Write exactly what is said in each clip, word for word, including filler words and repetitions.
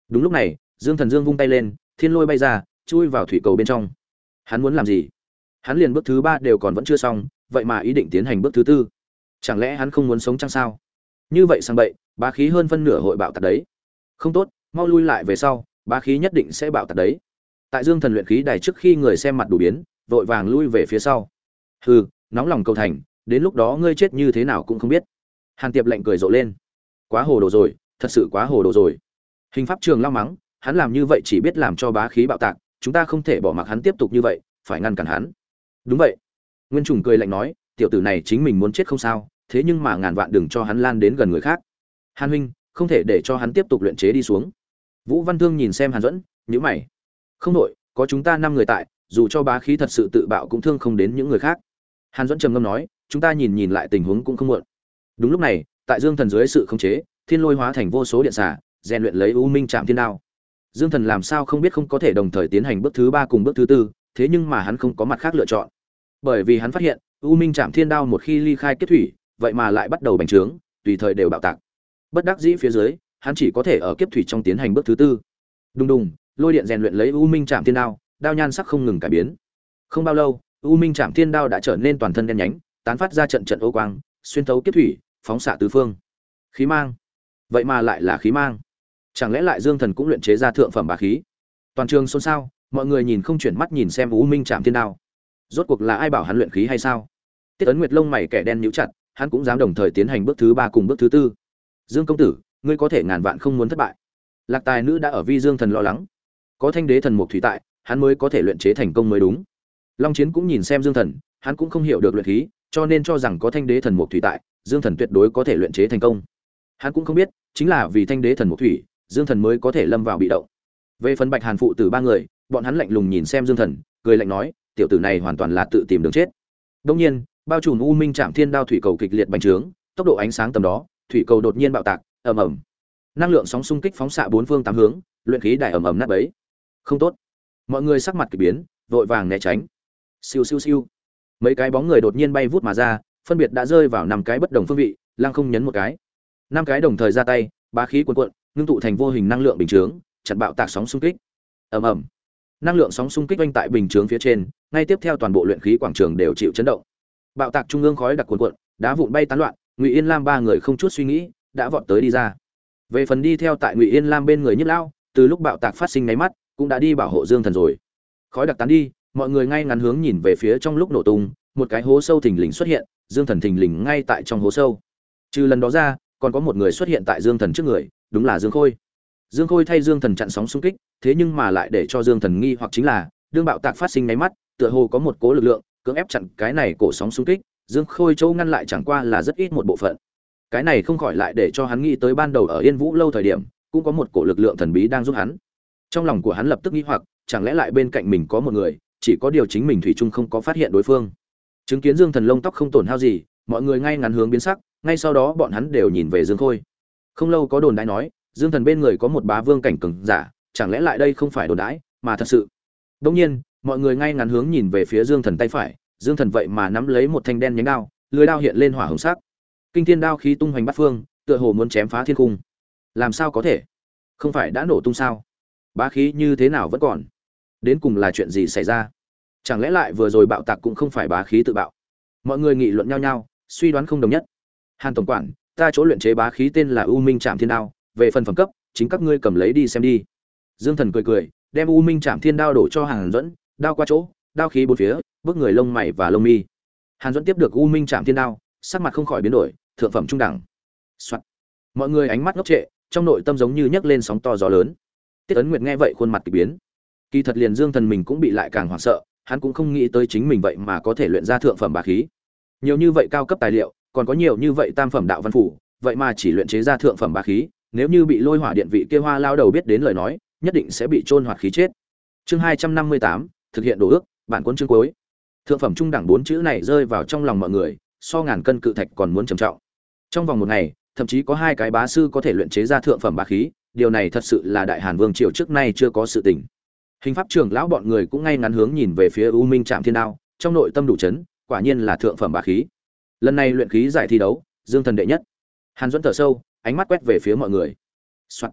Đúng lúc này, Dương Thần Dương vung tay lên, thiên lôi bay ra, chui vào thủy cầu bên trong. Hắn muốn làm gì? Hắn liền bước thứ ba đều còn vẫn chưa xong, vậy mà ý định tiến hành bước thứ tư. Chẳng lẽ hắn không muốn sống chăng sao? Như vậy sang bậy, bá khí hơn phân nửa hội bạo tạc đấy. Không tốt, mau lui lại về sau, bá khí nhất định sẽ bạo tạc đấy. Tại Dương Thần luyện khí đài trước khi người xem mặt đủ biến, vội vàng lui về phía sau. Hừ, nóng lòng cầu thành, đến lúc đó ngươi chết như thế nào cũng không biết. Hàn Tiệp lạnh cười rộ lên. Quá hồ đồ rồi, thật sự quá hồ đồ rồi. Hình pháp trường lao mắng, hắn làm như vậy chỉ biết làm cho bá khí bạo tạc, chúng ta không thể bỏ mặc hắn tiếp tục như vậy, phải ngăn cản hắn. Đúng vậy. Nguyên Trùng cười lạnh nói, tiểu tử này chính mình muốn chết không sao, thế nhưng mà ngàn vạn đừng cho hắn lan đến gần người khác. Hàn huynh, không thể để cho hắn tiếp tục luyện chế đi xuống. Vũ Văn Thương nhìn xem Hàn Duẫn, nhíu mày. Không đổi, có chúng ta năm người tại, dù cho bá khí thật sự tự bạo cũng thương không đến những người khác. Hàn Duẫn trầm ngâm nói, chúng ta nhìn nhìn lại tình huống cũng không muộn. Đúng lúc này, tại Dương Thần dưới sự khống chế, thiên lôi hóa thành vô số điện xả, rèn luyện lấy U Minh Trảm Thiên Đao. Dương Thần làm sao không biết không có thể đồng thời tiến hành bước thứ ba cùng bước thứ tư, thế nhưng mà hắn không có mặt khác lựa chọn. Bởi vì hắn phát hiện, U Minh Trảm Thiên Đao một khi ly khai kết thủy, vậy mà lại bắt đầu bành trướng, tùy thời đều bạo tạc. Bất đắc dĩ phía dưới, hắn chỉ có thể ở kiếp thủy trong tiến hành bước thứ tư. Đùng đùng, lôi điện rèn luyện lấy U Minh Trảm Thiên Đao, đao nhan sắc không ngừng cải biến. Không bao lâu, U Minh Trảm Thiên Đao đã trở nên toàn thân đen nhánh, tán phát ra trận trận ô quang, xuyên thấu kiếp thủy, phóng xạ tứ phương. Khí mang, vậy mà lại là khí mang. Chẳng lẽ lại Dương Thần cũng luyện chế ra thượng phẩm bá khí? Toàn trường xôn xao, mọi người nhìn không chuyển mắt nhìn xem U Minh Trảm Thiên Đao. Rốt cuộc là ai bảo hắn luyện khí hay sao? Tiết Ấn Nguyệt lông mày kẻ đen nhíu chặt, hắn cũng dám đồng thời tiến hành bước thứ ba cùng bước thứ tư. Dương công tử, ngươi có thể ngàn vạn không muốn thất bại. Lạc Tài nữ đã ở vi Dương Thần lo lắng, có Thanh Đế thần mục thủy tại, hắn mới có thể luyện chế thành công mới đúng. Long Chiến cũng nhìn xem Dương Thần, hắn cũng không hiểu được luyện khí, cho nên cho rằng có Thanh Đế thần mục thủy tại, Dương Thần tuyệt đối có thể luyện chế thành công. Hắn cũng không biết, chính là vì Thanh Đế thần mục thủy, Dương Thần mới có thể lâm vào bị động. Về phần Bạch Hàn phụ tử ba người, bọn hắn lạnh lùng nhìn xem Dương Thần, cười lạnh nói, tiểu tử này hoàn toàn là tự tìm đường chết. Đương nhiên, bao trùm U Minh Trảm Thiên Đao thủy cầu kịch liệt bành trướng, tốc độ ánh sáng tầm đó, thủy cầu đột nhiên bạo tạc, ầm ầm. Năng lượng sóng xung kích phóng xạ bốn phương tám hướng, luyện khí đài ầm ầm nát bấy. Không tốt. Mọi người sắc mặt kỳ biến, vội vàng né tránh. Siêu siêu siêu. Mấy cái bóng người đột nhiên bay vút mà ra, phân biệt đã rơi vào năm cái bất đồng phương vị, lăng không nhấn một cái. Năm cái đồng thời ra tay, bá khí cuồn cuộn, ngưng tụ thành vô hình năng lượng bình chướng, chặn bạo tạc sóng xung kích. Ầm ầm. Năng lượng sóng xung kích oanh tại bình chướng phía trên, ngay tiếp theo toàn bộ luyện khí quảng trường đều chịu chấn động. Bạo tạc trung ương khói đặc cuồn cuộn, đá vụn bay tán loạn, Ngụy Yên Lam ba người không chút suy nghĩ, đã vọt tới đi ra. Về phần đi theo tại Ngụy Yên Lam bên người Nhiếp Lão, từ lúc bạo tạc phát sinh nháy mắt, cũng đã đi bảo hộ Dương Thần rồi. Khói đặc tán đi, mọi người ngay ngắn hướng nhìn về phía trong lúc nổ tung, một cái hố sâu thình lình xuất hiện, Dương Thần thình lình ngay tại trong hố sâu. Trừ lần đó ra, còn có một người xuất hiện tại Dương Thần trước người, đúng là Dương Khôi. Dương Khôi thay Dương Thần chặn sóng xung kích, thế nhưng mà lại để cho Dương Thần nghi hoặc chính là, đương bạo tạc phát sinh nháy mắt, tựa hồ có một cố lực lượng cưỡng ép chặn cái này cổ sóng xung kích, Dương Khôi châu ngăn lại chẳng qua là rất ít một bộ phận. Cái này không khỏi lại để cho hắn nghĩ tới ban đầu ở Yên Vũ lâu thời điểm, cũng có một cổ lực lượng thần bí đang giúp hắn. Trong lòng của hắn lập tức nghi hoặc, chẳng lẽ lại bên cạnh mình có một người, chỉ có điều chính mình thủy chung không có phát hiện đối phương. Chứng kiến Dương Thần lông tóc không tổn hao gì, mọi người ngay ngắn hướng biến sắc, ngay sau đó bọn hắn đều nhìn về Dương Khôi. Không lâu có đồn đãi nói, Dương Thần bên người có một bá vương cảnh cường giả, chẳng lẽ lại đây không phải đồn đãi, mà thật sự. Đương nhiên, mọi người ngay ngắn hướng nhìn về phía Dương Thần tay phải, Dương Thần vậy mà nắm lấy một thanh đen nhánh đao, lưỡi đao hiện lên hỏa hồng sắc. Kinh thiên đao khí tung hoành bát phương, tựa hồ muốn chém phá thiên cung. Làm sao có thể? Không phải đã nổ tung sao? Bá khí như thế nào vẫn còn? Đến cùng là chuyện gì xảy ra? Chẳng lẽ lại vừa rồi bạo tạc cũng không phải bá khí tự bạo? Mọi người nghị luận nhau nhau, suy đoán không đồng nhất. Hàn tổng quản, ta chỗ luyện chế bá khí tên là U Minh Trảm Thiên Đao, về phần phẩm cấp, chính các ngươi cầm lấy đi xem đi. Dương Thần cười cười, đem U Minh Trảm Thiên Đao đổ cho Hàn Duẫn, đao qua chỗ, đao khí bốn phía, bước người lông mày và lông mi. Hàn Duẫn tiếp được U Minh Trảm Thiên Đao, sắc mặt không khỏi biến đổi, thượng phẩm trung đẳng. Soạt. Mọi người ánh mắt ngốc trệ, trong nội tâm giống như nhấc lên sóng to gió lớn. Tiết Ấn Nguyệt nghe vậy khuôn mặt kỳ biến. Kỳ thật liền Dương Thần mình cũng bị lại càng hoảng sợ, hắn cũng không nghĩ tới chính mình vậy mà có thể luyện ra thượng phẩm bá khí. Nhiều như vậy cao cấp tài liệu, còn có nhiều như vậy tam phẩm đạo văn phủ, vậy mà chỉ luyện chế ra thượng phẩm bá khí, nếu như bị Lôi Hỏa Điện vị kia Hoa lao đầu biết đến lời nói, nhất định sẽ bị chôn hoạt khí chết. Chương hai trăm năm mươi tám, thực hiện đồ ước, bản quân chương cuối. Thượng phẩm trung đẳng bốn chữ này rơi vào trong lòng mọi người, so ngàn cân cự thạch còn muốn trầm trọng. Trong vòng một ngày, thậm chí có hai cái bá sư có thể luyện chế ra thượng phẩm bá khí, điều này thật sự là Đại Hàn Vương triều trước nay chưa có sự tình. Hình pháp trưởng lão bọn người cũng ngay ngắn hướng nhìn về phía U Minh Trảm Thiên Đao, trong nội tâm đủ chấn, quả nhiên là thượng phẩm bá khí. Lần này luyện khí giải thi đấu, Dương Thần đệ nhất. Hàn Duẫn thở sâu, ánh mắt quét về phía mọi người. Soạt.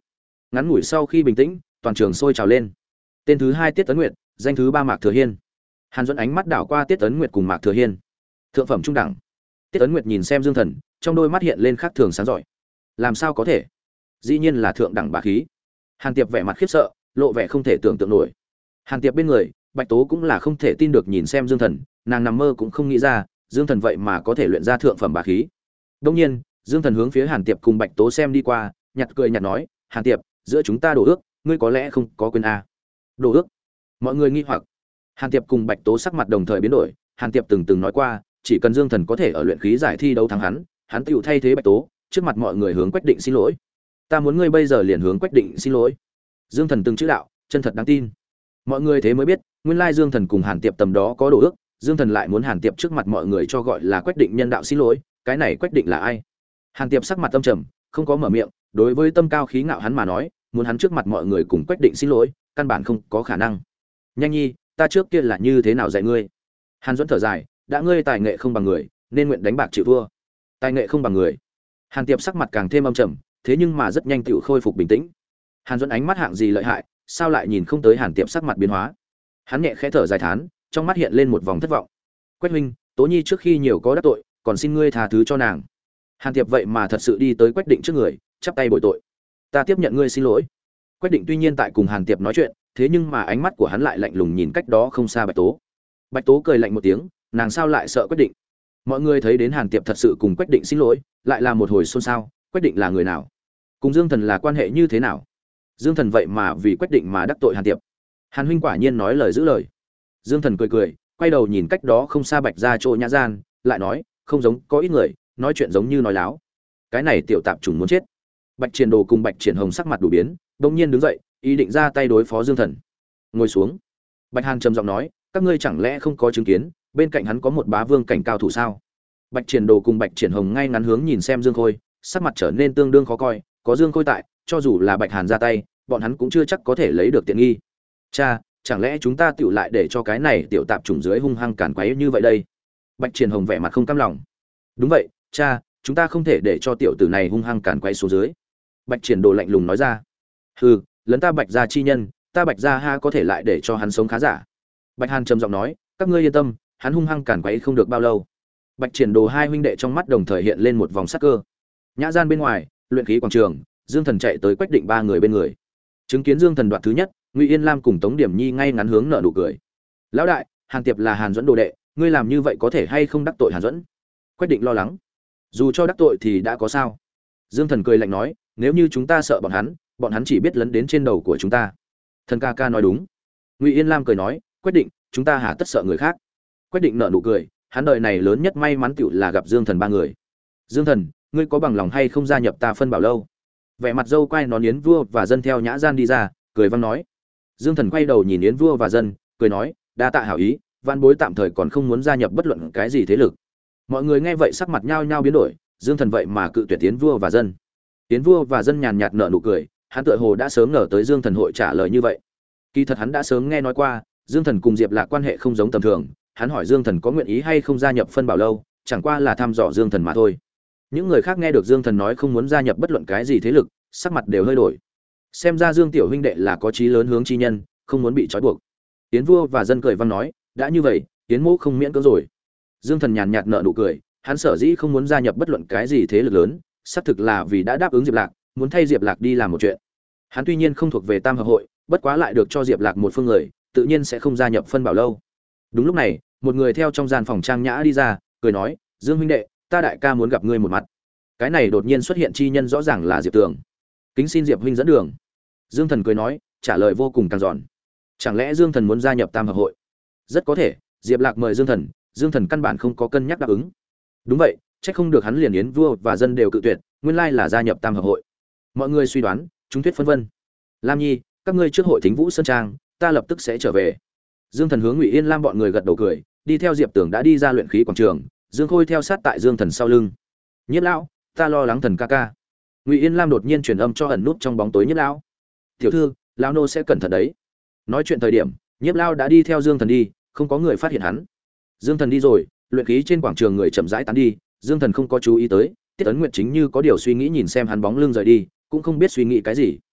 Ngắn ngủi sau khi bình tĩnh, toàn trường sôi trào lên. Tên thứ hai Tiết Tấn Nguyệt, danh thứ ba Mạc Thừa Hiên. Hàn Duẫn ánh mắt đảo qua Tiết Tấn Nguyệt cùng Mạc Thừa Hiên. Thượng phẩm trung đẳng. Tiết Tấn Nguyệt nhìn xem Dương Thần, trong đôi mắt hiện lên khác thường sáng giỏi. Làm sao có thể? Dĩ nhiên là thượng đẳng bá khí. Hàn Tiệp vẻ mặt khiếp sợ, lộ vẻ không thể tưởng tượng nổi. Hàn Tiệp bên người, Bạch Tố cũng là không thể tin được nhìn xem Dương Thần, nàng nằm mơ cũng không nghĩ ra, Dương Thần vậy mà có thể luyện ra thượng phẩm bá khí. Đương nhiên, Dương Thần hướng phía Hàn Tiệp cùng Bạch Tố xem đi qua, nhặt cười nhặt nói, "Hàn Tiệp, giữa chúng ta đổ ước, ngươi có lẽ không có quên a?" Đổ ước? Mọi người nghi hoặc. Hàn Tiệp cùng Bạch Tố sắc mặt đồng thời biến đổi, Hàn Tiệp từng từng nói qua, chỉ cần Dương Thần có thể ở luyện khí giải thi đấu thắng hắn, hắn tựu thay thế Bạch Tố, trước mặt mọi người hướng Quách Định xin lỗi. "Ta muốn ngươi bây giờ liền hướng Quách Định xin lỗi." Dương Thần từng chữ đạo, chân thật đáng tin. Mọi người thế mới biết, nguyên lai Dương Thần cùng Hàn Tiệp tầm đó có đổ ước, Dương Thần lại muốn Hàn Tiệp trước mặt mọi người cho gọi là Quách Định nhân đạo xin lỗi, cái này Quách Định là ai? Hàn Tiệp sắc mặt âm trầm, không có mở miệng, đối với tâm cao khí ngạo hắn mà nói, muốn hắn trước mặt mọi người cùng Quách Định xin lỗi, căn bản không có khả năng. "Nhanh nhi, ta trước kia là như thế nào dạy ngươi?" Hàn Duẫn thở dài, "Đã ngươi tài nghệ không bằng người, nên nguyện đánh bạc chịu thua." Tài nghệ không bằng người. Hàn Tiệp sắc mặt càng thêm âm trầm, thế nhưng mà rất nhanh tựu khôi phục bình tĩnh. Hàn Duẫn ánh mắt hạng gì lợi hại, sao lại nhìn không tới Hàn Tiệp sắc mặt biến hóa? Hắn nhẹ khẽ thở dài thán, trong mắt hiện lên một vòng thất vọng. "Quách huynh, Tố Nhi trước khi nhiều có đắc tội, còn xin ngươi tha thứ cho nàng." Hàn Tiệp vậy mà thật sự đi tới Quách Định trước người, chắp tay bồi tội. "Ta tiếp nhận ngươi xin lỗi." Quách Định tuy nhiên tại cùng Hàn Tiệp nói chuyện, thế nhưng mà ánh mắt của hắn lại lạnh lùng nhìn cách đó không xa Bạch Tố. Bạch Tố cười lạnh một tiếng, nàng sao lại sợ Quách Định? Mọi người thấy đến Hàn Tiệp thật sự cùng Quách Định xin lỗi, lại là một hồi xôn xao. Quách Định là người nào? Cùng Dương Thần là quan hệ như thế nào? Dương Thần vậy mà vì Quách Định mà đắc tội Hàn Tiệp. Hàn huynh quả nhiên nói lời giữ lời. Dương Thần cười cười, quay đầu nhìn cách đó không xa Bạch gia chỗ nhã gian, lại nói, không giống có ít người, nói chuyện giống như nói láo. Cái này tiểu tạp chủng muốn chết. Bạch Triển Đồ cùng Bạch Triển Hồng sắc mặt đủ biến, đột nhiên đứng dậy, ý định ra tay đối phó Dương Thần. Ngồi xuống. Bạch Hàn trầm giọng nói, các ngươi chẳng lẽ không có chứng kiến, bên cạnh hắn có một bá vương cảnh cao thủ sao? Bạch Triển Đồ cùng Bạch Triển Hồng ngay ngắn hướng nhìn xem Dương Khôi, sắc mặt trở nên tương đương khó coi, có Dương Khôi tại, cho dù là Bạch Hàn ra tay, bọn hắn cũng chưa chắc có thể lấy được tiện nghi. Cha, chẳng lẽ chúng ta tựu lại để cho cái này tiểu tạp chủng dưới hung hăng cản quấy như vậy đây? Bạch Triển Hồng vẻ mặt không cam lòng. Đúng vậy, cha, chúng ta không thể để cho tiểu tử này hung hăng cản quấy xuống dưới. Bạch Triển Đồ lạnh lùng nói ra. Hừ, lấn ta Bạch gia chi nhân, ta Bạch gia ha có thể lại để cho hắn sống khá giả. Bạch Hàn trầm giọng nói, các ngươi yên tâm, hắn hung hăng cản quấy không được bao lâu. Bạch Triển Đồ hai huynh đệ trong mắt đồng thời hiện lên một vòng sắc cơ. Nhã gian bên ngoài, luyện khí quảng trường, Dương Thần chạy tới Quách Định ba người bên người. Chứng kiến Dương Thần đoạt thứ nhất, Ngụy Yên Lam cùng Tống Điểm Nhi ngay ngắn hướng nở nụ cười. "Lão đại, Hàn Tiệp là Hàn Duẫn đồ đệ, ngươi làm như vậy có thể hay không đắc tội Hàn Duẫn?" Quách Định lo lắng. "Dù cho đắc tội thì đã có sao?" Dương Thần cười lạnh nói, "Nếu như chúng ta sợ bọn hắn, bọn hắn chỉ biết lấn đến trên đầu của chúng ta." Thần ca ca nói đúng. Ngụy Yên Lam cười nói, "Quách Định, chúng ta hả tất sợ người khác?" Quách Định nở nụ cười, hắn đời này lớn nhất may mắn tựu là gặp Dương Thần ba người. "Dương Thần, ngươi có bằng lòng hay không gia nhập ta Phân Bảo lâu?" Vẻ mặt dâu quay nón Yến Vua và Dân theo nhã gian đi ra, cười vang nói. Dương Thần quay đầu nhìn Yến Vua và Dân, cười nói, "Đa tạ hảo ý, Vạn Bối tạm thời còn không muốn gia nhập bất luận cái gì thế lực." Mọi người nghe vậy sắc mặt nhao nhao biến đổi, Dương Thần vậy mà cự tuyệt Yến Vua và Dân. Yến Vua và Dân nhàn nhạt nở nụ cười, hắn tựa hồ đã sớm ngờ tới Dương Thần hội trả lời như vậy. Kỳ thật hắn đã sớm nghe nói qua, Dương Thần cùng Diệp Lạc quan hệ không giống tầm thường, hắn hỏi Dương Thần có nguyện ý hay không gia nhập Phân Bảo lâu, chẳng qua là thăm dò Dương Thần mà thôi. Những người khác nghe được Dương Thần nói không muốn gia nhập bất luận cái gì thế lực, sắc mặt đều hơi đổi. Xem ra Dương tiểu huynh đệ là có chí lớn hướng chi nhân, không muốn bị trói buộc. Yến Vua và Dân cười văn nói, đã như vậy, Yến Mỗ không miễn cưỡng rồi. Dương Thần nhàn nhạt nở nụ cười, hắn sở dĩ không muốn gia nhập bất luận cái gì thế lực lớn, xác thực là vì đã đáp ứng Diệp Lạc, muốn thay Diệp Lạc đi làm một chuyện. Hắn tuy nhiên không thuộc về Tam hợp hội, bất quá lại được cho Diệp Lạc một phương người, tự nhiên sẽ không gia nhập Phân Bảo lâu. Đúng lúc này, một người theo trong gian phòng trang nhã đi ra, cười nói, "Dương huynh đệ, ta đại ca muốn gặp ngươi một mặt." Cái này đột nhiên xuất hiện chi nhân rõ ràng là Diệp Tường. "Kính xin Diệp huynh dẫn đường." Dương Thần cười nói, trả lời vô cùng càng giòn. Chẳng lẽ Dương Thần muốn gia nhập Tam hợp hội? Rất có thể, Diệp Lạc mời Dương Thần, Dương Thần căn bản không có cân nhắc đáp ứng. Đúng vậy, chắc không được hắn liền Yến Vua và Dân đều cự tuyệt, nguyên lai là gia nhập Tam hợp hội. Mọi người suy đoán, chúng thuyết phân vân. "Lam Nhi, các ngươi trước hội Thính Vũ Sơn Trang, ta lập tức sẽ trở về." Dương Thần hướng Ngụy Yên Lam bọn người gật đầu cười, đi theo Diệp Tường đã đi ra luyện khí quảng trường, Dương Khôi theo sát tại Dương Thần sau lưng. "Nhiếp lão, ta lo lắng Thần ca ca." Ngụy Yên Lam đột nhiên truyền âm cho ẩn nút trong bóng tối Nhiếp lão. "Tiểu thư, lão nô sẽ cẩn thận đấy." Nói chuyện thời điểm, Nhiếp lão đã đi theo Dương Thần đi, không có người phát hiện hắn. Dương Thần đi rồi, luyện khí trên quảng trường người chậm rãi tán đi, Dương Thần không có chú ý tới, Tiết Ấn Nguyệt chính như có điều suy nghĩ nhìn xem hắn bóng lưng rời đi, cũng không biết suy nghĩ cái gì.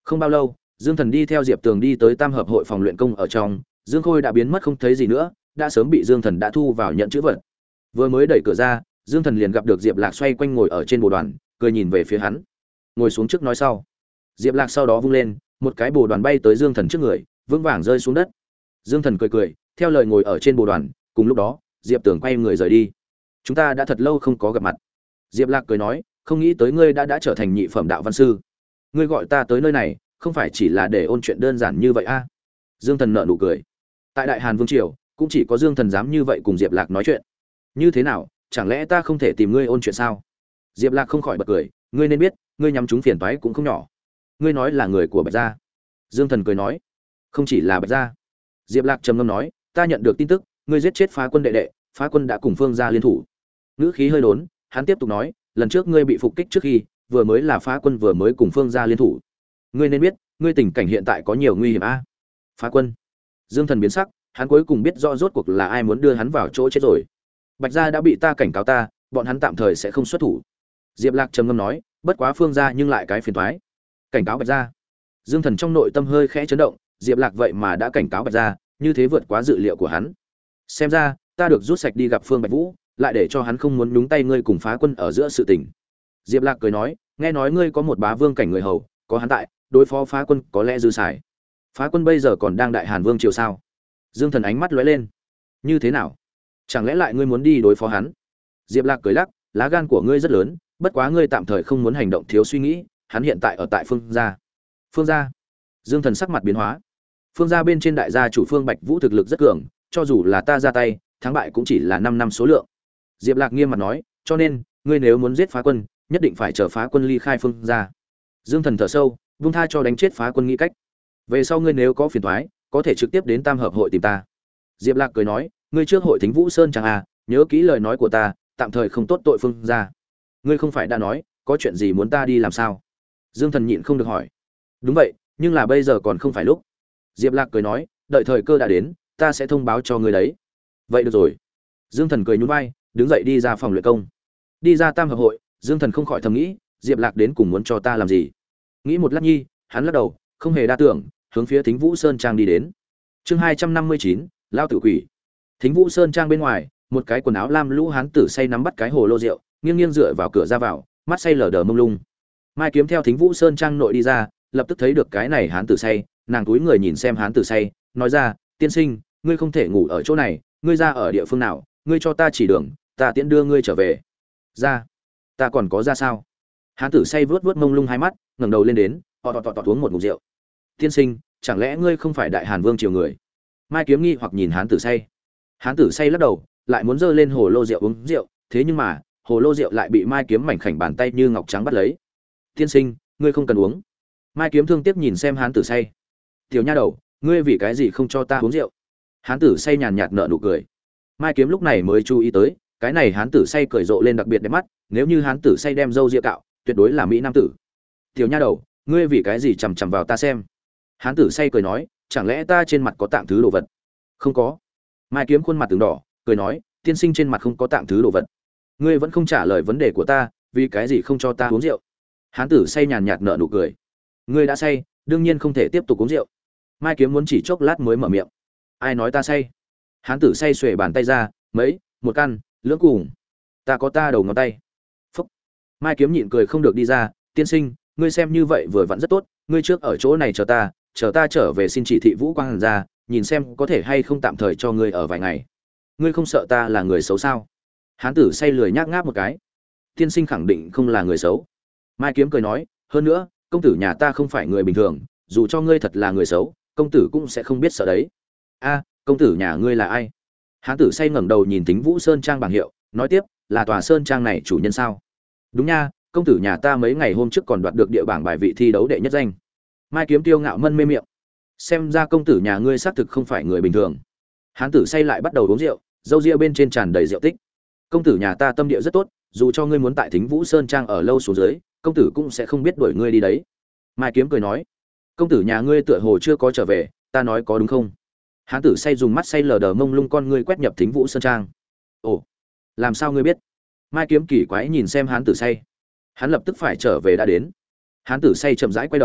Không bao lâu, Dương Thần đi theo Diệp Tường đi tới Tam hợp hội phòng luyện công ở trong, Dương Khôi đã biến mất không thấy gì nữa, đã sớm bị Dương Thần đã thu vào nhận chữ vật. Vừa mới đẩy cửa ra, Dương Thần liền gặp được Diệp Lạc xoay quanh ngồi ở trên bồ đoàn, cười nhìn về phía hắn. Ngồi xuống trước nói sau. Diệp Lạc sau đó vung lên, một cái bồ đoàn bay tới Dương Thần trước người, vững vàng rơi xuống đất. Dương Thần cười cười, theo lời ngồi ở trên bồ đoàn, cùng lúc đó, Diệp Tường quay người rời đi. Chúng ta đã thật lâu không có gặp mặt. Diệp Lạc cười nói, không nghĩ tới ngươi đã đã trở thành nhị phẩm đạo văn sư. Ngươi gọi ta tới nơi này, không phải chỉ là để ôn chuyện đơn giản như vậy a? À? Dương Thần nở nụ cười. Tại Đại Hàn Vương triều, cũng chỉ có Dương Thần dám như vậy cùng Diệp Lạc nói chuyện. Như thế nào, chẳng lẽ ta không thể tìm ngươi ôn chuyện sao? Diệp Lạc không khỏi bật cười, ngươi nên biết, ngươi nhắm trúng phiền toái cũng không nhỏ. Ngươi nói là người của Bạch gia. Dương Thần cười nói, không chỉ là Bạch gia. Diệp Lạc trầm ngâm nói, ta nhận được tin tức, ngươi giết chết Phá Quân đệ đệ, Phá Quân đã cùng Phương gia liên thủ. Ngữ khí hơi đốn, hắn tiếp tục nói, lần trước ngươi bị phục kích trước khi, vừa mới là Phá Quân vừa mới cùng Phương gia liên thủ. Ngươi nên biết, ngươi tình cảnh hiện tại có nhiều nguy hiểm a. Phá Quân. Dương Thần biến sắc, hắn cuối cùng biết rõ rốt cuộc là ai muốn đưa hắn vào chỗ chết rồi. Bạch gia đã bị ta cảnh cáo ta, bọn hắn tạm thời sẽ không xuất thủ. Diệp Lạc trầm ngâm nói, bất quá Phương gia nhưng lại cái phiền toái. Cảnh cáo Bạch gia. Dương Thần trong nội tâm hơi khẽ chấn động, Diệp Lạc vậy mà đã cảnh cáo Bạch gia, như thế vượt quá dự liệu của hắn. Xem ra, ta được rút sạch đi gặp Phương Bạch Vũ, lại để cho hắn không muốn nhúng tay ngươi cùng Phá Quân ở giữa sự tình. Diệp Lạc cười nói, nghe nói ngươi có một bá vương cảnh người hầu, có hắn tại, đối phó Phá Quân có lẽ dư xài. Phá Quân bây giờ còn đang Đại Hàn Vương triều sao? Dương Thần ánh mắt lóe lên. Như thế nào? Chẳng lẽ lại ngươi muốn đi đối phó hắn? Diệp Lạc cười lắc, lá gan của ngươi rất lớn, bất quá ngươi tạm thời không muốn hành động thiếu suy nghĩ, hắn hiện tại ở tại Phương gia. Phương gia? Dương Thần sắc mặt biến hóa. Phương gia bên trên đại gia chủ Phương Bạch Vũ thực lực rất cường, cho dù là ta ra tay, thắng bại cũng chỉ là năm năm số lượng. Diệp Lạc nghiêm mặt nói, cho nên, ngươi nếu muốn giết Phá Quân, nhất định phải chờ Phá Quân ly khai Phương gia. Dương Thần thở sâu, buông tha cho đánh chết Phá Quân nghĩ cách. Về sau ngươi nếu có phiền toái, có thể trực tiếp đến Tam hợp hội tìm ta. Diệp Lạc cười nói, ngươi trước hội Thính Vũ Sơn chẳng à, nhớ kỹ lời nói của ta, tạm thời không tốt tội Phương gia. Ngươi không phải đã nói, có chuyện gì muốn ta đi làm sao? Dương Thần nhịn không được hỏi. Đúng vậy, nhưng là bây giờ còn không phải lúc. Diệp Lạc cười nói, đợi thời cơ đã đến, ta sẽ thông báo cho ngươi đấy. Vậy được rồi. Dương Thần cười nhún vai, đứng dậy đi ra phòng luyện công. Đi ra Tam hợp hội, Dương Thần không khỏi thầm nghĩ, Diệp Lạc đến cùng muốn cho ta làm gì? Nghĩ một lát nhi, hắn lắc đầu, không hề đa tưởng, hướng phía Thính Vũ Sơn trang đi đến. Chương hai trăm năm mươi chín, lao tử quỷ. Thính Vũ Sơn trang bên ngoài, một cái quần áo lam lũ hán tử say nắm bắt cái hồ lô rượu, nghiêng nghiêng dựa vào cửa ra vào, mắt say lờ đờ mông lung. Mai Kiếm theo Thính Vũ Sơn trang nội đi ra, lập tức thấy được cái này hán tử say, nàng túi người nhìn xem hán tử say, nói ra, tiên sinh, ngươi không thể ngủ ở chỗ này, ngươi ra ở địa phương nào, ngươi cho ta chỉ đường, ta tiễn đưa ngươi trở về. Ra? Ta còn có ra sao? Hán tử say vớt vớt mông lung hai mắt, ngẩng đầu lên đến, tọt tọt tọt uống một ngụm rượu. Tiên sinh, chẳng lẽ ngươi không phải Đại Hàn Vương triều người? Mai Kiếm nghi hoặc nhìn hán tử say. Hán tử say lắc đầu, lại muốn giơ lên hồ lô rượu uống rượu, thế nhưng mà, hồ lô rượu lại bị Mai Kiếm mảnh khảnh bàn tay như ngọc trắng bắt lấy. Tiên sinh, ngươi không cần uống. Mai Kiếm thương tiếc nhìn xem hán tử say. Tiểu nha đầu, ngươi vì cái gì không cho ta uống rượu? Hán tử say nhàn nhạt nở nụ cười. Mai Kiếm lúc này mới chú ý tới, cái này hán tử say cười rộ lên đặc biệt đẹp mắt, nếu như hán tử say đem râu ria cạo, tuyệt đối là mỹ nam tử. Tiểu nha đầu, ngươi vì cái gì chằm chằm vào ta xem? Hán tử say cười nói, chẳng lẽ ta trên mặt có tạng thứ đồ vật? Không có. Mai Kiếm khuôn mặt từng đỏ, cười nói, tiên sinh trên mặt không có tạng thứ đồ vật. Ngươi vẫn không trả lời vấn đề của ta, vì cái gì không cho ta uống rượu? Hán tử say nhàn nhạt nở nụ cười. Ngươi đã say, đương nhiên không thể tiếp tục uống rượu. Mai Kiếm muốn chỉ chốc lát mới mở miệng. Ai nói ta say? Hán tử say xuề bàn tay ra, mấy, một căn, lưỡng cùng. Ta có ta đầu ngón tay. Phúc. Mai Kiếm nhịn cười không được đi ra, tiên sinh, ngươi xem như vậy vừa vặn rất tốt, ngươi trước ở chỗ này chờ ta, chờ ta trở về xin chỉ thị Vũ Quang Hàn ra, nhìn xem có thể hay không tạm thời cho ngươi ở vài ngày. Ngươi không sợ ta là người xấu sao? Hán tử say lười nhác ngáp một cái. Tiên sinh khẳng định không là người xấu. Mai Kiếm cười nói, hơn nữa, công tử nhà ta không phải người bình thường, dù cho ngươi thật là người xấu, công tử cũng sẽ không biết sợ đấy. A, công tử nhà ngươi là ai? Hán tử say ngẩng đầu nhìn Thính Vũ Sơn trang bảng hiệu, nói tiếp, là tòa sơn trang này chủ nhân sao? Đúng nha, công tử nhà ta mấy ngày hôm trước còn đoạt được địa bảng bài vị thi đấu đệ nhất danh. Mai Kiếm tiêu ngạo mân mê miệng. Xem ra công tử nhà ngươi xác thực không phải người bình thường. Hán tử say lại bắt đầu uống rượu, râu ria bên trên tràn đầy rượu tích. Công tử nhà ta tâm địa rất tốt, dù cho ngươi muốn tại Thính Vũ Sơn trang ở lâu xuống dưới, công tử cũng sẽ không biết đuổi ngươi đi đấy. Mai Kiếm cười nói, công tử nhà ngươi tựa hồ chưa có trở về, ta nói có đúng không? Hán tử say dùng mắt say lờ đờ mông lung con ngươi quét nhập Thính Vũ Sơn trang. Ồ, làm sao ngươi biết? Mai Kiếm kỳ quái nhìn xem hán tử say. Hắn lập tức phải trở về đã đến. Hán tử say chậm rãi quay đầu,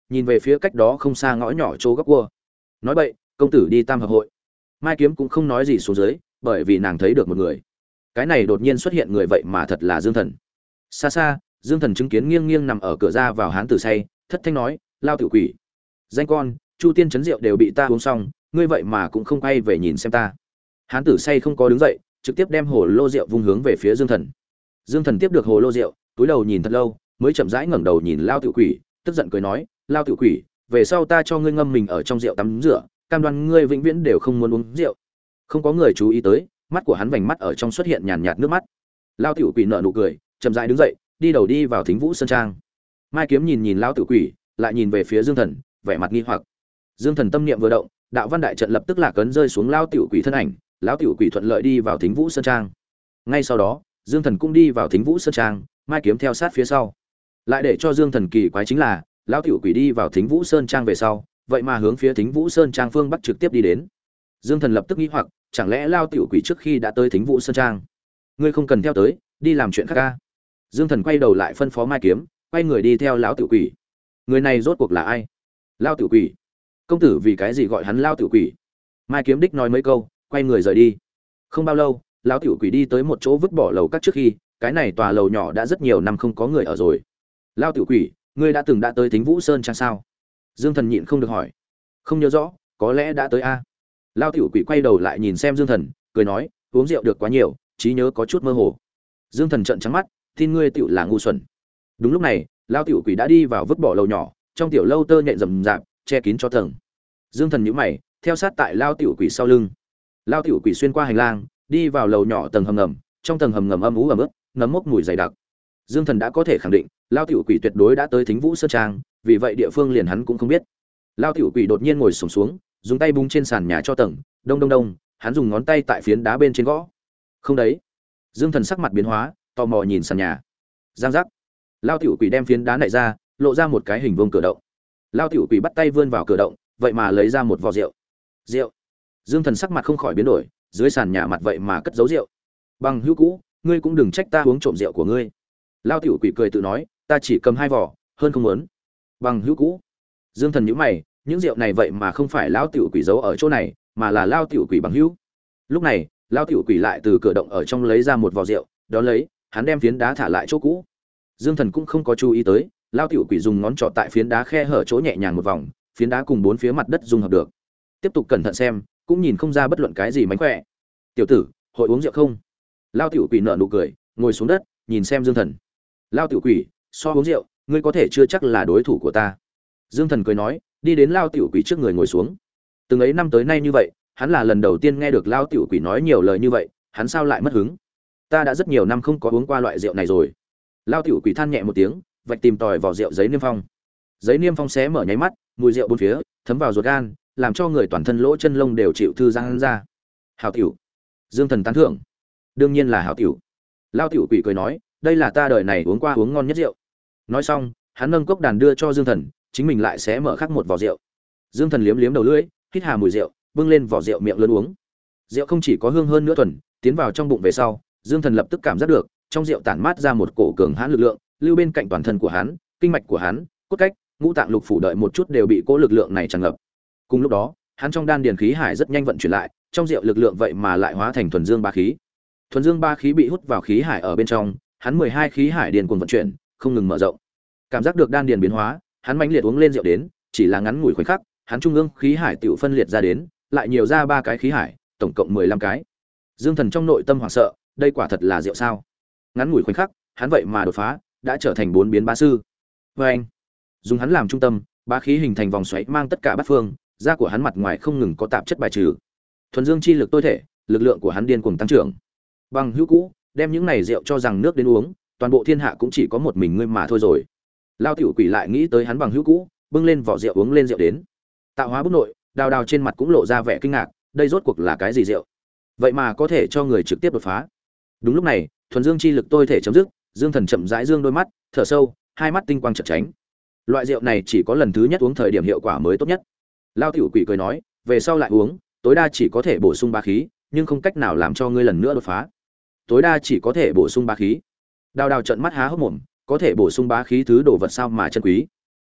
nhìn về phía cách đó không xa ngõ nhỏ chỗ góc cua. Nói bậy, công tử đi tam hợp hội. Mai Kiếm cũng không nói gì xuống dưới, bởi vì nàng thấy được một người. Cái này đột nhiên xuất hiện người vậy mà thật là Dương Thần. Xa xa, Dương Thần chứng kiến nghiêng nghiêng nằm ở cửa ra vào hán tử say, thất thanh nói, lao tiểu quỷ. Danh con, Chu Tiên chấn rượu đều bị ta uống xong, ngươi vậy mà cũng không quay về nhìn xem ta. Hán tử say không có đứng dậy, trực tiếp đem hồ lô rượu vung hướng về phía Dương Thần. Dương Thần tiếp được hồ lô rượu, túi đầu nhìn thật lâu, mới chậm rãi ngẩng đầu nhìn lao tiểu quỷ, tức giận cười nói, lao tiểu quỷ, về sau ta cho ngươi ngâm mình ở trong rượu tắm rửa, cam đoan ngươi vĩnh viễn đều không muốn uống rượu. Không có người chú ý tới, mắt của hắn vành mắt ở trong xuất hiện nhàn nhạt nước mắt. Lao tiểu quỷ nở nụ cười, chậm rãi đứng dậy, đi đầu đi vào Thính Vũ Sơn Trang. Mai Kiếm nhìn nhìn lao tiểu quỷ, lại nhìn về phía Dương Thần, vẻ mặt nghi hoặc. Dương Thần tâm niệm vừa động, đạo văn đại trận lập tức lạc ấn rơi xuống lao tiểu quỷ thân ảnh, lão tiểu quỷ thuận lợi đi vào Thính Vũ Sơn Trang. Ngay sau đó, Dương Thần cũng đi vào Thính Vũ Sơn Trang, Mai Kiếm theo sát phía sau. Lại để cho Dương Thần kỳ quái chính là, lão tiểu quỷ đi vào Thính Vũ Sơn Trang về sau, vậy mà hướng phía Thính Vũ Sơn Trang phương bắc trực tiếp đi đến. Dương Thần lập tức nghi hoặc, chẳng lẽ lao tiểu quỷ trước khi đã tới Thính Vũ Sơn Trang, ngươi không cần theo tới, đi làm chuyện khác ca. Dương Thần quay đầu lại phân phó Mai Kiếm, quay người đi theo lão tiểu quỷ. Người này rốt cuộc là ai? Lao tiểu quỷ. Công tử vì cái gì gọi hắn lao tiểu quỷ? Mai Kiếm đích nói mấy câu, quay người rời đi. Không bao lâu, lão tiểu quỷ đi tới một chỗ vứt bỏ lầu các trước khi, cái này tòa lầu nhỏ đã rất nhiều năm không có người ở rồi. Lao tiểu quỷ, ngươi đã từng đã tới Thính Vũ Sơn Trang sao? Dương Thần nhịn không được hỏi. Không nhớ rõ, có lẽ đã tới a. Lao tiểu quỷ quay đầu lại nhìn xem Dương Thần, cười nói, uống rượu được quá nhiều, trí nhớ có chút mơ hồ. Dương Thần trợn trắng mắt, tin ngươi tiểu là ngu xuẩn. Đúng lúc này, lao tiểu quỷ đã đi vào vứt bỏ lầu nhỏ, trong tiểu lâu tơ nhện rậm rạp, che kín cho tầng. Dương Thần nhíu mày, theo sát tại lao tiểu quỷ sau lưng. Lao tiểu quỷ xuyên qua hành lang, đi vào lầu nhỏ tầng hầm ngầm, trong tầng hầm ngầm âm u ẩm ướt, nấm mốc mùi dày đặc. Dương Thần đã có thể khẳng định, lao tiểu quỷ tuyệt đối đã tới Thính Vũ Sơn Trang, vì vậy địa phương liền hắn cũng không biết. Lao tiểu quỷ đột nhiên ngồi xổm xuống, dùng tay búng trên sàn nhà cho tầng, đông đông đông, hắn dùng ngón tay tại phiến đá bên trên gõ. Không đấy. Dương Thần sắc mặt biến hóa, tò mò nhìn sàn nhà. Giang giác. Lao tiểu quỷ đem phiến đá này ra, lộ ra một cái hình vuông cửa động. Lao tiểu quỷ bắt tay vươn vào cửa động, vậy mà lấy ra một vò rượu. Rượu. Dương Thần sắc mặt không khỏi biến đổi, dưới sàn nhà mặt vậy mà cất giấu rượu. Bằng hữu cũ, ngươi cũng đừng trách ta uống trộm rượu của ngươi. Lao tiểu quỷ cười tự nói, ta chỉ cầm hai vò, hơn không muốn. Bằng hữu cũ. Dương Thần nhíu mày, những rượu này vậy mà không phải lao tiểu quỷ giấu ở chỗ này, mà là lao tiểu quỷ bằng hữu. Lúc này, lao tiểu quỷ lại từ cửa động ở trong lấy ra một vò rượu, đó lấy, hắn đem phiến đá thả lại chỗ cũ. Dương Thần cũng không có chú ý tới, lao tiểu quỷ dùng ngón trỏ tại phiến đá khe hở chỗ nhẹ nhàng một vòng, phiến đá cùng bốn phía mặt đất dung hợp được. Tiếp tục cẩn thận xem, cũng nhìn không ra bất luận cái gì mánh khỏe. Tiểu tử, hội uống rượu không? Lao tiểu quỷ nở nụ cười, ngồi xuống đất, nhìn xem Dương Thần. Lao tiểu quỷ, so uống rượu, ngươi có thể chưa chắc là đối thủ của ta. Dương Thần cười nói, đi đến lao tiểu quỷ trước người ngồi xuống. Từng ấy năm tới nay như vậy, hắn là lần đầu tiên nghe được lao tiểu quỷ nói nhiều lời như vậy, hắn sao lại mất hứng? Ta đã rất nhiều năm không có uống qua loại rượu này rồi. Lao tiểu quỷ than nhẹ một tiếng, vạch tìm tòi vào rượu giấy niêm phong. Giấy niêm phong xé mở nháy mắt, mùi rượu bốn phía thấm vào ruột gan, làm cho người toàn thân lỗ chân lông đều chịu thư giãn ra. Hảo tiểu. Dương Thần tán thưởng. Đương nhiên là hảo tiểu. Lao tiểu quỷ cười nói, đây là ta đời này uống qua uống ngon nhất rượu. Nói xong, hắn nâng cốc đàn đưa cho Dương Thần, chính mình lại xé mở khác một vò rượu. Dương Thần liếm liếm đầu lưỡi, hít hà mùi rượu, bưng lên vò rượu miệng lớn uống. Rượu không chỉ có hương hơn nữa thuần, tiến vào trong bụng về sau, Dương Thần lập tức cảm giác được, trong rượu tản mát ra một cổ cường hãn lực lượng, lưu bên cạnh toàn thân của hắn, kinh mạch của hắn, cốt cách, ngũ tạng lục phủ đợi một chút đều bị cỗ lực lượng này tràn ngập. Cùng lúc đó, hắn trong đan điền khí hải rất nhanh vận chuyển lại, trong rượu lực lượng vậy mà lại hóa thành thuần dương ba khí. Thuần dương ba khí bị hút vào khí hải ở bên trong, hắn mười hai khí hải điền cuồng vận chuyển, không ngừng mở rộng. Cảm giác được đan điền biến hóa, hắn mãnh liệt uống lên rượu đến, chỉ là ngắn ngủi khoảnh khắc, hắn trung ương khí hải tiểu phân liệt ra đến, lại nhiều ra ba cái khí hải, tổng cộng mười lăm cái. Dương Thần trong nội tâm hoảng sợ, đây quả thật là rượu sao? Ngắn ngủi khoảnh khắc, hắn vậy mà đột phá, đã trở thành bốn biến bá sư. Và anh, dùng hắn làm trung tâm, bá khí hình thành vòng xoáy mang tất cả bát phương, da của hắn mặt ngoài không ngừng có tạp chất bài trừ. Thuần dương chi lực tôi thể, lực lượng của hắn điên cuồng tăng trưởng. Bằng hữu cũ, đem những này rượu cho rằng nước đến uống, toàn bộ thiên hạ cũng chỉ có một mình ngươi mà thôi rồi. Lao tiểu quỷ lại nghĩ tới hắn bằng hữu cũ, bưng lên vỏ rượu uống lên rượu đến. Tạo hóa bút nội, đào đào trên mặt cũng lộ ra vẻ kinh ngạc, đây rốt cuộc là cái gì rượu? Vậy mà có thể cho người trực tiếp đột phá. Đúng lúc này, thuần dương chi lực tôi thể chấm dứt, Dương Thần chậm rãi dương đôi mắt, thở sâu, hai mắt tinh quang chợt tránh. Loại rượu này chỉ có lần thứ nhất uống thời điểm hiệu quả mới tốt nhất. Lao tiểu quỷ cười nói, về sau lại uống, tối đa chỉ có thể bổ sung bá khí, nhưng không cách nào làm cho ngươi lần nữa đột phá. Tối đa chỉ có thể bổ sung bá khí. Đào đào trợn mắt há hốc mồm, có thể bổ sung bá khí thứ đồ vật sao mà chân quý.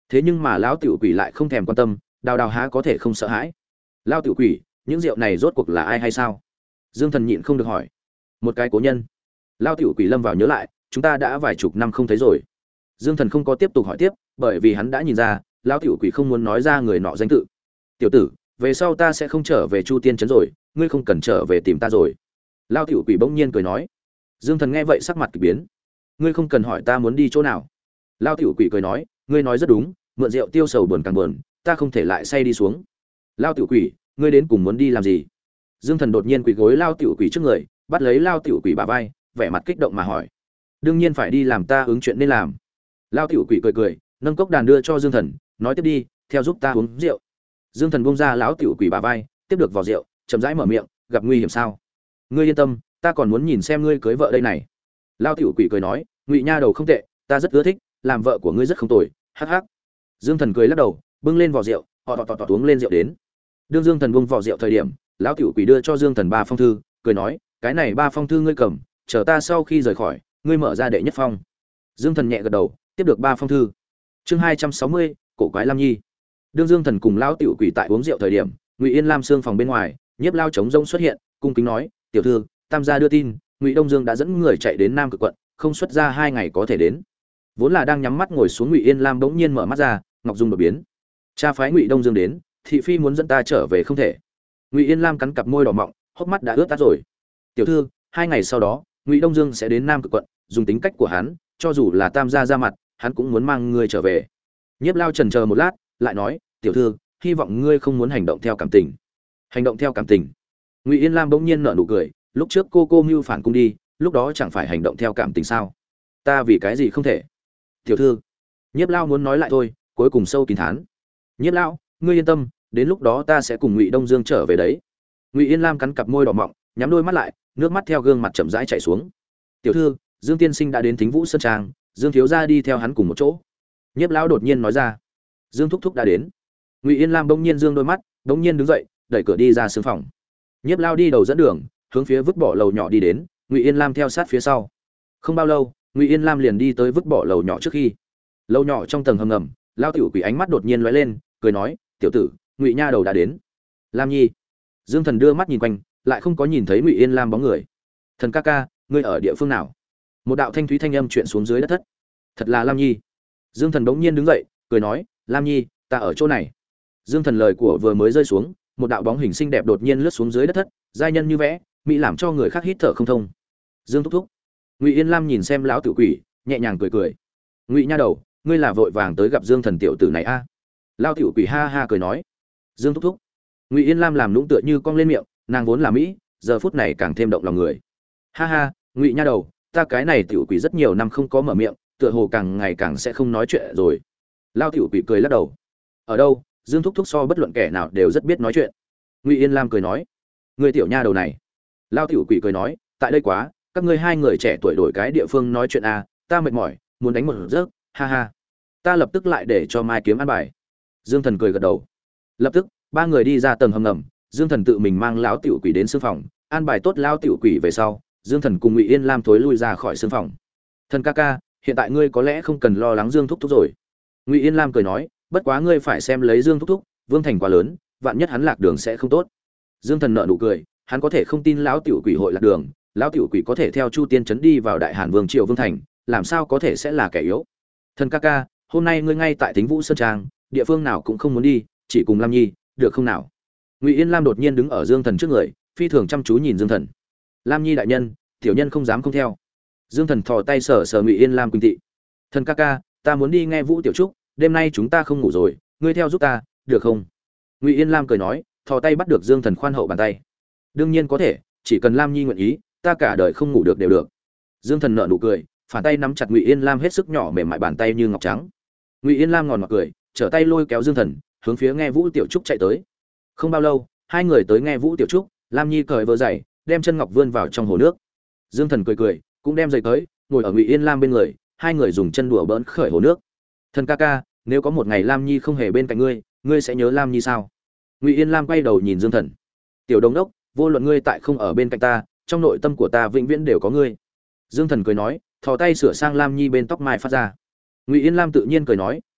Thế nhưng mà lão tiểu quỷ lại không thèm quan tâm, đào đào há có thể không sợ hãi. Lão tiểu quỷ, những rượu này rốt cuộc là ai hay sao? Dương Thần nhịn không được hỏi. Một cái cố nhân. Lão tiểu quỷ lâm vào nhớ lại, chúng ta đã vài chục năm không thấy rồi. Dương Thần không có tiếp tục hỏi tiếp, bởi vì hắn đã nhìn ra, lão tiểu quỷ không muốn nói ra người nọ danh tự. Tiểu tử, về sau ta sẽ không trở về Chu Tiên trấn rồi, ngươi không cần trở về tìm ta rồi. Lão tiểu quỷ bỗng nhiên cười nói. Dương Thần nghe vậy sắc mặt kỳ biến. Ngươi không cần hỏi ta muốn đi chỗ nào. Lão tiểu quỷ cười nói, ngươi nói rất đúng, mượn rượu tiêu sầu buồn càng buồn, ta không thể lại say đi xuống. Lão tiểu quỷ, ngươi đến cùng muốn đi làm gì? Dương Thần đột nhiên quỳ gối Lão tiểu quỷ trước người, bắt lấy Lão tiểu quỷ bả vai, vẻ mặt kích động mà hỏi. Đương nhiên phải đi làm ta ứng chuyện nên làm. Lão tiểu quỷ cười cười, nâng cốc đàn đưa cho Dương Thần, nói tiếp đi, theo giúp ta uống rượu. Dương Thần buông ra lão tiểu quỷ bả vai, tiếp được vỏ rượu, chậm rãi mở miệng, gặp nguy hiểm sao? Ngươi yên tâm, ta còn muốn nhìn xem ngươi cưới vợ đây này. Lão tiểu quỷ cười nói, Ngụy nha đầu không tệ, ta rất ưa thích, làm vợ của ngươi rất không tồi. Hắc hắc. Dương Thần cười lắc đầu, bưng lên vỏ rượu, họ tọt tọt tọt uống lên rượu đến. Đương Dương Thần buông vỏ rượu thời điểm, lão tiểu quỷ đưa cho Dương Thần ba phong thư, cười nói, cái này ba phong thư ngươi cầm, chờ ta sau khi rời khỏi, ngươi mở ra đệ nhất phong. Dương Thần nhẹ gật đầu, tiếp được ba phong thư. Chương hai trăm sáu mươi, cổ quái Lam Nhi. Đương Dương Thần cùng lão tiểu quỷ tại uống rượu thời điểm, Ngụy Yên Lam xương phòng bên ngoài, Nhiếp Lao trống rỗng xuất hiện, cung kính nói, "Tiểu thư, Tam gia đưa tin, Ngụy Đông Dương đã dẫn người chạy đến Nam Cực quận, không xuất ra hai ngày có thể đến." Vốn là đang nhắm mắt ngồi xuống Ngụy Yên Lam bỗng nhiên mở mắt ra, ngọc dung đột biến. Cha phái Ngụy Đông Dương đến, thị phi muốn dẫn ta trở về không thể. Ngụy Yên Lam cắn cặp môi đỏ mọng, hốc mắt đã ướt át rồi. "Tiểu thư, hai ngày sau đó, Ngụy Đông Dương sẽ đến Nam Cực quận, dùng tính cách của hắn, cho dù là Tam gia ra mặt, hắn cũng muốn mang ngươi trở về." Nhiếp Lao chần chờ một lát, lại nói, "Tiểu thư, hy vọng ngươi không muốn hành động theo cảm tình." Hành động theo cảm tình? Ngụy Yên Lam bỗng nhiên nở nụ cười, lúc trước cô cô mưu phản cung đi, lúc đó chẳng phải hành động theo cảm tình sao? Ta vì cái gì không thể? Tiểu thư. Nhiếp Lao muốn nói lại thôi, cuối cùng sâu kín thán. Nhiếp Lao, ngươi yên tâm, đến lúc đó ta sẽ cùng Ngụy Đông Dương trở về đấy. Ngụy Yên Lam cắn cặp môi đỏ mọng, nhắm đôi mắt lại, nước mắt theo gương mặt chậm rãi chảy xuống. Tiểu thư, Dương tiên sinh đã đến Thính Vũ Sơn Trang, Dương thiếu gia đi theo hắn cùng một chỗ. Nhiếp Lão đột nhiên nói ra. Dương thúc thúc đã đến. Ngụy Yên Lam bỗng nhiên dương đôi mắt, bỗng nhiên đứng dậy, đẩy cửa đi ra sương phòng. Nhiếp Lao đi đầu dẫn đường, hướng phía vứt bỏ lầu nhỏ đi đến, Ngụy Yên Lam theo sát phía sau. Không bao lâu, Ngụy Yên Lam liền đi tới vứt bỏ lầu nhỏ trước khi. Lầu nhỏ trong tầng hầm ngầm, Lao tiểu quỷ ánh mắt đột nhiên lóe lên, cười nói, "Tiểu tử, Ngụy nha đầu đã đến." Lam Nhi. Dương Thần đưa mắt nhìn quanh, lại không có nhìn thấy Ngụy Yên Lam bóng người. "Thần ca ca, ngươi ở địa phương nào?" Một đạo thanh thúy thanh âm truyền xuống dưới đất thất. "Thật là Lam Nhi." Dương Thần bỗng nhiên đứng dậy, cười nói, "Lam Nhi, ta ở chỗ này." Dương Thần lời của vừa mới rơi xuống, một đạo bóng hình xinh đẹp đột nhiên lướt xuống dưới đất thất, giai nhân như vẽ, mỹ làm cho người khác hít thở không thông. Dương thúc thúc. Ngụy Yên Lam nhìn xem lão tiểu quỷ, nhẹ nhàng cười cười. "Ngụy nha đầu, ngươi là vội vàng tới gặp Dương Thần tiểu tử này a?" À? Lão tiểu quỷ ha ha cười nói. "Dương thúc thúc." Ngụy Yên Lam làm nũng tựa như cong lên miệng, nàng vốn là mỹ, giờ phút này càng thêm động lòng người. "Ha ha, Ngụy nha đầu, ta cái này tiểu quỷ rất nhiều năm không có mở miệng, tựa hồ càng ngày càng sẽ không nói chuyện rồi." Lão tiểu quỷ cười lắc đầu. "Ở đâu, Dương thúc thúc so bất luận kẻ nào đều rất biết nói chuyện." Ngụy Yên Lam cười nói. "Ngươi tiểu nha đầu này." Lão tiểu quỷ cười nói, "Tại đây quá, các ngươi hai người trẻ tuổi đổi cái địa phương nói chuyện à, ta mệt mỏi, muốn đánh một giấc, ha ha." "Ta lập tức lại để cho Mai Kiếm ăn bài." Dương Thần cười gật đầu. Lập tức, ba người đi ra tầng hầm ngầm, Dương Thần tự mình mang lão tiểu quỷ đến sương phòng, an bài tốt lão tiểu quỷ về sau, Dương Thần cùng Ngụy Yên Lam thối lui ra khỏi sương phòng. "Thần ca ca, hiện tại ngươi có lẽ không cần lo lắng Dương thúc thúc rồi." Ngụy Yên Lam cười nói, "Bất quá ngươi phải xem lấy Dương thúc thúc, Vương Thành quá lớn, vạn nhất hắn lạc đường sẽ không tốt." Dương Thần nở nụ cười, hắn có thể không tin lão tiểu quỷ hội lạc đường, lão tiểu quỷ có thể theo Chu Tiên trấn đi vào Đại Hàn Vương triều Vương Thành, làm sao có thể sẽ là kẻ yếu. "Thần ca ca, hôm nay ngươi ngay tại Thính Vũ Sơn Trang, địa phương nào cũng không muốn đi, chỉ cùng Lam Nhi, được không nào?" Ngụy Yên Lam đột nhiên đứng ở Dương Thần trước người, phi thường chăm chú nhìn Dương Thần. "Lam Nhi đại nhân, tiểu nhân không dám không theo." Dương Thần thò tay sờ sờ Ngụy Yên Lam quỳnh tị. "Thần ca ca, ta muốn đi nghe Vũ tiểu trúc, đêm nay chúng ta không ngủ rồi, ngươi theo giúp ta, được không?" Ngụy Yên Lam cười nói, thò tay bắt được Dương Thần khoan hậu bàn tay. "Đương nhiên có thể, chỉ cần Lam Nhi nguyện ý, ta cả đời không ngủ được đều được." Dương Thần nở nụ cười, phản tay nắm chặt Ngụy Yên Lam hết sức nhỏ mềm mại bàn tay như ngọc trắng. Ngụy Yên Lam ngòn ngọt cười, trở tay lôi kéo Dương Thần, hướng phía nghe Vũ tiểu trúc chạy tới. Không bao lâu, hai người tới nghe Vũ tiểu trúc, Lam Nhi cởi vớ giày, đem chân ngọc vươn vào trong hồ nước. Dương Thần cười cười, cũng đem giày tới, ngồi ở Ngụy Yên Lam bên người, hai người dùng chân đùa bỡn khởi hồ nước. "Thần ca ca, nếu có một ngày Lam Nhi không hề bên cạnh ngươi, ngươi sẽ nhớ Lam Nhi sao?" Ngụy Yên Lam quay đầu nhìn Dương Thần. "Tiểu Đồng đốc, vô luận ngươi tại không ở bên cạnh ta, trong nội tâm của ta vĩnh viễn đều có ngươi." Dương Thần cười nói, thò tay sửa sang Lam Nhi bên tóc mai phát ra. Ngụy Yên Lam tự nhiên cười nói,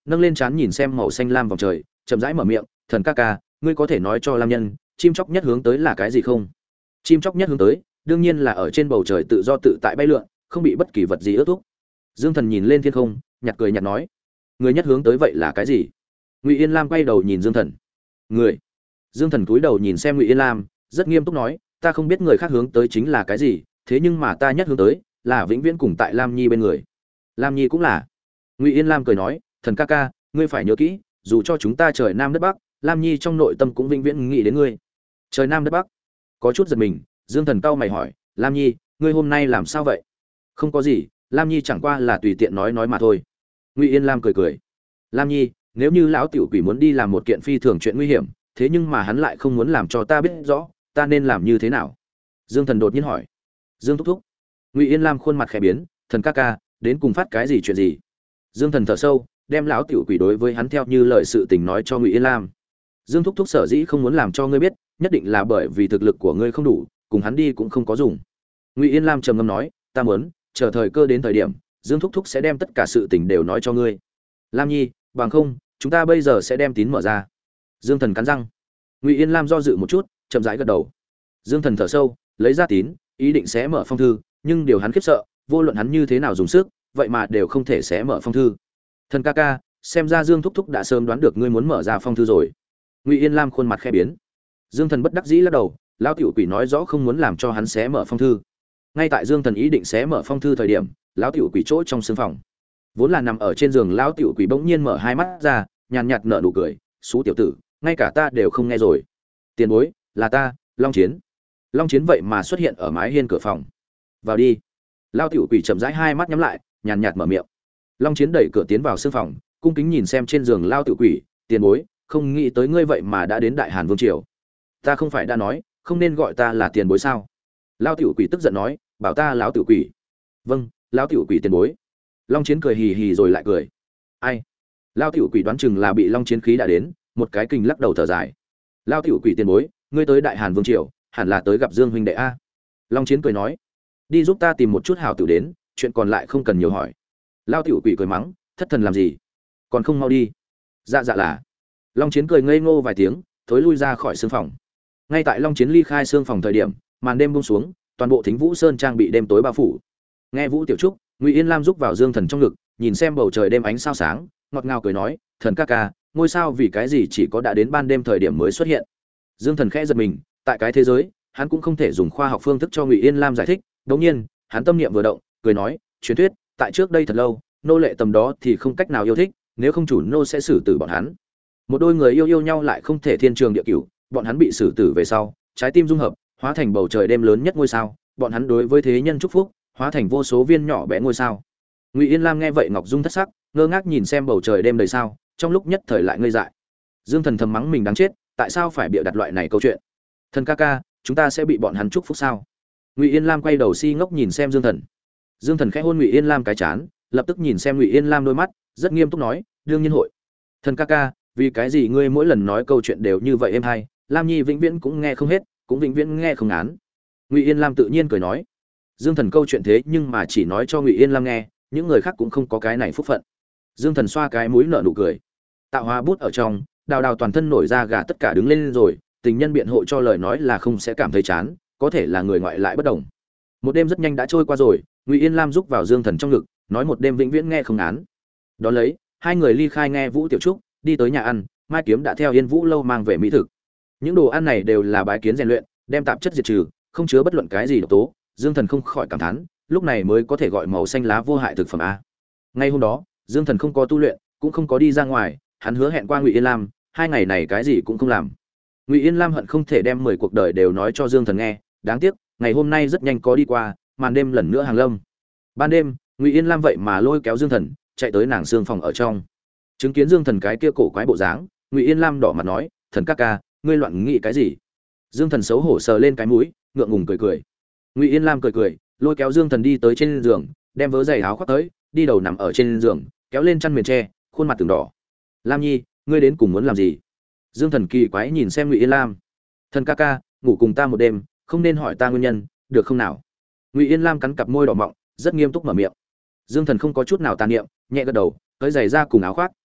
nâng lên trán nhìn xem màu xanh lam vòng trời, chậm rãi mở miệng, "Thần ca ca, ngươi có thể nói cho lam nhân, chim chóc nhất hướng tới là cái gì không?" Chim chóc nhất hướng tới, đương nhiên là ở trên bầu trời tự do tự tại bay lượn, không bị bất kỳ vật gì ước thúc. Dương Thần nhìn lên thiên không, nhạt cười nhạt nói, người nhất hướng tới vậy là cái gì? Ngụy Yên Lam quay đầu nhìn Dương Thần. Người. Dương Thần cúi đầu nhìn xem Ngụy Yên Lam, rất nghiêm túc nói, ta không biết người khác hướng tới chính là cái gì, thế nhưng mà ta nhất hướng tới là vĩnh viễn cùng tại Lam Nhi bên người. Lam Nhi cũng là. Ngụy Yên Lam cười nói, thần ca ca, ngươi phải nhớ kỹ, dù cho chúng ta trời nam đất bắc, Lam Nhi trong nội tâm cũng vĩnh viễn nghĩ đến ngươi. Trời nam đất bắc. Có chút giật mình, Dương Thần cau mày hỏi, Lam Nhi, ngươi hôm nay làm sao vậy? Không có gì, Lam Nhi chẳng qua là tùy tiện nói nói mà thôi. Ngụy Yên Lam cười cười. Lam Nhi, nếu như lão tiểu quỷ muốn đi làm một kiện phi thường chuyện nguy hiểm, thế nhưng mà hắn lại không muốn làm cho ta biết rõ, ta nên làm như thế nào? Dương Thần đột nhiên hỏi. Dương thúc thúc. Ngụy Yên Lam khuôn mặt khẽ biến, thần ca ca, đến cùng phát cái gì chuyện gì? Dương Thần thở sâu, đem lão tiểu quỷ đối với hắn theo như lời sự tình nói cho Ngụy Yên Lam. Dương thúc thúc sở dĩ không muốn làm cho ngươi biết, nhất định là bởi vì thực lực của ngươi không đủ, cùng hắn đi cũng không có dùng. Ngụy Yên Lam trầm ngâm nói, ta muốn chờ thời cơ đến thời điểm, Dương thúc thúc sẽ đem tất cả sự tình đều nói cho ngươi. Lam Nhi, bằng không, chúng ta bây giờ sẽ đem tín mở ra. Dương Thần cắn răng. Ngụy Yên Lam do dự một chút, chậm rãi gật đầu. Dương Thần thở sâu, lấy ra tín, ý định sẽ mở phong thư, nhưng điều hắn khiếp sợ, vô luận hắn như thế nào dùng sức, vậy mà đều không thể sẽ mở phong thư. Thần ca ca, xem ra Dương thúc thúc đã sớm đoán được ngươi muốn mở ra phong thư rồi. Ngụy Yên Lam khuôn mặt khẽ biến. Dương Thần bất đắc dĩ lắc đầu, lão tiểu quỷ nói rõ không muốn làm cho hắn xé mở phong thư. Ngay tại Dương Thần ý định xé mở phong thư thời điểm, lão tiểu quỷ chỗ trong sương phòng, vốn là nằm ở trên giường lão tiểu quỷ bỗng nhiên mở hai mắt ra, nhàn nhạt nở nụ cười, "Xú tiểu tử, ngay cả ta đều không nghe rồi." "Tiền bối, là ta, Long Chiến." Long Chiến vậy mà xuất hiện ở mái hiên cửa phòng. "Vào đi." Lão tiểu quỷ chậm rãi hai mắt nhắm lại, nhàn nhạt mở miệng. Long Chiến đẩy cửa tiến vào sương phòng, cung kính nhìn xem trên giường lão tiểu quỷ, "Tiền bối, không nghĩ tới ngươi vậy mà đã đến Đại Hàn Vương triều. Ta không phải đã nói, không nên gọi ta là tiền bối sao?" Lão tiểu quỷ tức giận nói, "Bảo ta lão tiểu quỷ." "Vâng, lão tiểu quỷ tiền bối." Long Chiến cười hì hì rồi lại cười. "Ai?" Lão tiểu quỷ đoán chừng là bị Long Chiến khí đã đến, một cái kình lắc đầu thở dài. "Lão tiểu quỷ tiền bối, ngươi tới Đại Hàn Vương triều, hẳn là tới gặp Dương huynh đệ a." Long Chiến cười nói, "Đi giúp ta tìm một chút hảo tiểu đến, chuyện còn lại không cần nhiều hỏi." Lão tiểu quỷ cười mắng, "Thất thần làm gì? Còn không mau đi." "Dạ dạ là." Long Chiến cười ngây ngô vài tiếng, thối lui ra khỏi sương phòng. Ngay tại Long Chiến ly khai sương phòng thời điểm, màn đêm buông xuống, toàn bộ Thính Vũ Sơn trang bị đêm tối bao phủ. Nghe Vũ Tiểu Trúc, Ngụy Yên Lam rúc vào Dương Thần trong ngực, nhìn xem bầu trời đêm ánh sao sáng, ngọt ngào cười nói, "Thần ca ca, ngôi sao vì cái gì chỉ có đã đến ban đêm thời điểm mới xuất hiện?" Dương Thần khẽ giật mình, tại cái thế giới, hắn cũng không thể dùng khoa học phương thức cho Ngụy Yên Lam giải thích, đột nhiên, hắn tâm niệm vừa động, cười nói, "Truyền thuyết, tại trước đây thật lâu, nô lệ tầm đó thì không cách nào yêu thích, nếu không chủ nô sẽ xử tử bọn hắn. Một đôi người yêu yêu nhau lại không thể thiên trường địa cửu, bọn hắn bị xử tử về sau, trái tim dung hợp, hóa thành bầu trời đêm lớn nhất ngôi sao, bọn hắn đối với thế nhân chúc phúc, hóa thành vô số viên nhỏ bé ngôi sao." Ngụy Yên Lam nghe vậy ngọc dung thất sắc, ngơ ngác nhìn xem bầu trời đêm đầy sao, trong lúc nhất thời lại ngây dại. Dương Thần thầm mắng mình đáng chết, tại sao phải bịa đặt loại này câu chuyện? "Thần ca ca, chúng ta sẽ bị bọn hắn chúc phúc sao?" Ngụy Yên Lam quay đầu si ngốc nhìn xem Dương Thần. Dương Thần khẽ hôn Ngụy Yên Lam cái chán, lập tức nhìn xem Ngụy Yên Lam đôi mắt, rất nghiêm túc nói, "Đương nhiên hội." "Thần ca ca, vì cái gì ngươi mỗi lần nói câu chuyện đều như vậy êm hay, Lam Nhi vĩnh viễn cũng nghe không hết, cũng vĩnh viễn nghe không ngán." Ngụy Yên Lam tự nhiên cười nói. Dương Thần câu chuyện thế nhưng mà chỉ nói cho Ngụy Yên Lam nghe, những người khác cũng không có cái này phúc phận. Dương Thần xoa cái mũi nở nụ cười. Tạo hóa bút ở trong, đào đào toàn thân nổi da gà tất cả đứng lên rồi, tình nhân biện hộ cho lời nói là không sẽ cảm thấy chán, có thể là người ngoại lại bất đồng. Một đêm rất nhanh đã trôi qua rồi, Ngụy Yên Lam rúc vào Dương Thần trong ngực, nói một đêm vĩnh viễn nghe không ngán. Đó lấy, hai người ly khai nghe Vũ Tiểu Trúc, đi tới nhà ăn, Mai Kiếm đã theo Yên Vũ lâu mang về mỹ thực. Những đồ ăn này đều là bái kiến rèn luyện, đem tạp chất diệt trừ, không chứa bất luận cái gì độc tố. Dương Thần không khỏi cảm thán, lúc này mới có thể gọi màu xanh lá vô hại thực phẩm a. Ngay hôm đó, Dương Thần không có tu luyện, cũng không có đi ra ngoài, hắn hứa hẹn qua Ngụy Yên Lam, hai ngày này cái gì cũng không làm. Ngụy Yên Lam hận không thể đem mười cuộc đời đều nói cho Dương Thần nghe, đáng tiếc, ngày hôm nay rất nhanh có đi qua, màn đêm lần nữa hàng lâm. Ban đêm, Ngụy Yên Lam vậy mà lôi kéo Dương Thần, chạy tới nàng xương phòng ở trong. Chứng kiến Dương Thần cái kia cổ quái bộ dáng, Ngụy Yên Lam đỏ mặt nói, "Thần ca ca, ngươi loạn nghĩ cái gì?" Dương Thần xấu hổ sờ lên cái mũi, ngượng ngùng cười cười. Ngụy Yên Lam cười cười, lôi kéo Dương Thần đi tới trên giường, đem vớ giày áo khoác tới, đi đầu nằm ở trên giường, kéo lên chăn mền tre, khuôn mặt từng đỏ. "Lam Nhi, ngươi đến cùng muốn làm gì?" Dương Thần kỳ quái nhìn xem Ngụy Yên Lam. "Thần ca ca, ngủ cùng ta một đêm, không nên hỏi ta nguyên nhân, được không nào?" Ngụy Yên Lam cắn cặp môi đỏ mọng, rất nghiêm túc mở miệng. Dương Thần không có chút nào tàn niệm, nhẹ gật đầu, cởi giày ra cùng áo khoác,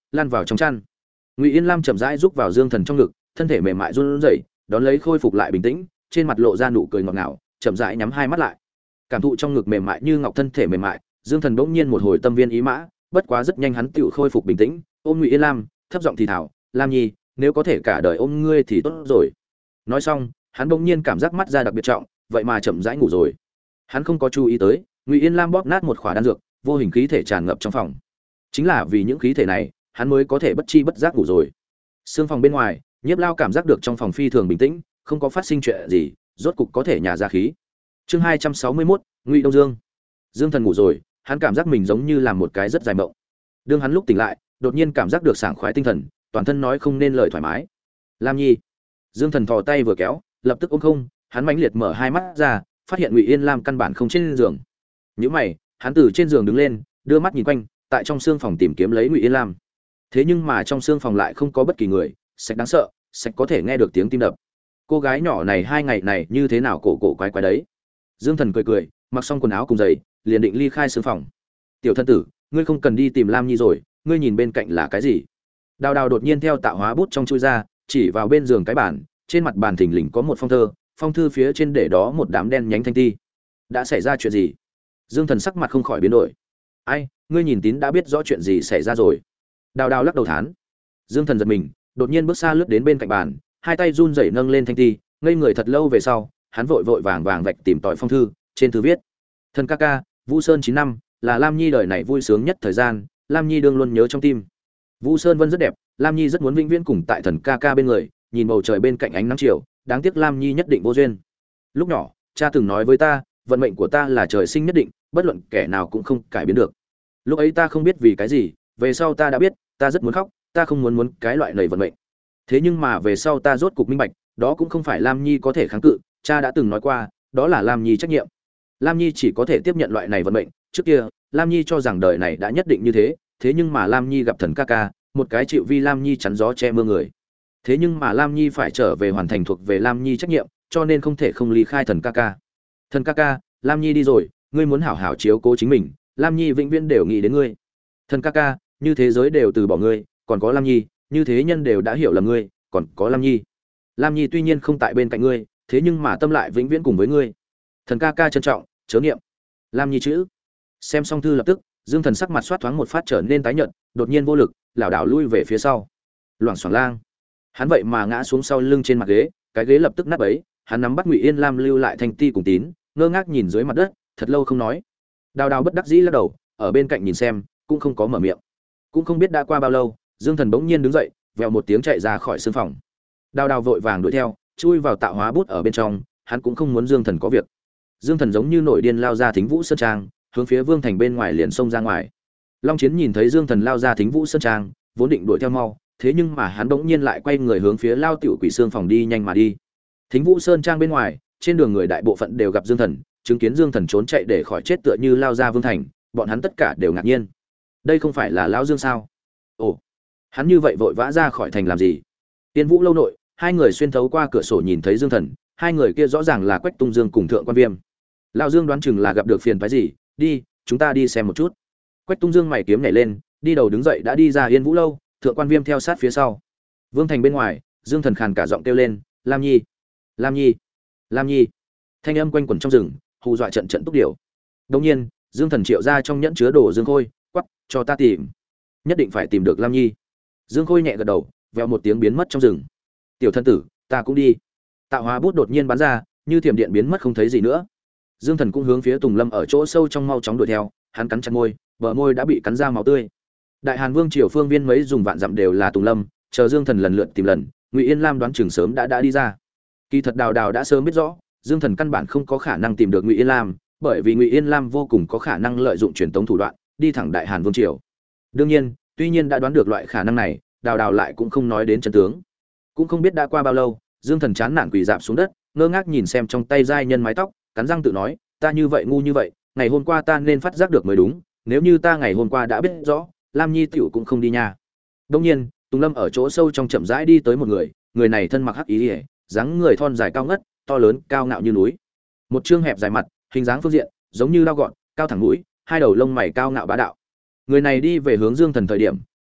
lan vào trong chăn. Ngụy Yên Lam chậm rãi rúc vào Dương Thần trong ngực, thân thể mềm mại run rẩy, đón lấy khôi phục lại bình tĩnh, trên mặt lộ ra nụ cười ngọt ngào, chậm rãi nhắm hai mắt lại. Cảm thụ trong ngực mềm mại như ngọc thân thể mềm mại, Dương Thần bỗng nhiên một hồi tâm viên ý mã, bất quá rất nhanh hắn tựu khôi phục bình tĩnh, ôm Ngụy Yên Lam, thấp giọng thì thào, "Lam Nhi, nếu có thể cả đời ôm ngươi thì tốt rồi." Nói xong, hắn bỗng nhiên cảm giác mắt ra đặc biệt trọng, vậy mà chậm rãi ngủ rồi. Hắn không có chú ý tới, Ngụy Yên Lam bóp nát một khỏa đan dược, vô hình khí thể tràn ngập trong phòng. Chính là vì những khí thể này, hắn mới có thể bất chi bất giác ngủ rồi. Sương phòng bên ngoài, Nhiếp Lao cảm giác được trong phòng phi thường bình tĩnh, không có phát sinh chuyện gì, rốt cục có thể nhả ra khí. Chương hai trăm sáu mươi mốt, Ngụy Đông Dương. Dương Thần ngủ rồi, hắn cảm giác mình giống như làm một cái rất dài mộng. Đương hắn lúc tỉnh lại, đột nhiên cảm giác được sảng khoái tinh thần, toàn thân nói không nên lời thoải mái. Lam Nhi. Dương Thần thò tay vừa kéo, lập tức ôm không, hắn mãnh liệt mở hai mắt ra, phát hiện Ngụy Yên Lam căn bản không trên giường. Nhíu mày, hắn từ trên giường đứng lên, đưa mắt nhìn quanh, tại trong xương phòng tìm kiếm lấy Ngụy Yên Lam. Thế nhưng mà trong xương phòng lại không có bất kỳ người, sạch đáng sợ, sạch có thể nghe được tiếng tim đập. Cô gái nhỏ này hai ngày này như thế nào cổ cổ quái quái đấy. Dương Thần cười cười, mặc xong quần áo cùng giày, liền định ly khai xương phòng. Tiểu thân tử, ngươi không cần đi tìm Lam Nhi rồi, ngươi nhìn bên cạnh là cái gì? Đào Đào đột nhiên theo tạo hóa bút trong chui ra, chỉ vào bên giường cái bàn, trên mặt bàn thình lình có một phong thơ, phong thư phía trên để đó một đám đen nhánh thanh ti. Đã xảy ra chuyện gì? Dương Thần sắc mặt không khỏi biến đổi. Ai, ngươi nhìn tín đã biết rõ chuyện gì xảy ra rồi. Đào Đào lắc đầu thán. Dương Thần giật mình, đột nhiên bước xa lướt đến bên cạnh bàn, hai tay run rẩy nâng lên thanh ti, ngây người thật lâu về sau, hắn vội vội vàng vàng vạch tìm tòi phong thư, trên thư viết: Thần ca ca, Vũ Sơn chín năm, là Lam Nhi đời này vui sướng nhất thời gian, Lam Nhi đương luôn nhớ trong tim. Vũ Sơn Vân rất đẹp, Lam Nhi rất muốn vĩnh viễn cùng tại Thần ca ca bên người, nhìn bầu trời bên cạnh ánh nắng chiều, đáng tiếc Lam Nhi nhất định vô duyên. Lúc nhỏ, cha từng nói với ta, vận mệnh của ta là trời sinh nhất định, bất luận kẻ nào cũng không cải biến được. Lúc ấy ta không biết vì cái gì, về sau ta đã biết, ta rất muốn khóc, ta không muốn muốn cái loại này vận mệnh. Thế nhưng mà về sau ta rốt cục minh bạch, đó cũng không phải Lam Nhi có thể kháng cự, cha đã từng nói qua, đó là Lam Nhi trách nhiệm. Lam Nhi chỉ có thể tiếp nhận loại này vận mệnh, trước kia, Lam Nhi cho rằng đời này đã nhất định như thế, thế nhưng mà Lam Nhi gặp Thần ca ca, một cái chịu vi Lam Nhi chắn gió che mưa người. Thế nhưng mà Lam Nhi phải trở về hoàn thành thuộc về Lam Nhi trách nhiệm, cho nên không thể không ly khai Thần ca ca. Thần ca ca, Lam Nhi đi rồi, ngươi muốn hảo hảo chiếu cố chính mình, Lam Nhi vĩnh viễn đều nghĩ đến ngươi. Thần ca ca, như thế giới đều từ bỏ ngươi, còn có Lam Nhi, như thế nhân đều đã hiểu lầm ngươi, còn có Lam Nhi. Lam Nhi tuy nhiên không tại bên cạnh ngươi, thế nhưng mà tâm lại vĩnh viễn cùng với ngươi. Thần ca ca trân trọng, chớ niệm. Lam Nhi chữ. Xem xong thư lập tức, Dương Thần sắc mặt xoát thoáng một phát trở nên tái nhợt, đột nhiên vô lực, lảo đảo lui về phía sau. Loảng xoảng lang. Hắn vậy mà ngã xuống sau lưng trên mặt ghế, cái ghế lập tức nát bấy, hắn nắm bắt Ngụy Yên Lam lưu lại thanh ti cùng tín, ngơ ngác nhìn dưới mặt đất, thật lâu không nói. Đào Đào bất đắc dĩ lắc đầu, ở bên cạnh nhìn xem, cũng không có mở miệng. Cũng không biết đã qua bao lâu, Dương Thần bỗng nhiên đứng dậy, vèo một tiếng chạy ra khỏi sương phòng. Đào Đào vội vàng đuổi theo, chui vào tạo hóa bút ở bên trong, hắn cũng không muốn Dương Thần có việc. Dương Thần giống như nổi điên lao ra Thính Vũ Sơn Trang, hướng phía Vương Thành bên ngoài liền xông ra ngoài. Long Chiến nhìn thấy Dương Thần lao ra Thính Vũ Sơn Trang, vốn định đuổi theo mau, thế nhưng mà hắn bỗng nhiên lại quay người hướng phía Lao Tiểu Quỷ Xương phòng đi nhanh mà đi. Thính Vũ Sơn Trang bên ngoài, trên đường người đại bộ phận đều gặp Dương Thần, chứng kiến Dương Thần trốn chạy để khỏi chết tựa như lao ra Vương Thành, bọn hắn tất cả đều ngạc nhiên. Đây không phải là lão Dương sao? Ồ, hắn như vậy vội vã ra khỏi thành làm gì? Tiên Vũ lâu nội, hai người xuyên thấu qua cửa sổ nhìn thấy Dương Thần, hai người kia rõ ràng là Quách Tung Dương cùng Thượng Quan Viêm. Lão Dương đoán chừng là gặp được phiền phức gì, đi, chúng ta đi xem một chút. Quách Tung Dương mày kiếm nhảy lên, đi đầu đứng dậy đã đi ra Yên Vũ lâu, Thượng Quan Viêm theo sát phía sau. Vương Thành bên ngoài, Dương Thần khàn cả giọng kêu lên, "Lam Nhi, Lam Nhi, Lam Nhi!" Thanh âm quanh quẩn trong rừng, hù dọa trận trận túc điểu. Đột nhiên, Dương Thần triệu ra trong nhẫn chứa đồ Dương Khôi, quắc, "Cho ta tìm, nhất định phải tìm được Lam Nhi." Dương Khôi nhẹ gật đầu, vèo một tiếng biến mất trong rừng. "Tiểu thân tử, ta cũng đi." Tạo hóa bút đột nhiên bắn ra, như thiểm điện biến mất không thấy gì nữa. Dương Thần cũng hướng phía Tùng Lâm ở chỗ sâu trong mau chóng đuổi theo, hắn cắn chặt môi, bờ môi đã bị cắn ra máu tươi. Đại Hàn Vương triều phương viên mấy dùng vạn dặm đều là Tùng Lâm, chờ Dương Thần lần lượt tìm lần, Ngụy Yên Lam đoán chừng sớm đã đã đi ra. Kỳ thật Đào Đào đã sớm biết rõ, Dương Thần căn bản không có khả năng tìm được Ngụy Yên Lam, bởi vì Ngụy Yên Lam vô cùng có khả năng lợi dụng truyền tống thủ đoạn, đi thẳng Đại Hàn Vương triều. Đương nhiên, tuy nhiên đã đoán được loại khả năng này, Đào Đào lại cũng không nói đến chân tướng. Cũng không biết đã qua bao lâu, Dương Thần chán nản quỳ rạp xuống đất, ngơ ngác nhìn xem trong tay giai nhân mái tóc, cắn răng tự nói, ta như vậy ngu như vậy, ngày hôm qua ta nên phát giác được mới đúng, nếu như ta ngày hôm qua đã biết rõ, Lam Nhi tiểu cũng không đi nha. Đương nhiên, Tùng Lâm ở chỗ sâu trong chậm rãi đi tới một người, người này thân mặc hắc ý liễu, dáng người thon dài cao ngất, to lớn, cao ngạo như núi. Một trương hẹp dài mặt, hình dáng phương diện, giống như lao gọn, cao thẳng mũi, hai đầu lông mày cao ngạo bá đạo. Người này đi về hướng Dương Thần thời điểm,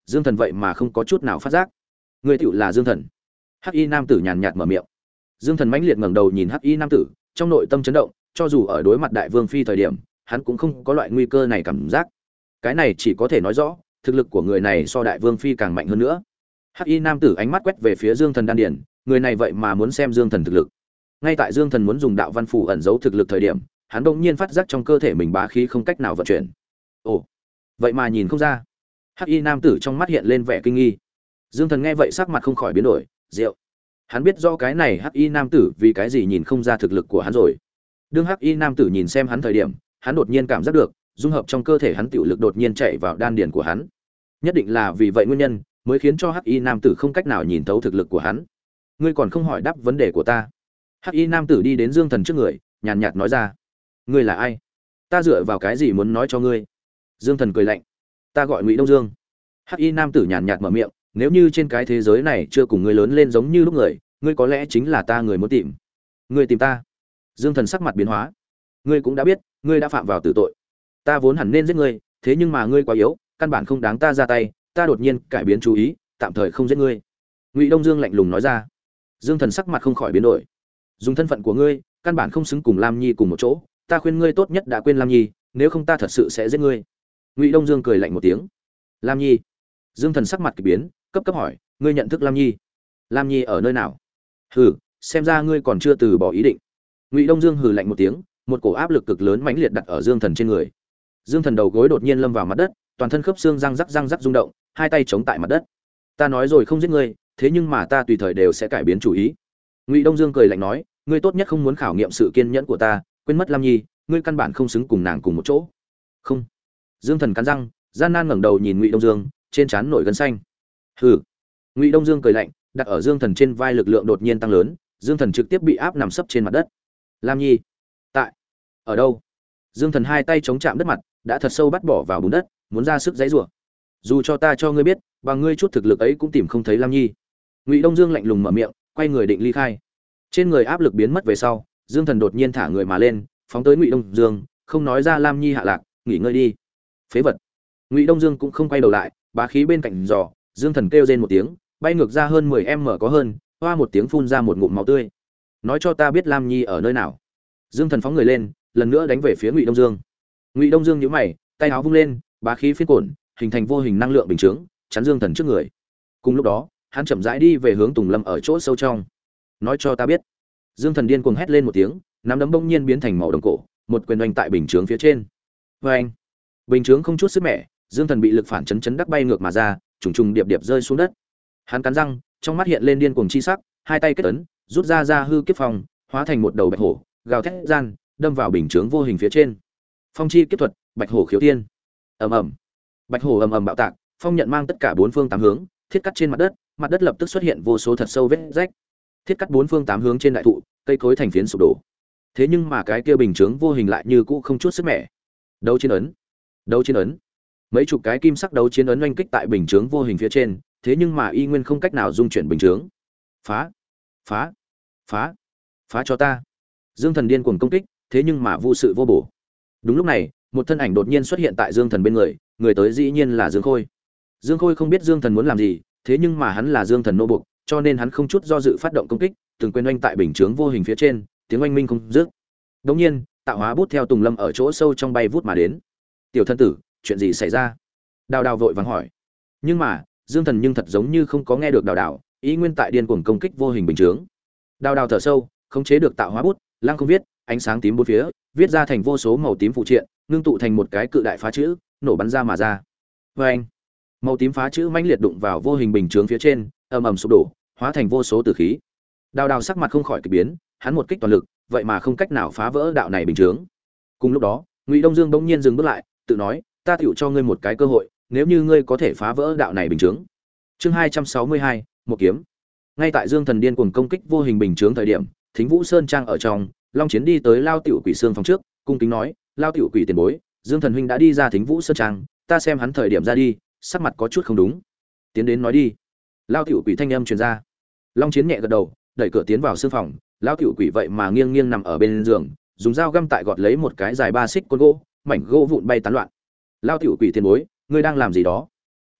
Dương Thần vậy mà không có chút nào phát giác. Ngươi tựu là Dương Thần? Hắc y nam tử nhàn nhạt mở miệng. Dương Thần mãnh liệt ngẩng đầu nhìn Hắc y nam tử, trong nội tâm chấn động, cho dù ở đối mặt Đại Vương phi thời điểm, hắn cũng không có loại nguy cơ này cảm giác. Cái này chỉ có thể nói rõ, thực lực của người này so Đại Vương phi càng mạnh hơn nữa. Hắc y nam tử ánh mắt quét về phía Dương Thần đan điền, người này vậy mà muốn xem Dương Thần thực lực. Ngay tại Dương Thần muốn dùng đạo văn phù ẩn giấu thực lực thời điểm, hắn bỗng nhiên phát giác trong cơ thể mình bá khí không cách nào vận chuyển. Ồ, vậy mà nhìn không ra. Hắc y nam tử trong mắt hiện lên vẻ kinh nghi. Dương Thần nghe vậy sắc mặt không khỏi biến đổi, rượu. Hắn biết rõ cái này Hắc y nam tử vì cái gì nhìn không ra thực lực của hắn rồi. Đương Hắc y nam tử nhìn xem hắn thời điểm, hắn đột nhiên cảm giác được, dung hợp trong cơ thể hắn tiểu lực đột nhiên chạy vào đan điền của hắn. Nhất định là vì vậy nguyên nhân, mới khiến cho Hắc y nam tử không cách nào nhìn thấu thực lực của hắn. Ngươi còn không hỏi đáp vấn đề của ta. Hắc y nam tử đi đến Dương Thần trước người, nhàn nhạt nói ra. Ngươi là ai? Ta dựa vào cái gì muốn nói cho ngươi? Dương Thần cười lạnh. Ta gọi Ngụy Đông Dương. Hắc y nam tử nhàn nhạt mở miệng, nếu như trên cái thế giới này chưa cùng ngươi lớn lên giống như lúc người, ngươi có lẽ chính là ta người muốn tìm. Ngươi tìm ta? Dương Thần sắc mặt biến hóa. Ngươi cũng đã biết, ngươi đã phạm vào tử tội. Ta vốn hẳn nên giết ngươi, thế nhưng mà ngươi quá yếu, căn bản không đáng ta ra tay, ta đột nhiên cải biến chú ý, tạm thời không giết ngươi. Ngụy Đông Dương lạnh lùng nói ra. Dương Thần sắc mặt không khỏi biến đổi. Dùng thân phận của ngươi, căn bản không xứng cùng Lam Nhi cùng một chỗ, ta khuyên ngươi tốt nhất đã quên Lam Nhi, nếu không ta thật sự sẽ giết ngươi. Ngụy Đông Dương cười lạnh một tiếng. Lam Nhi? Dương Thần sắc mặt kỳ biến, cấp cấp hỏi, ngươi nhận thức Lam Nhi? Lam Nhi ở nơi nào? Hừ, xem ra ngươi còn chưa từ bỏ ý định. Ngụy Đông Dương hừ lạnh một tiếng, một cổ áp lực cực lớn mãnh liệt đặt ở Dương Thần trên người. Dương Thần đầu gối đột nhiên lâm vào mặt đất, toàn thân khớp xương răng rắc răng rắc rung động, hai tay chống tại mặt đất. Ta nói rồi không giết ngươi, thế nhưng mà ta tùy thời đều sẽ cải biến chủ ý. Ngụy Đông Dương cười lạnh nói, ngươi tốt nhất không muốn khảo nghiệm sự kiên nhẫn của ta, quên mất Lam Nhi, ngươi căn bản không xứng cùng nàng cùng một chỗ. Không. Dương Thần cắn răng, gian nan ngẩng đầu nhìn Ngụy Đông Dương, trên trán nổi gân xanh. Hừ. Ngụy Đông Dương cười lạnh, đặt ở Dương Thần trên vai lực lượng đột nhiên tăng lớn, Dương Thần trực tiếp bị áp nằm sấp trên mặt đất. Lam Nhi, tại ở đâu? Dương Thần hai tay chống chạm đất mặt, đã thật sâu bắt bỏ vào bùn đất, muốn ra sức giãy giụa. Dù cho ta cho ngươi biết, bằng ngươi chút thực lực ấy cũng tìm không thấy Lam Nhi. Ngụy Đông Dương lạnh lùng mở miệng, quay người định ly khai. Trên người áp lực biến mất về sau, Dương Thần đột nhiên thả người mà lên, phóng tới Ngụy Đông Dương, không nói ra Lam Nhi hạ lạc, nghỉ ngơi đi. Phế vật. Ngụy Đông Dương cũng không quay đầu lại, bá khí bên cạnh giò, Dương Thần kêu rên một tiếng, bay ngược ra hơn mười mét có hơn, hoa một tiếng phun ra một ngụm máu tươi. Nói cho ta biết Lam Nhi ở nơi nào. Dương Thần phóng người lên, lần nữa đánh về phía Ngụy Đông Dương. Ngụy Đông Dương nhíu mày, tay áo vung lên, bá khí phiên cổn, hình thành vô hình năng lượng bình chướng, chắn Dương Thần trước người. Cùng lúc đó, hắn chậm rãi đi về hướng Tùng Lâm ở chỗ sâu trong. Nói cho ta biết. Dương Thần điên cuồng hét lên một tiếng, nắm đấm bỗng nhiên biến thành màu đồng cổ, một quyền oanh tại bình chướng phía trên. Oanh! Bình chướng không chút sức mẻ, Dương Thần bị lực phản chấn chấn đắc bay ngược mà ra, trùng trùng điệp điệp rơi xuống đất. Hắn cắn răng, trong mắt hiện lên điên cuồng chi sắc, hai tay kết ấn, rút ra ra hư kiếp phong, hóa thành một đầu bạch hổ, gào thét gian, đâm vào bình chướng vô hình phía trên. Phong chi kiếp thuật, bạch hổ khiếu thiên. Ầm ầm. Bạch hổ ầm ầm bạo tạc, phong nhận mang tất cả bốn phương tám hướng, thiết cắt trên mặt đất, mặt đất lập tức xuất hiện vô số thật sâu vết rách. Thiết cắt bốn phương tám hướng trên đại thụ, cây cối thành phiến sụp đổ. Thế nhưng mà cái kia bình chướng vô hình lại như cũ không chút sức mẻ. Đấu chiến ấn, đấu chiến ấn. Mấy chục cái kim sắc đấu chiến ấn oanh kích tại bình chướng vô hình phía trên, thế nhưng mà y nguyên không cách nào dung chuyển bình chướng. Phá, phá, phá, phá cho ta. Dương Thần điên cuồng công kích, thế nhưng mà vô sự vô bổ. Đúng lúc này, một thân ảnh đột nhiên xuất hiện tại Dương Thần bên người, người tới dĩ nhiên là Dương Khôi. Dương Khôi không biết Dương Thần muốn làm gì, thế nhưng mà hắn là Dương Thần nô buộc, cho nên hắn không chút do dự phát động công kích, từng quyền oanh tại bình chướng vô hình phía trên, tiếng oanh minh không dứt. Đột nhiên, tạo hóa bút theo Tùng Lâm ở chỗ sâu trong bay vút mà đến. "Tiểu thân tử, chuyện gì xảy ra?" Đào Đào vội vàng hỏi. Nhưng mà, Dương Thần nhưng thật giống như không có nghe được Đào Đào, ý nguyên tại điên cuồng công kích vô hình bình chướng. Đào Đào thở sâu, khống chế được tạo hóa bút, lăng không viết, ánh sáng tím bốn phía, viết ra thành vô số màu tím phụ triện, ngưng tụ thành một cái cự đại phá chữ, nổ bắn ra mà ra. Oeng! Màu tím phá chữ mãnh liệt đụng vào vô hình bình chướng phía trên, ầm ầm sụp đổ, hóa thành vô số tử khí. Đào Đào sắc mặt không khỏi kỳ biến, hắn một kích toàn lực, vậy mà không cách nào phá vỡ đạo này bình chướng. Cùng lúc đó, Ngụy Đông Dương bỗng nhiên dừng bước lại, tự nói, ta tựu cho ngươi một cái cơ hội, nếu như ngươi có thể phá vỡ đạo này bình chướng. Chương hai trăm sáu mươi hai, một kiếm. Ngay tại Dương Thần điên cuồng công kích vô hình bình chướng thời điểm, Thính Vũ Sơn trang ở trong, Long Chiến đi tới Lao Tiểu Quỷ Xương phòng trước, cung kính nói, Lao Tiểu Quỷ tiền bối, Dương Thần huynh đã đi ra Thính Vũ Sơn trang, ta xem hắn thời điểm ra đi, sắc mặt có chút không đúng. Tiến đến nói đi. Lao Tiểu Quỷ thanh âm truyền ra. Long Chiến nhẹ gật đầu, đẩy cửa tiến vào sương phòng, Lao Tiểu Quỷ vậy mà nghiêng nghiêng nằm ở bên giường, dùng dao găm tại gọt lấy một cái dài ba xích côn gỗ, mảnh gỗ vụn bay tán loạn. Lao Tiểu Quỷ tiền bối, ngươi đang làm gì đó?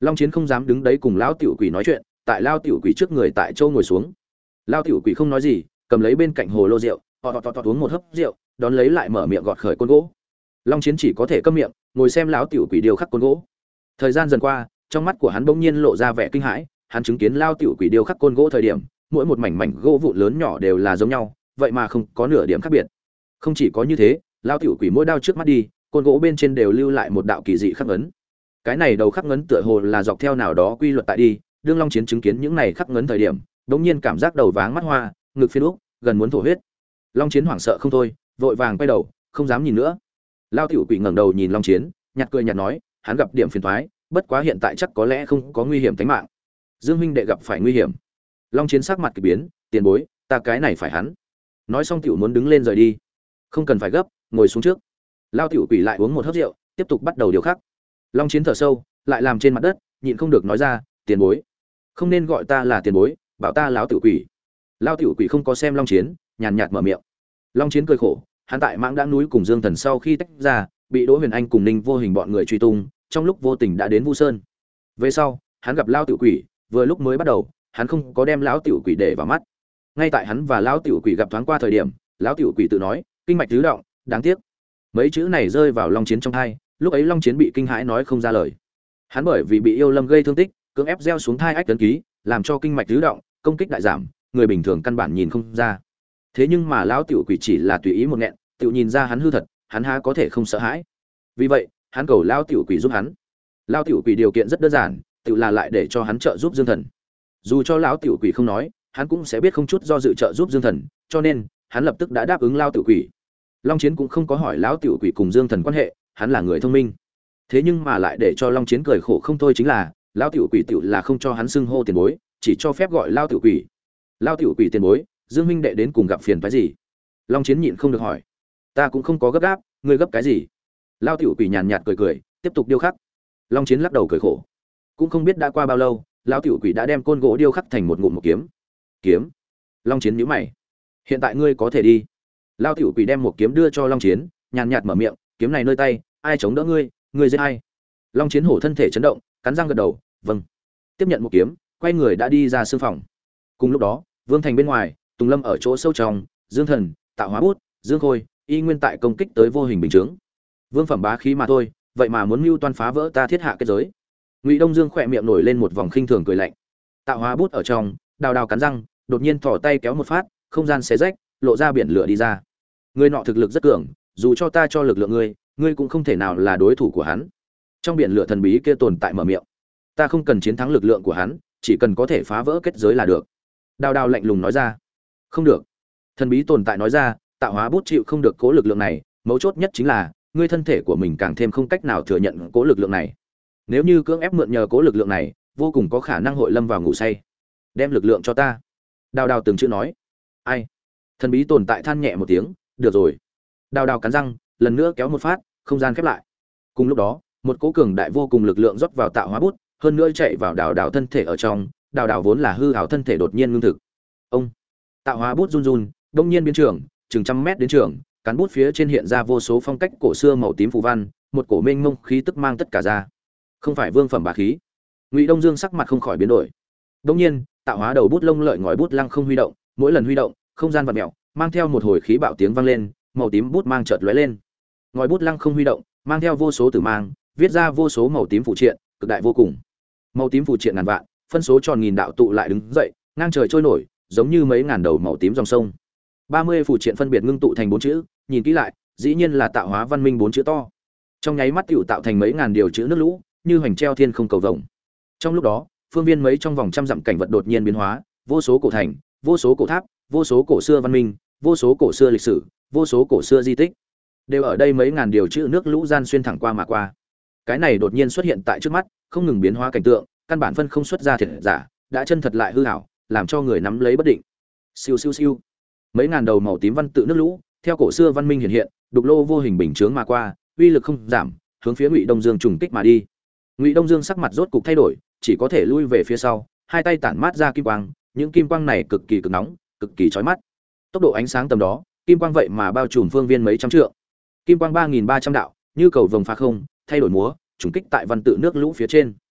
Long Chiến không dám đứng đấy cùng lão tiểu quỷ nói chuyện, tại lao tiểu quỷ trước người tại chỗ ngồi xuống. Lao tiểu quỷ không nói gì, cầm lấy bên cạnh hồ lô rượu, họ tọt tọt uống một hớp rượu, đón lấy lại mở miệng gọt khởi côn gỗ. Long Chiến chỉ có thể câm miệng, ngồi xem lão tiểu quỷ điêu khắc côn gỗ. Thời gian dần qua, trong mắt của hắn bỗng nhiên lộ ra vẻ kinh hãi, hắn chứng kiến lao tiểu quỷ điêu khắc côn gỗ thời điểm, mỗi một mảnh mảnh gỗ vụn lớn nhỏ đều là giống nhau, vậy mà không có nửa điểm khác biệt. Không chỉ có như thế, lao tiểu quỷ mỗi đao trước mắt đi, côn gỗ bên trên đều lưu lại một đạo kỳ dị khắc ấn. Cái này đầu khắc ấn tựa hồ là dọc theo nào đó quy luật tại đi, đương Long Chiến chứng kiến những này khắc ấn thời điểm, đột nhiên cảm giác đầu váng mắt hoa, ngực phiến úc, gần muốn thổ huyết. Long Chiến hoảng sợ không thôi, vội vàng quay đầu, không dám nhìn nữa. Lao tiểu quỷ ngẩng đầu nhìn Long Chiến, nhạt cười nhạt nói, hắn gặp điểm phiền toái, bất quá hiện tại chắc có lẽ không có nguy hiểm tính mạng. Dương huynh đệ gặp phải nguy hiểm. Long Chiến sắc mặt kỳ biến, tiền bối, ta cái này phải hắn. Nói xong tiểu muốn đứng lên rời đi. Không cần phải gấp, ngồi xuống trước. Lao tiểu quỷ lại uống một hớp rượu, tiếp tục bắt đầu điều khắc. Long Chiến thở sâu, lại làm trên mặt đất, nhịn không được nói ra, tiền bối, không nên gọi ta là tiền bối, bảo ta lão tiểu quỷ. Lao tiểu quỷ không có xem Long Chiến, nhàn nhạt mở miệng. Long Chiến cười khổ, hắn tại Mãng Đãng núi cùng Dương Thần sau khi tách ra, bị Đỗ Huyền Anh cùng Ninh Vô Hình bọn người truy tung, trong lúc vô tình đã đến Vu Sơn. Về sau, hắn gặp Lao tiểu quỷ, vừa lúc mới bắt đầu, hắn không có đem lão tiểu quỷ để vào mắt. Ngay tại hắn và lão tiểu quỷ gặp thoáng qua thời điểm, lão tiểu quỷ tự nói, kinh mạch tứ động, đáng tiếc. Mấy chữ này rơi vào Long Chiến trong tai, lúc ấy Long Chiến bị kinh hãi nói không ra lời. Hắn bởi vì bị yêu lâm gây thương tích, cưỡng ép gieo xuống thai ách tấn ký, làm cho kinh mạch tứ động, công kích đại giảm, người bình thường căn bản nhìn không ra. Thế nhưng mà lão tiểu quỷ chỉ là tùy ý một nghẹn, tự nhìn ra hắn hư thật, hắn há có thể không sợ hãi. Vì vậy, hắn cầu lão tiểu quỷ giúp hắn. Lão tiểu quỷ điều kiện rất đơn giản, tự là lại để cho hắn trợ giúp Dương Thần. Dù cho lão tiểu quỷ không nói, hắn cũng sẽ biết không chút do dự trợ giúp Dương Thần, cho nên hắn lập tức đã đáp ứng lão tiểu quỷ. Long Chiến cũng không có hỏi lão tiểu quỷ cùng Dương Thần quan hệ, hắn là người thông minh. Thế nhưng mà lại để cho Long Chiến cười khổ không thôi chính là, lão tiểu quỷ tiểu là không cho hắn xưng hô tiền bối, chỉ cho phép gọi lão tiểu quỷ. Lão tiểu quỷ tiền bối, Dương huynh đệ đến cùng gặp phiền phức gì? Long Chiến nhịn không được hỏi. Ta cũng không có gấp gáp, ngươi gấp cái gì? Lão tiểu quỷ nhàn nhạt cười cười, tiếp tục điêu khắc. Long Chiến lắc đầu cười khổ. Cũng không biết đã qua bao lâu, lão tiểu quỷ đã đem côn gỗ điêu khắc thành một ngụm một kiếm. Kiếm? Long Chiến nhíu mày. Hiện tại ngươi có thể đi. Lão tiểu quỷ đem một kiếm đưa cho Long Chiến, nhàn nhạt mở miệng, kiếm này nơi tay, ai chống đỡ ngươi, ngươi giết ai? Long Chiến hổ thân thể chấn động, cắn răng gật đầu, vâng. Tiếp nhận một kiếm, quay người đã đi ra sương phòng. Cùng lúc đó, Vương Thành bên ngoài, Tùng Lâm ở chỗ sâu trong, Dương Thần, Tạo Hóa Bút, Dương Khôi, y nguyên tại công kích tới vô hình bình chướng. Vương phẩm bá khí mà thôi, vậy mà muốn mưu toan phá vỡ ta thiết hạ kết giới. Ngụy Đông Dương khỏe miệng nổi lên một vòng khinh thường cười lạnh. Tạo Hóa Bút ở trong, đào đào cắn răng, đột nhiên thò tay kéo một phát, không gian xé rách, lộ ra biển lửa đi ra. Người nọ thực lực rất cường, dù cho ta cho lực lượng ngươi, ngươi cũng không thể nào là đối thủ của hắn. Trong biển lửa thần bí kia tồn tại mở miệng. Ta không cần chiến thắng lực lượng của hắn, chỉ cần có thể phá vỡ kết giới là được. Đào đào lạnh lùng nói ra. Không được. Thần bí tồn tại nói ra, Tạo Hóa Bút chịu không được cố lực lượng này, mấu chốt nhất chính là, ngươi thân thể của mình càng thêm không cách nào thừa nhận cố lực lượng này. Nếu như cưỡng ép mượn nhờ cố lực lượng này, vô cùng có khả năng hội lâm vào ngủ say. Đem lực lượng cho ta. Đào đào từng chữ nói. Ai? Thần bí tồn tại than nhẹ một tiếng, được rồi. Đào đào cắn răng, lần nữa kéo một phát, không gian khép lại. Cùng lúc đó, một cỗ cường đại vô cùng lực lượng rót vào Tạo Hóa Bút, hơn nữa chạy vào đào đào thân thể ở trong, đào đào vốn là hư ảo thân thể đột nhiên ngưng thực. Ông. Tạo Hóa Bút run run, đông nhiên biến trường, chừng trăm mét đến trường, cán bút phía trên hiện ra vô số phong cách cổ xưa màu tím phù văn, một cổ mênh mông khí tức mang tất cả ra. Không phải vương phẩm bá khí. Ngụy Đông Dương sắc mặt không khỏi biến đổi. Đông nhiên, tạo hóa đầu bút lông lợi ngòi bút lăng không huy động, mỗi lần huy động, không gian vặn mèo, mang theo một hồi khí bạo tiếng vang lên, màu tím bút mang chợt lóe lên. Ngòi bút lăng không huy động, mang theo vô số tử mang, viết ra vô số màu tím phụ triện, cực đại vô cùng. Màu tím phụ triện ngàn vạn, phân số tròn nghìn đạo tụ lại đứng dậy, ngang trời trôi nổi, giống như mấy ngàn đầu màu tím dòng sông. ba mươi phụ triện phân biệt ngưng tụ thành bốn chữ, nhìn kỹ lại, dĩ nhiên là tạo hóa văn minh bốn chữ to. Trong nháy mắt tiểu tạo thành mấy ngàn điều chữ nước lũ, như hoành treo thiên không cầu vồng. Trong lúc đó, phương viên mấy trong vòng trăm dặm cảnh vật đột nhiên biến hóa, vô số cổ thành, vô số cổ tháp, vô số cổ xưa văn minh, vô số cổ xưa lịch sử, vô số cổ xưa di tích, đều ở đây mấy ngàn điều chữ nước lũ gian xuyên thẳng qua mà qua. Cái này đột nhiên xuất hiện tại trước mắt, không ngừng biến hóa cảnh tượng, căn bản phân không xuất ra thiệt giả, đã chân thật lại hư ảo, làm cho người nắm lấy bất định. Siêu siêu siêu. Mấy ngàn đầu màu tím văn tự nước lũ, theo cổ xưa văn minh hiện hiện, đục lô vô hình bình chướng mà qua, uy lực không giảm, hướng phía Ngụy Đông Dương trùng kích mà đi. Ngụy Đông Dương sắc mặt rốt cục thay đổi, chỉ có thể lui về phía sau, hai tay tản mát ra kim quang, những kim quang này cực kỳ cực nóng, cực kỳ chói mắt. Tốc độ ánh sáng tầm đó, kim quang vậy mà bao trùm phương viên mấy trăm trượng. Kim quang ba nghìn ba trăm đạo, như cầu vồng phá không, thay đổi múa, trùng kích tại văn tự nước lũ phía trên.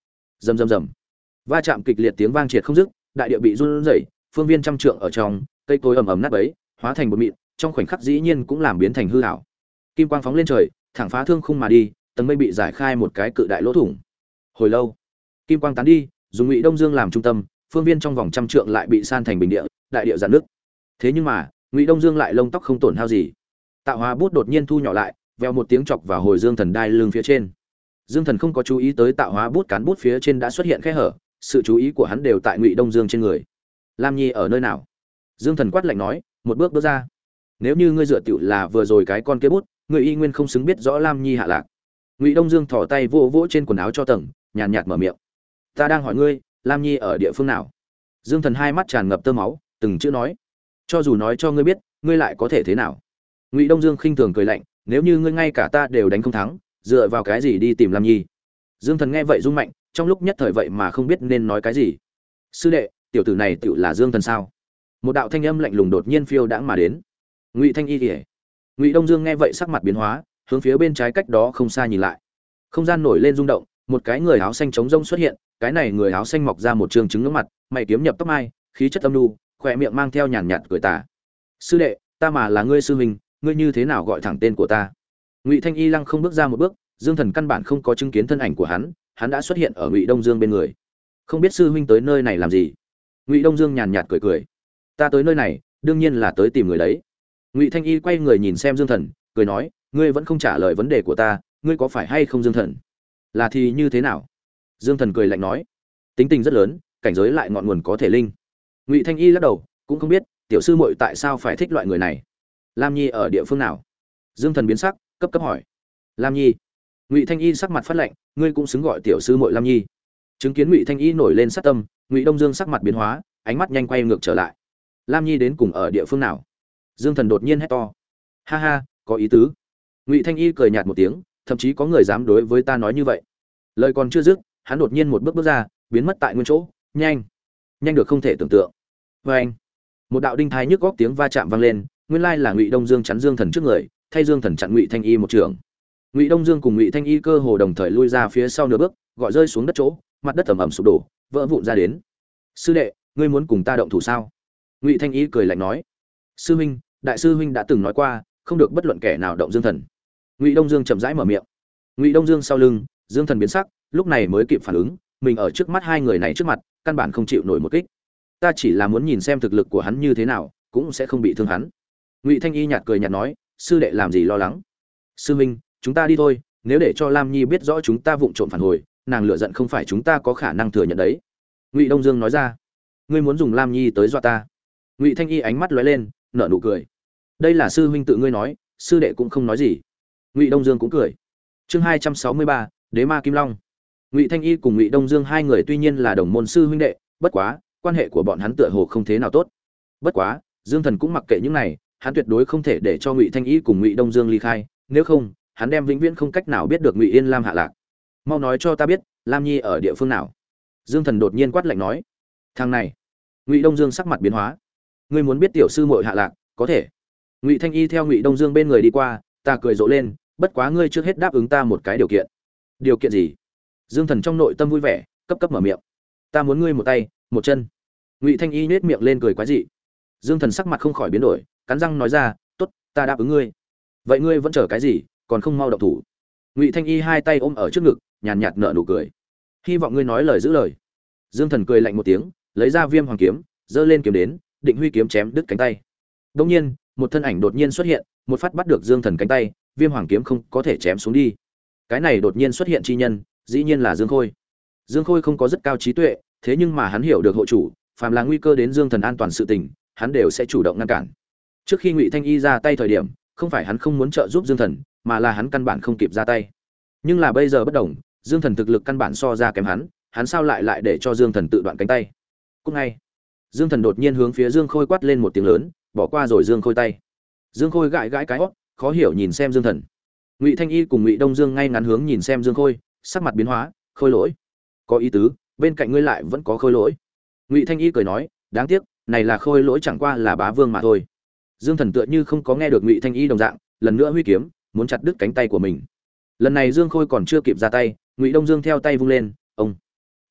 Rầm rầm rầm. Va chạm kịch liệt tiếng vang triệt không dứt, đại địa bị run rẩy, phương viên trăm trượng ở trong, cây cối ầm ầm nát bấy, hóa thành bột mịn, trong khoảnh khắc dĩ nhiên cũng làm biến thành hư ảo. Kim quang phóng lên trời, thẳng phá thương khung mà đi, tầng mây bị giải khai một cái cự đại lỗ thủng. Hồi lâu, kim quang tán đi, dùng Ngụy Đông Dương làm trung tâm, phương viên trong vòng trăm trượng lại bị san thành bình địa, đại địa giãn nước. Thế nhưng mà, Ngụy Đông Dương lại lông tóc không tổn hao gì. Tạo hóa bút đột nhiên thu nhỏ lại, vèo một tiếng chọc vào hồi Dương Thần đai lưng phía trên. Dương Thần không có chú ý tới tạo hóa bút cán bút phía trên đã xuất hiện khe hở, sự chú ý của hắn đều tại Ngụy Đông Dương trên người. Lam Nhi ở nơi nào? Dương Thần quát lạnh nói, một bước bước ra. Nếu như ngươi dựa tiểu là vừa rồi cái con kia bút, ngươi y nguyên không xứng biết rõ Lam Nhi hạ lạc. Ngụy Đông Dương thò tay vỗ vỗ trên quần áo cho tầng, nhàn nhạt mở miệng. Ta đang hỏi ngươi, Lam Nhi ở địa phương nào? Dương Thần hai mắt tràn ngập tơ máu, từng chữ nói. Cho dù nói cho ngươi biết, ngươi lại có thể thế nào? Ngụy Đông Dương khinh thường cười lạnh, nếu như ngươi ngay cả ta đều đánh không thắng, dựa vào cái gì đi tìm Lam Nhi? Dương Thần nghe vậy rung mạnh, trong lúc nhất thời vậy mà không biết nên nói cái gì. Sư đệ, tiểu tử này tiểu là Dương Thần sao? Một đạo thanh âm lạnh lùng đột nhiên phiêu đãng mà đến. Ngụy Thanh Y Liễu. Ngụy Đông Dương nghe vậy sắc mặt biến hóa, hướng phía bên trái cách đó không xa nhìn lại. Không gian nổi lên rung động, một cái người áo xanh trống rông xuất hiện, cái này người áo xanh mọc ra một trường trứng ngưỡng mặt, mày kiếm nhập tóc mai, khí chất âm nhu, khỏe miệng mang theo nhàn nhạt cười tà. Sư đệ, ta mà là ngươi sư huynh, ngươi như thế nào gọi thẳng tên của ta? Ngụy Thanh Y lăng không bước ra một bước, Dương Thần căn bản không có chứng kiến thân ảnh của hắn, hắn đã xuất hiện ở Ngụy Đông Dương bên người. Không biết sư huynh tới nơi này làm gì? Ngụy Đông Dương nhàn nhạt cười cười. Ta tới nơi này, đương nhiên là tới tìm người đấy. Ngụy Thanh Y quay người nhìn xem Dương Thần, cười nói, ngươi vẫn không trả lời vấn đề của ta, ngươi có phải hay không Dương Thần? Là thì như thế nào? Dương Thần cười lạnh nói, tính tình rất lớn, cảnh giới lại ngọn nguồn có thể linh. Ngụy Thanh Y lắc đầu, cũng không biết tiểu sư muội tại sao phải thích loại người này. Lam Nhi ở địa phương nào? Dương Thần biến sắc, cấp cấp hỏi. Lam Nhi. Ngụy Thanh Y sắc mặt phát lạnh, ngươi cũng xứng gọi tiểu sư muội Lam Nhi. Chứng kiến Ngụy Thanh Y nổi lên sát tâm, Ngụy Đông Dương sắc mặt biến hóa, ánh mắt nhanh quay ngược trở lại. Lam Nhi đến cùng ở địa phương nào? Dương Thần đột nhiên hét to. Ha ha, có ý tứ. Ngụy Thanh Y cười nhạt một tiếng, thậm chí có người dám đối với ta nói như vậy. Lời còn chưa dứt, hắn đột nhiên một bước bước ra, biến mất tại nguyên chỗ, nhanh, nhanh được không thể tưởng tượng. Và anh, một đạo đinh thái nhức góc tiếng va chạm vang lên, nguyên lai là Ngụy Đông Dương chắn Dương Thần trước người, thay Dương Thần chặn Ngụy Thanh Y một trường. Ngụy Đông Dương cùng Ngụy Thanh Y cơ hồ đồng thời lui ra phía sau nửa bước, gọi rơi xuống đất chỗ, mặt đất ẩm ẩm sụp đổ, vỡ vụn ra đến. Sư đệ, ngươi muốn cùng ta động thủ sao? Ngụy Thanh Y cười lạnh nói. Sư huynh, đại sư huynh đã từng nói qua, không được bất luận kẻ nào động Dương Thần. Ngụy Đông Dương chậm rãi mở miệng. Ngụy Đông Dương sau lưng, Dương Thần biến sắc, lúc này mới kịp phản ứng, mình ở trước mắt hai người này trước mặt, căn bản không chịu nổi một kích. Ta chỉ là muốn nhìn xem thực lực của hắn như thế nào, cũng sẽ không bị thương hắn. Ngụy Thanh Y nhạt cười nhạt nói, sư đệ làm gì lo lắng? Sư huynh, chúng ta đi thôi, nếu để cho Lam Nhi biết rõ chúng ta vụng trộm phản hồi, nàng lựa giận không phải chúng ta có khả năng thừa nhận đấy. Ngụy Đông Dương nói ra. Ngươi muốn dùng Lam Nhi tới dọa ta? Ngụy Thanh Y ánh mắt lóe lên, nở nụ cười. Đây là sư huynh tự ngươi nói, sư đệ cũng không nói gì. Ngụy Đông Dương cũng cười. Chương hai trăm sáu mươi ba, Đế Ma Kim Long. Ngụy Thanh Y cùng Ngụy Đông Dương hai người tuy nhiên là đồng môn sư huynh đệ, bất quá, quan hệ của bọn hắn tựa hồ không thế nào tốt. Bất quá, Dương Thần cũng mặc kệ những này, hắn tuyệt đối không thể để cho Ngụy Thanh Y cùng Ngụy Đông Dương ly khai, nếu không, hắn đem vĩnh viễn không cách nào biết được Ngụy Yên Lam hạ lạc. Mau nói cho ta biết, Lam Nhi ở địa phương nào? Dương Thần đột nhiên quát lạnh nói. Thằng này. Ngụy Đông Dương sắc mặt biến hóa. Ngươi muốn biết tiểu sư muội hạ lạc, có thể. Ngụy Thanh Y theo Ngụy Đông Dương bên người đi qua, ta cười rộ lên, bất quá ngươi trước hết đáp ứng ta một cái điều kiện. Điều kiện gì? Dương Thần trong nội tâm vui vẻ, cấp cấp mở miệng. Ta muốn ngươi một tay, một chân. Ngụy Thanh Y nhếch miệng lên cười quái dị. Dương Thần sắc mặt không khỏi biến đổi, cắn răng nói ra, tốt, ta đáp ứng ngươi. Vậy ngươi vẫn chờ cái gì, còn không mau động thủ? Ngụy Thanh Y hai tay ôm ở trước ngực, nhàn nhạt nở nụ cười. Hy vọng ngươi nói lời giữ lời. Dương Thần cười lạnh một tiếng, lấy ra Viêm Hoàng kiếm, giơ lên kiếm đến, định huy kiếm chém đứt cánh tay. Đột nhiên, một thân ảnh đột nhiên xuất hiện, một phát bắt được Dương Thần cánh tay, Viêm Hoàng kiếm không có thể chém xuống đi. Cái này đột nhiên xuất hiện chi nhân, dĩ nhiên là Dương Khôi. Dương Khôi không có rất cao trí tuệ, thế nhưng mà hắn hiểu được hộ chủ, phàm là nguy cơ đến Dương Thần an toàn sự tình, hắn đều sẽ chủ động ngăn cản. Trước khi Ngụy Thanh Y ra tay thời điểm, không phải hắn không muốn trợ giúp Dương Thần, mà là hắn căn bản không kịp ra tay. Nhưng là bây giờ bất đồng, Dương Thần thực lực căn bản so ra kém hắn, hắn sao lại lại để cho Dương Thần tự đoạn cánh tay? Cút ngay. Dương Thần đột nhiên hướng phía Dương Khôi quát lên một tiếng lớn, bỏ qua rồi Dương Khôi tay. Dương Khôi gãi gãi cái hót, khó hiểu nhìn xem Dương Thần. Ngụy Thanh Y cùng Ngụy Đông Dương ngay ngắn hướng nhìn xem Dương Khôi, sắc mặt biến hóa, Khôi lỗi, có ý tứ, bên cạnh ngươi lại vẫn có Khôi lỗi. Ngụy Thanh Y cười nói, đáng tiếc, này là Khôi lỗi chẳng qua là bá vương mà thôi. Dương Thần tựa như không có nghe được Ngụy Thanh Y đồng dạng, lần nữa huy kiếm, muốn chặt đứt cánh tay của mình. Lần này Dương Khôi còn chưa kịp ra tay, Ngụy Đông Dương theo tay vung lên, ông,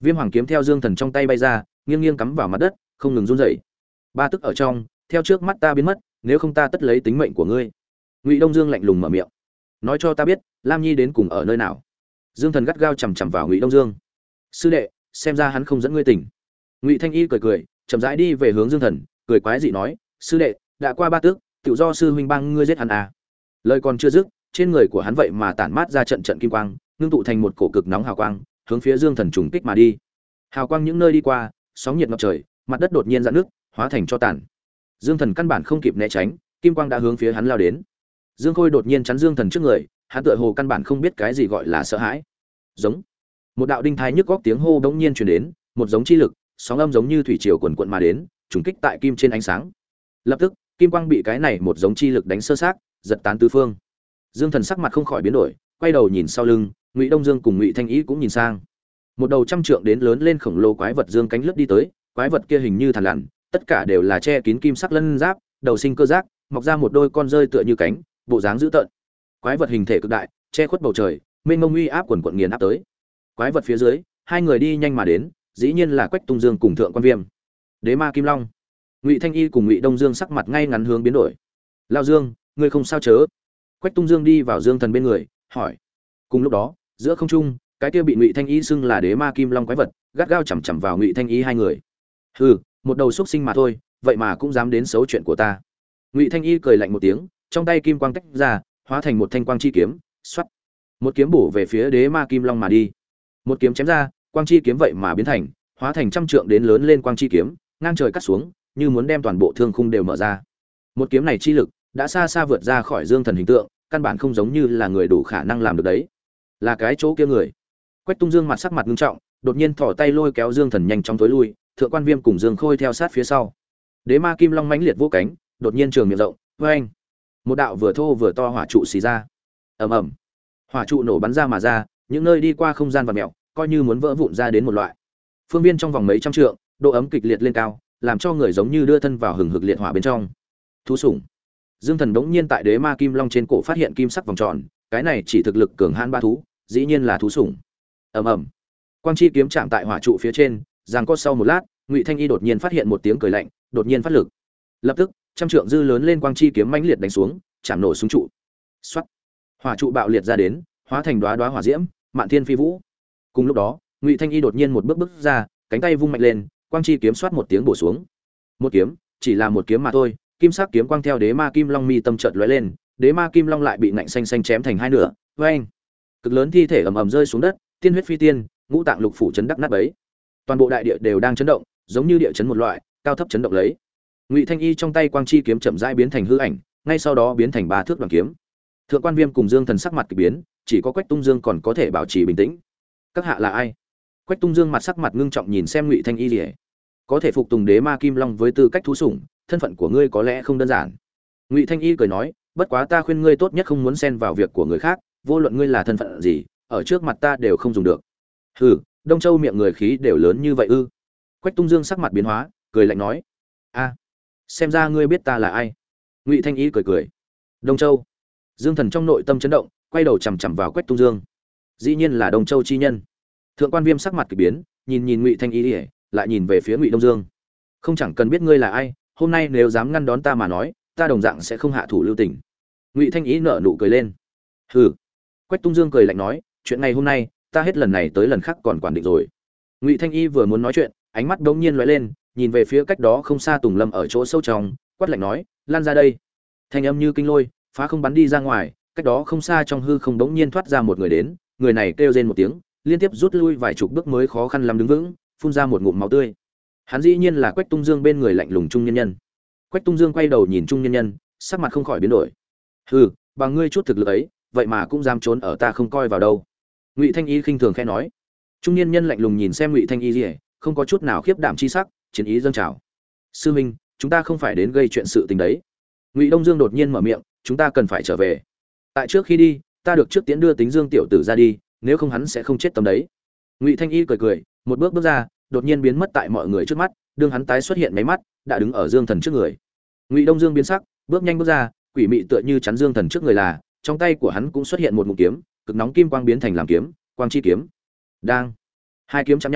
Viêm hoàng kiếm theo Dương Thần trong tay bay ra, nghiêng nghiêng cắm vào mặt đất, không ngừng run rẩy. Ba tức ở trong, theo trước mắt ta biến mất, nếu không ta tất lấy tính mệnh của ngươi. Ngụy Đông Dương lạnh lùng mở miệng, nói cho ta biết, Lam Nhi đến cùng ở nơi nào. Dương Thần gắt gao chằm chằm vào Ngụy Đông Dương. Sư đệ, xem ra hắn không dẫn ngươi tỉnh. Ngụy Thanh Y cười cười, chậm rãi đi về hướng Dương Thần, cười quái dị nói, sư đệ, đã qua ba tước, tự do sư huynh bang ngươi giết hắn à. Lời còn chưa dứt, trên người của hắn vậy mà tản mát ra trận trận kim quang, ngưng tụ thành một cổ cực nóng hào quang, hướng phía Dương Thần trùng kích mà đi. Hào quang những nơi đi qua, sóng nhiệt ngập trời, mặt đất đột nhiên rạn nứt, hóa thành tro tàn. Dương Thần căn bản không kịp né tránh, kim quang đã hướng phía hắn lao đến. Dương Khôi đột nhiên chắn Dương Thần trước người, hắn tựa hồ căn bản không biết cái gì gọi là sợ hãi. Giống. Một đạo đinh thai nhức góc tiếng hô bỗng nhiên truyền đến, một giống chi lực, sóng âm giống như thủy triều cuồn cuộn mà đến, trùng kích tại kim trên ánh sáng. Lập tức, kim quang bị cái này một giống chi lực đánh sơ xác, giật tán tứ phương. Dương Thần sắc mặt không khỏi biến đổi, quay đầu nhìn sau lưng, Ngụy Đông Dương cùng Ngụy Thanh Ý cũng nhìn sang. Một đầu trăm trượng đến lớn lên khổng lồ quái vật dương cánh lướt đi tới, quái vật kia hình như thằn lằn, tất cả đều là che kín kim sắc lân giáp, đầu sinh cơ giác, mọc ra một đôi con rơi tựa như cánh, bộ dáng dữ tợn. Quái vật hình thể cực đại, che khuất bầu trời, mênh mông uy áp quần quần nghiền áp tới. Quái vật phía dưới, hai người đi nhanh mà đến, dĩ nhiên là Quách Tung Dương cùng Thượng Quan Viêm. Đế Ma Kim Long. Ngụy Thanh Y cùng Ngụy Đông Dương sắc mặt ngay ngắn hướng biến đổi. Lao Dương, ngươi không sao chớ? Quách Tung Dương đi vào Dương Thần bên người, hỏi. Cùng lúc đó, giữa không trung, cái kia bị Ngụy Thanh Y xưng là Đế Ma Kim Long quái vật, gắt gao chằm chằm vào Ngụy Thanh Y hai người. Hừ, một đầu xúc sinh mà thôi, vậy mà cũng dám đến xấu chuyện của ta. Ngụy Thanh Y cười lạnh một tiếng, trong tay kim quang tách ra, hóa thành một thanh quang chi kiếm, xoắt. Một kiếm bổ về phía Đế Ma Kim Long mà đi. Một kiếm chém ra, quang chi kiếm vậy mà biến thành, hóa thành trăm trượng đến lớn lên quang chi kiếm, ngang trời cắt xuống, như muốn đem toàn bộ thương khung đều mở ra. Một kiếm này chi lực đã xa xa vượt ra khỏi Dương Thần hình tượng, căn bản không giống như là người đủ khả năng làm được đấy. Là cái chỗ kia người. Quách Tung Dương mặt sắc mặt nghiêm trọng, đột nhiên thò tay lôi kéo Dương Thần nhanh chóng tối lui, Thượng Quan Viêm cùng Dương Khôi theo sát phía sau. Đế Ma Kim Long mãnh liệt vỗ cánh, đột nhiên trường miệng rộng, oeng! Một đạo vừa thô vừa to hỏa trụ xì ra. Ầm ầm. Hỏa trụ nổ bắn ra mà ra, những nơi đi qua không gian vặn mèo, coi như muốn vỡ vụn ra đến một loại. Phương viên trong vòng mấy trăm trượng, độ ấm kịch liệt lên cao, làm cho người giống như đưa thân vào hừng hực liệt hỏa bên trong. Thú sủng. Dương Thần đống nhiên tại Đế Ma Kim Long trên cổ phát hiện kim sắc vòng tròn, cái này chỉ thực lực cường hãn ba thú, dĩ nhiên là thú sủng. Ầm ầm. Quang chi kiếm chạm tại hỏa trụ phía trên, giằng co sau một lát, Ngụy Thanh Y đột nhiên phát hiện một tiếng cười lạnh, đột nhiên phát lực. Lập tức, trăm trượng dư lớn lên quang chi kiếm mãnh liệt đánh xuống, chạm nổ xuống trụ. Soát. Hỏa trụ bạo liệt ra đến, hóa thành đóa đóa hỏa diễm, mạn thiên phi vũ. Cùng lúc đó, Ngụy Thanh Y đột nhiên một bước bước ra, cánh tay vung mạnh lên, quang chi kiếm xoát một tiếng bổ xuống. Một kiếm, chỉ là một kiếm mà thôi, kim sắc kiếm quang theo Đế Ma Kim Long mi tâm chợt lóe lên, Đế Ma Kim Long lại bị nạnh xanh xanh chém thành hai nửa. Oeng! Cực lớn thi thể ầm ầm rơi xuống đất, tiên huyết phi tiên, ngũ tạng lục phủ chấn đắc nát bấy. Toàn bộ đại địa đều đang chấn động, giống như địa chấn một loại, cao thấp chấn động lấy. Ngụy Thanh Y trong tay quang chi kiếm chậm rãi biến thành hư ảnh, ngay sau đó biến thành ba thước đoạn kiếm. Thượng Quan Viêm cùng Dương Thần sắc mặt kỳ biến, chỉ có Quách Tung Dương còn có thể bảo trì bình tĩnh. Các hạ là ai? Quách Tung Dương mặt sắc mặt ngưng trọng nhìn xem Ngụy Thanh Y liễu. Có thể phục tùng Đế Ma Kim Long với tư cách thú sủng, thân phận của ngươi có lẽ không đơn giản. Ngụy Thanh Y cười nói, bất quá ta khuyên ngươi tốt nhất không muốn xen vào việc của người khác, vô luận ngươi là thân phận gì, ở trước mặt ta đều không dùng được. Hừ, Đông Châu miệng người khí đều lớn như vậy ư? Quách Tung Dương sắc mặt biến hóa, cười lạnh nói, a, xem ra ngươi biết ta là ai. Ngụy Thanh Y cười cười, Đông Châu. Dương Thần trong nội tâm chấn động, quay đầu chằm chằm vào Quách Tung Dương. Dĩ nhiên là Đông Châu chi nhân. Thượng Quan Viêm sắc mặt kỳ biến, nhìn nhìn Ngụy Thanh Y, lại nhìn về phía Ngụy Đông Dương. Không chẳng cần biết ngươi là ai, hôm nay nếu dám ngăn đón ta mà nói, ta đồng dạng sẽ không hạ thủ lưu tình. Ngụy Thanh Y nở nụ cười lên. Hừ. Quách Tung Dương cười lạnh nói, chuyện ngày hôm nay, ta hết lần này tới lần khác còn quản định rồi. Ngụy Thanh Y vừa muốn nói chuyện, ánh mắt đống nhiên lóe lên, nhìn về phía cách đó không xa Tùng Lâm ở chỗ sâu trong, quát lạnh nói, lan ra đây. Thanh âm như kinh lôi, phá không bắn đi ra ngoài, cách đó không xa trong hư không đống nhiên thoát ra một người đến, người này kêu rên một tiếng, liên tiếp rút lui vài chục bước mới khó khăn lắm đứng vững, phun ra một ngụm máu tươi. Hắn dĩ nhiên là Quách Tung Dương bên người lạnh lùng trung nhân nhân. Quách Tung Dương quay đầu nhìn trung nhân nhân, sắc mặt không khỏi biến đổi. Hừ, bằng ngươi chút thực lực ấy, vậy mà cũng dám trốn ở ta không coi vào đâu. Ngụy Thanh Y khinh thường khẽ nói. Trung nhân nhân lạnh lùng nhìn xem Ngụy Thanh Y liễu, không có chút nào khiếp đảm chi sắc, chiến ý dâng trào. Sư huynh, chúng ta không phải đến gây chuyện sự tình đấy. Ngụy Đông Dương đột nhiên mở miệng, chúng ta cần phải trở về. Tại trước khi đi, ta được trước tiến đưa Tính Dương tiểu tử ra đi, nếu không hắn sẽ không chết tâm đấy. Ngụy Thanh Y cười cười, một bước bước ra, đột nhiên biến mất tại mọi người trước mắt, đương hắn tái xuất hiện mấy mắt, đã đứng ở Dương Thần trước người. Ngụy Đông Dương biến sắc, bước nhanh bước ra, quỷ mị tựa như chắn Dương Thần trước người là, trong tay của hắn cũng xuất hiện một mũi kiếm, cực nóng kim quang biến thành làm kiếm, quang chi kiếm. Đang, hai kiếm chạm nhau,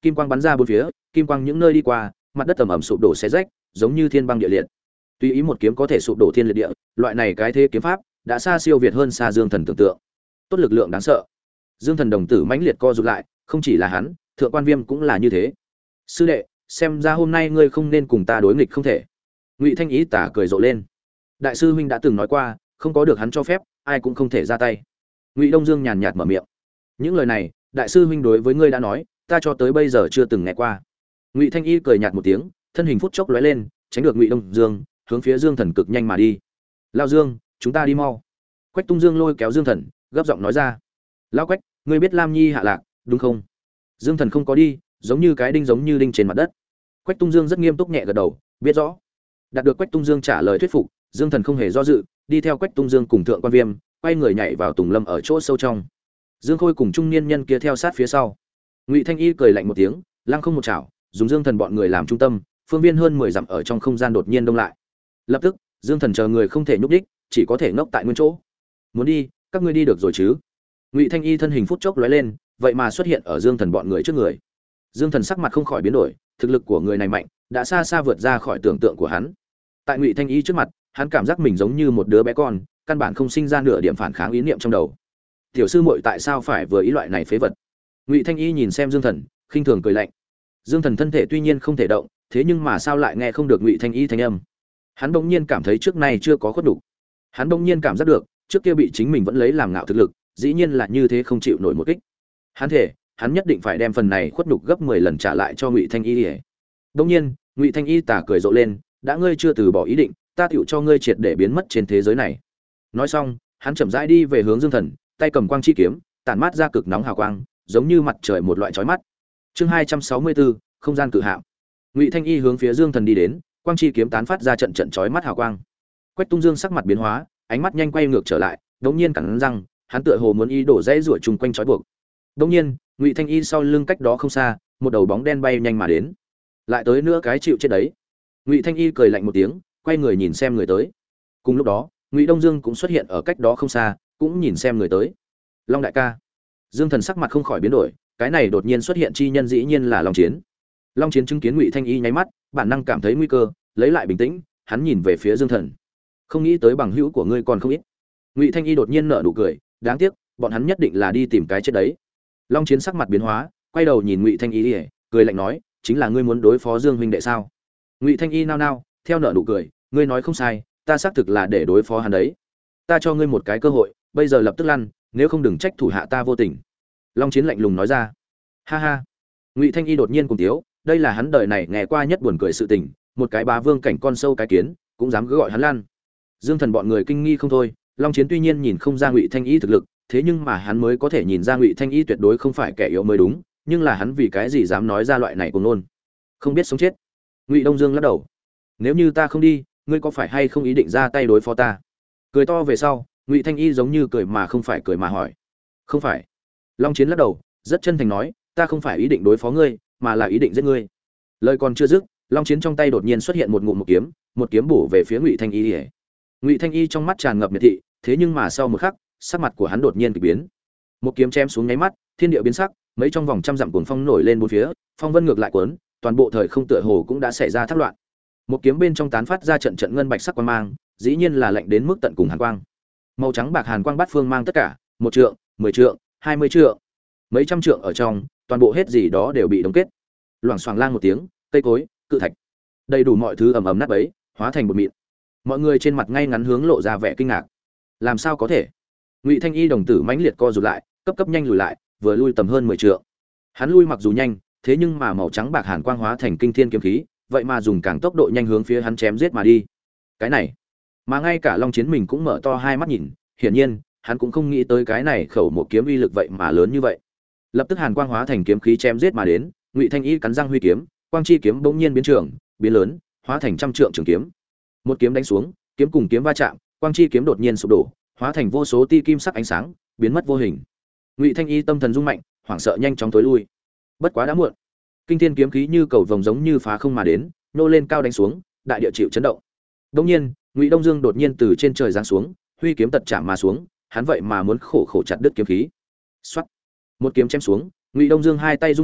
kim quang bắn ra bốn phía, kim quang những nơi đi qua, mặt đất ầm ầm sụp đổ xé rách, giống như thiên băng địa liệt. Tùy ý một kiếm có thể sụp đổ thiên liệt địa, loại này cái thế kiếm pháp đã xa siêu việt hơn xa Dương Thần tưởng tượng. Tốt lực lượng đáng sợ. Dương Thần đồng tử mãnh liệt co rụt lại, không chỉ là hắn, Thượng Quan Viêm cũng là như thế. Sư đệ, xem ra hôm nay ngươi không nên cùng ta đối nghịch không thể. Ngụy Thanh Ý tả cười rộ lên. Đại sư huynh đã từng nói qua, không có được hắn cho phép, ai cũng không thể ra tay. Ngụy Đông Dương nhàn nhạt mở miệng. Những lời này, đại sư huynh đối với ngươi đã nói, ta cho tới bây giờ chưa từng nghe qua. Ngụy Thanh Y cười nhạt một tiếng, thân hình phút chốc lóe lên, tránh được Ngụy Đông Dương, hướng phía Dương Thần cực nhanh mà đi. Lao Dương, chúng ta đi mau. Quách Tung Dương lôi kéo Dương Thần, gấp giọng nói ra. Lão Quách, ngươi biết Lam Nhi hạ lạc, đúng không? Dương Thần không có đi, giống như cái đinh giống như đinh trên mặt đất. Quách Tung Dương rất nghiêm túc nhẹ gật đầu, biết rõ. Đạt được Quách Tung Dương trả lời thuyết phục, Dương Thần không hề do dự, đi theo Quách Tung Dương cùng Thượng Quan Viêm, quay người nhảy vào tùng lâm ở chỗ sâu trong. Dương Khôi cùng trung niên nhân kia theo sát phía sau. Ngụy Thanh Y cười lạnh một tiếng, lăng không một chảo, dùng Dương Thần bọn người làm trung tâm, phương viên hơn mười dặm ở trong không gian đột nhiên đông lại. Lập tức, Dương Thần chờ người không thể nhúc nhích, chỉ có thể ngốc tại nguyên chỗ. Muốn đi, các ngươi đi được rồi chứ? Ngụy Thanh Y thân hình phút chốc lóe lên, vậy mà xuất hiện ở Dương Thần bọn người trước người. Dương Thần sắc mặt không khỏi biến đổi, thực lực của người này mạnh, đã xa xa vượt ra khỏi tưởng tượng của hắn. Tại Ngụy Thanh Y trước mặt, hắn cảm giác mình giống như một đứa bé con, căn bản không sinh ra nửa điểm phản kháng ý niệm trong đầu. Tiểu sư muội tại sao phải vừa ý loại này phế vật? Ngụy Thanh Y nhìn xem Dương Thần, khinh thường cười lạnh. Dương Thần thân thể tuy nhiên không thể động, thế nhưng mà sao lại nghe không được Ngụy Thanh Y thanh âm? Hắn bỗng nhiên cảm thấy trước nay chưa có khuất đủ. Hắn bỗng nhiên cảm giác được, trước kia bị chính mình vẫn lấy làm ngạo thực lực, dĩ nhiên là như thế không chịu nổi một kích. Hắn thể, hắn nhất định phải đem phần này khuất nhục gấp mười lần trả lại cho Ngụy Thanh Y. Bỗng nhiên, Ngụy Thanh Y tà cười rộ lên, đã ngươi chưa từ bỏ ý định, ta tựu cho ngươi triệt để biến mất trên thế giới này. Nói xong, hắn chậm rãi đi về hướng Dương Thần, tay cầm quang chi kiếm, tản mát ra cực nóng hào quang, giống như mặt trời một loại chói mắt. Chương hai trăm sáu mươi bốn, không gian cự hạm. Ngụy Thanh Y hướng phía Dương Thần đi đến, quang chi kiếm tán phát ra trận trận chói mắt hào quang. Quách Tung Dương sắc mặt biến hóa, ánh mắt nhanh quay ngược trở lại, đống nhiên cắn răng, hắn tựa hồ muốn y đổ dãy rủa trùng quanh trói buộc. Đống nhiên, Ngụy Thanh Y sau lưng cách đó không xa, một đầu bóng đen bay nhanh mà đến. Lại tới nữa cái chịu chết đấy. Ngụy Thanh Y cười lạnh một tiếng, quay người nhìn xem người tới. Cùng lúc đó, Ngụy Đông Dương cũng xuất hiện ở cách đó không xa, cũng nhìn xem người tới. Long đại ca. Dương Thần sắc mặt không khỏi biến đổi, cái này đột nhiên xuất hiện chi nhân dĩ nhiên là Long Chiến. Long Chiến chứng kiến Ngụy Thanh Y nháy mắt, bản năng cảm thấy nguy cơ, lấy lại bình tĩnh, hắn nhìn về phía Dương Thần. Không nghĩ tới bằng hữu của ngươi còn không ít. Ngụy Thanh Y đột nhiên nở nụ cười, đáng tiếc, bọn hắn nhất định là đi tìm cái chết đấy. Long Chiến sắc mặt biến hóa, quay đầu nhìn Ngụy Thanh Y, cười lạnh nói, chính là ngươi muốn đối phó Dương huynh đệ sao? Ngụy Thanh Y nao nao, theo nở nụ cười, ngươi nói không sai, ta xác thực là để đối phó hắn đấy. Ta cho ngươi một cái cơ hội, bây giờ lập tức lăn, nếu không đừng trách thủ hạ ta vô tình. Long Chiến lạnh lùng nói ra. Ha ha. Ngụy Thanh Y đột nhiên cùng tiếu, đây là hắn đời này nghe qua nhất buồn cười sự tình, một cái bá vương cảnh con sâu cái kiến, cũng dám cứ gọi hắn lăn. Dương Thần bọn người kinh nghi không thôi, Long Chiến tuy nhiên nhìn không ra Ngụy Thanh Y thực lực, thế nhưng mà hắn mới có thể nhìn ra Ngụy Thanh Y tuyệt đối không phải kẻ yếu mới đúng, nhưng là hắn vì cái gì dám nói ra loại này cùng nôn? Không biết sống chết. Ngụy Đông Dương lắc đầu. Nếu như ta không đi, ngươi có phải hay không ý định ra tay đối phó ta? Cười to về sau, Ngụy Thanh Y giống như cười mà không phải cười mà hỏi. Không phải. Long Chiến lắc đầu, rất chân thành nói, ta không phải ý định đối phó ngươi, mà là ý định giết ngươi. Lời còn chưa dứt, Long Chiến trong tay đột nhiên xuất hiện một ngụm một kiếm, một kiếm bổ về phía Ngụy Thanh Y. Ngụy Thanh Y trong mắt tràn ngập miệt thị, thế nhưng mà sau một khắc, sắc mặt của hắn đột nhiên kỳ biến. Một kiếm chém xuống nháy mắt, thiên địa biến sắc, mấy trong vòng trăm dặm cuồng phong nổi lên bốn phía, phong vân ngược lại cuốn, toàn bộ thời không tựa hồ cũng đã xảy ra thác loạn. Một kiếm bên trong tán phát ra trận trận ngân bạch sắc quang mang, dĩ nhiên là lạnh đến mức tận cùng hàn quang. Màu trắng bạc hàn quang bát phương mang tất cả, một trượng, mười trượng, hai mươi trượng, mấy trăm trượng ở trong, toàn bộ hết gì đó đều bị đóng kết. Loảng xoảng lang một tiếng, cây cối, cự thạch, đầy đủ mọi thứ ầm ầm nát bấy, hóa thành một mịn. Mọi người trên mặt ngay ngắn hướng lộ ra vẻ kinh ngạc. Làm sao có thể? Ngụy Thanh Y đồng tử mãnh liệt co rụt lại, cấp cấp nhanh lùi lại, vừa lui tầm hơn mười trượng. Hắn lui mặc dù nhanh, thế nhưng mà màu trắng bạc hàn quang hóa thành kinh thiên kiếm khí, vậy mà dùng càng tốc độ nhanh hướng phía hắn chém giết mà đi. Cái này, mà ngay cả Long Chiến mình cũng mở to hai mắt nhìn, hiển nhiên, hắn cũng không nghĩ tới cái này khẩu một kiếm uy lực vậy mà lớn như vậy. Lập tức hàn quang hóa thành kiếm khí chém giết mà đến, Ngụy Thanh Y cắn răng huy kiếm, quang chi kiếm bỗng nhiên biến trường, biến lớn, hóa thành trăm trượng trường kiếm. Một kiếm đánh xuống, kiếm cùng kiếm va chạm, quang chi kiếm đột nhiên sụp đổ, hóa thành vô số tia kim sắc ánh sáng, biến mất vô hình. Ngụy Thanh Y tâm thần rung mạnh, hoảng sợ nhanh chóng tối lui. Bất quá đã muộn. Kinh thiên kiếm khí như cầu vồng giống như phá không mà đến, nô lên cao đánh xuống, đại địa chịu chấn động. Đương nhiên, Ngụy Đông Dương đột nhiên từ trên trời giáng xuống, huy kiếm tật chạm mà xuống, hắn vậy mà muốn khổ khổ chặt đứt kiếm khí. Soát. Một kiếm chém xuống, Ngụy Đông Dương hai tay rung mạnh,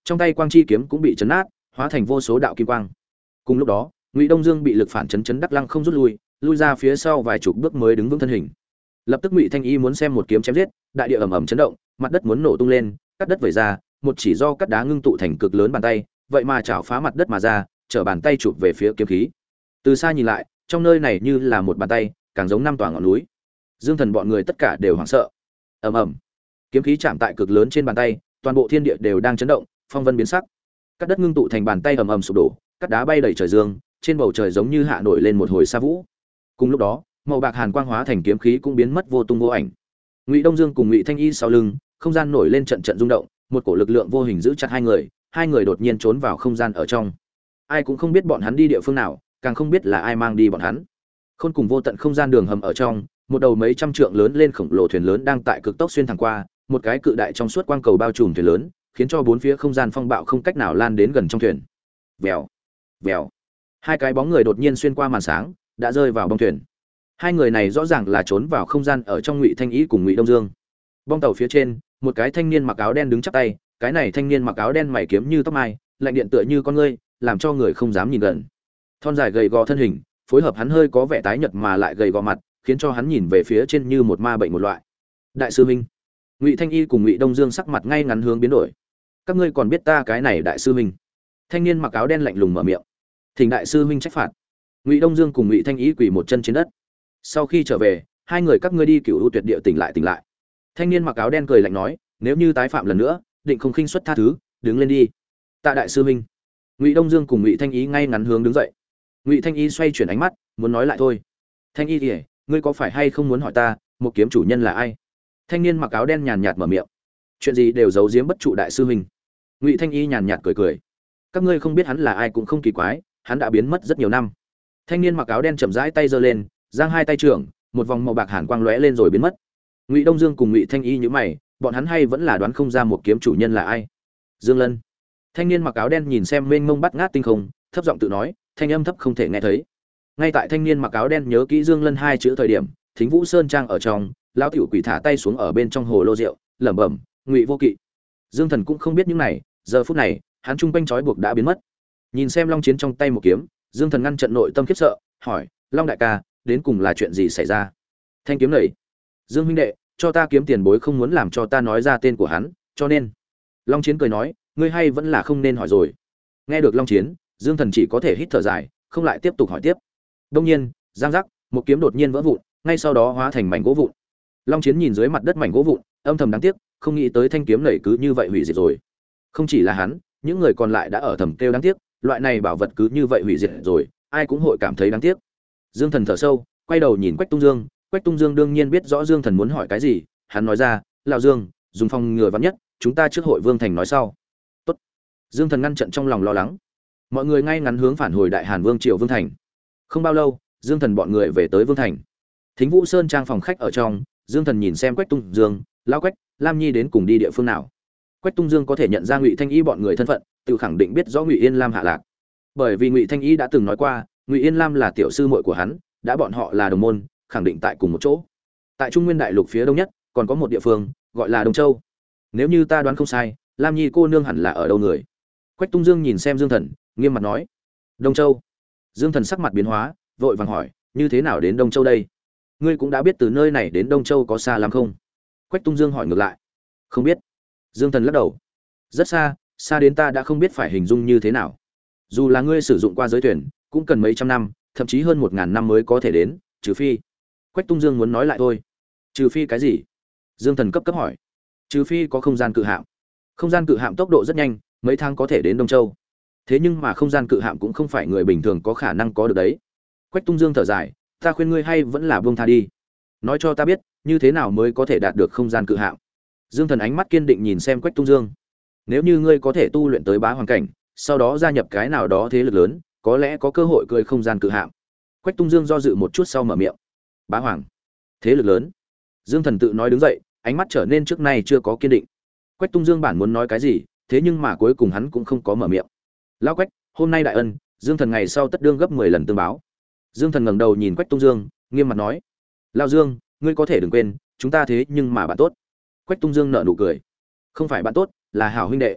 trong tay quang chi kiếm cũng bị chấn nát, hóa thành vô số đạo kim quang. Cùng lúc đó, Ngụy Đông Dương bị lực phản chấn chấn đắc lăng không rút lui, lui ra phía sau vài chục bước mới đứng vững thân hình. Lập tức Ngụy Thanh Y muốn xem một kiếm chém giết, đại địa ầm ầm chấn động, mặt đất muốn nổ tung lên, cắt đất vẩy ra, một chỉ do cắt đá ngưng tụ thành cực lớn bàn tay, vậy mà chảo phá mặt đất mà ra, trở bàn tay chụp về phía kiếm khí. Từ xa nhìn lại, trong nơi này như là một bàn tay, càng giống năm tòa ngọn núi. Dương Thần bọn người tất cả đều hoảng sợ. Ầm ầm. Kiếm khí chạm tại cực lớn trên bàn tay, toàn bộ thiên địa đều đang chấn động, phong vân biến sắc. Cắt đất ngưng tụ thành bàn tay ầm ầm sụp đổ, cắt đá bay đầy trời dương, trên bầu trời giống như hạ nổi lên một hồi sa vũ. Cùng lúc đó, màu bạc hàn quang hóa thành kiếm khí cũng biến mất vô tung vô ảnh. Ngụy Đông Dương cùng Ngụy Thanh Y sau lưng, không gian nổi lên trận trận rung động, một cổ lực lượng vô hình giữ chặt hai người, hai người đột nhiên trốn vào không gian ở trong. Ai cũng không biết bọn hắn đi địa phương nào, càng không biết là ai mang đi bọn hắn. Khôn cùng vô tận không gian đường hầm ở trong, một đầu mấy trăm trượng lớn lên khổng lồ thuyền lớn đang tại cực tốc xuyên thẳng qua, một cái cự đại trong suốt quang cầu bao trùm thuyền lớn, khiến cho bốn phía không gian phong bạo không cách nào lan đến gần trong thuyền. Vèo, vèo. Hai cái bóng người đột nhiên xuyên qua màn sáng, đã rơi vào bong thuyền. Hai người này rõ ràng là trốn vào không gian ở trong Ngụy Thanh Ý cùng Ngụy Đông Dương. Bong tàu phía trên, một cái thanh niên mặc áo đen đứng chắp tay, cái này thanh niên mặc áo đen mày kiếm như tóc mai, lạnh điện tựa như con ngươi, làm cho người không dám nhìn gần. Thon dài gầy gò thân hình, phối hợp hắn hơi có vẻ tái nhợt mà lại gầy gò mặt, khiến cho hắn nhìn về phía trên như một ma bệnh một loại. Đại sư huynh. Ngụy Thanh Y cùng Ngụy Đông Dương sắc mặt ngay ngắn hướng biến đổi. Các ngươi còn biết ta cái này đại sư huynh? Thanh niên mặc áo đen lạnh lùng mở miệng. Thỉnh đại sư huynh trách phạt. Ngụy Đông Dương cùng Ngụy Thanh Y quỳ một chân trên đất. Sau khi trở về, hai người các ngươi đi Cửu U Tuyệt Địa tỉnh lại tỉnh lại. Thanh niên mặc áo đen cười lạnh nói, nếu như tái phạm lần nữa, định không khinh suất tha thứ, đứng lên đi. Tạ đại sư huynh. Ngụy Đông Dương cùng Ngụy Thanh Y ngay ngắn hướng đứng dậy. Ngụy Thanh Y xoay chuyển ánh mắt, muốn nói lại thôi. Thanh Y, thì ngươi có phải hay không muốn hỏi ta, một kiếm chủ nhân là ai? Thanh niên mặc áo đen nhàn nhạt mở miệng. Chuyện gì đều giấu giếm bất trụ đại sư huynh. Ngụy Thanh Y nhàn nhạt cười cười. Các ngươi không biết hắn là ai cũng không kỳ quái, hắn đã biến mất rất nhiều năm. Thanh niên mặc áo đen chậm rãi tay giơ lên, giang hai tay trưởng, một vòng màu bạc hàn quang lóe lên rồi biến mất. Ngụy Đông Dương cùng Ngụy Thanh Y nhíu mày, bọn hắn hay vẫn là đoán không ra một kiếm chủ nhân là ai. Dương Lân. Thanh niên mặc áo đen nhìn xem mênh mông bắt ngát tinh không, thấp giọng tự nói, thanh âm thấp không thể nghe thấy. Ngay tại thanh niên mặc áo đen nhớ kỹ Dương Lân hai chữ thời điểm, Thính Vũ Sơn trang ở trong, lão tiểu quỷ thả tay xuống ở bên trong hồ lô rượu, lẩm bẩm, Ngụy Vô Kỵ. Dương Thần cũng không biết những này, giờ phút này, hắn trung quanh trói buộc đã biến mất. Nhìn xem Long Chiến trong tay một kiếm, Dương Thần ngăn trận nội tâm khiếp sợ, hỏi, Long đại ca, đến cùng là chuyện gì xảy ra? Thanh kiếm này, Dương huynh đệ, cho ta kiếm tiền bối không muốn làm cho ta nói ra tên của hắn, cho nên. Long Chiến cười nói, ngươi hay vẫn là không nên hỏi rồi. Nghe được Long Chiến, Dương Thần chỉ có thể hít thở dài, không lại tiếp tục hỏi tiếp. Đông nhiên, giang giác, một kiếm đột nhiên vỡ vụn, ngay sau đó hóa thành mảnh gỗ vụn. Long Chiến nhìn dưới mặt đất mảnh gỗ vụn, âm thầm đáng tiếc, không nghĩ tới thanh kiếm này cứ như vậy hủy diệt rồi. Không chỉ là hắn, những người còn lại đã ở thầm kêu đáng tiếc, loại này bảo vật cứ như vậy hủy diệt rồi, ai cũng hội cảm thấy đáng tiếc. Dương Thần thở sâu, quay đầu nhìn Quách Tung Dương, Quách Tung Dương đương nhiên biết rõ Dương Thần muốn hỏi cái gì, hắn nói ra, "Lão Dương, dùng phòng ngừa vắn nhất, chúng ta trước hội Vương Thành nói sau." Tốt. Dương Thần ngăn trận trong lòng lo lắng. Mọi người ngay ngắn hướng phản hồi Đại Hàn Vương triều Vương Thành. Không bao lâu, Dương Thần bọn người về tới Vương Thành. Thính Vũ Sơn trang phòng khách ở trong, Dương Thần nhìn xem Quách Tung Dương, lão Quách, Lam Nhi đến cùng đi địa phương nào. Quách Tung Dương có thể nhận ra Ngụy Thanh Y bọn người thân phận, tự khẳng định biết rõ Ngụy Yên Lam hạ lạc. Bởi vì Ngụy Thanh Y đã từng nói qua, Ngụy Yên Lam là tiểu sư muội của hắn, đã bọn họ là đồng môn, khẳng định tại cùng một chỗ. Tại Trung Nguyên đại lục phía đông nhất, còn có một địa phương, gọi là Đông Châu. Nếu như ta đoán không sai, Lam Nhi cô nương hẳn là ở đâu người? Quách Tung Dương nhìn xem Dương Thần, nghiêm mặt nói: "Đông Châu." Dương Thần sắc mặt biến hóa, vội vàng hỏi: "Như thế nào đến Đông Châu đây? Ngươi cũng đã biết từ nơi này đến Đông Châu có xa lắm không?" Quách Tung Dương hỏi ngược lại: "Không biết." Dương Thần lắc đầu: "Rất xa, xa đến ta đã không biết phải hình dung như thế nào. Dù là ngươi sử dụng qua giới thuyền, cũng cần mấy trăm năm, thậm chí hơn một ngàn năm mới có thể đến, trừ phi." Quách Tung Dương muốn nói lại thôi. "Trừ phi cái gì?" Dương Thần cấp cấp hỏi. "Trừ phi có không gian cự hạm. Không gian cự hạm tốc độ rất nhanh, mấy tháng có thể đến Đông Châu. Thế nhưng mà không gian cự hạm cũng không phải người bình thường có khả năng có được đấy." Quách Tung Dương thở dài: "Ta khuyên ngươi hay vẫn là buông tha đi. Nói cho ta biết, như thế nào mới có thể đạt được không gian cự hạm?" Dương Thần ánh mắt kiên định nhìn xem Quách Tung Dương. "Nếu như ngươi có thể tu luyện tới bá hoàng cảnh, sau đó gia nhập cái nào đó thế lực lớn, có lẽ có cơ hội cười không gian cự hạm." Quách Tung Dương do dự một chút sau mở miệng: "Bá hoàng, thế lực lớn." Dương Thần tự nói đứng dậy, ánh mắt trở nên trước nay chưa có kiên định. Quách Tung Dương bản muốn nói cái gì, thế nhưng mà cuối cùng hắn cũng không có mở miệng. "Lão Quách, hôm nay đại ân, Dương Thần ngày sau tất đương gấp mười lần tương báo." Dương Thần ngẩng đầu nhìn Quách Tung Dương, nghiêm mặt nói: "Lão Dương, ngươi có thể đừng quên, chúng ta thế nhưng mà bạn tốt." Quách Tung Dương nở nụ cười: "Không phải bạn tốt, là hảo huynh đệ."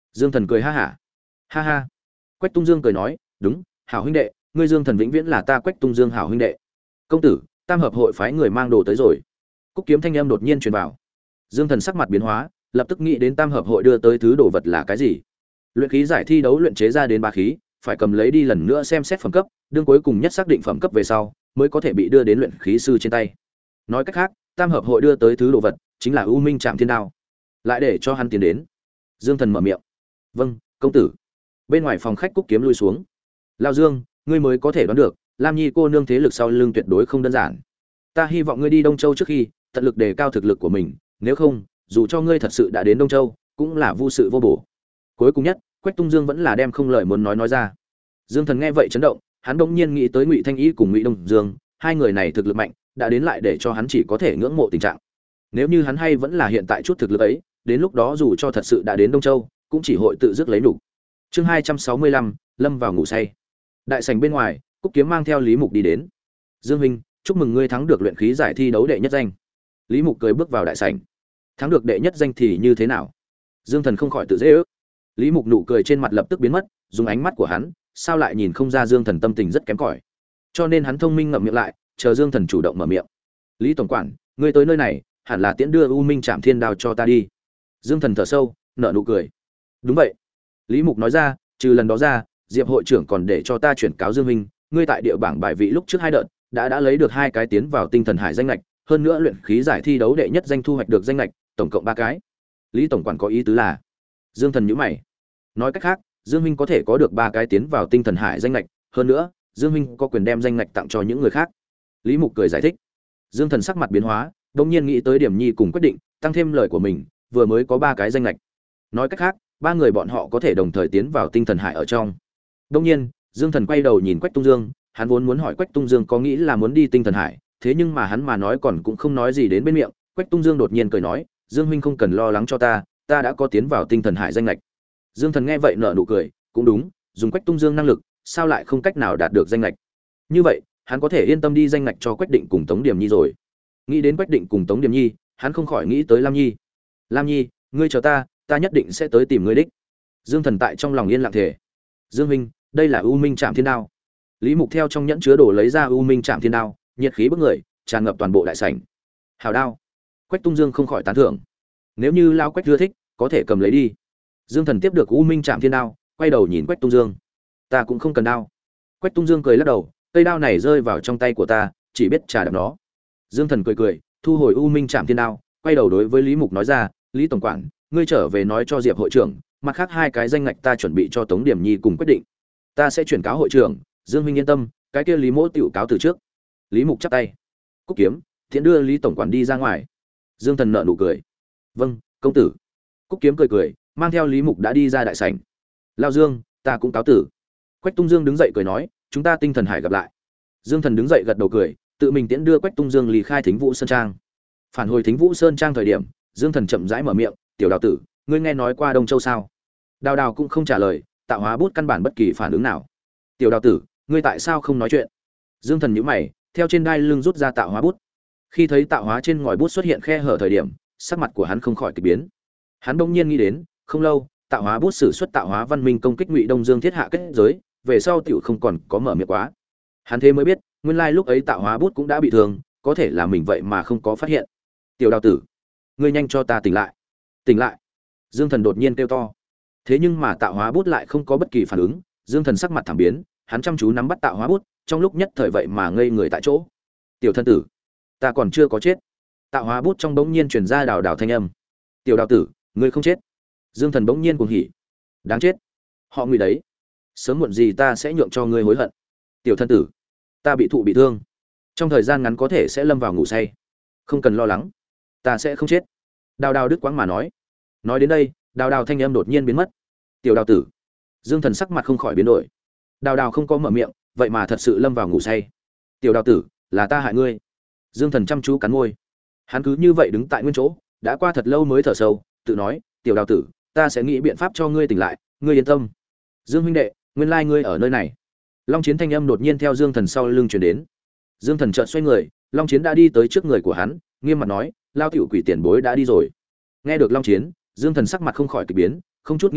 Dương Thần cười ha hả. Ha ha. Quách Tung Dương cười nói, đúng, hảo huynh đệ, ngươi Dương Thần vĩnh viễn là ta Quách Tung Dương hảo huynh đệ. Công tử, Tam hợp hội phái người mang đồ tới rồi. Cúc kiếm thanh âm đột nhiên truyền vào. Dương Thần sắc mặt biến hóa, lập tức nghĩ đến Tam hợp hội đưa tới thứ đồ vật là cái gì. Luyện khí giải thi đấu luyện chế ra đến ba khí, phải cầm lấy đi lần nữa xem xét phẩm cấp, đương cuối cùng nhất xác định phẩm cấp về sau, mới có thể bị đưa đến luyện khí sư trên tay. Nói cách khác, Tam hợp hội đưa tới thứ đồ vật chính là U Minh Trảm Thiên Đao. Lại để cho hắn tiến đến. Dương Thần mở miệng. Vâng, công tử. Bên ngoài phòng khách Cúc kiếm lui xuống. Lao Dương, ngươi mới có thể đoán được, Lam Nhi cô nương thế lực sau lưng tuyệt đối không đơn giản. Ta hy vọng ngươi đi Đông Châu trước khi tận lực đề cao thực lực của mình, nếu không, dù cho ngươi thật sự đã đến Đông Châu, cũng là vô sự vô bổ. Cuối cùng nhất, Quách Tung Dương vẫn là đem không lời muốn nói nói ra. Dương Thần nghe vậy chấn động, hắn bỗng nhiên nghĩ tới Ngụy Thanh Y cùng Ngụy Đông Dương, hai người này thực lực mạnh, đã đến lại để cho hắn chỉ có thể ngưỡng mộ tình trạng. Nếu như hắn hay vẫn là hiện tại chút thực lực ấy, đến lúc đó dù cho thật sự đã đến Đông Châu, cũng chỉ hội tự dứt lấy đủ. Chương hai trăm sáu mươi lăm, lâm vào ngủ say. Đại sảnh bên ngoài, Cúc Kiếm mang theo Lý Mục đi đến. Dương huynh, chúc mừng ngươi thắng được luyện khí giải thi đấu đệ nhất danh. Lý Mục cười bước vào đại sảnh. Thắng được đệ nhất danh thì như thế nào? Dương Thần không khỏi tự dễ ước. Lý Mục nụ cười trên mặt lập tức biến mất, dùng ánh mắt của hắn, sao lại nhìn không ra Dương Thần tâm tình rất kém cỏi. Cho nên hắn thông minh ngậm miệng lại, chờ Dương Thần chủ động mở miệng. Lý tổng quản, ngươi tới nơi này, hẳn là tiễn đưa U Minh Trảm Thiên Đao cho ta đi. Dương Thần thở sâu, nở nụ cười. Đúng vậy. Lý Mục nói ra, trừ lần đó ra, Diệp hội trưởng còn để cho ta chuyển cáo Dương huynh, ngươi tại địa bảng bài vị lúc trước hai đợt, đã đã lấy được hai cái tiến vào tinh thần hải danh lệch, hơn nữa luyện khí giải thi đấu đệ nhất danh thu hoạch được danh lệch, tổng cộng ba cái. Lý tổng quản có ý tứ là? Dương Thần nhíu mày. Nói cách khác, Dương huynh có thể có được ba cái tiến vào tinh thần hải danh lệch, hơn nữa, Dương huynh có quyền đem danh lệch tặng cho những người khác. Lý Mục cười giải thích. Dương Thần sắc mặt biến hóa, đột nhiên nghĩ tới Điểm Nhi cùng quyết định, tăng thêm lời của mình, vừa mới có ba cái danh lệch. Nói cách khác, ba người bọn họ có thể đồng thời tiến vào tinh thần hải ở trong. Đột nhiên, Dương Thần quay đầu nhìn Quách Tung Dương, hắn vốn muốn hỏi Quách Tung Dương có nghĩ là muốn đi tinh thần hải, thế nhưng mà hắn mà nói còn cũng không nói gì đến bên miệng. Quách Tung Dương đột nhiên cười nói, Dương huynh không cần lo lắng cho ta, ta đã có tiến vào tinh thần hải danh lệch. Dương Thần nghe vậy nở nụ cười, cũng đúng, dùng Quách Tung Dương năng lực, sao lại không cách nào đạt được danh lệch? Như vậy, hắn có thể yên tâm đi danh lệch cho Quách Định cùng Tống Điểm Nhi rồi. Nghĩ đến Quách Định cùng Tống Điểm Nhi, hắn không khỏi nghĩ tới Lam Nhi. Lam Nhi, ngươi chờ ta, ta nhất định sẽ tới tìm ngươi đích. Dương Thần tại trong lòng yên lặng thề. Dương huynh, đây là U Minh Trảm Thiên Đao. Lý Mục theo trong nhẫn chứa đồ lấy ra U Minh Trảm Thiên Đao, nhiệt khí bức người, tràn ngập toàn bộ đại sảnh. Hào đao. Quách Tung Dương không khỏi tán thưởng. Nếu như lão Quách ưa thích, có thể cầm lấy đi. Dương Thần tiếp được U Minh Trảm Thiên Đao, quay đầu nhìn Quách Tung Dương. Ta cũng không cần đao. Quách Tung Dương cười lắc đầu, cây đao này rơi vào trong tay của ta, chỉ biết trả đập nó. Dương Thần cười cười, thu hồi U Minh Trảm Thiên Đao, quay đầu đối với Lý Mục nói ra, Lý tổng quản, ngươi trở về nói cho Diệp hội trưởng, mặt khác hai cái danh ngạch ta chuẩn bị cho Tống Điểm Nhi cùng quyết định. Ta sẽ chuyển cáo hội trưởng, Dương huynh yên tâm, cái kia Lý Mỗ tiểu cáo từ trước. Lý Mục chắp tay. Cúc Kiếm, thiện đưa Lý tổng quản đi ra ngoài. Dương Thần nở nụ cười. Vâng, công tử. Cúc Kiếm cười cười, mang theo Lý Mục đã đi ra đại sảnh. Lao Dương, ta cũng cáo tử. Quách Tung Dương đứng dậy cười nói, chúng ta tinh thần hải gặp lại. Dương Thần đứng dậy gật đầu cười, tự mình tiễn đưa Quách Tung Dương lý khai Thính Vũ Sơn Trang. Phản hồi Thính Vũ Sơn Trang thời điểm, Dương Thần chậm rãi mở miệng, "Tiểu Đào tử, ngươi nghe nói qua Đông Châu sao?" Đào Đào cũng không trả lời, Tạo Hóa bút căn bản bất kỳ phản ứng nào. "Tiểu Đào tử, ngươi tại sao không nói chuyện?" Dương Thần nhíu mày, theo trên đai lưng rút ra Tạo Hóa bút. Khi thấy Tạo Hóa trên ngòi bút xuất hiện khe hở thời điểm, sắc mặt của hắn không khỏi kỳ biến. Hắn bỗng nhiên nghĩ đến, không lâu, Tạo Hóa bút sử xuất Tạo Hóa văn minh công kích Ngụy Đông Dương thiết hạ kết giới, về sau tiểu không còn có mở miệng quá. Hắn thế mới biết, nguyên lai lúc ấy Tạo Hóa bút cũng đã bị thương, có thể là mình vậy mà không có phát hiện. "Tiểu Đào tử, ngươi nhanh cho ta tỉnh lại." "Tỉnh lại!" Dương Thần đột nhiên kêu to. Thế nhưng mà Tạo Hóa bút lại không có bất kỳ phản ứng, Dương Thần sắc mặt thảm biến, hắn chăm chú nắm bắt Tạo Hóa bút, trong lúc nhất thời vậy mà ngây người tại chỗ. "Tiểu thân tử, ta còn chưa có chết." Tạo Hóa bút trong bỗng nhiên truyền ra đào đào thanh âm. "Tiểu Đào tử, ngươi không chết." Dương Thần bỗng nhiên cuồng hỉ. "Đáng chết. Họ Ngụy đấy, sớm muộn gì ta sẽ nhượng cho ngươi hối hận." "Tiểu thân tử, ta bị thụ bị thương, trong thời gian ngắn có thể sẽ lâm vào ngủ say. Không cần lo lắng, ta sẽ không chết." Đào đào đứt quãng mà nói. Nói đến đây, đào đào thanh âm đột nhiên biến mất. "Tiểu Đào tử." Dương Thần sắc mặt không khỏi biến đổi. Đào đào không có mở miệng, vậy mà thật sự lâm vào ngủ say. "Tiểu Đào tử, là ta hại ngươi." Dương Thần chăm chú cắn môi. Hắn cứ như vậy đứng tại nguyên chỗ, đã qua thật lâu mới thở sâu, tự nói, "Tiểu Đào tử, ta sẽ nghĩ biện pháp cho ngươi tỉnh lại, ngươi yên tâm." "Dương huynh đệ, nguyên lai ngươi ở nơi này." Long Chiến thanh âm đột nhiên theo Dương Thần sau lưng truyền đến. Dương Thần chợt xoay người, Long Chiến đã đi tới trước người của hắn, nghiêm mặt nói, "Lao tiểu quỷ tiền bối đã đi rồi." Nghe được Long Chiến, Dương Thần sắc mặt không khỏi kỳ biến, không chút nghĩ ngợi,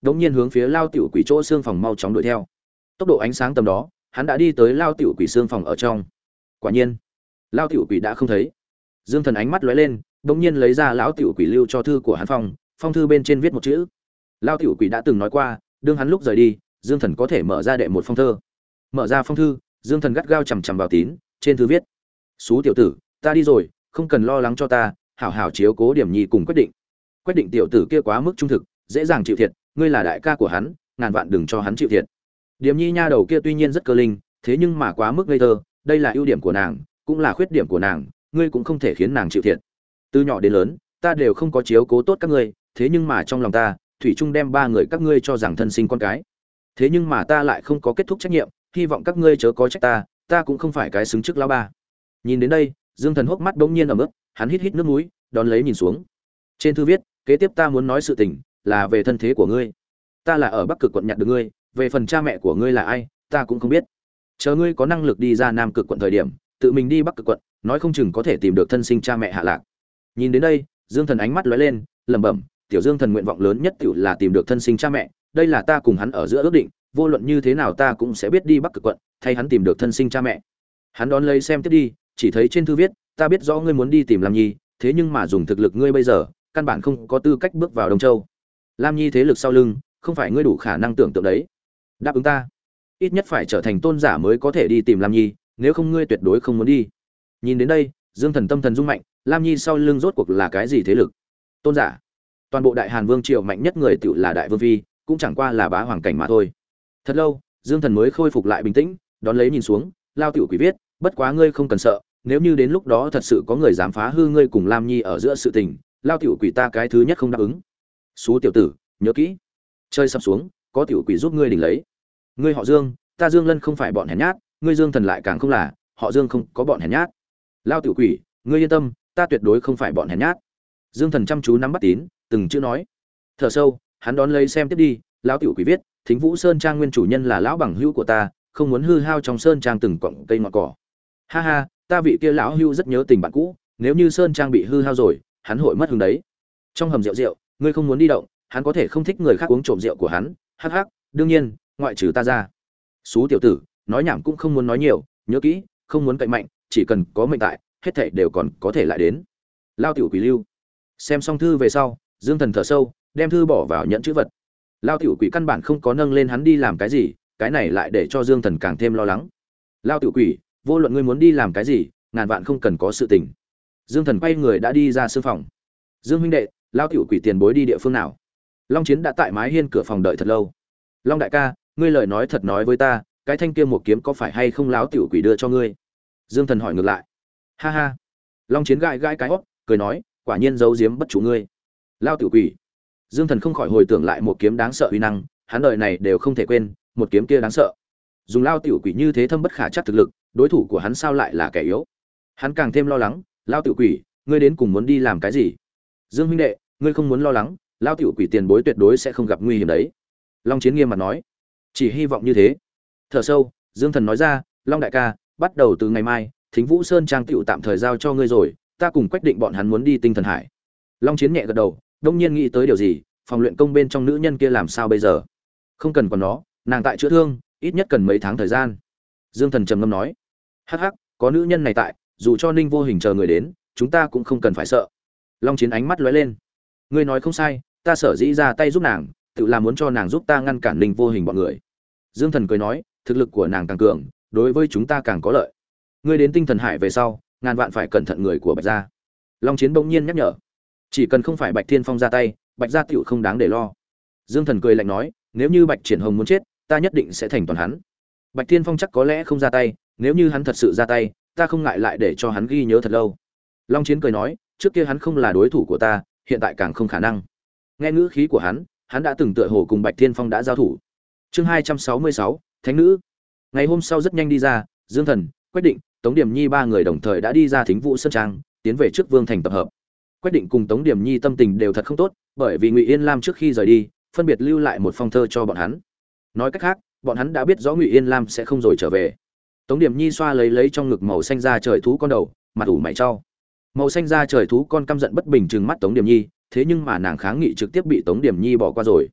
đống nhiên hướng phía lao tiểu quỷ chỗ xương phòng mau chóng đuổi theo. Tốc độ ánh sáng tầm đó, hắn đã đi tới lao tiểu quỷ xương phòng ở trong. Quả nhiên, lao tiểu quỷ đã không thấy. Dương Thần ánh mắt lóe lên, đống nhiên lấy ra lão tiểu quỷ lưu cho thư của hắn phong, phong thư bên trên viết một chữ. Lao tiểu quỷ đã từng nói qua, đương hắn lúc rời đi, Dương Thần có thể mở ra đệ một phong thơ. Mở ra phong thư, Dương Thần gắt gao chằm chằm vào tín, trên thư viết: "Sú tiểu tử, ta đi rồi, không cần lo lắng cho ta, hảo hảo chiếu cố Điểm Nhi cùng Quyết Định. Quyết Định tiểu tử kia quá mức trung thực, dễ dàng chịu thiệt, ngươi là đại ca của hắn, ngàn vạn đừng cho hắn chịu thiệt. Điểm Nhi nha đầu kia tuy nhiên rất cơ linh, thế nhưng mà quá mức ngây thơ, đây là ưu điểm của nàng, cũng là khuyết điểm của nàng, ngươi cũng không thể khiến nàng chịu thiệt. Từ nhỏ đến lớn, ta đều không có chiếu cố tốt các ngươi, thế nhưng mà trong lòng ta, thủy chung đem ba người các ngươi cho rằng thân sinh con cái. Thế nhưng mà ta lại không có kết thúc trách nhiệm, hy vọng các ngươi chớ có trách ta, ta cũng không phải cái xứng chức lão ba." Nhìn đến đây, Dương Thần hốc mắt bỗng nhiên ẩm ướt, hắn hít hít nước mũi, đón lấy nhìn xuống. Trên thư viết: "Kế tiếp ta muốn nói sự tình là về thân thế của ngươi. Ta là ở Bắc Cực quận nhặt được ngươi, về phần cha mẹ của ngươi là ai, ta cũng không biết. Chờ ngươi có năng lực đi ra Nam Cực quận thời điểm, tự mình đi Bắc Cực quận, nói không chừng có thể tìm được thân sinh cha mẹ hạ lạc." Nhìn đến đây, Dương Thần ánh mắt lóe lên, lẩm bẩm: "Tiểu Dương Thần nguyện vọng lớn nhất tiểu là tìm được thân sinh cha mẹ, đây là ta cùng hắn ở giữa ước định, vô luận như thế nào ta cũng sẽ biết đi Bắc Cực quận, thay hắn tìm được thân sinh cha mẹ." Hắn đón lấy xem tiếp đi, chỉ thấy trên thư viết: "Ta biết rõ ngươi muốn đi tìm Lam Nhi, thế nhưng mà dùng thực lực ngươi bây giờ, căn bản không có tư cách bước vào Đông Châu. Lam Nhi thế lực sau lưng, không phải ngươi đủ khả năng tưởng tượng đấy. Đáp ứng ta, ít nhất phải trở thành tôn giả mới có thể đi tìm Lam Nhi, nếu không ngươi tuyệt đối không muốn đi." Nhìn đến đây, Dương Thần tâm thần rung mạnh, Lam Nhi sau lưng rốt cuộc là cái gì thế lực? Tôn giả? Toàn bộ Đại Hàn Vương triều mạnh nhất người tựu là Đại Vương phi, cũng chẳng qua là bá hoàng cảnh mà thôi. Thật lâu, Dương Thần mới khôi phục lại bình tĩnh, đón lấy nhìn xuống, lao tiểu quỷ viết: "Bất quá ngươi không cần sợ, nếu như đến lúc đó thật sự có người dám phá hư ngươi cùng Lam Nhi ở giữa sự tình, lao tiểu quỷ ta cái thứ nhất không đáp ứng." Sú tiểu tử, nhớ kỹ, chơi sập xuống, có tiểu quỷ giúp ngươi đỉnh lấy. Ngươi họ Dương, ta Dương Lân không phải bọn hèn nhát, ngươi Dương Thần lại càng không là, họ Dương không có bọn hèn nhát. Lao tiểu quỷ, ngươi yên tâm, ta tuyệt đối không phải bọn hèn nhát. Dương Thần chăm chú nắm bắt tín, từng chữ nói. Thở sâu, hắn đón lấy xem tiếp đi, lão tiểu quỷ viết: "Thính Vũ Sơn Trang nguyên chủ nhân là lão bằng hữu của ta, không muốn hư hao trong sơn trang từng cọng cây ngọn cỏ. Ha ha, ta vị kia lão hữu rất nhớ tình bạn cũ, nếu như sơn trang bị hư hao rồi, hắn hội mất hứng đấy. Trong hầm rượu rượu, ngươi không muốn đi động, hắn có thể không thích người khác uống trộm rượu của hắn, hắc hắc, đương nhiên, ngoại trừ ta ra." Sú tiểu tử, nói nhảm cũng không muốn nói nhiều, nhớ kỹ, không muốn cậy mạnh, chỉ cần có mệnh tại, hết thảy đều còn có thể lại đến. Lao tiểu quỷ lưu. Xem xong thư về sau, Dương Thần thở sâu, đem thư bỏ vào nhẫn chữ vật. Lao tiểu quỷ căn bản không có nâng lên hắn đi làm cái gì, cái này lại để cho Dương Thần càng thêm lo lắng. Lao tiểu quỷ, vô luận ngươi muốn đi làm cái gì, ngàn vạn không cần có sự tình. Dương Thần quay người đã đi ra sương phòng. Dương huynh đệ, Lao tiểu quỷ tiền bối đi địa phương nào? Long Chiến đã tại mái hiên cửa phòng đợi thật lâu. Long đại ca, ngươi lời nói thật nói với ta, cái thanh kia một kiếm có phải hay không lão tiểu quỷ đưa cho ngươi? Dương Thần hỏi ngược lại. Ha ha. Long Chiến gãi gãi cái hót, cười nói, quả nhiên giấu giếm bất chủ ngươi. Lao tiểu quỷ. Dương Thần không khỏi hồi tưởng lại một kiếm đáng sợ uy năng, hắn đời này đều không thể quên, một kiếm kia đáng sợ. Dùng Lao tiểu quỷ như thế thâm bất khả trắc thực lực, đối thủ của hắn sao lại là kẻ yếu? Hắn càng thêm lo lắng, Lao tiểu quỷ, ngươi đến cùng muốn đi làm cái gì? Dương huynh đệ, ngươi không muốn lo lắng, Lao tiểu quỷ tiền bối tuyệt đối sẽ không gặp nguy hiểm đấy. Long Chiến nghiêm mặt nói. Chỉ hy vọng như thế. Thở sâu, Dương Thần nói ra, Long đại ca, bắt đầu từ ngày mai, Thính Vũ Sơn Trang tiểu tạm thời giao cho ngươi rồi, ta cùng Quách Định bọn hắn muốn đi Tinh Thần Hải. Long Chiến nhẹ gật đầu, đông nhiên nghĩ tới điều gì, phòng luyện công bên trong nữ nhân kia làm sao bây giờ? Không cần còn nó, nàng tại chữa thương, ít nhất cần mấy tháng thời gian. Dương Thần trầm ngâm nói, hắc hắc, có nữ nhân này tại, dù cho Ninh Vô Hình chờ người đến, chúng ta cũng không cần phải sợ. Long Chiến ánh mắt lóe lên, ngươi nói không sai, ta sở dĩ ra tay giúp nàng, tự là muốn cho nàng giúp ta ngăn cản Ninh Vô Hình bọn người. Dương Thần cười nói, thực lực của nàng càng cường, đối với chúng ta càng có lợi. Ngươi đến Tinh Thần Hải về sau, ngàn vạn phải cẩn thận người của Bạch gia. Long Chiến bỗng nhiên nhắc nhở, chỉ cần không phải Bạch Thiên Phong ra tay, Bạch gia tiểu không đáng để lo. Dương Thần cười lạnh nói, nếu như Bạch Triển Hồng muốn chết, ta nhất định sẽ thành toàn hắn. Bạch Thiên Phong chắc có lẽ không ra tay, nếu như hắn thật sự ra tay, ta không ngại lại để cho hắn ghi nhớ thật lâu. Long Chiến cười nói, trước kia hắn không là đối thủ của ta, hiện tại càng không khả năng. Nghe ngữ khí của hắn, hắn đã từng tựa hồ cùng Bạch Thiên Phong đã giao thủ. Chương hai trăm sáu mươi sáu, Thánh nữ. Ngày hôm sau rất nhanh đi ra, Dương Thần, Quách Định, Tống Điểm Nhi ba người đồng thời đã đi ra Thính Vũ Sơn Trang, tiến về trước Vương thành tập hợp. Quách Định cùng Tống Điểm Nhi tâm tình đều thật không tốt, bởi vì Ngụy Yên Lam trước khi rời đi, phân biệt lưu lại một phong thơ cho bọn hắn. Nói cách khác, bọn hắn đã biết rõ Ngụy Yên Lam sẽ không rồi trở về. Tống Điểm Nhi xoa lấy lấy trong ngực màu xanh da trời thú con đầu, mặt ủ mày trao. Màu xanh da trời thú con căm giận bất bình trừng mắt Tống Điểm Nhi, thế nhưng mà nàng kháng nghị trực tiếp bị Tống Điểm Nhi bỏ qua rồi.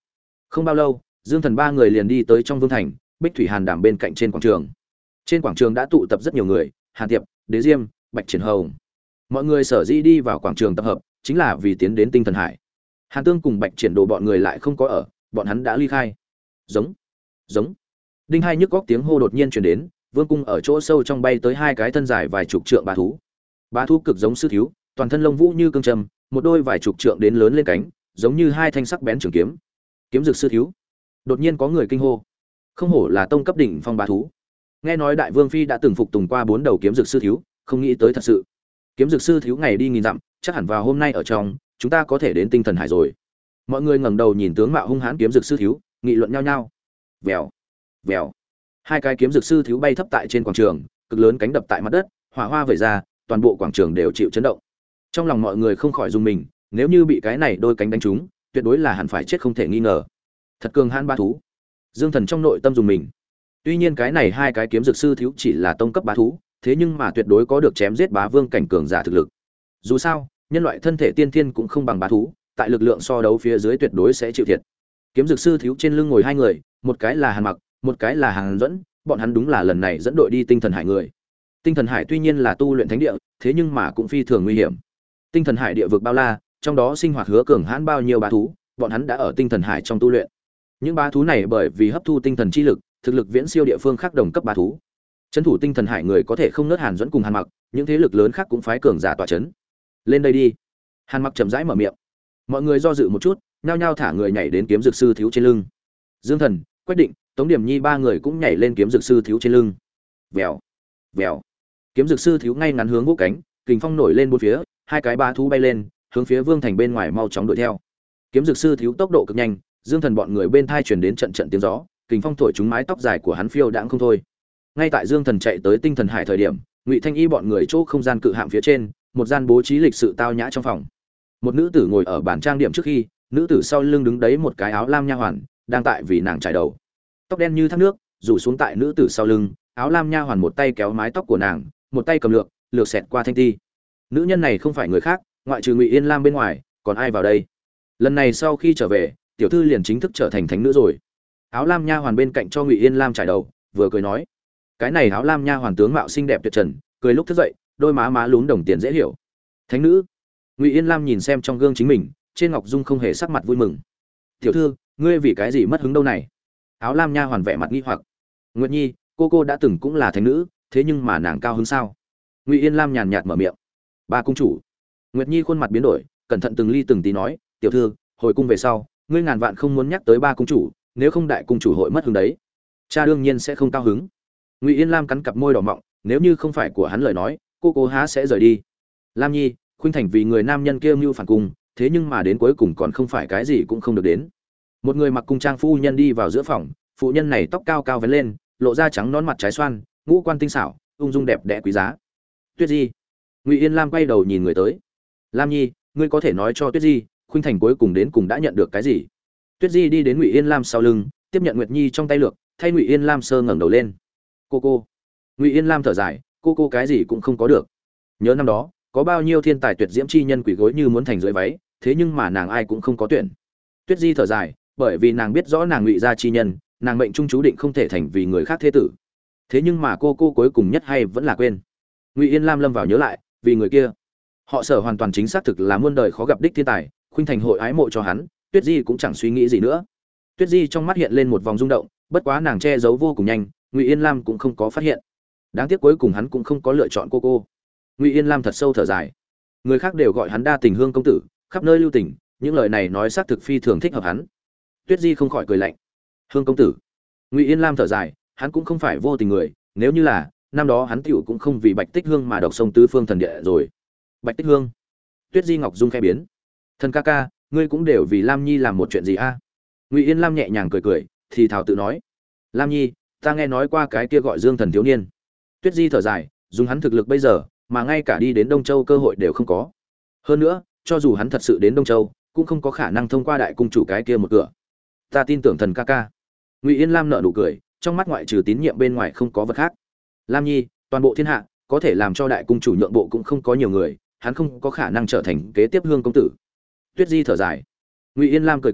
Không bao lâu, Dương Thần ba người liền đi tới trong vương thành, Bích Thủy Hàn Đàm bên cạnh trên quảng trường. Trên quảng trường đã tụ tập rất nhiều người, Hàn Tiệp, Đế Diêm, Bạch Triển Hồng. Mọi người sở dĩ đi vào quảng trường tập hợp, chính là vì tiến đến Tinh Thần Hải. Hàn Tương cùng Bạch Triển Đồ bọn người lại không có ở, bọn hắn đã ly khai. Giống, giống. Đinh hai nhức góc tiếng hô đột nhiên truyền đến, vương cung ở chỗ sâu trong bay tới hai cái thân dài vài chục trượng bá thú. Bá thú cực giống sư thiếu, toàn thân lông vũ như cương trầm, một đôi vài chục trượng đến lớn lên cánh, giống như hai thanh sắc bén trường kiếm. Kiếm dược sư thiếu. Đột nhiên có người kinh hô. Không hổ là tông cấp đỉnh phong bá thú. Nghe nói đại vương phi đã từng phục tùng qua bốn đầu kiếm dược sư thiếu, không nghĩ tới thật sự. Kiếm dược sư thiếu ngày đi nghìn dặm, chắc hẳn vào hôm nay ở trong, chúng ta có thể đến Tinh Thần Hải rồi. Mọi người ngẩng đầu nhìn tướng mạo hung hãn kiếm dược sư thiếu, nghị luận nhau nhau. Vèo, vèo. Hai cái kiếm dược sư thiếu bay thấp tại trên quảng trường, cực lớn cánh đập tại mặt đất, hỏa hoa vẩy ra, toàn bộ quảng trường đều chịu chấn động. Trong lòng mọi người không khỏi rung mình, nếu như bị cái này đôi cánh đánh trúng, tuyệt đối là hẳn phải chết không thể nghi ngờ. Thật cường hãn bá thú. Dương Thần trong nội tâm rung mình. Tuy nhiên cái này hai cái kiếm dược sư thiếu chỉ là tông cấp bá thú, thế nhưng mà tuyệt đối có được chém giết bá vương cảnh cường giả thực lực. Dù sao, nhân loại thân thể tiên thiên cũng không bằng bá thú, tại lực lượng so đấu phía dưới tuyệt đối sẽ chịu thiệt. Kiếm dược sư thiếu trên lưng ngồi hai người, một cái là Hàn Mặc, một cái là Hàn Duẫn, bọn hắn đúng là lần này dẫn đội đi Tinh Thần Hải người. Tinh Thần Hải tuy nhiên là tu luyện thánh địa, thế nhưng mà cũng phi thường nguy hiểm. Tinh Thần Hải địa vực bao la, trong đó sinh hoạt hứa cường hãn bao nhiêu bá thú, bọn hắn đã ở Tinh Thần Hải trong tu luyện. Những bá thú này bởi vì hấp thu tinh thần chi lực, thực lực viễn siêu địa phương khác đồng cấp bá thú. Trấn thủ Tinh Thần Hải người có thể không nớt Hàn Duẫn cùng Hàn Mặc, những thế lực lớn khác cũng phái cường giả tọa trấn. Lên đây đi. Hàn Mặc chậm rãi mở miệng. Mọi người do dự một chút, nhao nhao thả người nhảy đến kiếm dược sư thiếu trên lưng. Dương Thần, Quách Định, Tống Điểm Nhi ba người cũng nhảy lên kiếm dược sư thiếu trên lưng. Vèo, vèo. Kiếm dược sư thiếu ngay ngắn hướng vỗ cánh, kình phong nổi lên bốn phía, hai cái bá thú bay lên, hướng phía vương thành bên ngoài mau chóng đuổi theo. Kiếm dược sư thiếu tốc độ cực nhanh, Dương Thần bọn người bên thai truyền đến trận trận tiếng gió, kình phong thổi trúng mái tóc dài của hắn phiêu đãng không thôi. Ngay tại Dương Thần chạy tới Tinh Thần Hải thời điểm, Ngụy Thanh Y bọn người chỗ không gian cự hạm phía trên, một gian bố trí lịch sự tao nhã trong phòng. Một nữ tử ngồi ở bàn trang điểm trước khi, nữ tử sau lưng đứng đấy một cái áo lam nha hoàn, đang tại vì nàng trải đầu. Tóc đen như thác nước, rủ xuống tại nữ tử sau lưng, áo lam nha hoàn một tay kéo mái tóc của nàng, một tay cầm lược, lược xẹt qua thanh ti. Nữ nhân này không phải người khác, ngoại trừ Ngụy Yên Lam bên ngoài, còn ai vào đây? Lần này sau khi trở về, tiểu thư liền chính thức trở thành thánh nữ rồi. Áo lam nha hoàn bên cạnh cho Ngụy Yên Lam trải đầu, vừa cười nói: cái này áo lam nha hoàn tướng mạo xinh đẹp tuyệt trần, cười lúc thức dậy, đôi má má lún đồng tiền dễ hiểu. Thánh nữ. Ngụy Yên Lam nhìn xem trong gương chính mình, trên ngọc dung không hề sắc mặt vui mừng. Tiểu thư, ngươi vì cái gì mất hứng đâu này? Áo lam nha hoàn vẻ mặt nghi hoặc. Nguyệt Nhi, cô cô đã từng cũng là thánh nữ, thế nhưng mà nàng cao hứng sao? Ngụy Yên Lam nhàn nhạt mở miệng. Ba cung chủ. Nguyệt Nhi khuôn mặt biến đổi, cẩn thận từng ly từng tí nói: tiểu thư, hồi cung về sau, ngươi ngàn vạn không muốn nhắc tới ba cung chủ, nếu không đại cung chủ hội mất hứng đấy. Cha đương nhiên sẽ không cao hứng. Ngụy Yên Lam cắn cặp môi đỏ mọng, nếu như không phải của hắn lời nói, cô cô há sẽ rời đi. Lam Nhi, Khuynh Thành vì người nam nhân kia mưu phản cung, thế nhưng mà đến cuối cùng còn không phải cái gì cũng không được đến. Một người mặc cung trang phu nhân đi vào giữa phòng, phụ nhân này tóc cao cao vén lên, lộ ra trắng nón mặt trái xoan, ngũ quan tinh xảo, ung dung đẹp đẽ quý giá. Tuyết Di. Ngụy Yên Lam quay đầu nhìn người tới. Lam Nhi, ngươi có thể nói cho Tuyết Di, Khuynh Thành cuối cùng đến cùng đã nhận được cái gì? Tuyết Di đi đến Ngụy Yên Lam sau lưng, tiếp nhận Nguyệt Nhi trong tay lược, thay Ngụy Yên Lam sơ ngẩng đầu lên. Cô cô. Ngụy Yên Lam thở dài, cô cô cái gì cũng không có được. Nhớ năm đó, có bao nhiêu thiên tài tuyệt diễm chi nhân quỷ gối như muốn thành dưới váy, thế nhưng mà nàng ai cũng không có tuyển. Tuyết Di thở dài, bởi vì nàng biết rõ nàng Ngụy gia chi nhân, nàng mệnh trung chú định không thể thành vì người khác thế tử. Thế nhưng mà cô cô cuối cùng nhất hay vẫn là quên. Ngụy Yên Lam lâm vào nhớ lại, vì người kia, họ Sở hoàn toàn chính xác thực là muôn đời khó gặp đích thiên tài, Khuynh Thành hội ái mộ cho hắn, Tuyết Di cũng chẳng suy nghĩ gì nữa. Tuyết Di trong mắt hiện lên một vòng rung động, bất quá nàng che giấu vô cùng nhanh, Ngụy Yên Lam cũng không có phát hiện. Đáng tiếc cuối cùng hắn cũng không có lựa chọn cô cô. Ngụy Yên Lam thật sâu thở dài. Người khác đều gọi hắn đa tình hương công tử, khắp nơi lưu tình, những lời này nói xác thực phi thường thích hợp hắn. Tuyết Di không khỏi cười lạnh. Hương công tử. Ngụy Yên Lam thở dài, hắn cũng không phải vô tình người, nếu như là, năm đó hắn tiểu cũng không vì Bạch Tích Hương mà độc sông tứ phương thần địa rồi. Bạch Tích Hương. Tuyết Di ngọc dung khẽ biến. Thần ca ca, ngươi cũng đều vì Lam Nhi làm một chuyện gì a? Ngụy Yên Lam nhẹ nhàng cười cười, thì thào tự nói. Lam Nhi, ta nghe nói qua cái kia gọi Dương Thần thiếu niên. Tuyết Di thở dài, dùng hắn thực lực bây giờ, mà ngay cả đi đến Đông Châu cơ hội đều không có. Hơn nữa, cho dù hắn thật sự đến Đông Châu, cũng không có khả năng thông qua đại cung chủ cái kia một cửa. Ta tin tưởng thần ca ca. Ngụy Yên Lam nở nụ cười, trong mắt ngoại trừ tín nhiệm bên ngoài không có vật khác. Lam Nhi, toàn bộ thiên hạ, có thể làm cho đại cung chủ nhượng bộ cũng không có nhiều người, hắn không có khả năng trở thành kế tiếp Hương công tử. Tuyết Di thở dài. Ngụy Yên Lam cười cười,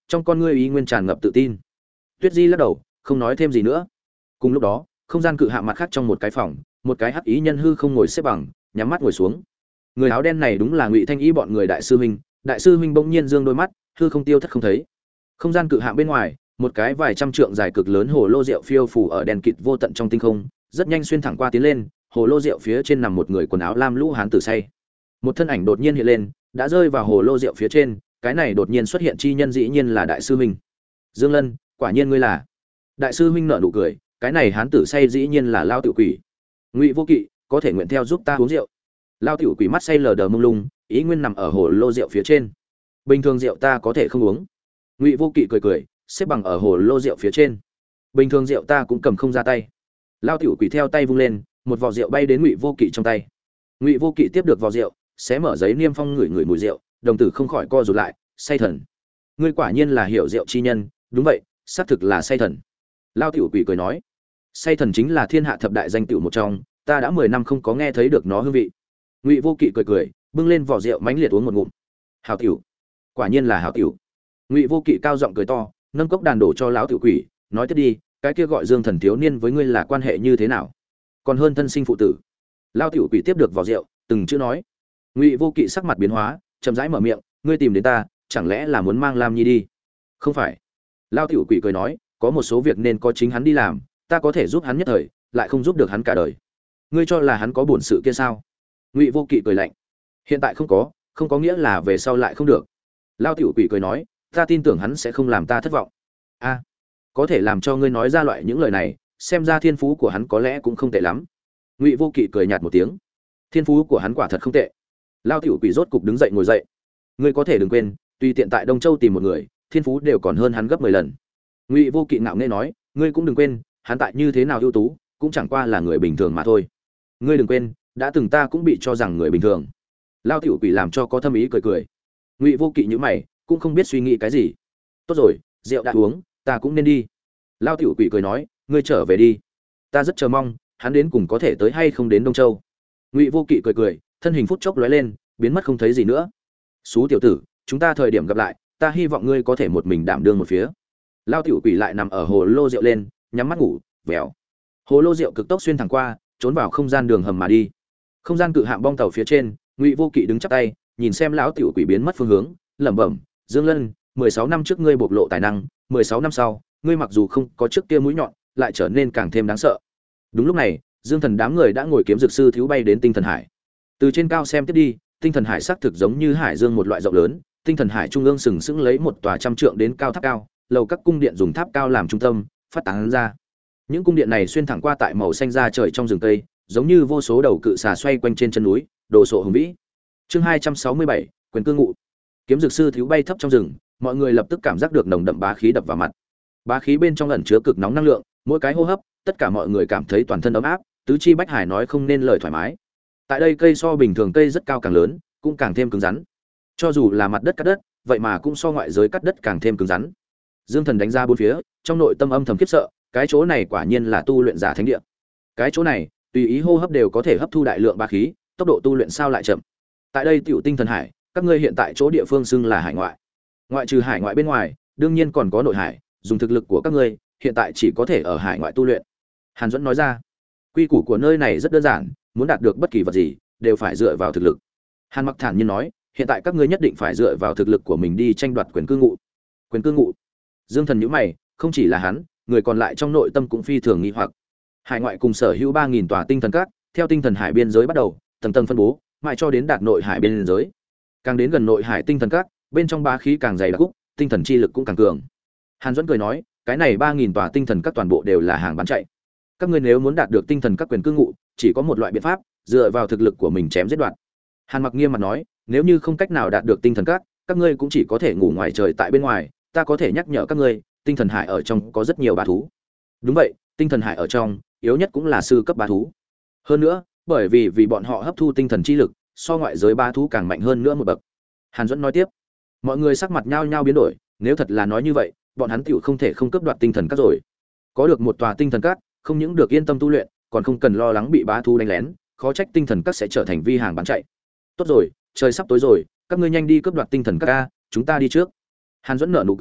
trong con ngươi ý nguyên tràn ngập tự tin. Tuyết Di lắc đầu, không nói thêm gì nữa. Cùng lúc đó, không gian cự hạ mặt khác trong một cái phòng, một cái hắc ý nhân hư không ngồi xếp bằng, nhắm mắt ngồi xuống. Người áo đen này đúng là Ngụy Thanh Y bọn người đại sư huynh. Đại sư huynh bỗng nhiên dương đôi mắt, hư không tiêu thất không thấy. Không gian cự hạ bên ngoài, một cái vài trăm trượng dài cực lớn hồ lô rượu phiêu phù ở đèn kịt vô tận trong tinh không, rất nhanh xuyên thẳng qua tiến lên, hồ lô rượu phía trên nằm một người quần áo lam lũ hán tử say. Một thân ảnh đột nhiên hiện lên, đã rơi vào hồ lô rượu phía trên, cái này đột nhiên xuất hiện chi nhân dĩ nhiên là đại sư huynh. Dương Lân, quả nhiên ngươi là. Đại sư huynh nở nụ cười, cái này hán tử say dĩ nhiên là Lao Tiểu Quỷ. Ngụy Vô Kỵ, có thể nguyện theo giúp ta uống rượu. Lao Tiểu Quỷ mắt say lờ đờ mông lung, ý nguyên nằm ở hồ lô rượu phía trên. Bình thường rượu ta có thể không uống. Ngụy Vô Kỵ cười cười, xếp bằng ở hồ lô rượu phía trên. Bình thường rượu ta cũng cầm không ra tay. Lao Tiểu Quỷ theo tay vung lên, một vò rượu bay đến Ngụy Vô Kỵ trong tay. Ngụy Vô Kỵ tiếp được vò rượu, xé mở giấy niêm phong ngửi ngửi mùi rượu, đồng tử không khỏi co rụt lại, say thần. Ngươi quả nhiên là hiểu rượu chi nhân, đúng vậy, xác thực là say thần. Lao Tiểu Quỷ cười nói, say thần chính là thiên hạ thập đại danh tiểu một trong, ta đã mười năm không có nghe thấy được nó hương vị. Ngụy Vô Kỵ cười cười, bưng lên vỏ rượu mãnh liệt uống một ngụm. Hảo tiểu, quả nhiên là hảo tiểu. Ngụy Vô Kỵ cao giọng cười to, nâng cốc đàn đổ cho lão Tiểu Quỷ, nói tiếp đi, cái kia gọi Dương Thần thiếu niên với ngươi là quan hệ như thế nào? Còn hơn thân sinh phụ tử. Lao Tiểu Quỷ tiếp được vỏ rượu, từng chữ nói. Ngụy Vô Kỵ sắc mặt biến hóa, chậm rãi mở miệng, ngươi tìm đến ta, chẳng lẽ là muốn mang Lam Nhi đi? Không phải. Lao Tiểu Quỷ cười nói, có một số việc nên có chính hắn đi làm, ta có thể giúp hắn nhất thời, lại không giúp được hắn cả đời. Ngươi cho là hắn có bổn sự kia sao? Ngụy Vô Kỵ cười lạnh, hiện tại không có, không có nghĩa là về sau lại không được. Lao Tiểu Quỷ cười nói, ta tin tưởng hắn sẽ không làm ta thất vọng. A, có thể làm cho ngươi nói ra loại những lời này, xem ra thiên phú của hắn có lẽ cũng không tệ lắm. Ngụy Vô Kỵ cười nhạt một tiếng, thiên phú của hắn quả thật không tệ. Lao Tiểu Quỷ rốt cục đứng dậy ngồi dậy, ngươi có thể đừng quên, tùy tiện tại Đông Châu tìm một người, thiên phú đều còn hơn hắn gấp mười lần. Ngụy Vô Kỵ ngạo nghễ nói, ngươi cũng đừng quên, hắn tại như thế nào ưu tú, cũng chẳng qua là người bình thường mà thôi. Ngươi đừng quên, đã từng ta cũng bị cho rằng người bình thường. Lao Tiểu Quỷ làm cho có thâm ý cười cười. Ngụy Vô Kỵ nhíu mày, cũng không biết suy nghĩ cái gì. Tốt rồi, rượu đã uống, ta cũng nên đi. Lao Tiểu Quỷ cười nói, ngươi trở về đi, ta rất chờ mong hắn đến cùng có thể tới hay không đến Đông Châu. Ngụy Vô Kỵ cười cười, thân hình phút chốc lóe lên, biến mất không thấy gì nữa. Xú tiểu tử, chúng ta thời điểm gặp lại, ta hy vọng ngươi có thể một mình đảm đương một phía. Lao Tiểu Quỷ lại nằm ở hồ lô rượu lên, nhắm mắt ngủ. Vèo, hồ lô rượu cực tốc xuyên thẳng qua, trốn vào không gian đường hầm mà đi. Không gian cự hạm bong tàu phía trên, Ngụy Vô Kỵ đứng chắp tay, nhìn xem lão Tiểu Quỷ biến mất phương hướng, lẩm bẩm, Dương Lân, mười sáu năm trước ngươi bộc lộ tài năng, mười sáu năm sau, ngươi mặc dù không có trước kia mũi nhọn, lại trở nên càng thêm đáng sợ. Đúng lúc này, Dương Thần đám người đã ngồi kiếm dược sư thiếu bay đến Tinh Thần Hải. Từ trên cao xem tiếp đi, Tinh Thần Hải xác thực giống như hải dương một loại rộng lớn, Tinh Thần Hải trung ương sừng sững lấy một tòa trăm trượng đến cao tháp cao, lầu các cung điện dùng tháp cao làm trung tâm, phát tán ra. Những cung điện này xuyên thẳng qua tại màu xanh da trời trong rừng cây, giống như vô số đầu cự xà xoay quanh trên chân núi, đồ sộ hùng vĩ. Chương hai trăm sáu mươi bảy, quyền cư ngụ. Kiếm dược sư thiếu bay thấp trong rừng, mọi người lập tức cảm giác được nồng đậm bá khí đập vào mặt. Bá khí bên trong ẩn chứa cực nóng năng lượng, mỗi cái hô hấp, tất cả mọi người cảm thấy toàn thân ấm áp, tứ chi bách hải nói không nên lời thoải mái. Tại đây cây so bình thường cây rất cao càng lớn, cũng càng thêm cứng rắn. Cho dù là mặt đất cắt đất, vậy mà cũng so ngoại giới cắt đất càng thêm cứng rắn. Dương Thần đánh ra bốn phía, trong nội tâm âm thầm khiếp sợ, cái chỗ này quả nhiên là tu luyện giả thánh địa. Cái chỗ này, tùy ý hô hấp đều có thể hấp thu đại lượng bá khí, tốc độ tu luyện sao lại chậm. Tại đây Tiểu Tinh Thần Hải, các ngươi hiện tại chỗ địa phương xưng là hải ngoại. Ngoại trừ hải ngoại bên ngoài, đương nhiên còn có nội hải, dùng thực lực của các ngươi, hiện tại chỉ có thể ở hải ngoại tu luyện. Hàn Duẫn nói ra, quy củ của nơi này rất đơn giản, muốn đạt được bất kỳ vật gì, đều phải dựa vào thực lực. Hàn Mặc thản nhiên nói, hiện tại các ngươi nhất định phải dựa vào thực lực của mình đi tranh đoạt quyền cư ngụ. Quyền cư ngụ? Dương Thần nhíu mày, không chỉ là hắn, người còn lại trong nội tâm cũng phi thường nghi hoặc. Hải ngoại cùng sở hữu ba nghìn tòa tinh thần các, theo tinh thần hải biên giới bắt đầu, tầng tầng phân bố, mãi cho đến đạt nội hải biên giới. Càng đến gần nội hải tinh thần các, bên trong bá khí càng dày đặc, tinh thần chi lực cũng càng cường. Hàn Duẫn cười nói, cái này ba nghìn tòa tinh thần các toàn bộ đều là hàng bán chạy. Các ngươi nếu muốn đạt được tinh thần các quyền cư ngụ, chỉ có một loại biện pháp, dựa vào thực lực của mình chém giết đoạt. Hàn Mặc nghiêm mặt nói, nếu như không cách nào đạt được tinh thần các, các ngươi cũng chỉ có thể ngủ ngoài trời tại bên ngoài, ta có thể nhắc nhở các ngươi, tinh thần hải ở trong có rất nhiều bá thú. Đúng vậy, tinh thần hải ở trong, yếu nhất cũng là sư cấp bá thú. Hơn nữa, bởi vì vì bọn họ hấp thu tinh thần chi lực, so ngoại giới bá thú càng mạnh hơn nữa một bậc. Hàn Duẫn nói tiếp. Mọi người sắc mặt nhao nhao biến đổi, nếu thật là nói như vậy, bọn hắn tiểu không thể không cướp đoạt tinh thần các rồi. Có được một tòa tinh thần các, không những được yên tâm tu luyện, còn không cần lo lắng bị bá thú đánh lén, khó trách tinh thần các sẽ trở thành vi hàng bán chạy. Tốt rồi, trời sắp tối rồi, các ngươi nhanh đi cướp đoạt tinh thần các a, chúng ta đi trước. Hàn Duẫn nở nụ cười,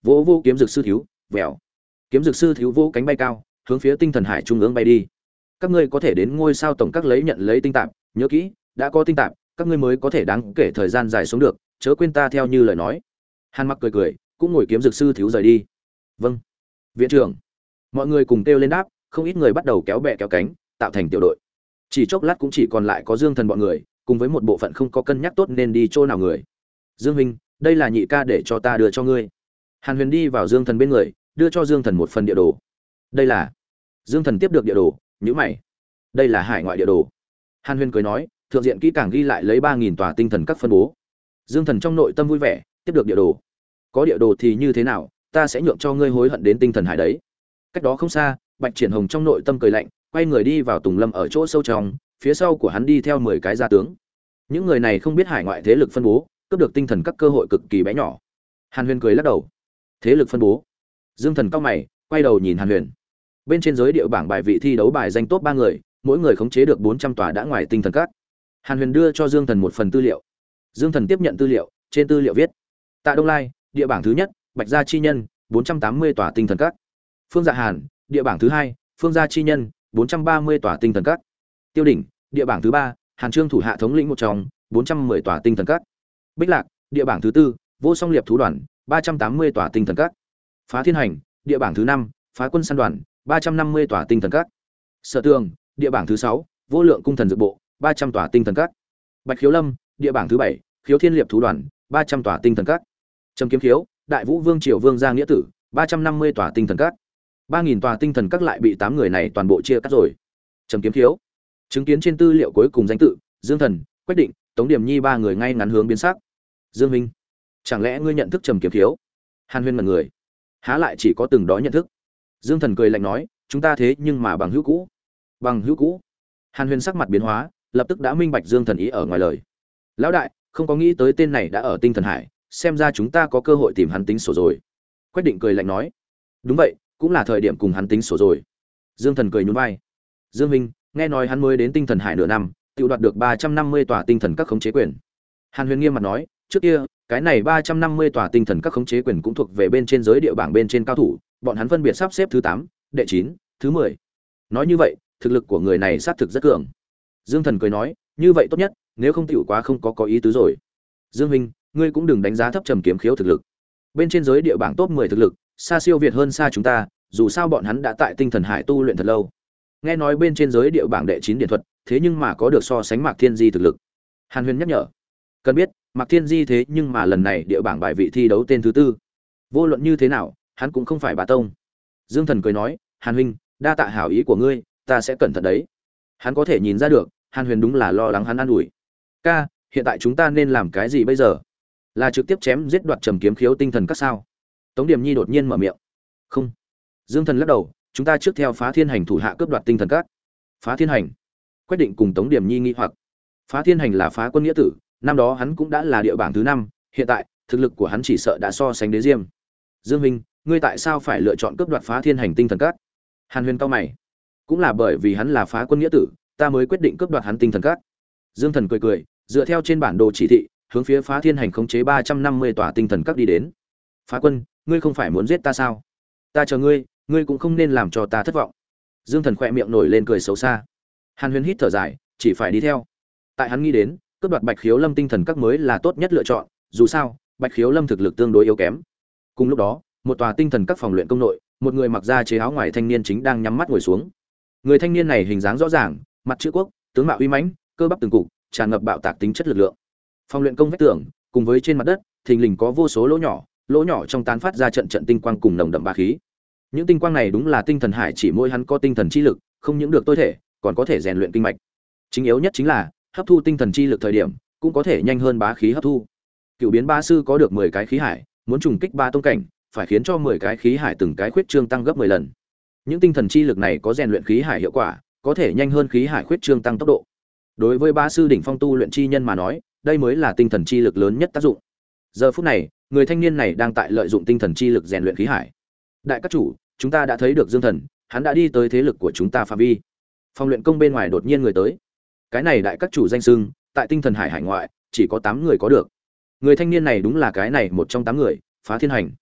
vỗ vô kiếm dược sư thiếu, vèo. Kiếm dược sư thiếu vỗ cánh bay cao, hướng phía tinh thần hải trung ương bay đi. Các ngươi có thể đến ngôi sao tổng các lấy nhận lấy tinh tạp, nhớ kỹ, đã có tinh tạp, các ngươi mới có thể đáng kể thời gian dài sống được, chớ quên ta theo như lời nói. Hàn Mặc cười cười, cũng ngồi kiếm dược sư thiếu rời đi. Vâng, viện trưởng. Mọi người cùng kêu lên đáp, không ít người bắt đầu kéo bè kéo cánh, tạo thành tiểu đội. Chỉ chốc lát cũng chỉ còn lại có Dương Thần bọn người, cùng với một bộ phận không có cân nhắc tốt nên đi chỗ nào người. Dương Minh, đây là nhị ca để cho ta đưa cho ngươi. Hàn Huyền đi vào Dương Thần bên người, đưa cho Dương Thần một phần địa đồ. Đây là. Dương Thần tiếp được địa đồ, nhíu mày. Đây là hải ngoại địa đồ. Hàn Huyền cười nói, thượng diện kỹ càng ghi lại lấy ba nghìn tòa tinh thần các phân bố. Dương Thần trong nội tâm vui vẻ, tiếp được địa đồ. Có địa đồ thì như thế nào, ta sẽ nhượng cho ngươi hối hận đến tinh thần hải đấy. Cách đó không xa, Bạch Triển Hồng trong nội tâm cười lạnh, quay người đi vào Tùng Lâm ở chỗ sâu trong, phía sau của hắn đi theo mười cái gia tướng. Những người này không biết hải ngoại thế lực phân bố, cướp được tinh thần các cơ hội cực kỳ bé nhỏ. Hàn Huyền cười lắc đầu. Thế lực phân bố. Dương Thần cau mày, quay đầu nhìn Hàn Huyền. Bên trên giới địa bảng bài vị thi đấu bài danh top ba người, mỗi người khống chế được bốn trăm tòa đã ngoài tinh thần các. Hàn Huyền đưa cho Dương Thần một phần tư liệu. Dương Thần tiếp nhận tư liệu, trên tư liệu viết: Tạ Đông Lai, địa bảng thứ nhất, Bạch Gia chi nhân, bốn trăm tám mươi tòa tinh thần các. Phương Dạ Hàn, địa bảng thứ hai, Phương Gia chi nhân, bốn trăm ba mươi tòa tinh thần các. Tiêu Đỉnh, địa bảng thứ ba, Hàn Trương thủ hạ thống lĩnh một trong, bốn trăm mười tòa tinh thần các. Bích Lạc, địa bảng thứ tư, Vô Song Liệp thú đoàn, ba trăm tám mươi tòa tinh thần các. Phá Thiên Hành, địa bảng thứ năm, Phá Quân săn đoàn, ba trăm năm mươi tòa tinh thần các. Sở Tường, địa bảng thứ sáu, Vô Lượng cung thần dược bộ, ba trăm tòa tinh thần các. Bạch Khiếu Lâm, địa bảng thứ bảy, Khiếu Thiên Liệp thú đoàn, ba trăm tòa tinh thần các. Trầm Kiếm Khiếu, Đại Vũ Vương Triều Vương gia nghĩa tử, ba trăm năm mươi tòa tinh thần các. ba nghìn tòa tinh thần các lại bị tám người này toàn bộ chia cắt rồi. Trầm Kiếm Khiếu, chứng kiến trên tư liệu cuối cùng danh tự, Dương Thần, Quách Định, Tống Điểm Nhi ba người ngay ngắn hướng biến sắc. Dương Minh, chẳng lẽ ngươi nhận thức Trầm Kiếm Khiếu? Hàn Huyên mật người, há lại chỉ có từng đó nhận thức. Dương Thần cười lạnh nói, chúng ta thế nhưng mà bằng hữu cũ. Bằng hữu cũ? Hàn Huyên sắc mặt biến hóa, lập tức đã minh bạch Dương Thần ý ở ngoài lời. Lão đại, không có nghĩ tới tên này đã ở tinh thần hải, xem ra chúng ta có cơ hội tìm hắn tính sổ rồi. Quách Định cười lạnh nói, đúng vậy, cũng là thời điểm cùng hắn tính sổ rồi. Dương Thần cười nhún vai. Dương Minh, nghe nói hắn mới đến tinh thần hải nửa năm, tự đoạt được ba trăm năm mươi tòa tinh thần các khống chế quyền. Hàn Huyền nghiêm mặt nói, trước kia, cái này ba trăm năm mươi tòa tinh thần các khống chế quyền cũng thuộc về bên trên giới địa bảng bên trên cao thủ, bọn hắn phân biệt sắp xếp thứ tám, đệ chín, thứ mười. Nói như vậy, thực lực của người này xác thực rất cường. Dương Thần cười nói, như vậy tốt nhất, nếu không tiểu quá không có có ý tứ rồi. Dương Minh, ngươi cũng đừng đánh giá thấp Trầm Kiếm Khiếu thực lực. Bên trên giới địa bảng top mười thực lực, xa siêu việt hơn xa chúng ta, dù sao bọn hắn đã tại tinh thần hải tu luyện thật lâu. Nghe nói bên trên giới địa bảng đệ chín điện thuật, thế nhưng mà có được so sánh Mạc Thiên Di thực lực. Hàn Huyền nhắc nhở. Cần biết, Mạc Thiên Di thế nhưng mà lần này địa bảng bài vị thi đấu tên thứ tư. Vô luận như thế nào, hắn cũng không phải bá tông. Dương Thần cười nói, Hàn huynh, đa tạ hảo ý của ngươi, ta sẽ cẩn thận đấy. Hắn có thể nhìn ra được, Hàn Huyền đúng là lo lắng hắn an ủi. Ca, hiện tại chúng ta nên làm cái gì bây giờ? Là trực tiếp chém giết đoạt Trầm Kiếm Khiếu tinh thần các sao? Tống Điểm Nhi đột nhiên mở miệng. Không. Dương Thần lắc đầu, chúng ta trước theo Phá Thiên Hành thủ hạ cướp đoạt tinh thần các. Phá Thiên Hành? Quyết định cùng Tống Điểm Nhi nghi hoặc. Phá Thiên Hành là Phá Quân nghĩa tử, năm đó hắn cũng đã là địa bảng thứ năm, hiện tại, thực lực của hắn chỉ sợ đã so sánh Đế Diêm. Dương Minh, ngươi tại sao phải lựa chọn cướp đoạt Phá Thiên Hành tinh thần các? Hàn Huyền cau mày. Cũng là bởi vì hắn là Phá Quân nghĩa tử, ta mới quyết định cướp đoạt hắn tinh thần các. Dương Thần cười cười, dựa theo trên bản đồ chỉ thị, hướng phía Phá Thiên Hành khống chế ba trăm năm mươi tòa tinh thần các đi đến. Phá Quân, ngươi không phải muốn giết ta sao? Ta chờ ngươi, ngươi cũng không nên làm cho ta thất vọng. Dương Thần khẽ miệng nổi lên cười xấu xa. Hàn Huyền hít thở dài, chỉ phải đi theo. Tại hắn nghĩ đến, cướp đoạt Bạch Khiếu Lâm tinh thần các mới là tốt nhất lựa chọn, dù sao, Bạch Khiếu Lâm thực lực tương đối yếu kém. Cùng lúc đó, một tòa tinh thần các phòng luyện công nội, một người mặc da chế áo ngoài thanh niên chính đang nhắm mắt ngồi xuống. Người thanh niên này hình dáng rõ ràng, mặt chữ quốc, tướng mạo uy mãnh, cơ bắp từng cục, tràn ngập bạo tạc tính chất lực lượng. Phòng luyện công vách tường, cùng với trên mặt đất, thình lình có vô số lỗ nhỏ, lỗ nhỏ trong tán phát ra trận trận tinh quang cùng nồng đậm bá khí. Những tinh quang này đúng là tinh thần hải chỉ mỗi hắn có tinh thần chi lực, không những được tôi thể, còn có thể rèn luyện kinh mạch. Chính yếu nhất chính là hấp thu tinh thần chi lực thời điểm, cũng có thể nhanh hơn bá khí hấp thu. Cựu biến ba sư có được mười cái khí hải, muốn trùng kích ba tông cảnh, phải khiến cho mười cái khí hải từng cái khuyết trương tăng gấp mười lần. Những tinh thần chi lực này có rèn luyện khí hải hiệu quả, có thể nhanh hơn khí hải khuyết trương tăng tốc độ. Đối với bá sư đỉnh phong tu luyện chi nhân mà nói, đây mới là tinh thần chi lực lớn nhất tác dụng. Giờ phút này, người thanh niên này đang tại lợi dụng tinh thần chi lực rèn luyện khí hải. Đại các chủ, chúng ta đã thấy được Dương Thần, hắn đã đi tới thế lực của chúng ta phạm vi. Phòng luyện công bên ngoài đột nhiên người tới. Cái này đại các chủ danh xưng, tại tinh thần hải hải ngoại, chỉ có tám người có được. Người thanh niên này đúng là cái này một trong tám người, Phá Thiên Hành.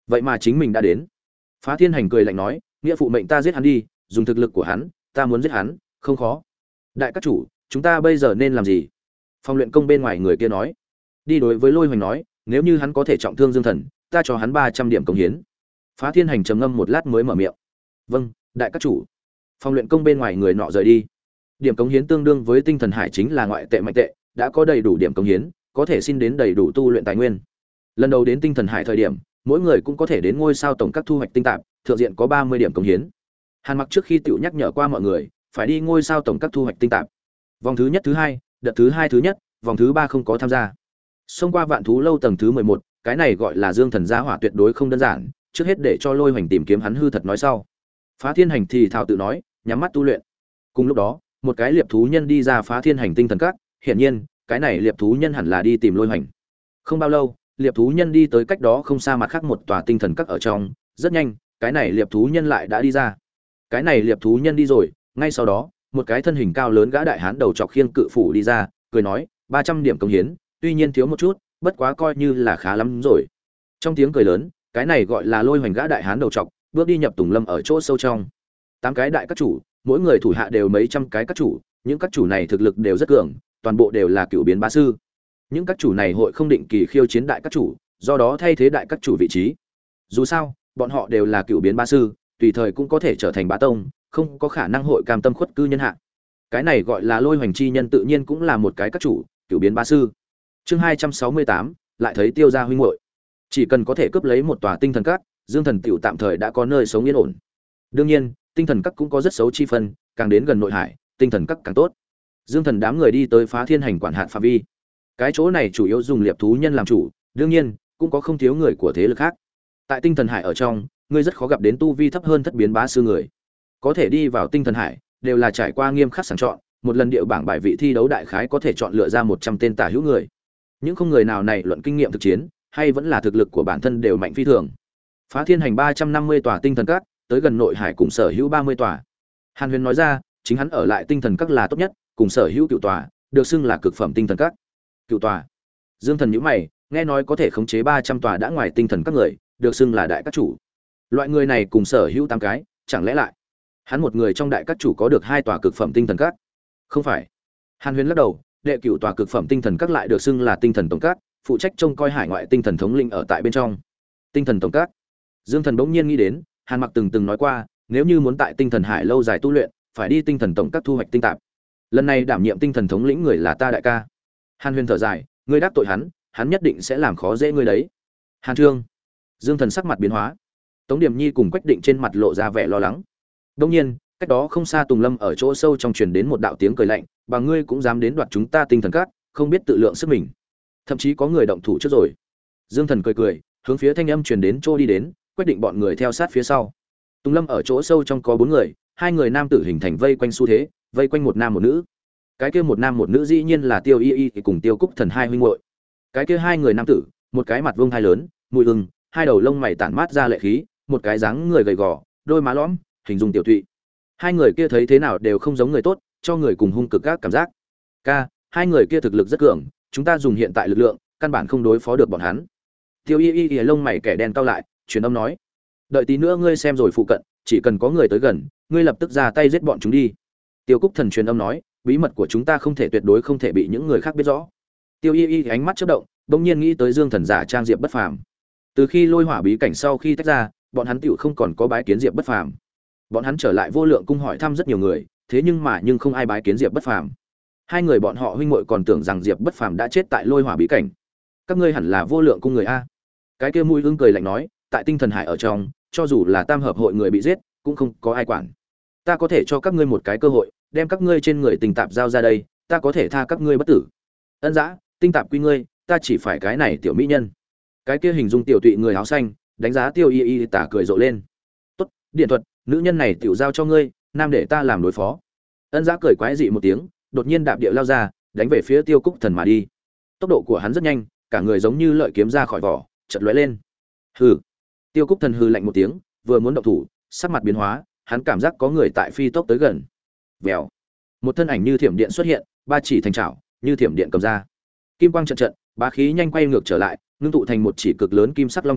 vậy mà chính mình đã đến. Phá Thiên Hành cười lạnh nói, nghĩa phụ mệnh ta giết hắn đi, dùng thực lực của hắn, ta muốn giết hắn, không khó. Đại các chủ, chúng ta bây giờ nên làm gì? Phòng luyện công bên ngoài người kia nói. Đi đối với Lôi Hoành nói, nếu như hắn có thể trọng thương Dương Thần, ta cho hắn ba trăm điểm công hiến. Phá Thiên Hành trầm ngâm một lát mới mở miệng. Vâng, đại các chủ. Phòng luyện công bên ngoài người nọ rời đi. Điểm cống hiến tương đương với tinh thần hải chính là ngoại tệ mạnh tệ, đã có đầy đủ điểm cống hiến, có thể xin đến đầy đủ tu luyện tài nguyên. Lần đầu đến tinh thần hải thời điểm, mỗi người cũng có thể đến ngôi sao tổng các thu hoạch tinh tạp, thượng diện có ba mươi điểm cống hiến. Hàn Mặc trước khi tiểu nhắc nhở qua mọi người, phải đi ngôi sao tổng các thu hoạch tinh tạp. Vòng thứ nhất thứ hai, đợt thứ hai thứ nhất, vòng thứ ba không có tham gia. Xông qua vạn thú lâu tầng thứ mười một, cái này gọi là Dương Thần gia hỏa tuyệt đối không đơn giản, trước hết để cho Lôi Hoành tìm kiếm hắn hư thật nói sau. Phá Thiên Hành thì thào tự nói, nhắm mắt tu luyện. Cùng lúc đó, một cái liệp thú nhân đi ra Phá Thiên Hành tinh thần các, hiển nhiên, cái này liệp thú nhân hẳn là đi tìm Lôi Hoành. Không bao lâu, liệp thú nhân đi tới cách đó không xa mặt khác một tòa tinh thần các ở trong, rất nhanh, cái này liệp thú nhân lại đã đi ra. Cái này liệp thú nhân đi rồi, ngay sau đó, một cái thân hình cao lớn gã đại hán đầu trọc khiêng cự phủ đi ra, cười nói, ba trăm điểm công hiến, tuy nhiên thiếu một chút, bất quá coi như là khá lắm rồi. Trong tiếng cười lớn, cái này gọi là Lôi Hoành gã đại hán đầu trọc, bước đi nhập Tùng Lâm ở chỗ sâu trong. Tám cái đại các chủ, mỗi người thủ hạ đều mấy trăm cái các chủ, những các chủ này thực lực đều rất cường, toàn bộ đều là cựu biến bá sư. Những các chủ này hội không định kỳ khiêu chiến đại các chủ, do đó thay thế đại các chủ vị trí. Dù sao, bọn họ đều là cựu biến bá sư, tùy thời cũng có thể trở thành bá tông, không có khả năng hội cam tâm khuất cư nhân hạ. Cái này gọi là Lôi Hoành chi nhân tự nhiên cũng là một cái các chủ, cựu biến bá sư. Chương hai trăm sáu mươi tám, lại thấy Tiêu gia huynh muội. Chỉ cần có thể cướp lấy một tòa tinh thần các, Dương Thần tiểu tạm thời đã có nơi sống yên ổn. Đương nhiên, tinh thần các cũng có rất xấu chi phân, càng đến gần nội hải, tinh thần các càng tốt. Dương Thần đám người đi tới Phá Thiên Hành quản hạt phạm vi. Cái chỗ này chủ yếu dùng liệp thú nhân làm chủ, đương nhiên, cũng có không thiếu người của thế lực khác. Tại tinh thần hải ở trong, ngươi rất khó gặp đến tu vi thấp hơn thất biến bá sư người. Có thể đi vào tinh thần hải, đều là trải qua nghiêm khắc sàng chọn, một lần địa bảng bài vị thi đấu đại khái có thể chọn lựa ra một trăm tên tả hữu người. Những không người nào này luận kinh nghiệm thực chiến, hay vẫn là thực lực của bản thân đều mạnh phi thường. Phá Thiên Hành ba trăm năm mươi tòa tinh thần các, tới gần nội hải cùng sở hữu ba mươi tòa. Hàn Huyền nói ra, chính hắn ở lại tinh thần các là tốt nhất, cùng sở hữu cựu tòa, được xưng là cực phẩm tinh thần các. Cựu tòa. Dương Thần nhíu mày, nghe nói có thể khống chế ba trăm tòa đã ngoài tinh thần các người, được xưng là đại các chủ. Loại người này cùng sở hữu tám cái, chẳng lẽ lại hắn một người trong đại các chủ có được hai tòa cực phẩm tinh thần các? Không phải. Hàn Huyền lắc đầu, đệ cửu tòa cực phẩm tinh thần các lại được xưng là tinh thần tổng các, phụ trách trông coi hải ngoại tinh thần thống lĩnh ở tại bên trong. Tinh thần tổng các. Dương Thần bỗng nhiên nghĩ đến, Hàn Mặc từng từng nói qua, nếu như muốn tại tinh thần hải lâu dài tu luyện, phải đi tinh thần tổng các thu hoạch tinh tạp. Lần này đảm nhiệm tinh thần thống lĩnh người là ta đại ca. Hàn Huyền thở dài, ngươi đắc tội hắn, hắn nhất định sẽ làm khó dễ ngươi đấy. Hàn Trương. Dương Thần sắc mặt biến hóa. Tống Điểm Nhi cùng Quách Định trên mặt lộ ra vẻ lo lắng. Đương nhiên, cách đó không xa Tùng Lâm ở chỗ sâu trong truyền đến một đạo tiếng cười lạnh, "Bà ngươi cũng dám đến đoạt chúng ta tinh thần các, không biết tự lượng sức mình." Thậm chí có người động thủ trước rồi. Dương Thần cười cười, hướng phía thanh âm truyền đến chỗ đi đến, Quách Định bọn người theo sát phía sau. Tùng Lâm ở chỗ sâu trong có bốn người, hai người nam tử hình thành vây quanh xu thế, vây quanh một nam một nữ. Cái kia một nam một nữ dĩ nhiên là Tiêu Y Y cùng Tiêu Cúc Thần hai huynh muội. Cái kia hai người nam tử, một cái mặt vuông hai lớn, mũi ưng, hai đầu lông mày tản mát ra lệ khí, một cái dáng người gầy gò, đôi má lõm, hình dung tiểu thụy. Hai người kia thấy thế nào đều không giống người tốt, cho người cùng hung cực các cảm giác. Ca, hai người kia thực lực rất cường, chúng ta dùng hiện tại lực lượng, căn bản không đối phó được bọn hắn. Tiêu Y Y lông mày kẻ đen cau lại, truyền âm nói: "Đợi tí nữa ngươi xem rồi phụ cận, chỉ cần có người tới gần, ngươi lập tức ra tay giết bọn chúng đi." Tiêu Cúc Thần truyền âm nói: "Bí mật của chúng ta không thể tuyệt đối không thể bị những người khác biết rõ." Tiêu Y Y ánh mắt chớp động, bỗng nhiên nghĩ tới Dương Thần giả trang Diệp Bất Phàm. Từ khi lôi hỏa bí cảnh sau khi tách ra, bọn hắn tựu không còn có bái kiến Diệp Bất Phàm. Bọn hắn trở lại Vô Lượng cung hỏi thăm rất nhiều người, thế nhưng mà nhưng không ai bái kiến Diệp Bất Phàm. Hai người bọn họ huynh muội còn tưởng rằng Diệp Bất Phàm đã chết tại lôi hỏa bí cảnh. Các ngươi hẳn là Vô Lượng cung người a? Cái kia mũi ưng cười lạnh nói, tại tinh thần hải ở trong, cho dù là tam hợp hội người bị giết, cũng không có ai quản. Ta có thể cho các ngươi một cái cơ hội, đem các ngươi trên người tình tạp giao ra đây, ta có thể tha các ngươi bất tử. Ân dã, tinh tạp quy ngươi, ta chỉ phải cái này tiểu mỹ nhân. Cái kia hình dung tiểu tụy người áo xanh, đánh giá Tiêu Y Y tả cười rộ lên. Tốt, điện thuật, nữ nhân này tiểu giao cho ngươi, nam để ta làm đối phó. Ân dã cười quái dị một tiếng, đột nhiên đạp địa lao ra, đánh về phía Tiêu Cúc Thần mà đi. Tốc độ của hắn rất nhanh, cả người giống như lợi kiếm ra khỏi vỏ, chợt lóe lên. Hừ. Tiêu Cúc Thần hừ lạnh một tiếng, vừa muốn động thủ, sắc mặt biến hóa, hắn cảm giác có người tại phi tốc tới gần. Vèo. Một thân ảnh như thiểm điện xuất hiện, ba chỉ thành chảo, như thiểm điện cầm ra. Kim quang trận trận, bá khí nhanh quay ngược trở lại, ngưng tụ thành một chỉ cực lớn kim sắc long chảo,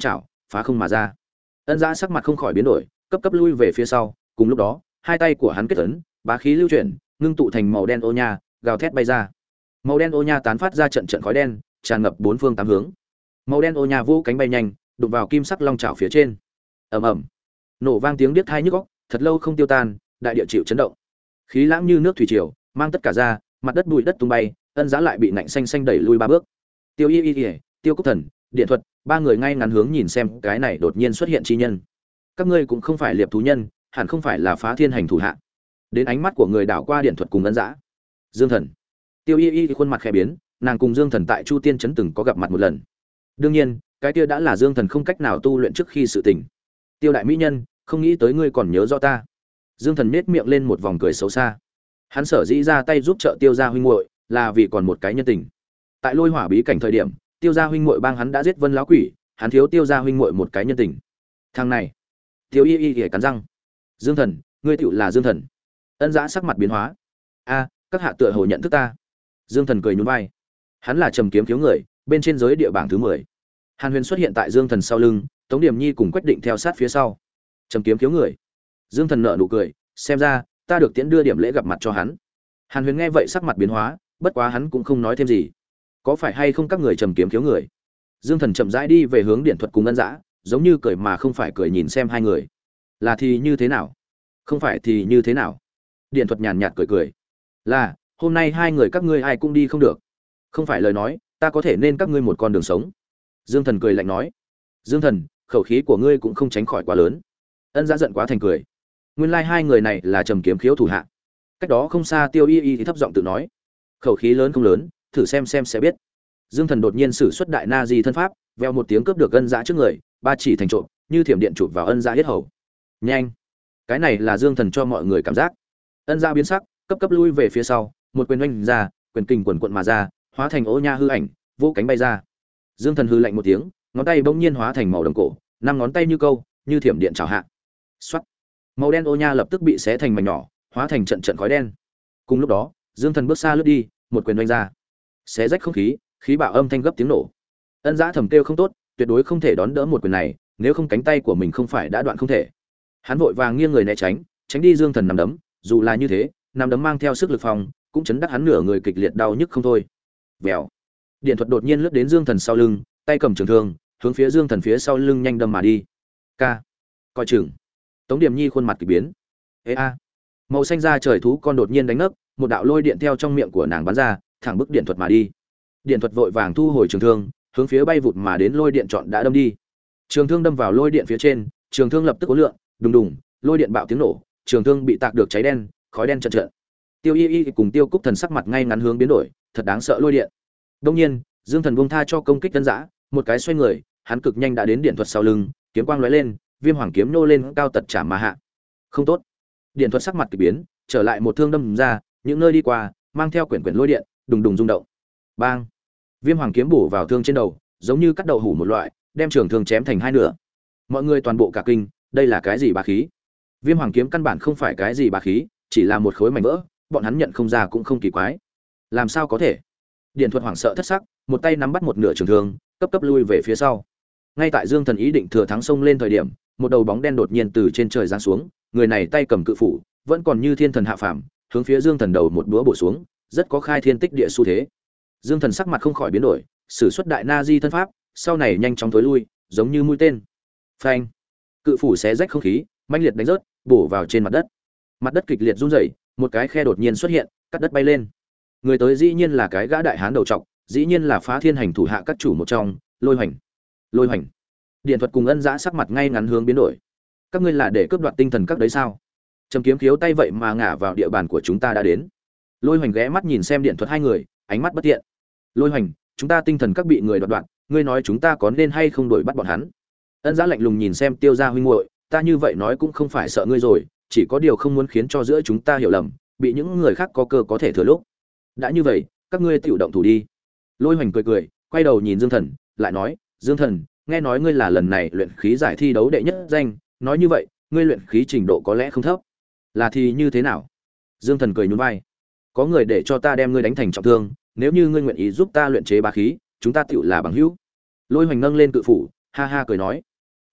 phá không mà ra. Ân Dã sắc mặt không khỏi biến đổi, cấp cấp lui về phía sau, cùng lúc đó, hai tay của hắn kết ấn, bá khí lưu chuyển, ngưng tụ thành màu đen ô nha, gào thét bay ra. Màu đen ô nha tán phát ra trận trận khói đen, tràn ngập bốn phương tám hướng. Màu đen ô nha vỗ cánh bay nhanh, đụng vào kim sắc long chảo phía trên. Ầm ầm. Nổ vang tiếng điếc tai nhức óc, thật lâu không tiêu tan, đại địa chịu chấn động. Khí lãng như nước thủy triều, mang tất cả ra, mặt đất bụi đất tung bay, Ân Dã lại bị nạnh xanh xanh đẩy lui ba bước. Tiêu Y Y, Y Tiêu Cúc Thần, Điện Thuật, ba người ngay ngắn hướng nhìn xem cái này đột nhiên xuất hiện chi nhân. Các ngươi cũng không phải liệp thú nhân, hẳn không phải là phá thiên hành thủ hạ. Đến ánh mắt của người đảo qua Điện Thuật cùng Ân Dã. Dương Thần. Tiêu Y Y khuôn mặt khẽ biến, nàng cùng Dương Thần tại Chu Tiên trấn từng có gặp mặt một lần. Đương nhiên, cái kia đã là Dương Thần không cách nào tu luyện trước khi sự tình. Tiêu đại mỹ nhân, không nghĩ tới ngươi còn nhớ rõ ta. Dương Thần nhếch miệng lên một vòng cười xấu xa. Hắn sở dĩ ra tay giúp trợ Tiêu gia huynh muội, là vì còn một cái nhân tình. Tại Lôi Hỏa bí cảnh thời điểm, Tiêu gia huynh muội bang hắn đã giết Vân lão quỷ, hắn thiếu Tiêu gia huynh muội một cái nhân tình. Thằng này, Tiêu Y Y Y cắn răng. Dương Thần, ngươi tựu là Dương Thần. Ân Dã sắc mặt biến hóa. A, các hạ tựa hồ nhận thức ta. Dương Thần cười nhún vai. Hắn là Trầm Kiếm Khiếu người, bên trên giới địa bảng thứ mười. Hàn Huyền xuất hiện tại Dương Thần sau lưng, Tống Điểm Nhi cùng Quách Định theo sát phía sau. Trầm Kiếm Khiếu người. Dương Thần nở nụ cười, xem ra ta được tiễn đưa điểm lễ gặp mặt cho hắn. Hàn Huyền nghe vậy sắc mặt biến hóa, bất quá hắn cũng không nói thêm gì. Có phải hay không các người Trầm Kiếm Khiếu người? Dương Thần chậm rãi đi về hướng Điện Thuật cùng Ân Dã, giống như cười mà không phải cười nhìn xem hai người. Là thì như thế nào? Không phải thì như thế nào? Điện Thuật nhàn nhạt cười cười. Là, hôm nay hai người các ngươi ai cũng đi không được. Không phải lời nói, ta có thể nên các ngươi một con đường sống. Dương Thần cười lạnh nói. Dương Thần, khẩu khí của ngươi cũng không tránh khỏi quá lớn. Ân Dã giận quá thành cười. Nguyên lai like hai người này là Trầm Kiếm Khiếu thủ hạ. Cách đó không xa Tiêu Y Y thì thấp giọng tự nói. Khẩu khí lớn không lớn, thử xem xem sẽ biết. Dương Thần đột nhiên sử xuất đại na di thân pháp, veo một tiếng cướp được Ân Dã trước người, ba chỉ thành trộm, như thiểm điện chụp vào Ân Dã yết hầu. Nhanh! Cái này là Dương Thần cho mọi người cảm giác. Ân Dã biến sắc, cấp cấp lui về phía sau, một quyền oanh ra, quyền kình quần quận mà ra, hóa thành ô nha hư ảnh, vỗ cánh bay ra. Dương Thần hư lạnh một tiếng, ngón tay bỗng nhiên hóa thành màu đồng cổ, năm ngón tay như câu, như thiểm điện chảo hạ. Soát. Màu đen ô nha lập tức bị xé thành mảnh nhỏ, hóa thành trận trận khói đen. Cùng lúc đó, Dương Thần bước xa lướt đi, một quyền oanh ra. Xé rách không khí, khí bạo âm thanh gấp tiếng nổ. Ân Dã thầm kêu không tốt, tuyệt đối không thể đón đỡ một quyền này, nếu không cánh tay của mình không phải đã đoạn không thể. Hắn vội vàng nghiêng người né tránh, tránh đi Dương Thần nằm đấm, dù là như thế, nằm đấm mang theo sức lực phòng, cũng chấn đắc hắn nửa người kịch liệt đau nhức không thôi. Vèo. Điện Thuật đột nhiên lướt đến Dương Thần sau lưng, tay cầm trường thương, hướng phía Dương Thần phía sau lưng nhanh đâm mà đi. Ca. Coi chừng. Tống Điểm Nhi khuôn mặt kỳ biến. Ê a. Màu xanh da trời thú con đột nhiên đánh nấc, một đạo lôi điện theo trong miệng của nàng bắn ra, thẳng bức Điện Thuật mà đi. Điện Thuật vội vàng thu hồi trường thương, hướng phía bay vụt mà đến lôi điện chọn đã đâm đi. Trường thương đâm vào lôi điện phía trên, trường thương lập tức uốn lượn, đùng đùng, lôi điện bạo tiếng nổ, trường thương bị tạc được cháy đen, khói đen trận trận. Tiêu Y Y cùng Tiêu Cúc Thần sắc mặt ngay ngắn hướng biến đổi, thật đáng sợ lôi điện. Đương nhiên, Dương Thần buông tha cho công kích Ân Dã, một cái xoay người, hắn cực nhanh đã đến Điện Thuật sau lưng, kiếm quang lóe lên, Viêm Hoàng kiếm nô lên cao tật chạm mà hạ. Không tốt. Điện Thuật sắc mặt kỳ biến, trở lại một thương đâm ra, những nơi đi qua, mang theo quyển quyển lôi điện, đùng đùng rung động. Bang! Viêm Hoàng kiếm bổ vào thương trên đầu, giống như cắt đậu hủ một loại, đem trường thương chém thành hai nửa. Mọi người toàn bộ cả kinh, đây là cái gì bá khí? Viêm Hoàng kiếm căn bản không phải cái gì bá khí, chỉ là một khối mảnh vỡ, bọn hắn nhận không ra cũng không kỳ quái. Làm sao có thể? Điện Thuật hoảng sợ thất sắc, một tay nắm bắt một nửa trường thương, cấp cấp lui về phía sau. Ngay tại Dương Thần ý định thừa thắng xông lên thời điểm, một đầu bóng đen đột nhiên từ trên trời giáng xuống, người này tay cầm cự phủ, vẫn còn như thiên thần hạ phàm, hướng phía Dương Thần đầu một búa bổ xuống, rất có khai thiên tích địa xu thế. Dương Thần sắc mặt không khỏi biến đổi, sử xuất đại na di thân pháp, sau này nhanh chóng tối lui, giống như mũi tên. Phanh! Cự phủ xé rách không khí, mãnh liệt đánh rớt, bổ vào trên mặt đất. Mặt đất kịch liệt rung rẩy, một cái khe đột nhiên xuất hiện, cắt đất bay lên. Người tới dĩ nhiên là cái gã đại hán đầu trọc, dĩ nhiên là phá thiên hành thủ hạ các chủ một trong, Lôi Hoành. Lôi Hoành. Điện Thuật cùng Ân Dã sắc mặt ngay ngắn hướng biến đổi. Các ngươi là để cướp đoạt tinh thần các đấy sao? Trầm Kiếm Khiếu tay vậy mà ngả vào địa bàn của chúng ta đã đến. Lôi Hoành ghé mắt nhìn xem Điện Thuật hai người, ánh mắt bất tiện. Lôi Hoành, chúng ta tinh thần các bị người đoạt đoạn, ngươi nói chúng ta có nên hay không đuổi bắt bọn hắn? Ân Dã lạnh lùng nhìn xem Tiêu gia huynh muội, ta như vậy nói cũng không phải sợ ngươi rồi, chỉ có điều không muốn khiến cho giữa chúng ta hiểu lầm, bị những người khác có cơ có thể thừa lúc. Đã như vậy, các ngươi tự động thủ đi. Lôi Hoành cười cười, quay đầu nhìn Dương Thần, lại nói, Dương Thần, nghe nói ngươi là lần này luyện khí giải thi đấu đệ nhất danh, nói như vậy, ngươi luyện khí trình độ có lẽ không thấp. Là thì như thế nào? Dương Thần cười nhún vai. Có người để cho ta đem ngươi đánh thành trọng thương, nếu như ngươi nguyện ý giúp ta luyện chế bá khí, chúng ta tựu là bằng hữu. Lôi Hoành nâng lên cự phủ, ha ha cười nói.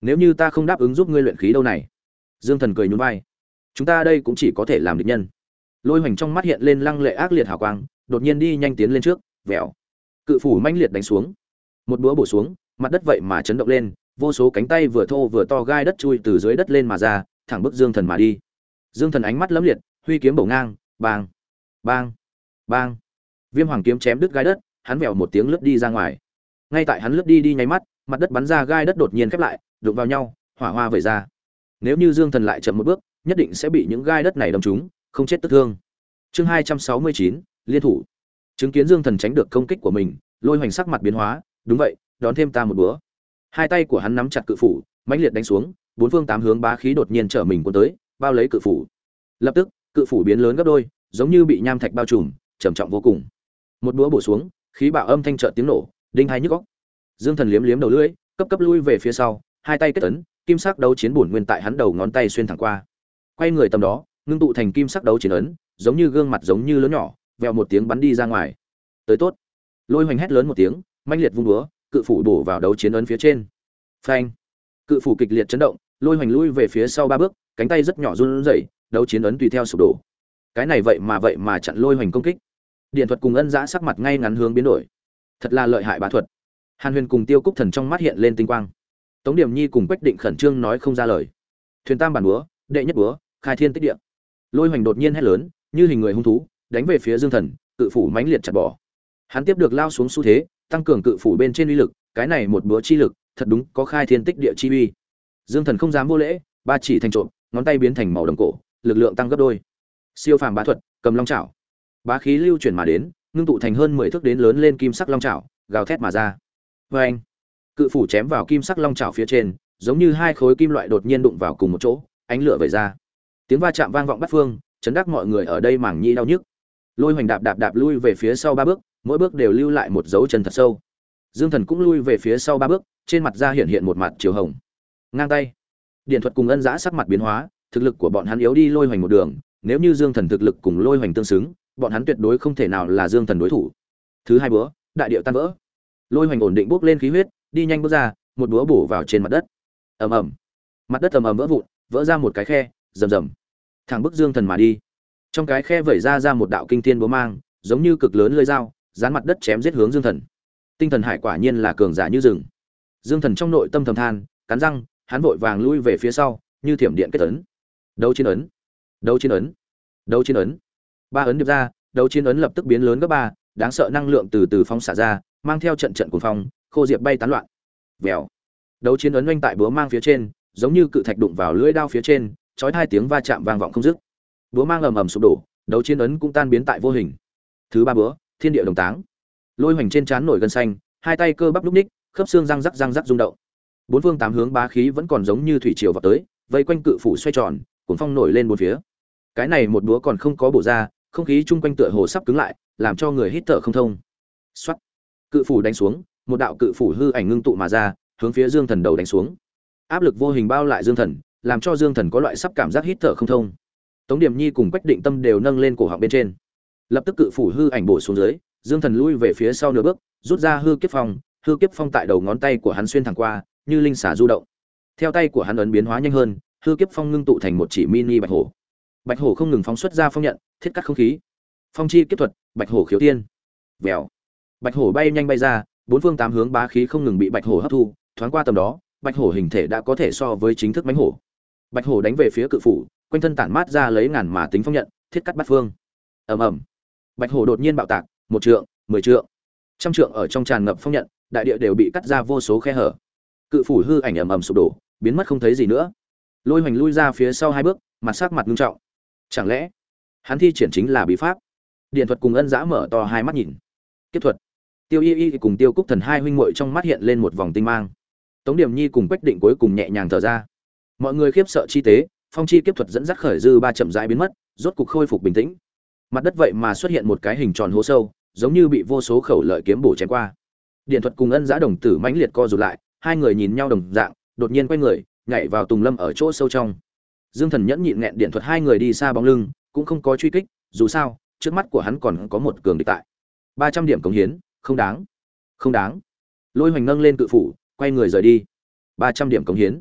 Nếu như ta không đáp ứng giúp ngươi luyện khí đâu này? Dương Thần cười nhún vai. Chúng ta đây cũng chỉ có thể làm địch nhân. Lôi Hoành trong mắt hiện lên lăng lệ ác liệt hào quang, đột nhiên đi nhanh tiến lên trước, vèo. Cự phủ mãnh liệt đánh xuống. Một búa bổ xuống, mặt đất vậy mà chấn động lên, vô số cánh tay vừa thô vừa to gai đất chui từ dưới đất lên mà ra, thẳng bức Dương Thần mà đi. Dương Thần ánh mắt lẫm liệt, huy kiếm bổ ngang, bang, bang, bang. Viêm hoàng kiếm chém đứt gai đất, hắn vèo một tiếng lướt đi ra ngoài. Ngay tại hắn lướt đi đi nháy mắt, mặt đất bắn ra gai đất đột nhiên khép lại, đụng vào nhau, hỏa hoa vẩy ra. Nếu như Dương Thần lại chậm một bước, nhất định sẽ bị những gai đất này đâm trúng, không chết tức thương. Chương hai trăm sáu mươi chín, liên thủ. Chứng kiến Dương Thần tránh được công kích của mình, Lôi Hoành sắc mặt biến hóa, đúng vậy, đón thêm ta một bữa. Hai tay của hắn nắm chặt cự phủ, mãnh liệt đánh xuống, bốn phương tám hướng bá khí đột nhiên trở mình cuốn tới, bao lấy cự phủ. Lập tức, cự phủ biến lớn gấp đôi, giống như bị nham thạch bao trùm, trầm trọng vô cùng. Một búa bổ xuống, khí bạo âm thanh chợt tiếng nổ, đinh hai nhức óc. Dương Thần liếm liếm đầu lưỡi, cấp cấp lui về phía sau, hai tay kết ấn, kim sắc đấu chiến bổn nguyên tại hắn đầu ngón tay xuyên thẳng qua. Quay người tầm đó, ngưng tụ thành kim sắc đấu chiến ấn, giống như gương mặt giống như lớn nhỏ, vèo một tiếng bắn đi ra ngoài. Tới tốt. Lôi Hoành hét lớn một tiếng, mãnh liệt vung búa, cự phủ bổ vào đấu chiến ấn phía trên. Phanh. Cự phủ kịch liệt chấn động, Lôi Hoành lui về phía sau ba bước, cánh tay rất nhỏ run rẩy, đấu chiến ấn tùy theo sụp đổ. Cái này vậy mà vậy mà chặn Lôi Hoành công kích. Điện thuật cùng Ân Dã sắc mặt ngay ngắn hướng biến đổi. Thật là lợi hại bá thuật. Hàn Huyền cùng Tiêu Cúc Thần trong mắt hiện lên tinh quang. Tống Điểm Nhi cùng Quách Định khẩn trương nói không ra lời. Thuyền tam bản búa, đệ nhất búa, khai thiên tích địa. Lôi Hoành đột nhiên hét lớn, như hình người hung thú, đánh về phía Dương Thần, cự phủ mãnh liệt chặt bỏ. Hắn tiếp được lao xuống xu thế, tăng cường cự phủ bên trên uy lực, cái này một búa chi lực, thật đúng có khai thiên tích địa chi uy. Dương Thần không dám vô lễ, ba chỉ thành trộm, ngón tay biến thành màu đồng cổ, lực lượng tăng gấp đôi. Siêu phàm bá thuật, cầm long chảo. Bá khí lưu chuyển mà đến, ngưng tụ thành hơn mười thước đến lớn lên kim sắc long chảo, gào thét mà ra. Oeng! Cự phủ chém vào kim sắc long chảo phía trên, giống như hai khối kim loại đột nhiên đụng vào cùng một chỗ, ánh lửa vẩy ra. Tiếng va chạm vang vọng bát phương, chấn đắc mọi người ở đây mảng nhĩ đau nhức. Lôi Hoành đạp đạp đạp lui về phía sau ba bước, mỗi bước đều lưu lại một dấu chân thật sâu. Dương Thần cũng lui về phía sau ba bước, trên mặt da hiện hiện một mặt chiều hồng. Ngang tay. Điện thuật cùng Ân Dã sắc mặt biến hóa, thực lực của bọn hắn yếu đi Lôi Hoành một đường, nếu như Dương Thần thực lực cùng Lôi Hoành tương xứng, bọn hắn tuyệt đối không thể nào là Dương Thần đối thủ. Thứ hai búa, đại điệu tan vỡ. Lôi Hoành ổn định bước lên khí huyết, đi nhanh bước ra, một búa bổ vào trên mặt đất. Ầm ầm. Mặt đất ầm ầm vỡ vụn, vỡ ra một cái khe, rầm rầm. Thẳng bức Dương Thần mà đi. Trong cái khe vẩy ra ra một đạo kinh thiên búa mang, giống như cực lớn lưỡi dao, dán mặt đất chém giết hướng Dương Thần. Tinh thần hải quả nhiên là cường giả như rừng. Dương Thần trong nội tâm thầm than, cắn răng, hắn vội vàng lui về phía sau, như thiểm điện kết ấn. Đấu chiến ấn, đấu chiến ấn, đấu chiến ấn. Ba ấn điệp ra, đấu chiến ấn lập tức biến lớn gấp ba, đáng sợ năng lượng từ từ phóng xạ ra, mang theo trận trận cuồng phong, khô diệp bay tán loạn. Vèo. Đấu chiến ấn oanh tại búa mang phía trên, giống như cự thạch đụng vào lưỡi đao phía trên, chói hai tiếng va chạm vang vọng không dứt. Búa mang ầm ầm sụp đổ, đấu chiến ấn cũng tan biến tại vô hình. Thứ ba búa, thiên địa đồng táng. Lôi Hoành trên trán nổi gân xanh, hai tay cơ bắp lúc ních, khớp xương răng rắc răng rắc rung động. Bốn phương tám hướng bá khí vẫn còn giống như thủy triều vọt tới, vây quanh cự phủ xoay tròn, cuồng phong nổi lên bốn phía. Cái này một búa còn không có bổ ra, không khí chung quanh tựa hồ sắp cứng lại, làm cho người hít thở không thông. Soát. Cự phủ đánh xuống, một đạo cự phủ hư ảnh ngưng tụ mà ra, hướng phía Dương Thần đầu đánh xuống. Áp lực vô hình bao lại Dương Thần, làm cho Dương Thần có loại sắp cảm giác hít thở không thông. Tống Điểm Nhi cùng Quách Định Tâm đều nâng lên cổ họng bên trên. Lập tức cự phủ hư ảnh bổ xuống dưới, Dương Thần lui về phía sau nửa bước, rút ra hư kiếp phong, hư kiếp phong tại đầu ngón tay của hắn xuyên thẳng qua, như linh xà du động. Theo tay của hắn ấn biến hóa nhanh hơn, hư kiếp phong ngưng tụ thành một chỉ mini bạch hổ. Bạch hổ không ngừng phóng xuất ra phong nhận, thiết cắt không khí. Phong chi kiếp thuật, bạch hổ khiếu tiên. Vèo. Bạch hổ bay nhanh bay ra, bốn phương tám hướng bá khí không ngừng bị bạch hổ hấp thu, thoáng qua tầm đó, bạch hổ hình thể đã có thể so với chính thức mãnh hổ. Bạch hổ đánh về phía cự phủ, quanh thân tản mát ra lấy ngàn mà tính phong nhận, thiết cắt bát phương. Ầm ầm. Bạch hổ đột nhiên bạo tạc, một trượng, mười trượng, trăm trượng ở trong tràn ngập phong nhận, đại địa đều bị cắt ra vô số khe hở. Cự phủ hư ảnh ầm ầm sụp đổ, biến mất không thấy gì nữa. Lôi Hoành lui ra phía sau hai bước, mặt sắc mặt nghiêm trọng. Chẳng lẽ hắn thi triển chính là bí pháp? Điện thuật cùng Ân Dã mở to hai mắt nhìn. Kiếp thuật. Tiêu Y Y cùng Tiêu Cúc Thần hai huynh muội trong mắt hiện lên một vòng tinh mang. Tống Điểm Nhi cùng Quách Định cuối cùng nhẹ nhàng thở ra. Mọi người khiếp sợ chi tế, phong chi kiếp thuật dẫn dắt khởi dư ba chậm rãi biến mất, rốt cục khôi phục bình tĩnh. Mặt đất vậy mà xuất hiện một cái hình tròn hố sâu, giống như bị vô số khẩu lợi kiếm bổ chém qua. Điện thuật cùng Ân Dã đồng tử mãnh liệt co rụt lại, hai người nhìn nhau đồng dạng, đột nhiên quay người, nhảy vào tùng lâm ở chỗ sâu trong. Dương Thần nhẫn nhịn nghẹn điện thuật hai người đi xa bóng lưng, cũng không có truy kích, dù sao, trước mắt của hắn còn có một cường địch tại. ba trăm điểm cống hiến, không đáng. Không đáng. Lôi Hoành nâng lên cự phủ, quay người rời đi. ba trăm điểm cống hiến.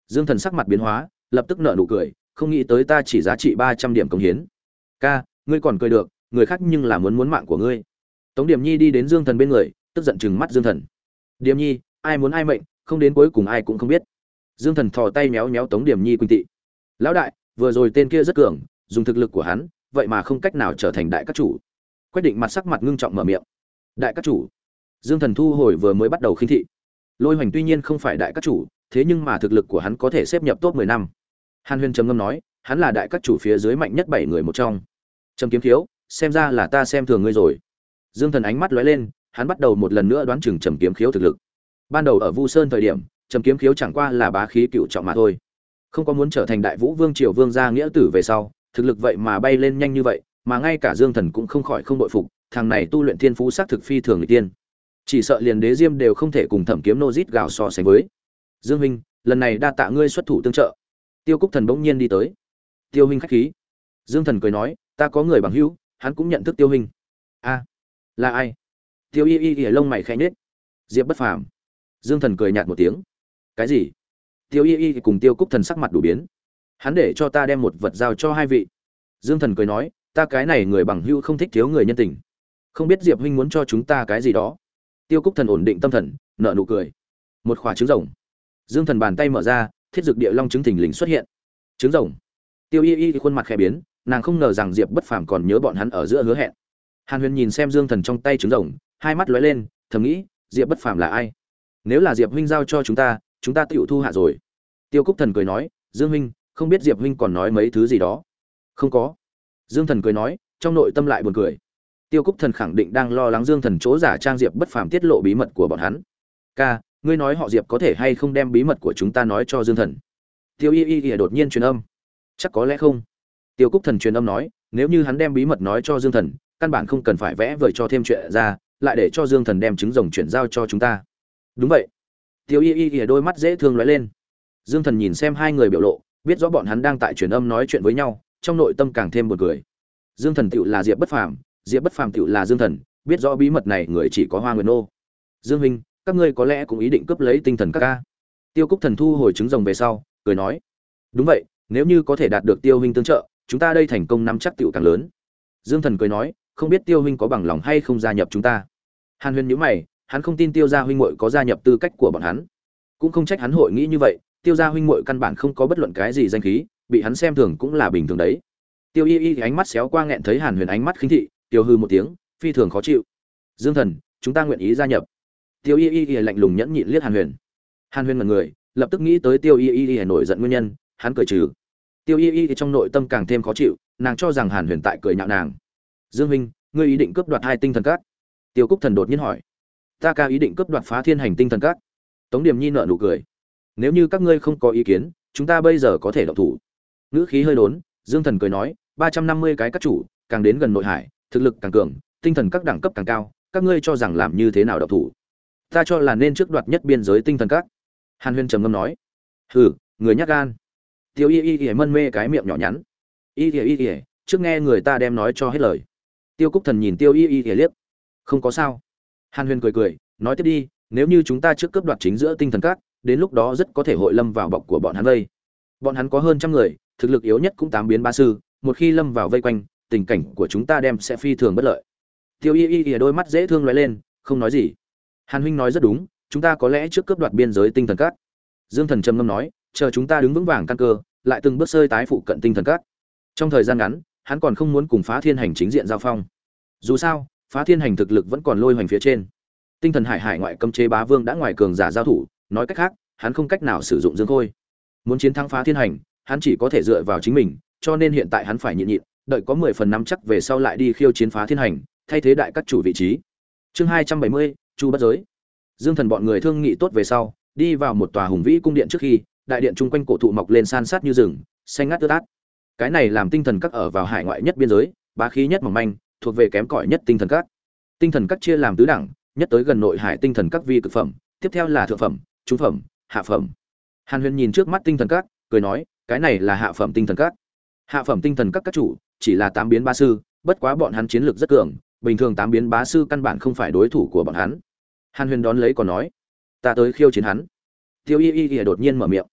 Dương Thần sắc mặt biến hóa, lập tức nở nụ cười, không nghĩ tới ta chỉ giá trị ba trăm điểm công hiến. Ca, ngươi còn cười được, người khác nhưng là muốn muốn mạng của ngươi. Tống Điểm Nhi đi đến Dương Thần bên người, tức giận trừng mắt Dương Thần. Điểm Nhi, ai muốn ai mệnh, không đến cuối cùng ai cũng không biết. Dương Thần thò tay méo méo Tống Điểm Nhi quỳnh tị. Lão đại, vừa rồi tên kia rất cường, dùng thực lực của hắn, vậy mà không cách nào trở thành đại các chủ. Quyết định mặt sắc mặt ngưng trọng mở miệng. Đại các chủ? Dương Thần thu hồi vừa mới bắt đầu khinh thị. Lôi Hoành tuy nhiên không phải đại các chủ, thế nhưng mà thực lực của hắn có thể xếp nhập top mười năm. Hàn Huyền trầm ngâm nói, hắn là đại các chủ phía dưới mạnh nhất bảy người một trong. Trầm Kiếm Thiếu, xem ra là ta xem thường ngươi rồi. Dương Thần ánh mắt lóe lên, hắn bắt đầu một lần nữa đoán chừng Trầm Kiếm Khiếu thực lực. Ban đầu ở Vu Sơn thời điểm, Trầm Kiếm Khiếu chẳng qua là bá khí cựu trọng mà thôi, không có muốn trở thành Đại Vũ Vương triều vương gia nghĩa tử về sau, thực lực vậy mà bay lên nhanh như vậy, mà ngay cả Dương Thần cũng không khỏi không bội phục, thằng này tu luyện thiên phú sắc thực phi thường nghịch tiên. Chỉ sợ liền Đế Diêm đều không thể cùng Thẩm Kiếm Nô Dít gào so sánh với. Dương huynh, lần này đa tạ ngươi xuất thủ tương trợ. Tiêu Cúc Thần bỗng nhiên đi tới. Tiêu huynh khách khí. Dương Thần cười nói, ta có người bằng hữu, hắn cũng nhận thức Tiêu huynh. A, là ai? Tiêu Y Y Y lông mày khẽ nhếch. Diệp Bất Phàm. Dương Thần cười nhạt một tiếng. Cái gì? Tiêu Y Y cùng Tiêu Cúc Thần sắc mặt đủ biến. Hắn để cho ta đem một vật giao cho hai vị. Dương Thần cười nói, ta cái này người bằng hữu không thích thiếu người nhân tình. Không biết Diệp huynh muốn cho chúng ta cái gì đó. Tiêu Cúc Thần ổn định tâm thần, nở nụ cười. Một khỏa trứng rồng. Dương Thần bàn tay mở ra, thiết dược địa long trứng thình lình xuất hiện. Trứng rồng. Tiêu Y Y khuôn mặt khẽ biến, nàng không ngờ rằng Diệp Bất Phàm còn nhớ bọn hắn ở giữa hứa hẹn. Hàn Huyền nhìn xem Dương Thần trong tay trứng rồng, hai mắt lóe lên, thầm nghĩ, Diệp Bất Phàm là ai? Nếu là Diệp huynh giao cho chúng ta, chúng ta tựu thu hạ rồi. Tiêu Cúc Thần cười nói, Dương huynh, không biết Diệp huynh còn nói mấy thứ gì đó. Không có. Dương Thần cười nói, trong nội tâm lại buồn cười. Tiêu Cúc Thần khẳng định đang lo lắng Dương Thần chỗ giả trang Diệp Bất Phàm tiết lộ bí mật của bọn hắn. Ca, ngươi nói họ Diệp có thể hay không đem bí mật của chúng ta nói cho Dương Thần? Tiêu Y Y Y đột nhiên truyền âm. Chắc có lẽ không. Tiêu Cúc Thần truyền âm nói, nếu như hắn đem bí mật nói cho Dương Thần, căn bản không cần phải vẽ vời cho thêm chuyện ra, lại để cho Dương Thần đem trứng rồng chuyển giao cho chúng ta. Đúng vậy. Tiêu Y Y Y đôi mắt dễ thương lóe lên. Dương Thần nhìn xem hai người biểu lộ, biết rõ bọn hắn đang tại truyền âm nói chuyện với nhau, trong nội tâm càng thêm buồn cười. Dương Thần tựu là Diệp Bất Phàm, Diệp Bất Phàm tựu là Dương Thần, biết rõ bí mật này người chỉ có Hoa Nguyệt Nô. Dương huynh, các ngươi có lẽ cũng ý định cướp lấy tinh thần các ca. Tiêu Cúc Thần thu hồi trứng rồng về sau, cười nói, đúng vậy, nếu như có thể đạt được Tiêu huynh tương trợ, chúng ta đây thành công nắm chắc tựu càng lớn. Dương Thần cười nói, không biết Tiêu huynh có bằng lòng hay không gia nhập chúng ta. Hàn Huyền nhíu mày, hắn không tin Tiêu gia huynh muội có gia nhập tư cách của bọn hắn, cũng không trách hắn hội nghĩ như vậy. Tiêu gia huynh muội căn bản không có bất luận cái gì danh khí, bị hắn xem thường cũng là bình thường đấy. Tiêu Y Y ánh mắt xéo qua nghẹn thấy Hàn Huyền ánh mắt khinh thị, tiêu hư một tiếng, phi thường khó chịu. Dương Thần, chúng ta nguyện ý gia nhập. Tiêu Y Y lạnh lùng nhẫn nhịn liếc Hàn Huyền. Hàn Huyền ngẩn người, lập tức nghĩ tới Tiêu Y Y nổi giận nguyên nhân, hắn cười trừ. Tiêu Y Y trong nội tâm càng thêm khó chịu, nàng cho rằng Hàn Huyền tại cười nhạo nàng. Dương huynh, ngươi ý định cướp đoạt hai tinh thần các? Tiêu Cúc Thần đột nhiên hỏi. Ta ca ý định cướp đoạt Phá Thiên Hành tinh thần các. Tống Điềm Nhi nở nụ cười. Nếu như các ngươi không có ý kiến, chúng ta bây giờ có thể động thủ. Ngữ khí hơi đốn, Dương Thần cười nói, ba trăm năm mươi cái các chủ, càng đến gần nội hải, thực lực càng cường, tinh thần các đẳng cấp càng cao, các ngươi cho rằng làm như thế nào động thủ? Ta cho là nên trước đoạt nhất biên giới tinh thần các. Hàn Huyền trầm ngâm nói. Hừ, người nhát gan. Tiêu Y Y Y mân mê cái miệng nhỏ nhắn. Y Y Y, trước nghe người ta đem nói cho hết lời. Tiêu Cúc Thần nhìn Tiêu Y Y liếc. Không có sao. Hàn Huyền cười cười, nói tiếp đi, nếu như chúng ta trước cướp đoạt chính giữa tinh thần các, đến lúc đó rất có thể hội lâm vào bọc của bọn hắn vây. Bọn hắn có hơn trăm người, thực lực yếu nhất cũng tám biến ba sư, một khi lâm vào vây quanh, tình cảnh của chúng ta đem sẽ phi thường bất lợi. Tiêu Y Y đôi mắt dễ thương lóe lên, không nói gì. Hàn huynh nói rất đúng, chúng ta có lẽ trước cướp đoạt biên giới tinh thần các. Dương Thần trầm ngâm nói, chờ chúng ta đứng vững vàng căn cơ, lại từng bước sơi tái phụ cận tinh thần các. Trong thời gian ngắn, hắn còn không muốn cùng Phá Thiên Hành chính diện giao phong. Dù sao, Phá Thiên Hành thực lực vẫn còn lôi hoành phía trên. Tinh thần hải hải ngoại cấm chế bá vương đã ngoài cường giả giao thủ, nói cách khác, hắn không cách nào sử dụng Dương Khôi. Muốn chiến thắng Phá Thiên Hành, hắn chỉ có thể dựa vào chính mình, cho nên hiện tại hắn phải nhịn nhịn, đợi có mười phần nắm chắc về sau lại đi khiêu chiến Phá Thiên Hành, thay thế đại các chủ vị trí. Chương hai trăm bảy mươi, Chu Bất Giới. Dương Thần bọn người thương nghị tốt về sau, đi vào một tòa hùng vĩ cung điện trước khi, đại điện chung quanh cổ thụ mọc lên san sát như rừng, xanh ngắt tươi tát. Cái này làm tinh thần các ở vào hải ngoại nhất biên giới, bá khí nhất mỏng manh, thuộc về kém cỏi nhất tinh thần các. Tinh thần các chia làm tứ đẳng, nhất tới gần nội hải tinh thần các vi cực phẩm, tiếp theo là thượng phẩm, trung phẩm, hạ phẩm. Hàn Huyền nhìn trước mắt tinh thần các, cười nói, cái này là hạ phẩm tinh thần các. Hạ phẩm tinh thần các các chủ chỉ là tám biến bá sư, bất quá bọn hắn chiến lược rất cường, bình thường tám biến bá sư căn bản không phải đối thủ của bọn hắn. Hàn Huyền đón lấy còn nói, ta tới khiêu chiến hắn. Tiêu Y Y Y đột nhiên mở miệng.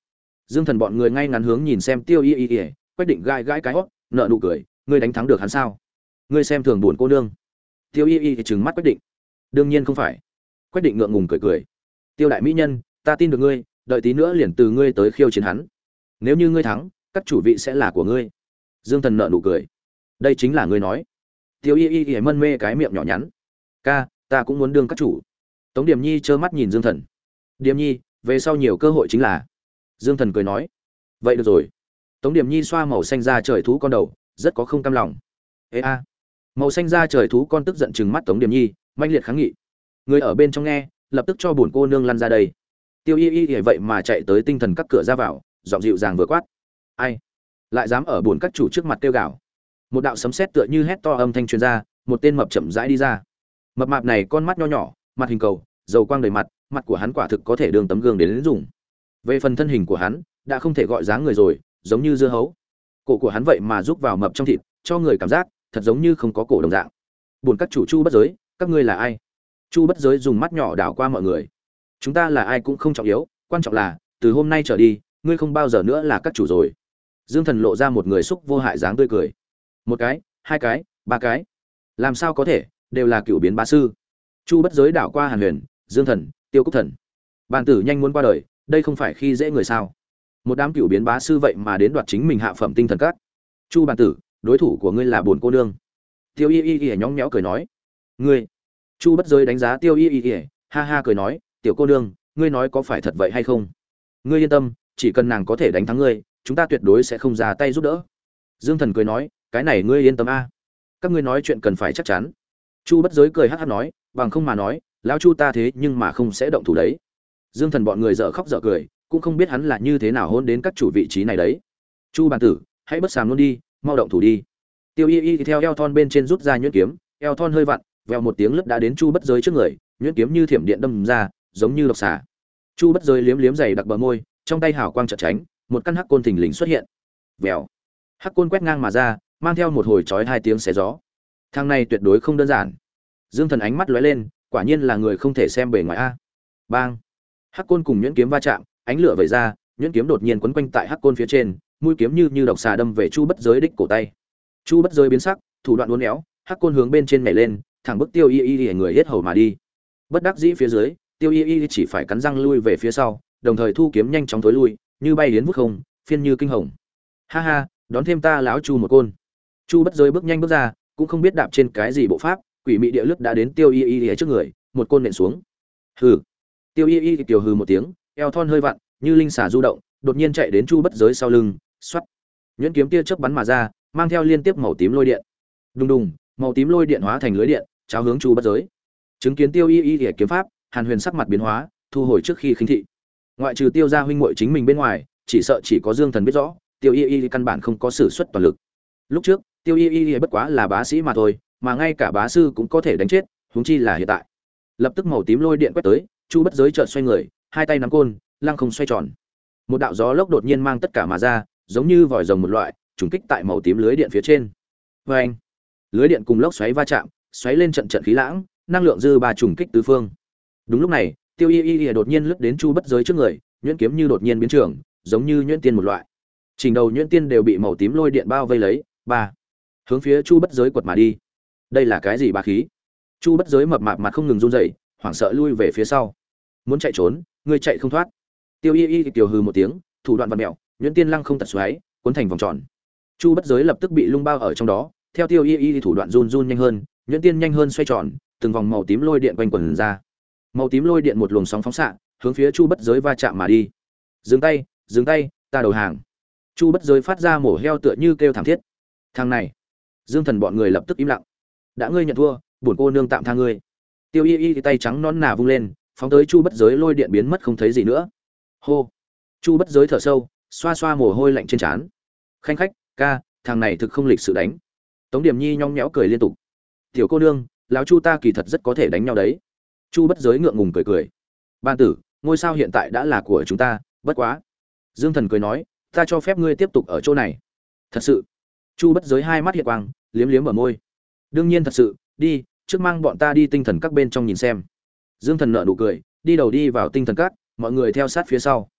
Dương Thần bọn người ngay ngắn hướng nhìn xem Tiêu Y Y Y, Quách Định gai gãi cái hót, nợ nụ cười, ngươi đánh thắng được hắn sao? Ngươi xem thường buồn cô nương. Tiêu Y Y trừng mắt Quách Định. Đương nhiên không phải. Quách Định ngượng ngùng cười cười. Tiêu đại mỹ nhân, ta tin được ngươi, đợi tí nữa liền từ ngươi tới khiêu chiến hắn. Nếu như ngươi thắng, các chủ vị sẽ là của ngươi. Dương Thần nợ nụ cười. Đây chính là ngươi nói. Tiêu Y Y Y mân mê cái miệng nhỏ nhắn. Ca, ta cũng muốn đương các chủ. Tống Điềm Nhi trơ mắt nhìn Dương Thần. Điềm Nhi, về sau nhiều cơ hội chính là. Dương Thần cười nói. Vậy được rồi. Tống Điềm Nhi xoa màu xanh da trời thú con đầu, rất có không cam lòng. Ê a. Màu xanh da trời thú con tức giận trừng mắt Tống Điềm Nhi, manh liệt kháng nghị. Người ở bên trong nghe, lập tức cho bổn cô nương lăn ra đây. Tiêu Y Y Y vậy mà chạy tới tinh thần các cửa ra vào, giọng dịu dàng vừa quát. Ai? Lại dám ở bổn các chủ trước mặt kêu gào. Một đạo sấm sét tựa như hét to âm thanh truyền ra, một tên mập chậm rãi đi ra. Mập mạp này con mắt nho nhỏ, mặt hình cầu, dầu quang đầy mặt, mặt của hắn quả thực có thể đường tấm gương đến, đến dùng. Về phần thân hình của hắn, đã không thể gọi dáng người rồi, giống như dưa hấu. Cổ của hắn vậy mà rúc vào mập trong thịt, cho người cảm giác thật giống như không có cổ đồng dạng. Buồn các chủ Chu Bất Giới, các ngươi là ai? Chu Bất Giới dùng mắt nhỏ đảo qua mọi người. Chúng ta là ai cũng không trọng yếu, quan trọng là từ hôm nay trở đi, ngươi không bao giờ nữa là các chủ rồi. Dương Thần lộ ra một người xúc vô hại dáng tươi cười. Một cái, hai cái, ba cái, làm sao có thể, đều là cựu biến bá sư. Chu Bất Giới đảo qua Hàn Huyền, Dương Thần, Tiêu Cúc Thần. Bàn tử nhanh muốn qua đời, đây không phải khi dễ người sao? Một đám cựu biến bá sư vậy mà đến đoạt chính mình hạ phẩm tinh thần các. Chu bàn tử, đối thủ của ngươi là buồn cô nương. Tiêu Y Y Y nhõng nhẽo cười nói. Ngươi? Chu Bất Giới đánh giá Tiêu Y Y Y, ha ha cười nói, tiểu cô nương, ngươi nói có phải thật vậy hay không? Ngươi yên tâm, chỉ cần nàng có thể đánh thắng ngươi, chúng ta tuyệt đối sẽ không ra tay giúp đỡ. Dương Thần cười nói, cái này ngươi yên tâm a. Các ngươi nói chuyện cần phải chắc chắn. Chu Bất Giới cười hắc hắc nói, bằng không mà nói, lão Chu ta thế nhưng mà không sẽ động thủ đấy. Dương Thần bọn người dở khóc dở cười, cũng không biết hắn là như thế nào hôn đến các chủ vị trí này đấy. Chu bàn tử, hãy bất sàm luôn đi, mau động thủ đi. Tiêu Y Y theo eo thon bên trên rút ra nhuyễn kiếm, eo thon hơi vặn, vèo một tiếng lướt đã đến Chu Bất Giới trước người, nhuyễn kiếm như thiểm điện đâm ra, giống như độc xà. Chu Bất Giới liếm liếm dày đặc bờ môi, trong tay hào quang chợt tránh, một căn hắc côn thình lình xuất hiện. Vèo. Hắc côn quét ngang mà ra, mang theo một hồi chói hai tiếng xé gió. Thằng này tuyệt đối không đơn giản. Dương Thần ánh mắt lóe lên, quả nhiên là người không thể xem bề ngoài a. Bang. Hắc côn cùng nhuyễn kiếm va chạm, ánh lửa vẩy ra, nhuyễn kiếm đột nhiên quấn quanh tại hắc côn phía trên, mũi kiếm như như độc xà đâm về Chu Bất Giới đích cổ tay. Chu Bất Giới biến sắc, thủ đoạn uốn éo, hắc côn hướng bên trên nhảy lên, thẳng bức Tiêu Y Y Y người hết hầu mà đi. Bất đắc dĩ phía dưới, Tiêu Y Y chỉ phải cắn răng lui về phía sau, đồng thời thu kiếm nhanh chóng tối lui, như bay đến vút không, phiên như kinh hồng. Ha ha, đón thêm ta lão Chu một côn. Chu Bất Giới bước nhanh bước ra, cũng không biết đạp trên cái gì bộ pháp, quỷ mị địa lướt đã đến Tiêu Y Y Y trước người, một côn nện xuống. Hừ. Tiêu Y Y tiểu hừ một tiếng, eo thon hơi vặn, như linh xà du động, đột nhiên chạy đến Chu Bất Giới sau lưng, xoắt. Nhuyễn kiếm tia chớp bắn mà ra, mang theo liên tiếp màu tím lôi điện. Đùng đùng, màu tím lôi điện hóa thành lưới điện, cháo hướng Chu Bất Giới. Chứng kiến Tiêu Y Y Y kiếm pháp, Hàn Huyền sắc mặt biến hóa, thu hồi trước khi khinh thị. Ngoại trừ Tiêu gia huynh muội chính mình bên ngoài, chỉ sợ chỉ có Dương Thần biết rõ, Tiêu Y Y căn bản không có sử xuất toàn lực. Lúc trước, Tiêu Y Y bất quá là bá sĩ mà thôi, mà ngay cả bá sư cũng có thể đánh chết, huống chi là hiện tại. Lập tức màu tím lôi điện quét tới, Chu Bất Giới chợt xoay người, hai tay nắm côn, lăng không xoay tròn. Một đạo gió lốc đột nhiên mang tất cả mà ra, giống như vòi rồng một loại, trùng kích tại màu tím lưới điện phía trên. Oeng! Lưới điện cùng lốc xoáy va chạm, xoáy lên trận trận khí lãng, năng lượng dư ba trùng kích tứ phương. Đúng lúc này, Tiêu Y Y đột nhiên lướt đến Chu Bất Giới trước người, nhuyễn kiếm như đột nhiên biến trường, giống như nhuyễn tiên một loại. Trình đầu nhuyễn tiên đều bị màu tím lôi điện bao vây lấy, ba hướng phía Chu Bất Giới quật mà đi. Đây là cái gì bá khí? Chu Bất Giới mập mạp mặt không ngừng run rẩy, hoảng sợ lui về phía sau. Muốn chạy trốn, ngươi chạy không thoát. Tiêu Y Y tiểu hừ một tiếng, thủ đoạn vặn mèo, nhuyễn tiên lăng không tật xoáy, cuốn thành vòng tròn. Chu Bất Giới lập tức bị lung bao ở trong đó, theo Tiêu Y Y thủ đoạn run run nhanh hơn, nhuyễn tiên nhanh hơn xoay tròn, từng vòng màu tím lôi điện quanh quẩn ra. Màu tím lôi điện một luồng sóng phóng xạ, hướng phía Chu Bất Giới va chạm mà đi. Dừng tay, dừng tay, ta đầu hàng. Chu Bất Giới phát ra mổ heo tựa như kêu thảm thiết. Thằng này, Dương Thần bọn người lập tức im lặng. Đã ngươi nhận thua, bổn cô nương tạm tha ngươi. Tiêu Y Y tay trắng nón nà vung lên, phóng tới Chu Bất Giới lôi điện biến mất không thấy gì nữa. Hô. Chu Bất Giới thở sâu, xoa xoa mồ hôi lạnh trên trán. Khanh khách, ca, thằng này thực không lịch sự đánh. Tống Điểm Nhi nhong nhẽo cười liên tục. Tiểu cô nương, lão Chu ta kỳ thật rất có thể đánh nhau đấy. Chu Bất Giới ngượng ngùng cười cười. Ban tử, ngôi sao hiện tại đã là của chúng ta, bất quá. Dương Thần cười nói, ta cho phép ngươi tiếp tục ở chỗ này. Thật sự? Chu Bất Giới hai mắt hiện quang, liếm liếm ở môi. Đương nhiên thật sự, đi, trước mang bọn ta đi tinh thần các bên trong nhìn xem. Dương Thần nở nụ cười, đi đầu đi vào tinh thần các, mọi người theo sát phía sau.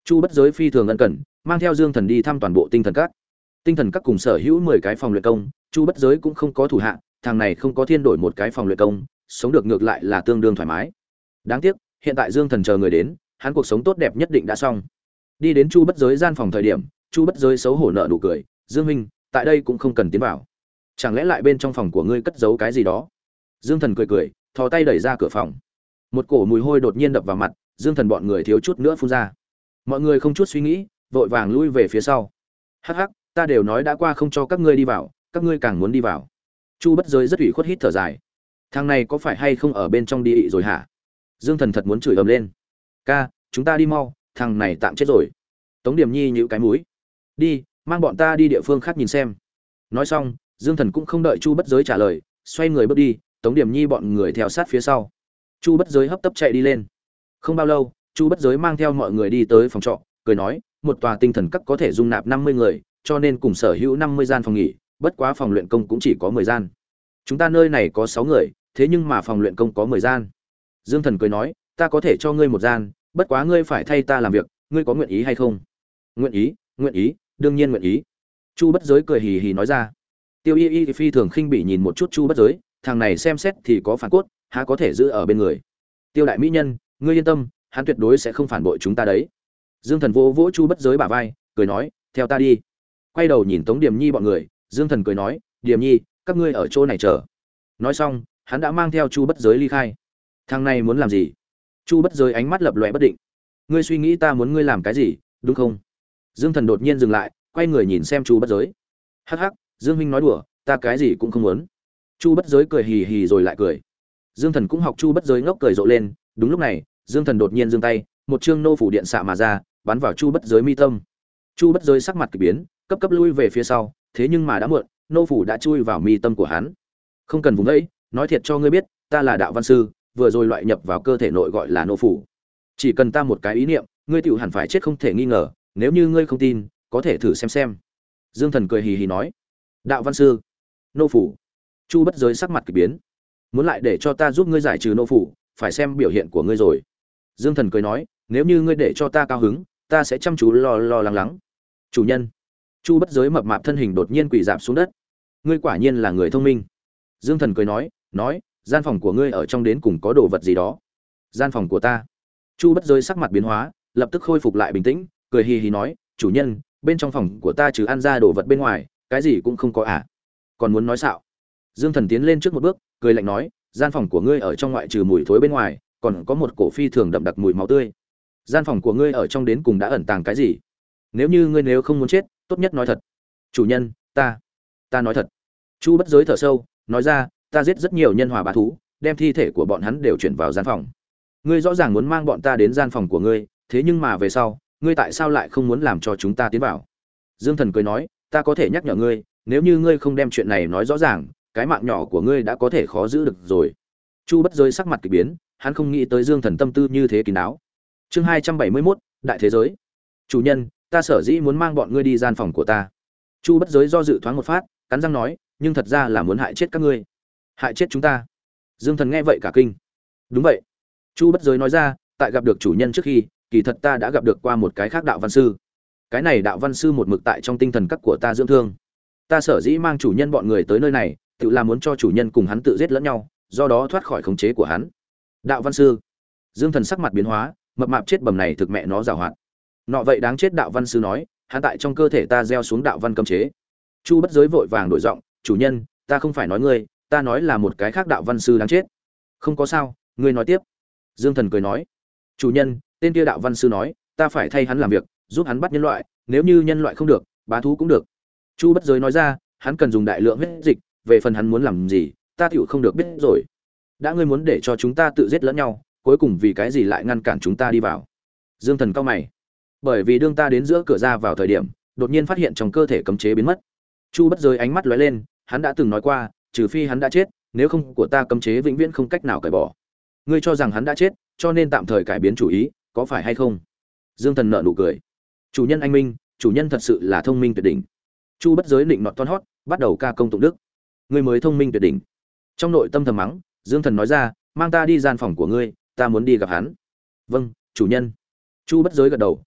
Chu Bất Giới phi thường ân cần, mang theo Dương Thần đi thăm toàn bộ Tinh Thần Các. Tinh Thần Các cùng sở hữu mười cái phòng luyện công, Chu Bất Giới cũng không có thủ hạ, thằng này không có thiên đổi một cái phòng luyện công, sống được ngược lại là tương đương thoải mái. Đáng tiếc, hiện tại Dương Thần chờ người đến, hắn cuộc sống tốt đẹp nhất định đã xong. Đi đến Chu Bất Giới gian phòng thời điểm, Chu Bất Giới xấu hổ nở nụ cười, "Dương huynh, tại đây cũng không cần tiến vào. Chẳng lẽ lại bên trong phòng của ngươi cất giấu cái gì đó?" Dương Thần cười cười, thò tay đẩy ra cửa phòng. Một cổ mùi hôi đột nhiên đập vào mặt, Dương Thần bọn người thiếu chút nữa phun ra. Mọi người không chút suy nghĩ, vội vàng lui về phía sau. "Hắc hắc, ta đều nói đã qua không cho các ngươi đi vào, các ngươi càng muốn đi vào." Chu Bất Giới rất ủy khuất hít thở dài. Thằng này có phải hay không ở bên trong đi ị rồi hả? Dương Thần thật muốn chửi ầm lên. "Ca, chúng ta đi mau, thằng này tạm chết rồi." Tống Điểm Nhi nhíu cái mũi. "Đi, mang bọn ta đi địa phương khác nhìn xem." Nói xong, Dương Thần cũng không đợi Chu Bất Giới trả lời, xoay người bước đi, Tống Điểm Nhi bọn người theo sát phía sau. Chu Bất Giới hấp tấp chạy đi lên. Không bao lâu, Chu Bất Giới mang theo mọi người đi tới phòng trọ, cười nói, một tòa tinh thần các có thể dung nạp năm mươi người, cho nên cùng sở hữu năm mươi gian phòng nghỉ, bất quá phòng luyện công cũng chỉ có mười gian. Chúng ta nơi này có sáu người, thế nhưng mà phòng luyện công có mười gian. Dương Thần cười nói, ta có thể cho ngươi một gian, bất quá ngươi phải thay ta làm việc, ngươi có nguyện ý hay không? Nguyện ý, nguyện ý, đương nhiên nguyện ý. Chu Bất Giới cười hì hì nói ra. Tiêu Y Y phi thường khinh bỉ nhìn một chút Chu Bất Giới, thằng này xem xét thì có phản cốt, há có thể giữ ở bên người. Tiêu đại mỹ nhân, ngươi yên tâm, hắn tuyệt đối sẽ không phản bội chúng ta đấy. Dương Thần vỗ vỗ Chu Bất Giới bả vai, cười nói, theo ta đi. Quay đầu nhìn Tống Điềm Nhi bọn người, Dương Thần cười nói, Điềm Nhi, các ngươi ở chỗ này chờ. Nói xong, hắn đã mang theo Chu Bất Giới ly khai. Thằng này muốn làm gì? Chu Bất Giới ánh mắt lập lòe bất định. Ngươi suy nghĩ ta muốn ngươi làm cái gì, đúng không? Dương Thần đột nhiên dừng lại, quay người nhìn xem Chu Bất Giới. Hắc hắc, Dương huynh nói đùa, ta cái gì cũng không muốn. Chu Bất Giới cười hì hì rồi lại cười. Dương Thần cũng học Chu Bất Giới ngốc cười rộ lên. Đúng lúc này, Dương Thần đột nhiên giương tay, một chương nô phủ điện xạ mà ra, bắn vào Chu Bất Giới mi tâm. Chu Bất Giới sắc mặt kỳ biến, cấp cấp lui về phía sau, thế nhưng mà đã muộn, nô phủ đã chui vào mi tâm của hắn. Không cần vùng ấy, nói thiệt cho ngươi biết, ta là đạo văn sư, vừa rồi loại nhập vào cơ thể nội gọi là nô phủ. Chỉ cần ta một cái ý niệm, ngươi tiểu hẳn phải chết không thể nghi ngờ, nếu như ngươi không tin, có thể thử xem xem. Dương Thần cười hì hì nói, đạo văn sư, nô phủ. Chu Bất Giới sắc mặt kỳ biến, muốn lại để cho ta giúp ngươi giải trừ nô phủ, phải xem biểu hiện của ngươi rồi. Dương Thần cười nói, nếu như ngươi để cho ta cao hứng, ta sẽ chăm chú lo lo lắng lắng. Chủ nhân. Chu Bất Giới mập mạp thân hình đột nhiên quỳ rạp xuống đất. Ngươi quả nhiên là người thông minh. Dương Thần cười nói, nói, gian phòng của ngươi ở trong đến cùng có đồ vật gì đó. Gian phòng của ta. Chu Bất Giới sắc mặt biến hóa, lập tức khôi phục lại bình tĩnh, cười hì hì nói, chủ nhân, bên trong phòng của ta trừ ăn ra đồ vật bên ngoài, cái gì cũng không có à? Còn muốn nói xạo? Dương Thần tiến lên trước một bước, cười lạnh nói, gian phòng của ngươi ở trong ngoại trừ mùi thối bên ngoài, còn có một cổ phi thường đậm đặc mùi máu tươi. Gian phòng của ngươi ở trong đến cùng đã ẩn tàng cái gì? Nếu như ngươi nếu không muốn chết, tốt nhất nói thật. Chủ nhân, ta, ta nói thật. Chu Bất Giới thở sâu, nói ra, ta giết rất nhiều nhân hòa bá thú, đem thi thể của bọn hắn đều chuyển vào gian phòng. Ngươi rõ ràng muốn mang bọn ta đến gian phòng của ngươi, thế nhưng mà về sau, ngươi tại sao lại không muốn làm cho chúng ta tiến vào? Dương Thần cười nói, ta có thể nhắc nhở ngươi, nếu như ngươi không đem chuyện này nói rõ ràng, cái mạng nhỏ của ngươi đã có thể khó giữ được rồi. Chu Bất Giới sắc mặt kỳ biến, hắn không nghĩ tới Dương Thần tâm tư như thế kín đáo. Chương hai trăm bảy mươi mốt, đại thế giới. Chủ nhân, ta sở dĩ muốn mang bọn ngươi đi gian phòng của ta. Chu Bất Giới do dự thoáng một phát, cắn răng nói, nhưng thật ra là muốn hại chết các ngươi. Hại chết chúng ta? Dương Thần nghe vậy cả kinh. Đúng vậy. Chu Bất Giới nói ra, tại gặp được chủ nhân trước khi, kỳ thật ta đã gặp được qua một cái khác đạo văn sư. Cái này đạo văn sư một mực tại trong tinh thần các của ta dưỡng thương. Ta sở dĩ mang chủ nhân bọn người tới nơi này, tự là muốn cho chủ nhân cùng hắn tự giết lẫn nhau, do đó thoát khỏi khống chế của hắn. Đạo văn sư. Dương Thần sắc mặt biến hóa, mập mạp chết bầm này thực mẹ nó giàu hoạt. Nọ vậy đáng chết, đạo văn sư nói, hắn tại trong cơ thể ta gieo xuống đạo văn cấm chế. Chu Bất Giới vội vàng đổi giọng, chủ nhân, ta không phải nói ngươi, ta nói là một cái khác đạo văn sư đáng chết. Không có sao, ngươi nói tiếp. Dương Thần cười nói, chủ nhân, tên kia đạo văn sư nói, ta phải thay hắn làm việc, giúp hắn bắt nhân loại, nếu như nhân loại không được, bá thú cũng được. Chu Bất Giới nói ra, hắn cần dùng đại lượng huyết dịch, về phần hắn muốn làm gì, ta tựu không được biết rồi. Đã ngươi muốn để cho chúng ta tự giết lẫn nhau, cuối cùng vì cái gì lại ngăn cản chúng ta đi vào? Dương Thần cau mày. Bởi vì đương ta đến giữa cửa ra vào thời điểm, đột nhiên phát hiện trong cơ thể cấm chế biến mất. Chu Bất Giới ánh mắt lóe lên, hắn đã từng nói qua, trừ phi hắn đã chết, nếu không của ta cấm chế vĩnh viễn không cách nào cởi bỏ. Ngươi cho rằng hắn đã chết, cho nên tạm thời cải biến chủ ý, có phải hay không? Dương Thần nở nụ cười. Chủ nhân anh minh, chủ nhân thật sự là thông minh tuyệt đỉnh. Chu Bất Giới định nọt toan hót, bắt đầu ca công tụng đức. Ngươi mới thông minh tuyệt đỉnh. Trong nội tâm thầm mắng, Dương Thần nói ra, mang ta đi gian phòng của ngươi, ta muốn đi gặp hắn. Vâng, chủ nhân. Chu Bất Giới gật đầu,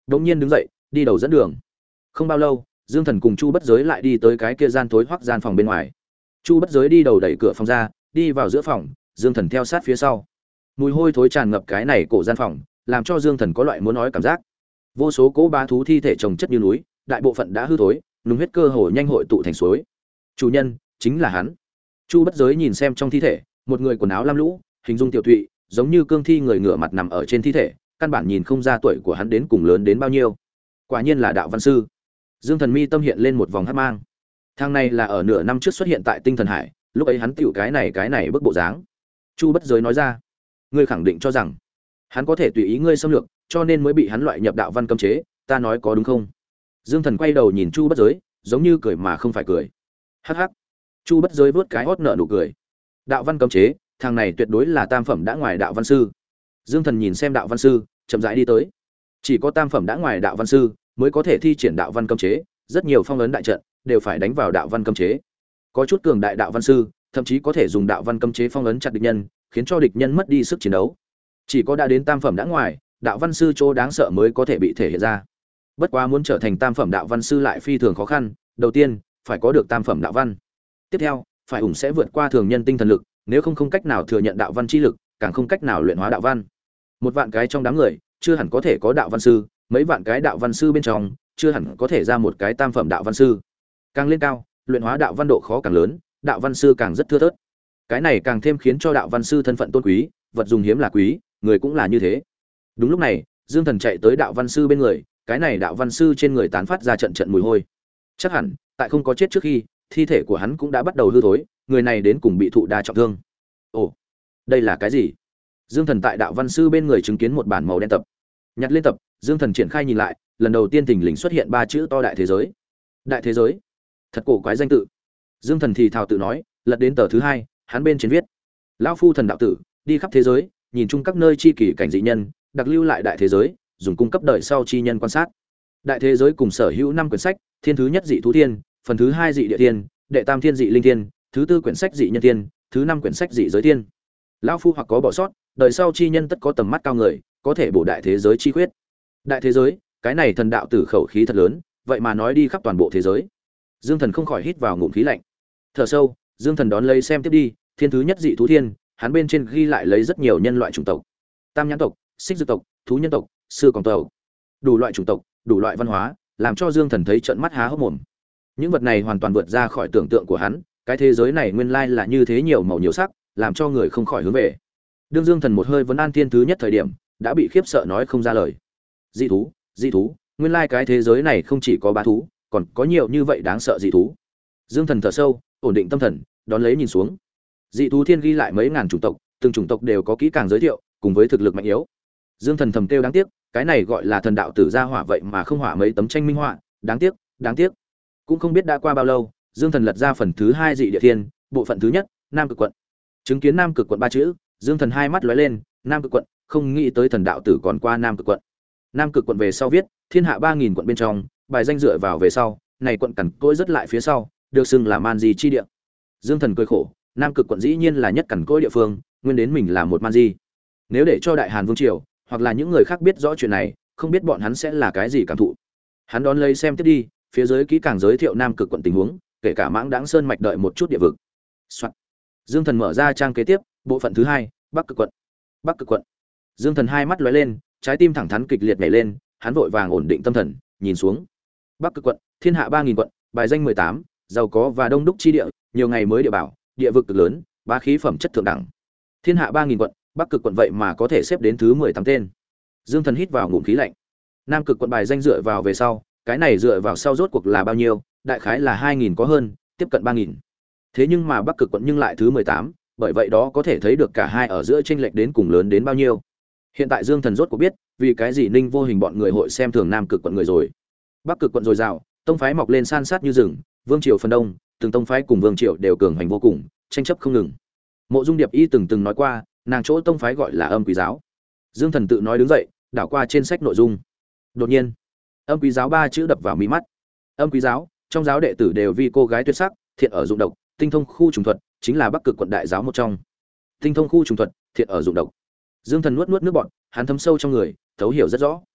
đống nhiên đứng dậy đi đầu dẫn đường. Không bao lâu, Dương Thần cùng Chu Bất Giới lại đi tới cái kia gian tối hoắc gian phòng bên ngoài. Chu Bất Giới đi đầu đẩy cửa phòng ra, đi vào giữa phòng, Dương Thần theo sát phía sau. Mùi hôi thối tràn ngập cái này cổ gian phòng, làm cho Dương Thần có loại muốn nói cảm giác. Vô số cỗ bá thú thi thể chồng chất như núi, đại bộ phận đã hư thối, nung huyết cơ hồ nhanh hội tụ thành suối. Chủ nhân chính là hắn. Chu Bất Giới nhìn xem trong thi thể, một người quần áo lam lũ, hình dung tiểu tụy, giống như cương thi người ngửa mặt nằm ở trên thi thể, căn bản nhìn không ra tuổi của hắn đến cùng lớn đến bao nhiêu. Quả nhiên là đạo văn sư. Dương Thần mi tâm hiện lên một vòng hắc mang. Thang này là ở nửa năm trước xuất hiện tại Tinh Thần Hải, lúc ấy hắn tiểu cái này cái này bức bộ dáng. Chu Bất Giới nói ra, ngươi khẳng định cho rằng hắn có thể tùy ý ngươi xâm lược, cho nên mới bị hắn loại nhập đạo văn cấm chế, ta nói có đúng không? Dương Thần quay đầu nhìn Chu Bất Giới, giống như cười mà không phải cười. Hắc hắc. Chu Bất Giới vớt cái hót nợ nụ cười. Đạo văn cấm chế, thằng này tuyệt đối là tam phẩm đã ngoài đạo văn sư. Dương Thần nhìn xem đạo văn sư, chậm rãi đi tới. Chỉ có tam phẩm đã ngoài đạo văn sư mới có thể thi triển đạo văn cấm chế, rất nhiều phong ấn đại trận đều phải đánh vào đạo văn cấm chế. Có chút cường đại đạo văn sư, thậm chí có thể dùng đạo văn cấm chế phong ấn chặt địch nhân, khiến cho địch nhân mất đi sức chiến đấu. Chỉ có đã đến tam phẩm đã ngoài, đạo văn sư chỗ đáng sợ mới có thể bị thể hiện ra. Bất quá muốn trở thành tam phẩm đạo văn sư lại phi thường khó khăn, đầu tiên, phải có được tam phẩm đạo văn. Tiếp theo, phải ủng sẽ vượt qua thường nhân tinh thần lực, nếu không không cách nào thừa nhận đạo văn chi lực, càng không cách nào luyện hóa đạo văn. Một vạn cái trong đám người, chưa hẳn có thể có đạo văn sư, mấy vạn cái đạo văn sư bên trong, chưa hẳn có thể ra một cái tam phẩm đạo văn sư. Càng lên cao, luyện hóa đạo văn độ khó càng lớn, đạo văn sư càng rất thưa thớt. Cái này càng thêm khiến cho đạo văn sư thân phận tôn quý, vật dùng hiếm là quý, người cũng là như thế. Đúng lúc này, Dương Thần chạy tới đạo văn sư bên người, cái này đạo văn sư trên người tán phát ra trận trận mùi hôi. Chắc hẳn, tại không có chết trước khi, thi thể của hắn cũng đã bắt đầu hư thối, người này đến cùng bị thụ đa trọng thương. Ồ, đây là cái gì? Dương Thần tại đạo văn sư bên người chứng kiến một bản màu đen tập. Nhặt lên tập, Dương Thần triển khai nhìn lại, lần đầu tiên thình lình xuất hiện ba chữ to đại thế giới. Đại thế giới? Thật cổ quái danh tự. Dương Thần thì thào tự nói, lật đến tờ thứ hai, hắn bên trên viết: lão phu thần đạo tử, đi khắp thế giới, nhìn chung các nơi chi kỷ cảnh dị nhân, đặc lưu lại đại thế giới, dùng cung cấp đời sau chi nhân quan sát. Đại thế giới cùng sở hữu năm quyển sách, thiên thứ nhất dị thú thiên, phần thứ hai dị địa thiên, đệ tam thiên dị linh thiên, thứ tư quyển sách dị nhân thiên, thứ năm quyển sách dị giới thiên. Lão phu hoặc có bỏ sót, đời sau chi nhân tất có tầm mắt cao người, có thể bổ đại thế giới chi khuyết. Đại thế giới, cái này thần đạo tử khẩu khí thật lớn, vậy mà nói đi khắp toàn bộ thế giới. Dương Thần không khỏi hít vào ngụm khí lạnh. Thở sâu, Dương Thần đón lấy xem tiếp đi, thiên thứ nhất dị thú thiên, hắn bên trên ghi lại lấy rất nhiều nhân loại chủng tộc. Tam nhãn tộc, xích dược tộc, thú nhân tộc, sư còn tộc. Đủ loại chủng tộc, đủ loại văn hóa, làm cho Dương Thần thấy trợn mắt há hốc mồm. Những vật này hoàn toàn vượt ra khỏi tưởng tượng của hắn, cái thế giới này nguyên lai là như thế nhiều màu nhiều sắc, làm cho người không khỏi hướng về. Đương Dương Thần một hơi vấn an thiên thứ nhất thời điểm, đã bị khiếp sợ nói không ra lời. Dị thú, dị thú, nguyên lai cái thế giới này không chỉ có bá thú, còn có nhiều như vậy đáng sợ dị thú. Dương Thần thở sâu, ổn định tâm thần, đón lấy nhìn xuống. Dị thú thiên ghi lại mấy ngàn chủng tộc, từng chủng tộc đều có kỹ càng giới thiệu, cùng với thực lực mạnh yếu. Dương Thần thầm kêu đáng tiếc, cái này gọi là thần đạo tử gia hỏa vậy mà không họa mấy tấm tranh minh họa, đáng tiếc, đáng tiếc. Cũng không biết đã qua bao lâu, Dương Thần lật ra phần thứ hai dị địa thiên, bộ phận thứ nhất, Nam Cực quận. Chứng kiến Nam Cực quận ba chữ, Dương Thần hai mắt lóe lên, Nam Cực quận, không nghĩ tới thần đạo tử còn qua Nam Cực quận. Nam Cực quận về sau viết, thiên hạ ba nghìn quận bên trong, bài danh dựa vào về sau, này quận cằn cỗi rất lại phía sau, được xưng là man di chi địa. Dương Thần cười khổ, Nam Cực quận dĩ nhiên là nhất cằn cỗi địa phương, nguyên đến mình là một man di. Nếu để cho Đại Hàn Vương triều, hoặc là những người khác biết rõ chuyện này, không biết bọn hắn sẽ là cái gì cảm thụ. Hắn đón lấy xem tiếp đi, phía dưới kỹ càng giới thiệu Nam Cực quận tình huống, kể cả Mãng Đãng Sơn mạch đợi một chút địa vực. Soạn. Dương Thần mở ra trang kế tiếp, bộ phận thứ hai, Bắc Cực quận. Bắc Cực quận. Dương Thần hai mắt lóe lên, trái tim thẳng thắn kịch liệt nhảy lên, hắn vội vàng ổn định tâm thần, nhìn xuống. Bắc Cực quận, thiên hạ ba nghìn quận, bài danh mười tám, giàu có và đông đúc chi địa, nhiều ngày mới địa bảo, địa vực cực lớn, bá khí phẩm chất thượng đẳng. Thiên hạ ba nghìn quận, Bắc Cực quận vậy mà có thể xếp đến thứ mười tám tên. Dương Thần hít vào ngụm khí lạnh. Nam Cực quận bài danh dựa vào về sau, cái này dựa vào sau rốt cuộc là bao nhiêu, đại khái là hai nghìn có hơn, tiếp cận ba nghìn. Thế nhưng mà Bắc Cực quận nhưng lại thứ mười tám, bởi vậy đó có thể thấy được cả hai ở giữa chênh lệch đến cùng lớn đến bao nhiêu. Hiện tại Dương Thần rốt cuộc biết, vì cái gì Ninh Vô Hình bọn người hội xem thường Nam Cực quận người rồi. Bắc Cực quận dồi dào, tông phái mọc lên san sát như rừng, vương triều phần đông, từng tông phái cùng vương triều đều cường hành vô cùng, tranh chấp không ngừng. Mộ Dung Điệp Y từng từng nói qua, nàng chỗ tông phái gọi là Âm Quý giáo. Dương Thần tự nói đứng dậy, đảo qua trên sách nội dung. Đột nhiên, Âm Quý giáo ba chữ đập vào mí mắt. Âm Quý giáo, trong giáo đệ tử đều vì cô gái tuyệt sắc, thiện ở dụng độc, tinh thông khu trùng thuật, chính là Bắc Cực quận đại giáo một trong. Tinh thông khu trùng thuật, thiện ở dụng độc. Dương Thần nuốt nuốt nước bọt, hắn thấm sâu trong người, thấu hiểu rất rõ.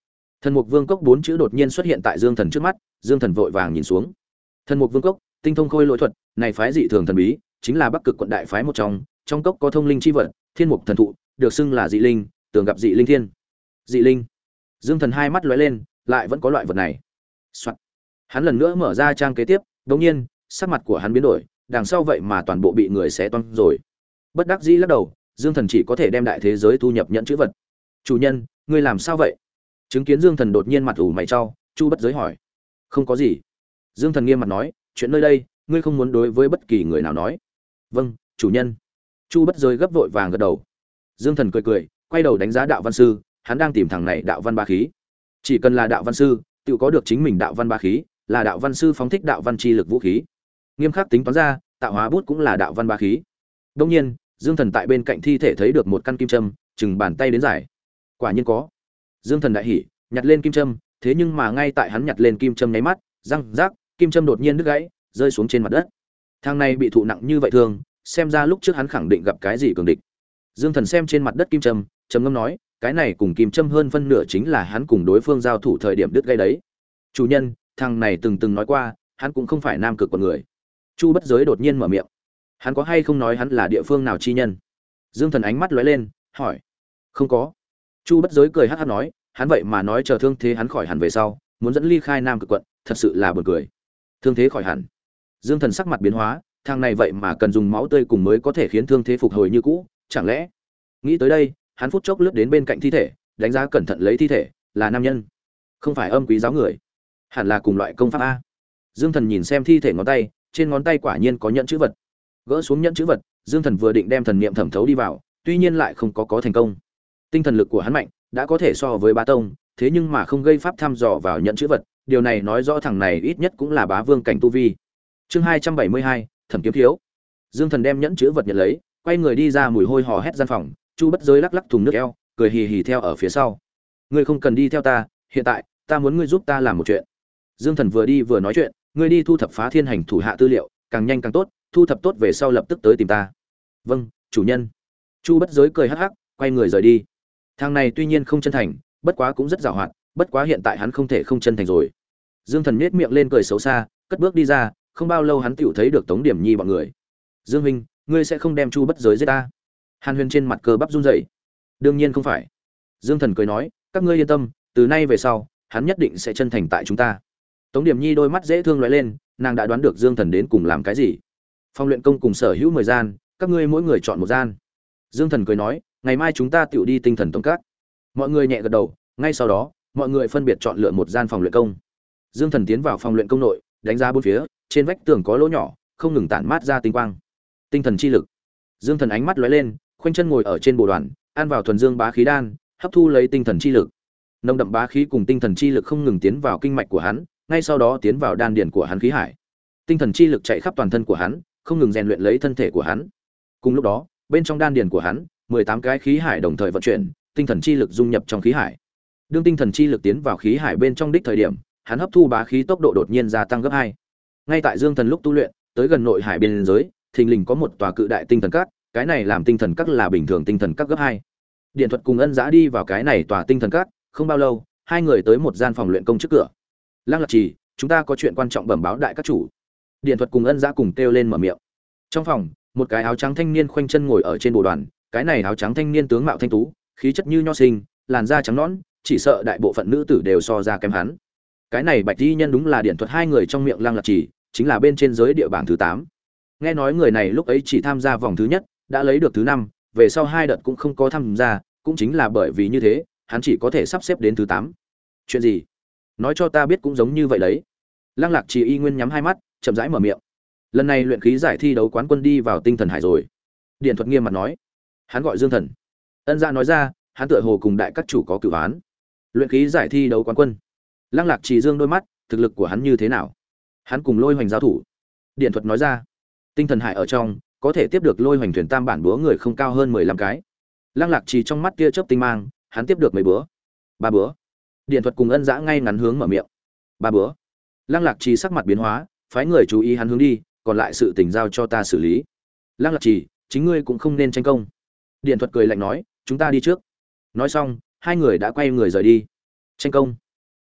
Thần Mục Vương cốc bốn chữ đột nhiên xuất hiện tại Dương Thần trước mắt, Dương Thần vội vàng nhìn xuống. Thần Mục Vương cốc, tinh thông khôi lỗi thuật, này phái dị thường thần bí, chính là Bắc Cực quận đại phái một trong, trong cốc có thông linh chi vật, Thiên Mục thần thụ, được xưng là dị linh, tưởng gặp dị linh thiên. Dị linh. Dương Thần hai mắt lóe lên, lại vẫn có loại vật này. Soạt. Hắn lần nữa mở ra trang kế tiếp, đột nhiên, sắc mặt của hắn biến đổi, đằng sau vậy mà toàn bộ bị người xé toang rồi. Bất đắc dĩ lắc đầu, Dương Thần chỉ có thể đem đại thế giới thu nhập nhận chữ vật. Chủ nhân, ngươi làm sao vậy? Chứng kiến Dương Thần đột nhiên mặt ủ mày trao, Chu Bất Giới hỏi. Không có gì. Dương Thần nghiêm mặt nói, chuyện nơi đây, ngươi không muốn đối với bất kỳ người nào nói. Vâng, chủ nhân. Chu Bất Giới gấp vội vàng gật đầu. Dương Thần cười cười, quay đầu đánh giá đạo văn sư, hắn đang tìm thằng này đạo văn ba khí. Chỉ cần là đạo văn sư, tự có được chính mình đạo văn ba khí, là đạo văn sư phóng thích đạo văn chi lực vũ khí. Nghiêm khắc tính toán ra, tạo hóa bút cũng là đạo văn ba khí. Đương nhiên, Dương Thần tại bên cạnh thi thể thấy được một căn kim châm, chừng bàn tay đến dài. Quả nhiên có. Dương Thần đại hỉ, nhặt lên kim châm, thế nhưng mà ngay tại hắn nhặt lên kim châm nháy mắt, răng rác, kim châm đột nhiên đứt gãy, rơi xuống trên mặt đất. Thằng này bị thụ nặng như vậy thường, xem ra lúc trước hắn khẳng định gặp cái gì cường địch. Dương Thần xem trên mặt đất kim châm, trầm ngâm nói, cái này cùng kim châm hơn phân nửa chính là hắn cùng đối phương giao thủ thời điểm đứt gãy đấy. Chủ nhân, thằng này từng từng nói qua, hắn cũng không phải nam cực của người. Chu Bất Giới đột nhiên mở miệng. Hắn có hay không nói hắn là địa phương nào chi nhân? Dương Thần ánh mắt lóe lên, hỏi. Không có. Chu Bất Giới cười hắc hắc nói, hắn vậy mà nói chờ thương thế hắn khỏi hẳn về sau, muốn dẫn ly khai Nam Cực quận, thật sự là buồn cười. Thương thế khỏi hẳn. Dương Thần sắc mặt biến hóa, thằng này vậy mà cần dùng máu tươi cùng mới có thể khiến thương thế phục hồi như cũ, chẳng lẽ? Nghĩ tới đây, hắn phút chốc lướt đến bên cạnh thi thể, đánh giá cẩn thận lấy thi thể, là nam nhân, không phải âm quý giáo người, hẳn là cùng loại công pháp a. Dương Thần nhìn xem thi thể ngón tay, trên ngón tay quả nhiên có nhẫn chữ vật. Gỡ xuống nhẫn chữ vật, Dương Thần vừa định đem thần niệm thẩm thấu đi vào, tuy nhiên lại không có có thành công. Tinh thần lực của hắn mạnh, đã có thể so với Bá Tông, thế nhưng mà không gây pháp thăm dò vào nhẫn chữ vật, điều này nói rõ thằng này ít nhất cũng là bá vương cảnh tu vi. Chương hai trăm bảy mươi hai, Thẩm Kiếm Thiếu. Dương Thần đem nhẫn chữ vật nhận lấy, quay người đi ra mùi hôi hò hét gian phòng, Chu Bất Giới lắc lắc thùng nước eo, cười hì hì theo ở phía sau. Ngươi không cần đi theo ta, hiện tại, ta muốn ngươi giúp ta làm một chuyện. Dương Thần vừa đi vừa nói chuyện, ngươi đi thu thập Phá Thiên Hành thủ hạ tư liệu, càng nhanh càng tốt, thu thập tốt về sau lập tức tới tìm ta. Vâng, chủ nhân. Chu Bất Giới cười hắc hắc, quay người rời đi. Thằng này tuy nhiên không chân thành, bất quá cũng rất giàu hoạt, bất quá hiện tại hắn không thể không chân thành rồi. Dương Thần nhếch miệng lên cười xấu xa, cất bước đi ra, không bao lâu hắn tựu thấy được Tống Điểm Nhi bọn người. Dương huynh, ngươi sẽ không đem Chu Bất Giới giết ta? Hàn Huyền trên mặt cơ bắp run rẩy. Đương nhiên không phải. Dương Thần cười nói, các ngươi yên tâm, từ nay về sau, hắn nhất định sẽ chân thành tại chúng ta. Tống Điểm Nhi đôi mắt dễ thương lóe lên, nàng đã đoán được Dương Thần đến cùng làm cái gì. Phong luyện công cùng sở hữu mười gian, các ngươi mỗi người chọn một gian. Dương Thần cười nói, ngày mai chúng ta tựu đi Tinh Thần Tông các. Mọi người nhẹ gật đầu, ngay sau đó, mọi người phân biệt chọn lựa một gian phòng luyện công. Dương Thần tiến vào phòng luyện công nội, đánh giá bốn phía, trên vách tường có lỗ nhỏ, không ngừng tản mát ra tinh quang. Tinh thần chi lực. Dương Thần ánh mắt lóe lên, khoanh chân ngồi ở trên bồ đoàn, ăn vào thuần dương bá khí đan, hấp thu lấy tinh thần chi lực. Nồng đậm bá khí cùng tinh thần chi lực không ngừng tiến vào kinh mạch của hắn, ngay sau đó tiến vào đan điền của hắn khí hải. Tinh thần chi lực chạy khắp toàn thân của hắn, không ngừng rèn luyện lấy thân thể của hắn. Cùng lúc đó, bên trong đan điền của hắn, mười tám cái khí hải đồng thời vận chuyển, tinh thần chi lực dung nhập trong khí hải. Đương tinh thần chi lực tiến vào khí hải bên trong đích thời điểm, hắn hấp thu bá khí tốc độ đột nhiên gia tăng gấp hai. Ngay tại Dương Thần lúc tu luyện, tới gần nội hải biên giới, thình lình có một tòa cự đại tinh thần các, cái này làm tinh thần các là bình thường tinh thần các gấp hai. Điện Thuật cùng Ân Dã đi vào cái này tòa tinh thần các, không bao lâu, hai người tới một gian phòng luyện công trước cửa. Lăng Lạc Trì, chúng ta có chuyện quan trọng bẩm báo đại các chủ. Điện Thuật cùng Ân Dã cùng kêu lên mở miệng. Trong phòng, một cái áo trắng thanh niên khoanh chân ngồi ở trên bồ đoàn, cái này áo trắng thanh niên tướng mạo thanh tú, khí chất như nho sinh, làn da trắng nõn, chỉ sợ đại bộ phận nữ tử đều so ra kém hắn. Cái này Bạch Y nhân đúng là Điện Thuật hai người trong miệng Lăng Lạc Trì, chính là bên trên giới địa bảng thứ tám. Nghe nói người này lúc ấy chỉ tham gia vòng thứ nhất, đã lấy được thứ năm, về sau hai đợt cũng không có tham gia, cũng chính là bởi vì như thế, hắn chỉ có thể sắp xếp đến thứ tám. Chuyện gì? Nói cho ta biết cũng giống như vậy đấy. Lăng Lạc Trì y nguyên nhắm hai mắt, chậm rãi mở miệng. Lần này luyện khí giải thi đấu quán quân đi vào tinh thần hải rồi. Điện Thuật nghiêm mặt nói. Hắn gọi Dương Thần. Ân Dã nói ra, hắn tựa hồ cùng đại các chủ có cửu án. Luyện khí giải thi đấu quán quân. Lăng Lạc Trì dương đôi mắt, thực lực của hắn như thế nào? Hắn cùng Lôi Hoành giao thủ. Điện Thuật nói ra, tinh thần hải ở trong, có thể tiếp được Lôi Hoành thuyền tam bản búa người không cao hơn mười lăm cái. Lăng Lạc Trì trong mắt tia chớp tinh mang, hắn tiếp được mấy búa? Ba búa. Điện Thuật cùng Ân Dã ngay ngắn hướng mở miệng. Ba búa. Lăng Lạc Trì sắc mặt biến hóa, phái người chú ý hắn hướng đi, còn lại sự tình giao cho ta xử lý. Lăng Lạc Trì, chính ngươi cũng không nên tranh công. Điện Thuật cười lạnh nói, chúng ta đi trước. Nói xong, hai người đã quay người rời đi. Tranh công?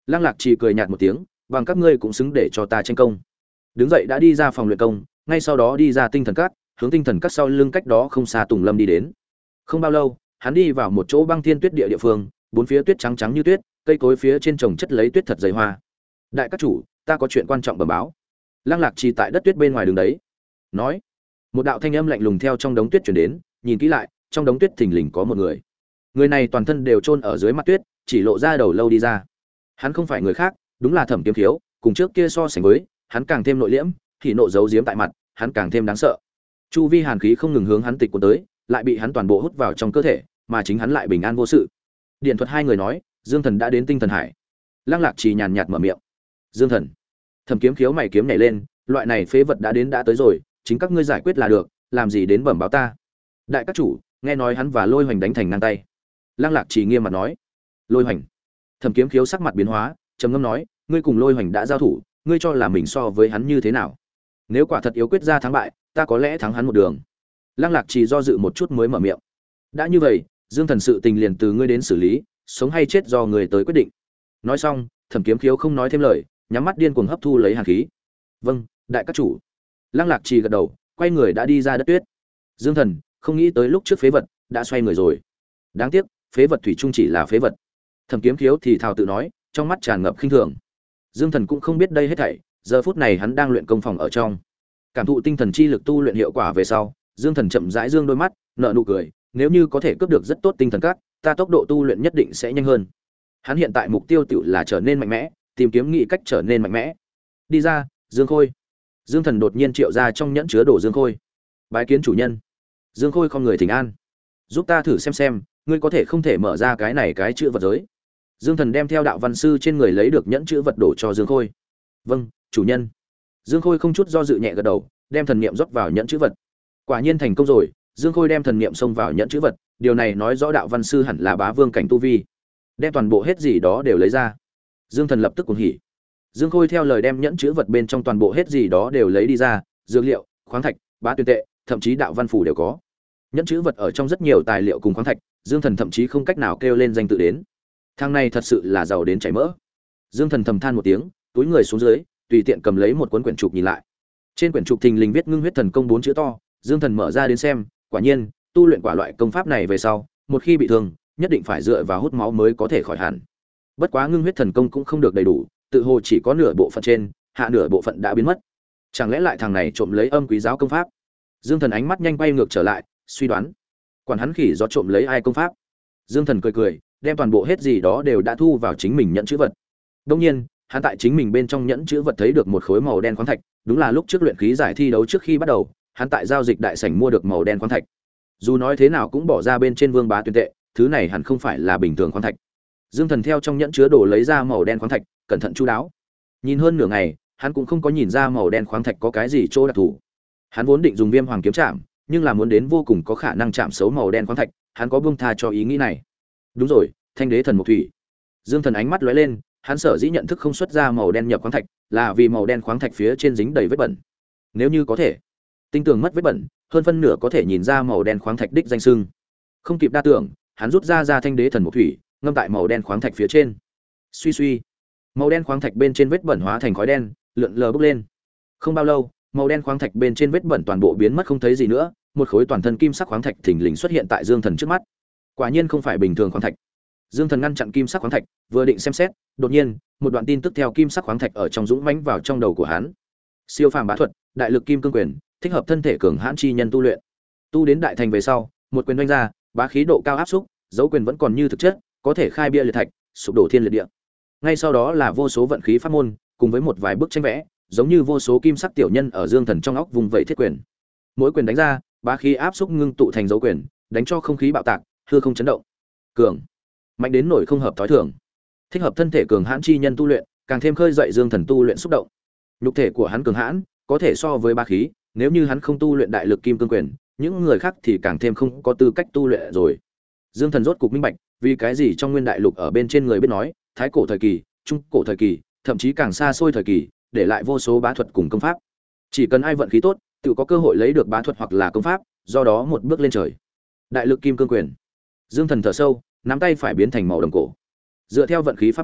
Lăng Lạc Trì cười nhạt một tiếng, bằng các ngươi cũng xứng để cho ta tranh công. Đứng dậy đã đi ra phòng luyện công, ngay sau đó đi ra tinh thần các, hướng tinh thần các sau lưng cách đó không xa Tùng Lâm đi đến. Không bao lâu, hắn đi vào một chỗ băng thiên tuyết địa địa phương, bốn phía tuyết trắng trắng như tuyết, cây cối phía trên trồng chất lấy tuyết thật dày hoa. Đại các chủ, ta có chuyện quan trọng bẩm báo. Lăng Lạc Trì tại đất tuyết bên ngoài đường đấy, nói. Một đạo thanh âm lạnh lùng theo trong đống tuyết truyền đến, nhìn kỹ lại, trong đống tuyết thình lình có một người. Người này toàn thân đều chôn ở dưới mặt tuyết, chỉ lộ ra đầu lâu đi ra. Hắn không phải người khác, đúng là Thẩm Kiếm Khiếu, cùng trước kia so sánh với, hắn càng thêm nội liễm, thì nộ giấu giếm tại mặt, hắn càng thêm đáng sợ. Chu vi hàn khí không ngừng hướng hắn tịch cuốn tới, lại bị hắn toàn bộ hút vào trong cơ thể, mà chính hắn lại bình an vô sự. Điện thuật hai người nói, Dương Thần đã đến Tinh Thần Hải. Lăng Lạc Trì nhàn nhạt mở miệng. Dương Thần. Thẩm Kiếm Khiếu mày kiếm nhảy lên, loại này phế vật đã đến đã tới rồi, chính các ngươi giải quyết là được, làm gì đến bẩm báo ta. Đại các chủ, nghe nói hắn và Lôi Hoành đánh thành ngang tay. Lăng Lạc Trì nghiêm mặt nói. Lôi Hoành. Thẩm Kiếm Khiếu sắc mặt biến hóa, trầm ngâm nói, ngươi cùng Lôi Hoành đã giao thủ, ngươi cho là mình so với hắn như thế nào? Nếu quả thật yếu quyết ra thắng bại, ta có lẽ thắng hắn một đường. Lăng Lạc Trì do dự một chút mới mở miệng. Đã như vậy, Dương Thần sự tình liền từ ngươi đến xử lý, sống hay chết do người tới quyết định. Nói xong, Thẩm Kiếm Khiếu không nói thêm lời, nhắm mắt điên cuồng hấp thu lấy hàn khí. Vâng, đại các chủ. Lăng Lạc Trì gật đầu, quay người đã đi ra đất tuyết. Dương Thần không nghĩ tới lúc trước phế vật đã xoay người rồi. Đáng tiếc, phế vật thủy chung chỉ là phế vật. Thẩm Kiếm Khiếu thì thào tự nói, trong mắt tràn ngập khinh thường. Dương Thần cũng không biết đây hết thảy, giờ phút này hắn đang luyện công phòng ở trong. Cảm thụ tinh thần chi lực tu luyện hiệu quả về sau, Dương Thần chậm rãi dương đôi mắt, nở nụ cười, nếu như có thể cướp được rất tốt tinh thần các, ta tốc độ tu luyện nhất định sẽ nhanh hơn. Hắn hiện tại mục tiêu tiểu là trở nên mạnh mẽ, tìm kiếm nghị cách trở nên mạnh mẽ. Đi ra, Dương Khôi. Dương Thần đột nhiên triệu ra trong nhẫn chứa đồ Dương Khôi. Bái kiến chủ nhân. Dương Khôi không người thỉnh an. Giúp ta thử xem xem, ngươi có thể không thể mở ra cái này cái chữ vật giới. Dương Thần đem theo đạo văn sư trên người lấy được nhẫn chữ vật đổ cho Dương Khôi. Vâng, chủ nhân. Dương Khôi không chút do dự nhẹ gật đầu, đem thần niệm rót vào nhẫn chữ vật. Quả nhiên thành công rồi, Dương Khôi đem thần niệm xông vào nhẫn chữ vật, điều này nói rõ đạo văn sư hẳn là bá vương cảnh tu vi. Đem toàn bộ hết gì đó đều lấy ra. Dương Thần lập tức cuồng hỉ. Dương Khôi theo lời đem nhẫn chữ vật bên trong toàn bộ hết gì đó đều lấy đi ra, dược liệu, khoáng thạch, bá tuyên tệ, thậm chí đạo văn phủ đều có. Nhẫn chữ vật ở trong rất nhiều tài liệu cùng khoáng thạch, Dương Thần thậm chí không cách nào kêu lên danh tự đến. Thằng này thật sự là giàu đến chảy mỡ. Dương Thần thầm than một tiếng, túi người xuống dưới, tùy tiện cầm lấy một cuốn quyển trục nhìn lại. Trên quyển trục thình lình viết Ngưng Huyết Thần Công bốn chữ to, Dương Thần mở ra đến xem, quả nhiên, tu luyện quả loại công pháp này về sau, một khi bị thương, nhất định phải dựa vào hút máu mới có thể khỏi hẳn. Bất quá Ngưng Huyết Thần Công cũng không được đầy đủ, tự hồ chỉ có nửa bộ phận trên, hạ nửa bộ phận đã biến mất. Chẳng lẽ lại thằng này trộm lấy Âm Quý giáo công pháp? Dương Thần ánh mắt nhanh quay ngược trở lại, suy đoán, quản hắn khỉ gió trộm lấy ai công pháp. Dương Thần cười cười, đem toàn bộ hết gì đó đều đã thu vào chính mình nhẫn chữ vật. Đương nhiên, hắn tại chính mình bên trong nhẫn chữ vật thấy được một khối màu đen khoáng thạch, đúng là lúc trước luyện khí giải thi đấu trước khi bắt đầu, hắn tại giao dịch đại sảnh mua được màu đen khoáng thạch. Dù nói thế nào cũng bỏ ra bên trên vương bá tuyên tệ, thứ này hẳn không phải là bình thường khoáng thạch. Dương Thần theo trong nhẫn chứa đồ lấy ra màu đen khoáng thạch, cẩn thận chu đáo. Nhìn hơn nửa ngày, hắn cũng không có nhìn ra màu đen khoáng thạch có cái gì chỗ đặc thù. Hắn vốn định dùng Viêm Hoàng kiếm chạm, nhưng là muốn đến vô cùng có khả năng chạm xấu màu đen khoáng thạch, hắn có buông tha cho ý nghĩ này. Đúng rồi, Thanh Đế Thần Mộc Thủy. Dương Thần ánh mắt lóe lên, hắn sở dĩ nhận thức không xuất ra màu đen nhập khoáng thạch, là vì màu đen khoáng thạch phía trên dính đầy vết bẩn. Nếu như có thể, tinh tường mất vết bẩn, hơn phân nửa có thể nhìn ra màu đen khoáng thạch đích danh xưng. Không kịp đa tưởng, hắn rút ra ra Thanh Đế Thần Mộc Thủy, ngâm tại màu đen khoáng thạch phía trên. Suy suy, màu đen khoáng thạch bên trên vết bẩn hóa thành khói đen, lượn lờ bốc lên. Không bao lâu, màu đen khoáng thạch bên trên vết bẩn toàn bộ biến mất không thấy gì nữa, một khối toàn thân kim sắc khoáng thạch thình lình xuất hiện tại Dương Thần trước mắt. Quả nhiên không phải bình thường khoáng thạch. Dương Thần ngăn chặn kim sắc khoáng thạch, vừa định xem xét, đột nhiên, một đoạn tin tức theo kim sắc khoáng thạch ở trong dũng mãnh vào trong đầu của hắn. Siêu phàm bá thuật, đại lực kim cương quyền, thích hợp thân thể cường hãn chi nhân tu luyện. Tu đến đại thành về sau, một quyền đánh ra, bá khí độ cao áp xúc, dấu quyền vẫn còn như thực chất, có thể khai bia liệt thạch, sụp đổ thiên liệt địa. Ngay sau đó là vô số vận khí pháp môn, cùng với một vài bức tranh vẽ, giống như vô số kim sắc tiểu nhân ở Dương Thần trong óc vùng vẫy thiết quyền. Mỗi quyền đánh ra, bá khí áp xúc ngưng tụ thành dấu quyền, đánh cho không khí bạo tạc, hư không chấn động. Cường, mạnh đến nổi không hợp thói thường. Thích hợp thân thể cường hãn chi nhân tu luyện, càng thêm khơi dậy Dương Thần tu luyện xúc động. Nhục thể của hắn cường hãn, có thể so với bá khí, nếu như hắn không tu luyện đại lực kim cương quyền, những người khác thì càng thêm không có tư cách tu luyện rồi. Dương Thần rốt cục minh bạch, vì cái gì trong nguyên đại lục ở bên trên người biết nói, thái cổ thời kỳ, trung cổ thời kỳ, thậm chí càng xa xôi thời kỳ, để lại vô số bá thuật cùng công pháp. Chỉ cần ai vận khí tốt, tự có cơ hội lấy được bá thuật hoặc là công pháp, do đó một bước lên trời. Đại lực kim cương quyền. Dương Thần thở sâu, nắm tay phải biến thành màu đồng cổ. Dựa theo vận khí pháp môn,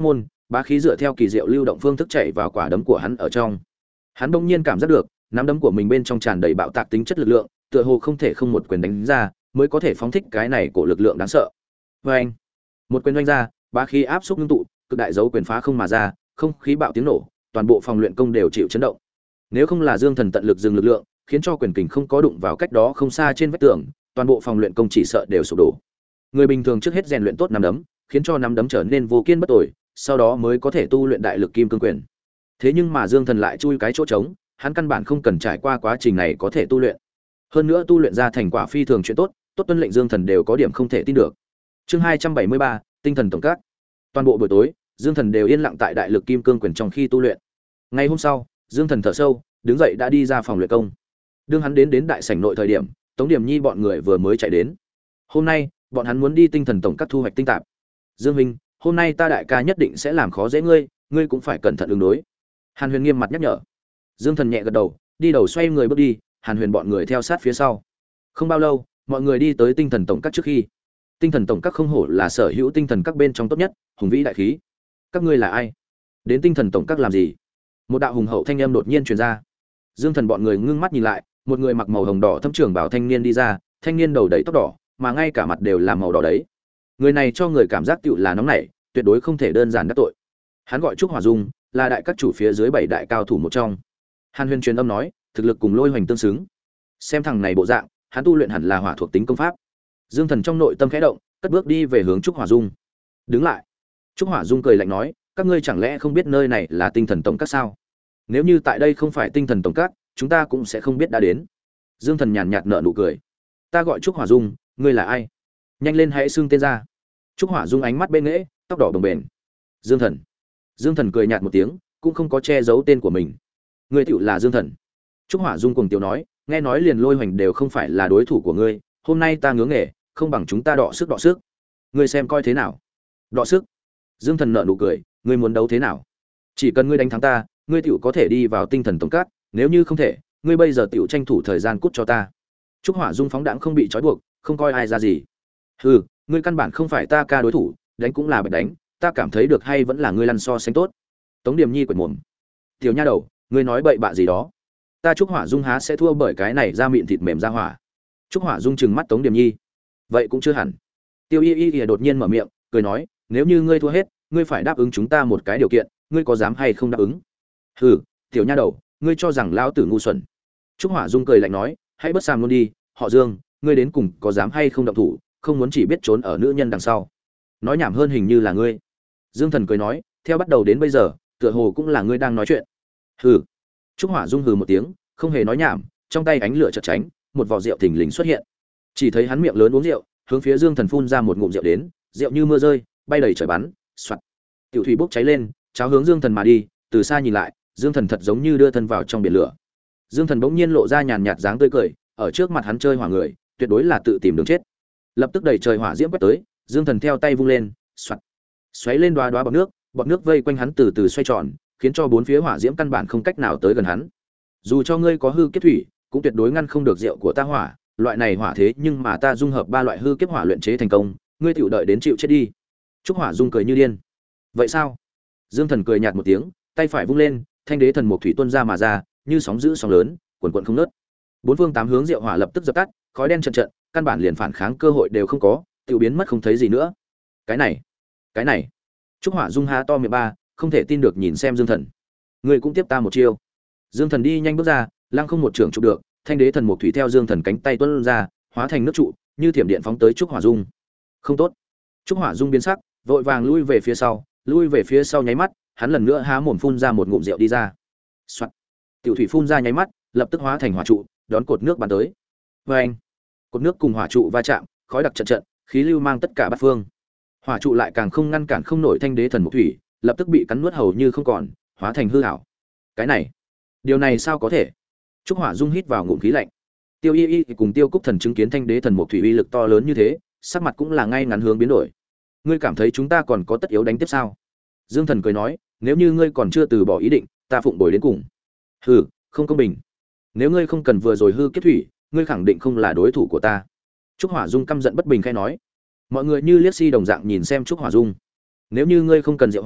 bá khí dựa theo kỳ diệu lưu động phương thức chảy vào quả đấm của hắn ở trong. Hắn bỗng nhiên cảm giác được, nắm đấm của mình bên trong tràn đầy bạo tạc tính chất lực lượng, tựa hồ không thể không một quyền đánh ra, mới có thể phóng thích cái này của lực lượng đáng sợ. Và anh, một quyền đánh ra, bá khí áp xúc ngưng tụ, cực đại dấu quyền phá không mà ra, không khí bạo tiếng nổ, toàn bộ phòng luyện công đều chịu chấn động. Nếu không là Dương Thần tận lực dừng lực lượng, khiến cho quyền kình không có đụng vào cách đó không xa trên vách tường, toàn bộ phòng luyện công chỉ sợ đều sụp đổ. Người bình thường trước hết rèn luyện tốt nắm đấm, khiến cho nắm đấm trở nên vô kiên bất tồi, sau đó mới có thể tu luyện đại lực kim cương quyền. Thế nhưng mà Dương Thần lại chui cái chỗ trống, hắn căn bản không cần trải qua quá trình này có thể tu luyện. Hơn nữa tu luyện ra thành quả phi thường chuyện tốt, tốt tuân lệnh Dương Thần đều có điểm không thể tin được. Chương hai trăm bảy mươi ba, tinh thần tổng các. Toàn bộ buổi tối, Dương Thần đều yên lặng tại đại lực kim cương quyền trong khi tu luyện. Ngày hôm sau, Dương Thần thở sâu, đứng dậy đã đi ra phòng luyện công. Đương hắn đến đến đại sảnh nội thời điểm, Tống Điểm Nhi bọn người vừa mới chạy đến. Hôm nay, bọn hắn muốn đi tinh thần tổng các thu hoạch tinh tạp. Dương huynh, hôm nay ta đại ca nhất định sẽ làm khó dễ ngươi, ngươi cũng phải cẩn thận ứng đối. Hàn Huyền nghiêm mặt nhắc nhở. Dương Thần nhẹ gật đầu, đi đầu xoay người bước đi, Hàn Huyền bọn người theo sát phía sau. Không bao lâu, mọi người đi tới tinh thần tổng các trước khi. Tinh thần tổng các không hổ là sở hữu tinh thần các bên trong tốt nhất, hùng vĩ đại khí. Các ngươi là ai? Đến tinh thần tổng các làm gì? Một đạo hùng hậu thanh âm đột nhiên truyền ra. Dương Thần bọn người ngưng mắt nhìn lại, một người mặc màu hồng đỏ thâm trường bảo thanh niên đi ra, thanh niên đầu đầy tóc đỏ, mà ngay cả mặt đều là màu đỏ đấy. Người này cho người cảm giác tựu là nóng nảy, tuyệt đối không thể đơn giản đắc tội. Hắn gọi Trúc Hỏa Dung, là đại các chủ phía dưới bảy đại cao thủ một trong. Hàn Huyền truyền âm nói, thực lực cùng Lôi Hoành tương xứng. Xem thằng này bộ dạng, hắn tu luyện hẳn là hỏa thuộc tính công pháp. Dương Thần trong nội tâm khẽ động, cất bước đi về hướng Trúc Hỏa Dung. Đứng lại. Trúc Hỏa Dung cười lạnh nói, các ngươi chẳng lẽ không biết nơi này là tinh thần tổng các sao? Nếu như tại đây không phải tinh thần tổng các, chúng ta cũng sẽ không biết đã đến. Dương Thần nhàn nhạt nở nụ cười. Ta gọi Trúc Hỏa Dung, ngươi là ai? Nhanh lên hãy xưng tên ra. Trúc Hỏa Dung ánh mắt bên nghễ, tóc đỏ bồng bềnh. Dương Thần. Dương Thần cười nhạt một tiếng, cũng không có che giấu tên của mình. Ngươi tựu là Dương Thần. Trúc Hỏa Dung cuồng tiểu nói, nghe nói liền Lôi Hoành đều không phải là đối thủ của ngươi, hôm nay ta ngưỡng nghề, không bằng chúng ta đọ sức đọ sức. Ngươi xem coi thế nào? Đọ sức? Dương Thần nở nụ cười, ngươi muốn đấu thế nào? Chỉ cần ngươi đánh thắng ta, ngươi tựu có thể đi vào tinh thần tổng các, nếu như không thể, ngươi bây giờ tựu tranh thủ thời gian cút cho ta. Trúc Hỏa Dung phóng đãng không bị trói buộc, không coi ai ra gì. Hừ, ngươi căn bản không phải ta ca đối thủ, đánh cũng là bạch đánh, ta cảm thấy được hay vẫn là ngươi lăn so sánh tốt. Tống Điềm Nhi quệt mồm. Tiểu nha đầu, ngươi nói bậy bạ gì đó? Ta Trúc Hỏa Dung há sẽ thua bởi cái này da mịn thịt mềm ra hỏa. Trúc Hỏa Dung trừng mắt Tống Điềm Nhi. Vậy cũng chưa hẳn. Tiêu Y Y đột nhiên mở miệng, cười nói, nếu như ngươi thua hết, ngươi phải đáp ứng chúng ta một cái điều kiện, ngươi có dám hay không đáp ứng? Hừ, tiểu nha đầu, ngươi cho rằng lão tử ngu xuẩn. Trúc Hỏa Dung cười lạnh nói, hãy bất sàm luôn đi, họ Dương, ngươi đến cùng có dám hay không động thủ, không muốn chỉ biết trốn ở nữ nhân đằng sau. Nói nhảm hơn hình như là ngươi. Dương Thần cười nói, theo bắt đầu đến bây giờ, tựa hồ cũng là ngươi đang nói chuyện. Hừ. Trúc Hỏa Dung hừ một tiếng, không hề nói nhảm, trong tay ánh lửa chợt tránh, một vò rượu thình lình xuất hiện. Chỉ thấy hắn miệng lớn uống rượu, hướng phía Dương Thần phun ra một ngụm rượu đến, rượu như mưa rơi, bay đầy trời bắn, xoạt. Tiểu thủy bốc cháy lên, cháo hướng Dương Thần mà đi, từ xa nhìn lại, Dương Thần thật giống như đưa thân vào trong biển lửa. Dương Thần bỗng nhiên lộ ra nhàn nhạt dáng tươi cười, ở trước mặt hắn chơi hỏa người, tuyệt đối là tự tìm đường chết. Lập tức đầy trời hỏa diễm quét tới, Dương Thần theo tay vung lên, xoạt, xoáy lên đóa đóa bọt nước, bọt nước vây quanh hắn từ từ xoay tròn, khiến cho bốn phía hỏa diễm căn bản không cách nào tới gần hắn. Dù cho ngươi có hư kiếp thủy, cũng tuyệt đối ngăn không được rượu của ta hỏa, loại này hỏa thế nhưng mà ta dung hợp ba loại hư kiếp hỏa luyện chế thành công, ngươi tiểu đợi đến chịu chết đi. Trúc Hỏa Dung cười như điên. Vậy sao? Dương Thần cười nhạt một tiếng, tay phải vung lên, thanh đế thần mục thủy tuôn ra mà ra, như sóng dữ sóng lớn, cuồn cuộn không ngớt. Bốn phương tám hướng rượu hỏa lập tức dập tắt, khói đen trận trận, căn bản liền phản kháng cơ hội đều không có, tiêu biến mất không thấy gì nữa. Cái này, cái này. Trúc Hỏa Dung há to miệng ba, không thể tin được nhìn xem Dương Thần. Ngươi cũng tiếp ta một chiêu. Dương Thần đi nhanh bước ra, lăng không một trường chụp được, thanh đế thần mục thủy theo Dương Thần cánh tay tuôn ra, hóa thành nước trụ, như thiểm điện phóng tới Trúc Hỏa Dung. Không tốt. Trúc Hỏa Dung biến sắc, vội vàng lui về phía sau, lui về phía sau nháy mắt, hắn lần nữa há mồm phun ra một ngụm rượu đi ra. Soạt. Tiểu thủy phun ra nháy mắt, lập tức hóa thành hỏa trụ, đón cột nước bắn tới. Oeng. Cột nước cùng hỏa trụ va chạm, khói đặc trận trận, khí lưu mang tất cả bát phương. Hỏa trụ lại càng không ngăn cản không nổi thanh đế thần mục thủy, lập tức bị cắn nuốt hầu như không còn, hóa thành hư ảo. Cái này, điều này sao có thể? Trúc Hỏa Dung hít vào ngụm khí lạnh. Tiêu Y Y cùng Tiêu Cúc Thần chứng kiến thanh đế thần mục thủy uy lực to lớn như thế, sắc mặt cũng là ngay ngắn hướng biến đổi. Ngươi cảm thấy chúng ta còn có tất yếu đánh tiếp sao? Dương Thần cười nói, nếu như ngươi còn chưa từ bỏ ý định, ta phụng bồi đến cùng. Hừ, không công bình. Nếu ngươi không cần vừa rồi hư kiếp thủy, ngươi khẳng định không là đối thủ của ta. Trúc Hỏa Dung căm giận bất bình khai nói. Mọi người như liếc si đồng dạng nhìn xem Trúc Hỏa Dung. Nếu như ngươi không cần rượu hỏa,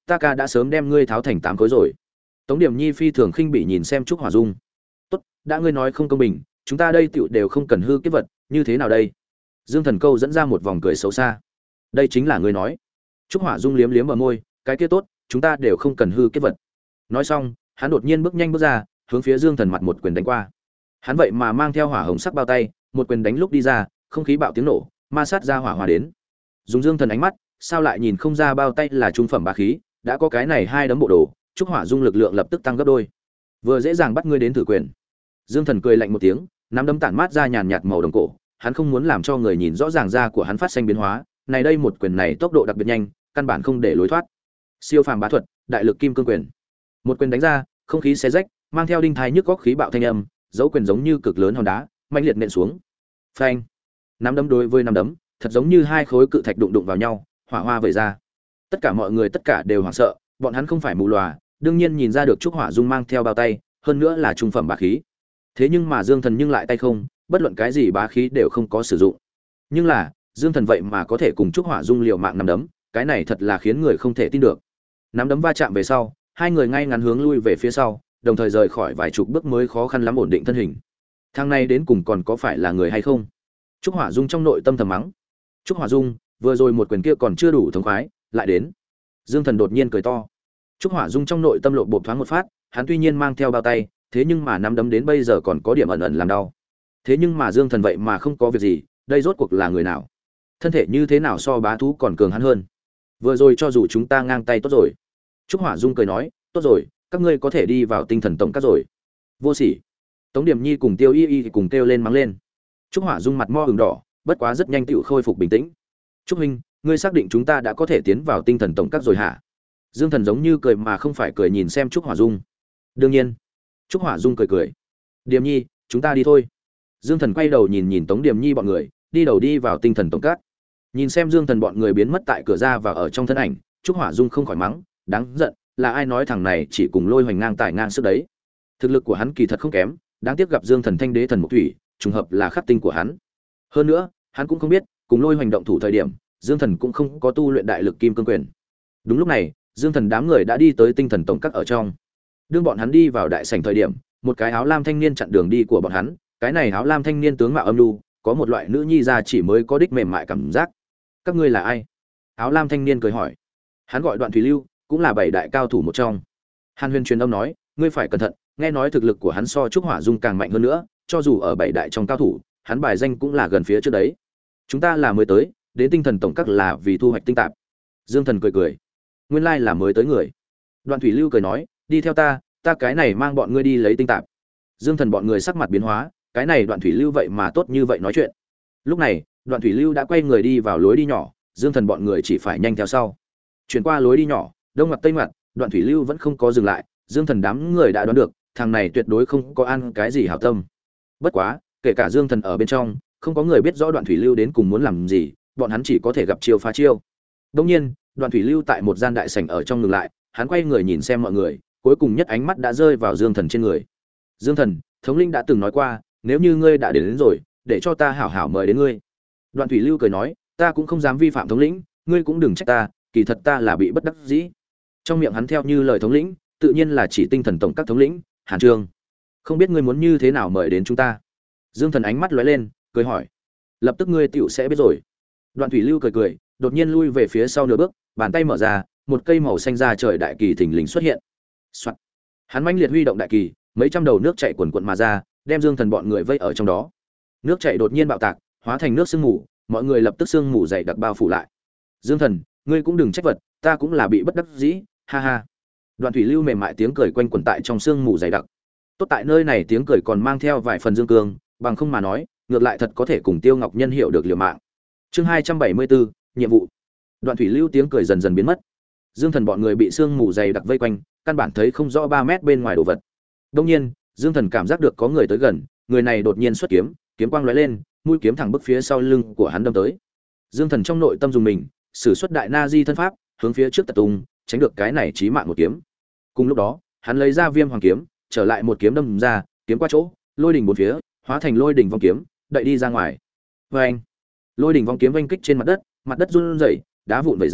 ta ca đã sớm đem ngươi tháo thành tám khối rồi. Tống Điểm Nhi phi thường khinh bỉ nhìn xem Trúc Hỏa Dung. Tốt, đã ngươi nói không công bình, chúng ta đây tựu đều không cần hư kiếp vật, như thế nào đây? Dương Thần Câu dẫn ra một vòng cười xấu xa. Đây chính là ngươi nói. Trúc Hỏa Dung liếm liếm ở môi, cái kia tốt, chúng ta đều không cần hư kiếp vật. Nói xong, hắn đột nhiên bước nhanh bước ra, hướng phía Dương Thần mặt một quyền đánh qua. Hắn vậy mà mang theo hỏa hồng sắc bao tay, một quyền đánh lúc đi ra, không khí bạo tiếng nổ, ma sát ra hỏa hòa đến. Dùng Dương Thần ánh mắt, sao lại nhìn không ra bao tay là trung phẩm bá khí, đã có cái này hai đấm bộ đồ, Trúc Hỏa Dung lực lượng lập tức tăng gấp đôi. Vừa dễ dàng bắt ngươi đến thử quyền. Dương Thần cười lạnh một tiếng, nắm đấm tản mát ra nhàn nhạt màu đồng cổ, hắn không muốn làm cho người nhìn rõ ràng da của hắn phát sinh biến hóa, này đây một quyền này tốc độ đặc biệt nhanh, căn bản không để lối thoát. Siêu phàm bá thuật, đại lực kim cương quyền. Một quyền đánh ra, không khí xé rách, mang theo đinh thai nhức góc khí bạo thanh âm, dấu quyền giống như cực lớn hòn đá, mạnh liệt nện xuống. Phanh. Nắm đấm đối với nắm đấm, thật giống như hai khối cự thạch đụng đụng vào nhau, hỏa hoa vẩy ra. Tất cả mọi người tất cả đều hoảng sợ, bọn hắn không phải mù lòa, đương nhiên nhìn ra được Trúc Hỏa Dung mang theo bao tay, hơn nữa là trung phẩm bá khí. Thế nhưng mà Dương Thần nhưng lại tay không, bất luận cái gì bá khí đều không có sử dụng. Nhưng là, Dương Thần vậy mà có thể cùng Trúc Hỏa Dung liều mạng nắm đấm, cái này thật là khiến người không thể tin được. Nắm đấm va chạm về sau, hai người ngay ngắn hướng lui về phía sau, đồng thời rời khỏi vài chục bước mới khó khăn lắm ổn định thân hình. Thằng này đến cùng còn có phải là người hay không? Trúc Hỏa Dung trong nội tâm thầm mắng. Trúc Hỏa Dung, vừa rồi một quyền kia còn chưa đủ thống khoái, lại đến. Dương Thần đột nhiên cười to. Trúc Hỏa Dung trong nội tâm lộ bộp thoáng một phát, hắn tuy nhiên mang theo bao tay, thế nhưng mà nắm đấm đến bây giờ còn có điểm ẩn ẩn làm đau. Thế nhưng mà Dương Thần vậy mà không có việc gì, đây rốt cuộc là người nào? Thân thể như thế nào so bá thú còn cường hắn hơn? Vừa rồi cho dù chúng ta ngang tay tốt rồi. Trúc Hỏa Dung cười nói, tốt rồi, các ngươi có thể đi vào tinh thần tổng các rồi. Vô sỉ. Tống Điểm Nhi cùng Tiêu Y Y cùng kêu lên mắng lên. Trúc Hỏa Dung mặt mo ửng đỏ, bất quá rất nhanh tựu khôi phục bình tĩnh. Trúc huynh, ngươi xác định chúng ta đã có thể tiến vào tinh thần tổng các rồi hả? Dương Thần giống như cười mà không phải cười nhìn xem Trúc Hỏa Dung. Đương nhiên. Trúc Hỏa Dung cười cười. Điềm Nhi, chúng ta đi thôi. Dương Thần quay đầu nhìn nhìn Tống Điềm Nhi bọn người, đi đầu đi vào tinh thần tổng các. Nhìn xem Dương Thần bọn người biến mất tại cửa ra và ở trong thân ảnh, Trúc Hỏa Dung không khỏi mắng, đáng giận, là ai nói thằng này chỉ cùng Lôi Hoành ngang tài ngang sức đấy. Thực lực của hắn kỳ thật không kém, đáng tiếc gặp Dương Thần Thanh Đế thần Mộc Thủy, trùng hợp là khắc tinh của hắn. Hơn nữa, hắn cũng không biết, cùng Lôi Hoành động thủ thời điểm, Dương Thần cũng không có tu luyện đại lực kim cương quyền. Đúng lúc này, Dương Thần đám người đã đi tới tinh thần tổng các ở trong. Đương bọn hắn đi vào đại sảnh thời điểm, một cái áo lam thanh niên chặn đường đi của bọn hắn, cái này áo lam thanh niên tướng mạo âm nhu, có một loại nữ nhi già chỉ mới có đích mềm mại cảm giác. Các ngươi là ai? Áo lam thanh niên cười hỏi. Hắn gọi Đoạn Thủy Lưu, cũng là bảy đại cao thủ một trong. Hàn Huyền truyền âm nói, ngươi phải cẩn thận, nghe nói thực lực của hắn so Trúc Hỏa Dung càng mạnh hơn nữa, cho dù ở bảy đại trong cao thủ, hắn bài danh cũng là gần phía trước đấy. Chúng ta là mới tới, đến tinh thần tổng các là vì thu hoạch tinh tạp. Dương Thần cười cười. Nguyên lai là mới tới người. Đoạn Thủy Lưu cười nói, đi theo ta, ta cái này mang bọn ngươi đi lấy tinh tạp. Dương Thần bọn người sắc mặt biến hóa, cái này Đoạn Thủy Lưu vậy mà tốt như vậy nói chuyện. Lúc này, Đoạn Thủy Lưu đã quay người đi vào lối đi nhỏ, Dương Thần bọn người chỉ phải nhanh theo sau. Chuyển qua lối đi nhỏ, đông mặt tây mặt, Đoạn Thủy Lưu vẫn không có dừng lại, Dương Thần đám người đã đoán được, thằng này tuyệt đối không có ăn cái gì hảo tâm. Bất quá, kể cả Dương Thần ở bên trong, không có người biết rõ Đoạn Thủy Lưu đến cùng muốn làm gì, bọn hắn chỉ có thể gặp chiêu phá chiêu. Đương nhiên, Đoạn Thủy Lưu tại một gian đại sảnh ở trong ngừng lại, hắn quay người nhìn xem mọi người, cuối cùng nhất ánh mắt đã rơi vào Dương Thần trên người. Dương Thần, thống linh đã từng nói qua, nếu như ngươi đã đến, đến rồi, để cho ta hảo hảo mời đến ngươi. Đoạn Thủy Lưu cười nói, ta cũng không dám vi phạm thống lĩnh, ngươi cũng đừng trách ta, kỳ thật ta là bị bất đắc dĩ. Trong miệng hắn theo như lời thống lĩnh, tự nhiên là chỉ tinh thần tổng các thống lĩnh, Hàn Trương. Không biết ngươi muốn như thế nào mời đến chúng ta? Dương Thần ánh mắt lóe lên, cười hỏi. Lập tức ngươi tựu sẽ biết rồi. Đoạn Thủy Lưu cười cười, đột nhiên lui về phía sau nửa bước, bàn tay mở ra, một cây màu xanh da trời đại kỳ thình lình xuất hiện. Soạt. Hắn mãnh liệt huy động đại kỳ, mấy trăm đầu nước chảy cuồn cuộn mà ra, đem Dương Thần bọn người vây ở trong đó. Nước chảy đột nhiên bạo tạc, hóa thành nước sương mù, mọi người lập tức sương mù dày đặc bao phủ lại. Dương Thần, ngươi cũng đừng trách vật, ta cũng là bị bất đắc dĩ, ha ha. Đoạn Thủy Lưu mềm mại tiếng cười quanh quẩn tại trong sương mù dày đặc. Tốt tại nơi này tiếng cười còn mang theo vài phần dương cương, bằng không mà nói, ngược lại thật có thể cùng Tiêu Ngọc Nhân hiểu được liều mạng. Chương hai trăm bảy mươi bốn, nhiệm vụ. Đoạn Thủy Lưu tiếng cười dần dần biến mất. Dương Thần bọn người bị sương mù dày đặc vây quanh, căn bản thấy không rõ ba mét bên ngoài đồ vật. Đương nhiên, Dương Thần cảm giác được có người tới gần, người này đột nhiên xuất kiếm, kiếm quang lóe lên, mũi kiếm thẳng bức phía sau lưng của hắn đâm tới. Dương Thần trong nội tâm dùng mình, sử xuất đại na di thân pháp, hướng phía trước tật tung, tránh được cái này chí mạng một kiếm. Cùng lúc đó, hắn lấy ra Viêm Hoàng kiếm, trở lại một kiếm đâm ra, kiếm qua chỗ, lôi đỉnh bốn phía, hóa thành lôi đỉnh vong kiếm, đậy đi ra ngoài. Oeng! Lôi đỉnh vong kiếm vênh kích trên mặt đất, mặt đất run rẩy, đá vụn vẩy ra,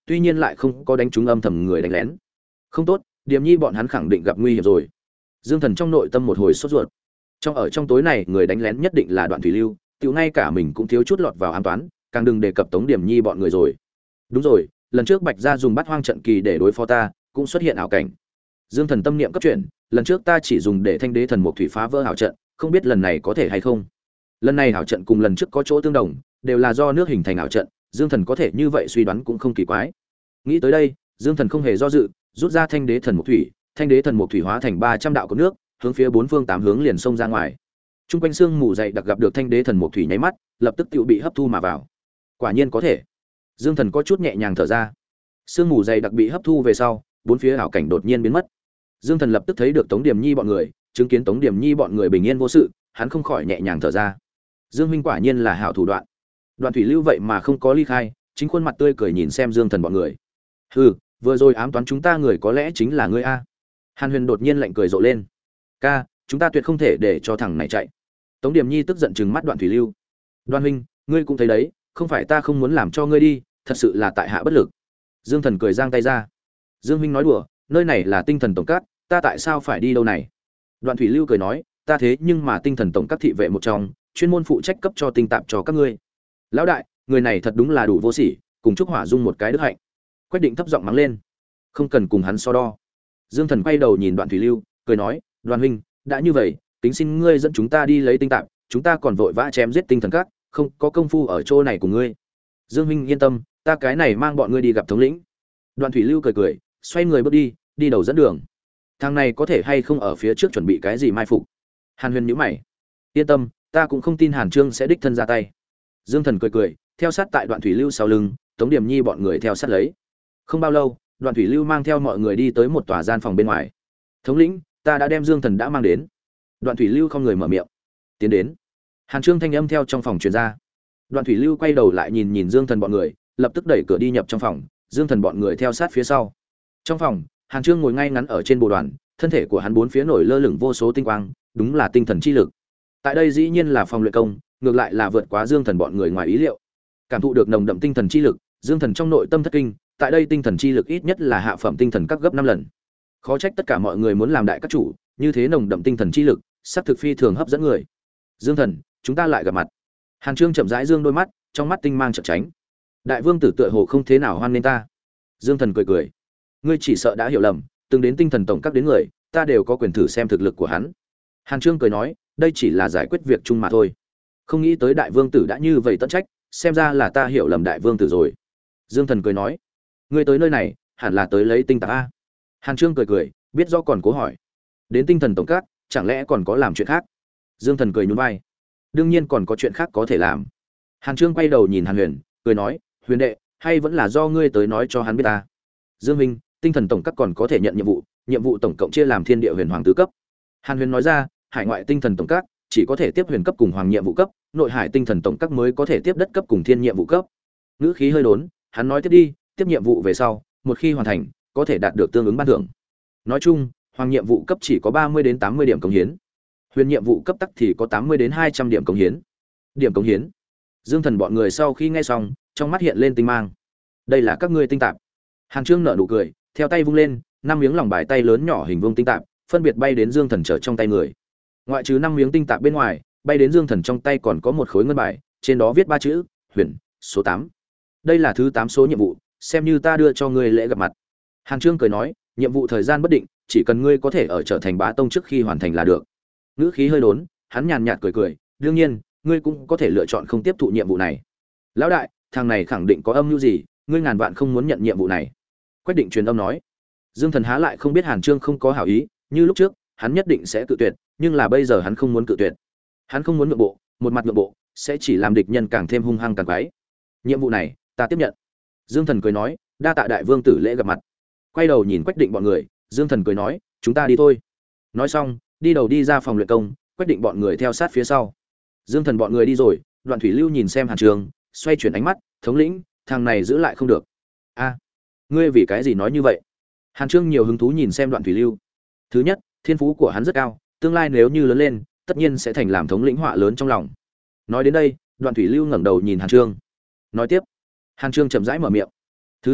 tuy nhiên lại không có đánh trúng âm thầm người đánh lén. Không tốt, Điềm Nhi bọn hắn khẳng định gặp nguy hiểm rồi. Dương Thần trong nội tâm một hồi sốt ruột. Trong ở trong tối này, người đánh lén nhất định là Đoạn Thủy Lưu, tiểu ngay cả mình cũng thiếu chút lọt vào ám toán, càng đừng đề cập Tống Điềm Nhi bọn người rồi. Đúng rồi, lần trước Bạch gia dùng Bát Hoang trận kỳ để đối phó ta, cũng xuất hiện ảo cảnh. Dương Thần tâm niệm cấp chuyển, lần trước ta chỉ dùng để Thanh Đế Thần Mục Thủy phá vỡ ảo trận, không biết lần này có thể hay không. Lần này ảo trận cùng lần trước có chỗ tương đồng, đều là do nước hình thành ảo trận, Dương Thần có thể như vậy suy đoán cũng không kỳ quái. Nghĩ tới đây, Dương Thần không hề do dự, rút ra Thanh Đế Thần Mục Thủy, Thanh Đế Thần Mục Thủy hóa thành ba trăm đạo của nước, hướng phía bốn phương tám hướng liền xông ra ngoài. Trung quanh xương mù dày đặc gặp được Thanh Đế Thần Mục Thủy nháy mắt, lập tức tự bị hấp thu mà vào. Quả nhiên có thể. Dương Thần có chút nhẹ nhàng thở ra. Sương mù dày đặc bị hấp thu về sau, bốn phía ảo cảnh đột nhiên biến mất. Dương Thần lập tức thấy được Tống Điềm Nhi bọn người, chứng kiến Tống Điềm Nhi bọn người bình yên vô sự, hắn không khỏi nhẹ nhàng thở ra. Dương huynh quả nhiên là hảo thủ đoạn. Đoạn Thủy Lưu vậy mà không có ly khai, chính khuôn mặt tươi cười nhìn xem Dương Thần bọn người. Hừ, vừa rồi ám toán chúng ta người có lẽ chính là ngươi a. Hàn Huyền đột nhiên lạnh cười rộ lên. Ca, chúng ta tuyệt không thể để cho thằng này chạy. Tống Điềm Nhi tức giận trừng mắt Đoạn Thủy Lưu. Đoan huynh, ngươi cũng thấy đấy, không phải ta không muốn làm cho ngươi đi, thật sự là tại hạ bất lực. Dương Thần cười giang tay ra. Dương huynh nói đùa, nơi này là Tinh Thần Tổng Các, ta tại sao phải đi đâu này? Đoạn Thủy Lưu cười nói, ta thế nhưng mà Tinh Thần Tổng Các thị vệ một trong, chuyên môn phụ trách cấp cho tinh tạp cho các ngươi. Lão đại, người này thật đúng là đủ vô sỉ, cùng Trúc Hỏa Dung một cái đức hạnh. Quách Định thấp giọng mắng lên. Không cần cùng hắn so đo. Dương Thần quay đầu nhìn Đoạn Thủy Lưu, cười nói, Đoàn huynh, đã như vậy, tính xin ngươi dẫn chúng ta đi lấy tinh tạp, chúng ta còn vội vã chém giết Tinh Thần Các, không có công phu ở chỗ này cùng ngươi. Dương huynh yên tâm, ta cái này mang bọn ngươi đi gặp thống lĩnh. Đoạn Thủy Lưu cười cười, xoay người bước đi, đi đầu dẫn đường. Thằng này có thể hay không ở phía trước chuẩn bị cái gì mai phục? Hàn Huyền nhíu mày. Yên tâm, ta cũng không tin Hàn Trương sẽ đích thân ra tay. Dương Thần cười cười, theo sát tại Đoạn Thủy Lưu sau lưng, Tống Điềm Nhi bọn người theo sát lấy. Không bao lâu, Đoạn Thủy Lưu mang theo mọi người đi tới một tòa gian phòng bên ngoài. Thống lĩnh, ta đã đem Dương Thần đã mang đến. Đoạn Thủy Lưu không người mở miệng. Tiến đến. Hàn Trương thanh âm theo trong phòng truyền ra. Đoạn Thủy Lưu quay đầu lại nhìn nhìn Dương Thần bọn người, lập tức đẩy cửa đi nhập trong phòng, Dương Thần bọn người theo sát phía sau. Trong phòng, Hàn Trương ngồi ngay ngắn ở trên bồ đoàn, thân thể của hắn bốn phía nổi lơ lửng vô số tinh quang, đúng là tinh thần chi lực. Tại đây dĩ nhiên là phòng luyện công, ngược lại là vượt quá Dương Thần bọn người ngoài ý liệu. Cảm thụ được nồng đậm tinh thần chi lực, Dương Thần trong nội tâm thất kinh, tại đây tinh thần chi lực ít nhất là hạ phẩm tinh thần các gấp năm lần. Khó trách tất cả mọi người muốn làm đại các chủ, như thế nồng đậm tinh thần chi lực, sắp thực phi thường hấp dẫn người. Dương Thần, chúng ta lại gặp mặt. Hàn Trương chậm rãi dương đôi mắt, trong mắt tinh mang chợt tránh. Đại vương tử tựa hồ không thế nào hoan nghênh ta. Dương Thần cười cười. Ngươi chỉ sợ đã hiểu lầm, từng đến Tinh Thần Tổng Các đến người, ta đều có quyền thử xem thực lực của hắn. Hàn Trương cười nói, đây chỉ là giải quyết việc chung mà thôi. Không nghĩ tới đại vương tử đã như vậy tận trách, xem ra là ta hiểu lầm đại vương tử rồi. Dương Thần cười nói, ngươi tới nơi này, hẳn là tới lấy tinh tạp a. Hàn Trương cười cười, biết do còn cố hỏi, đến Tinh Thần Tổng Các, chẳng lẽ còn có làm chuyện khác? Dương Thần cười nhún vai, đương nhiên còn có chuyện khác có thể làm. Hàn Trương quay đầu nhìn Hàn Huyền, cười nói, Huyền đệ, hay vẫn là do ngươi tới nói cho hắn biết ta. Dương Minh, Tinh Thần Tổng Các còn có thể nhận nhiệm vụ, nhiệm vụ tổng cộng chia làm Thiên Địa Huyền Hoàng tứ cấp. Hàn Huyền nói ra, hải ngoại Tinh Thần Tổng Các chỉ có thể tiếp huyền cấp cùng hoàng nhiệm vụ cấp, nội hải Tinh Thần Tổng Các mới có thể tiếp đất cấp cùng thiên nhiệm vụ cấp. Ngữ khí hơi đốn, hắn nói tiếp đi, tiếp nhiệm vụ về sau, một khi hoàn thành, có thể đạt được tương ứng ban thưởng. Nói chung, hoàng nhiệm vụ cấp chỉ có ba mươi đến tám mươi điểm cống hiến. Huyền nhiệm vụ cấp tắc thì có tám mươi đến hai trăm điểm cống hiến. Điểm cống hiến. Dương Thần bọn người sau khi nghe xong, trong mắt hiện lên tinh mang. Đây là các ngươi tinh tạp. Hàn Trương nở nụ cười, theo tay vung lên, năm miếng lòng bài tay lớn nhỏ hình vuông tinh tạp, phân biệt bay đến Dương Thần trở trong tay người. Ngoại trừ năm miếng tinh tạp bên ngoài, bay đến Dương Thần trong tay còn có một khối ngân bài, trên đó viết ba chữ: Huyền, số tám. Đây là thứ tám số nhiệm vụ, xem như ta đưa cho ngươi lễ gặp mặt. Hàn Trương cười nói, nhiệm vụ thời gian bất định, chỉ cần ngươi có thể ở trở thành bá tông trước khi hoàn thành là được. Ngữ khí hơi đốn, hắn nhàn nhạt cười cười, đương nhiên, ngươi cũng có thể lựa chọn không tiếp thụ nhiệm vụ này. Lão đại, thằng này khẳng định có âm mưu gì, ngươi ngàn vạn không muốn nhận nhiệm vụ này. Quách Định truyền âm nói. Dương Thần há lại không biết Hàn Trương không có hảo ý, như lúc trước, hắn nhất định sẽ cự tuyệt, nhưng là bây giờ hắn không muốn cự tuyệt. Hắn không muốn nhượng bộ, một mặt nhượng bộ sẽ chỉ làm địch nhân càng thêm hung hăng càng quái. Nhiệm vụ này, ta tiếp nhận. Dương Thần cười nói, đa tạ đại vương tử lễ gặp mặt. Quay đầu nhìn Quách Định bọn người, Dương Thần cười nói, chúng ta đi thôi. Nói xong, đi đầu đi ra phòng luyện công, Quách Định bọn người theo sát phía sau. Dương Thần bọn người đi rồi, Đoạn Thủy Lưu nhìn xem Hàn Trương, xoay chuyển ánh mắt, thống lĩnh, thằng này giữ lại không được. A, ngươi vì cái gì nói như vậy? Hàn Trương nhiều hứng thú nhìn xem Đoạn Thủy Lưu. Thứ nhất, thiên phú của hắn rất cao, tương lai nếu như lớn lên, tất nhiên sẽ thành làm thống lĩnh họa lớn trong lòng. Nói đến đây, Đoạn Thủy Lưu ngẩng đầu nhìn Hàn Trương. Nói tiếp, Hàn Trương chậm rãi mở miệng. Thứ hai,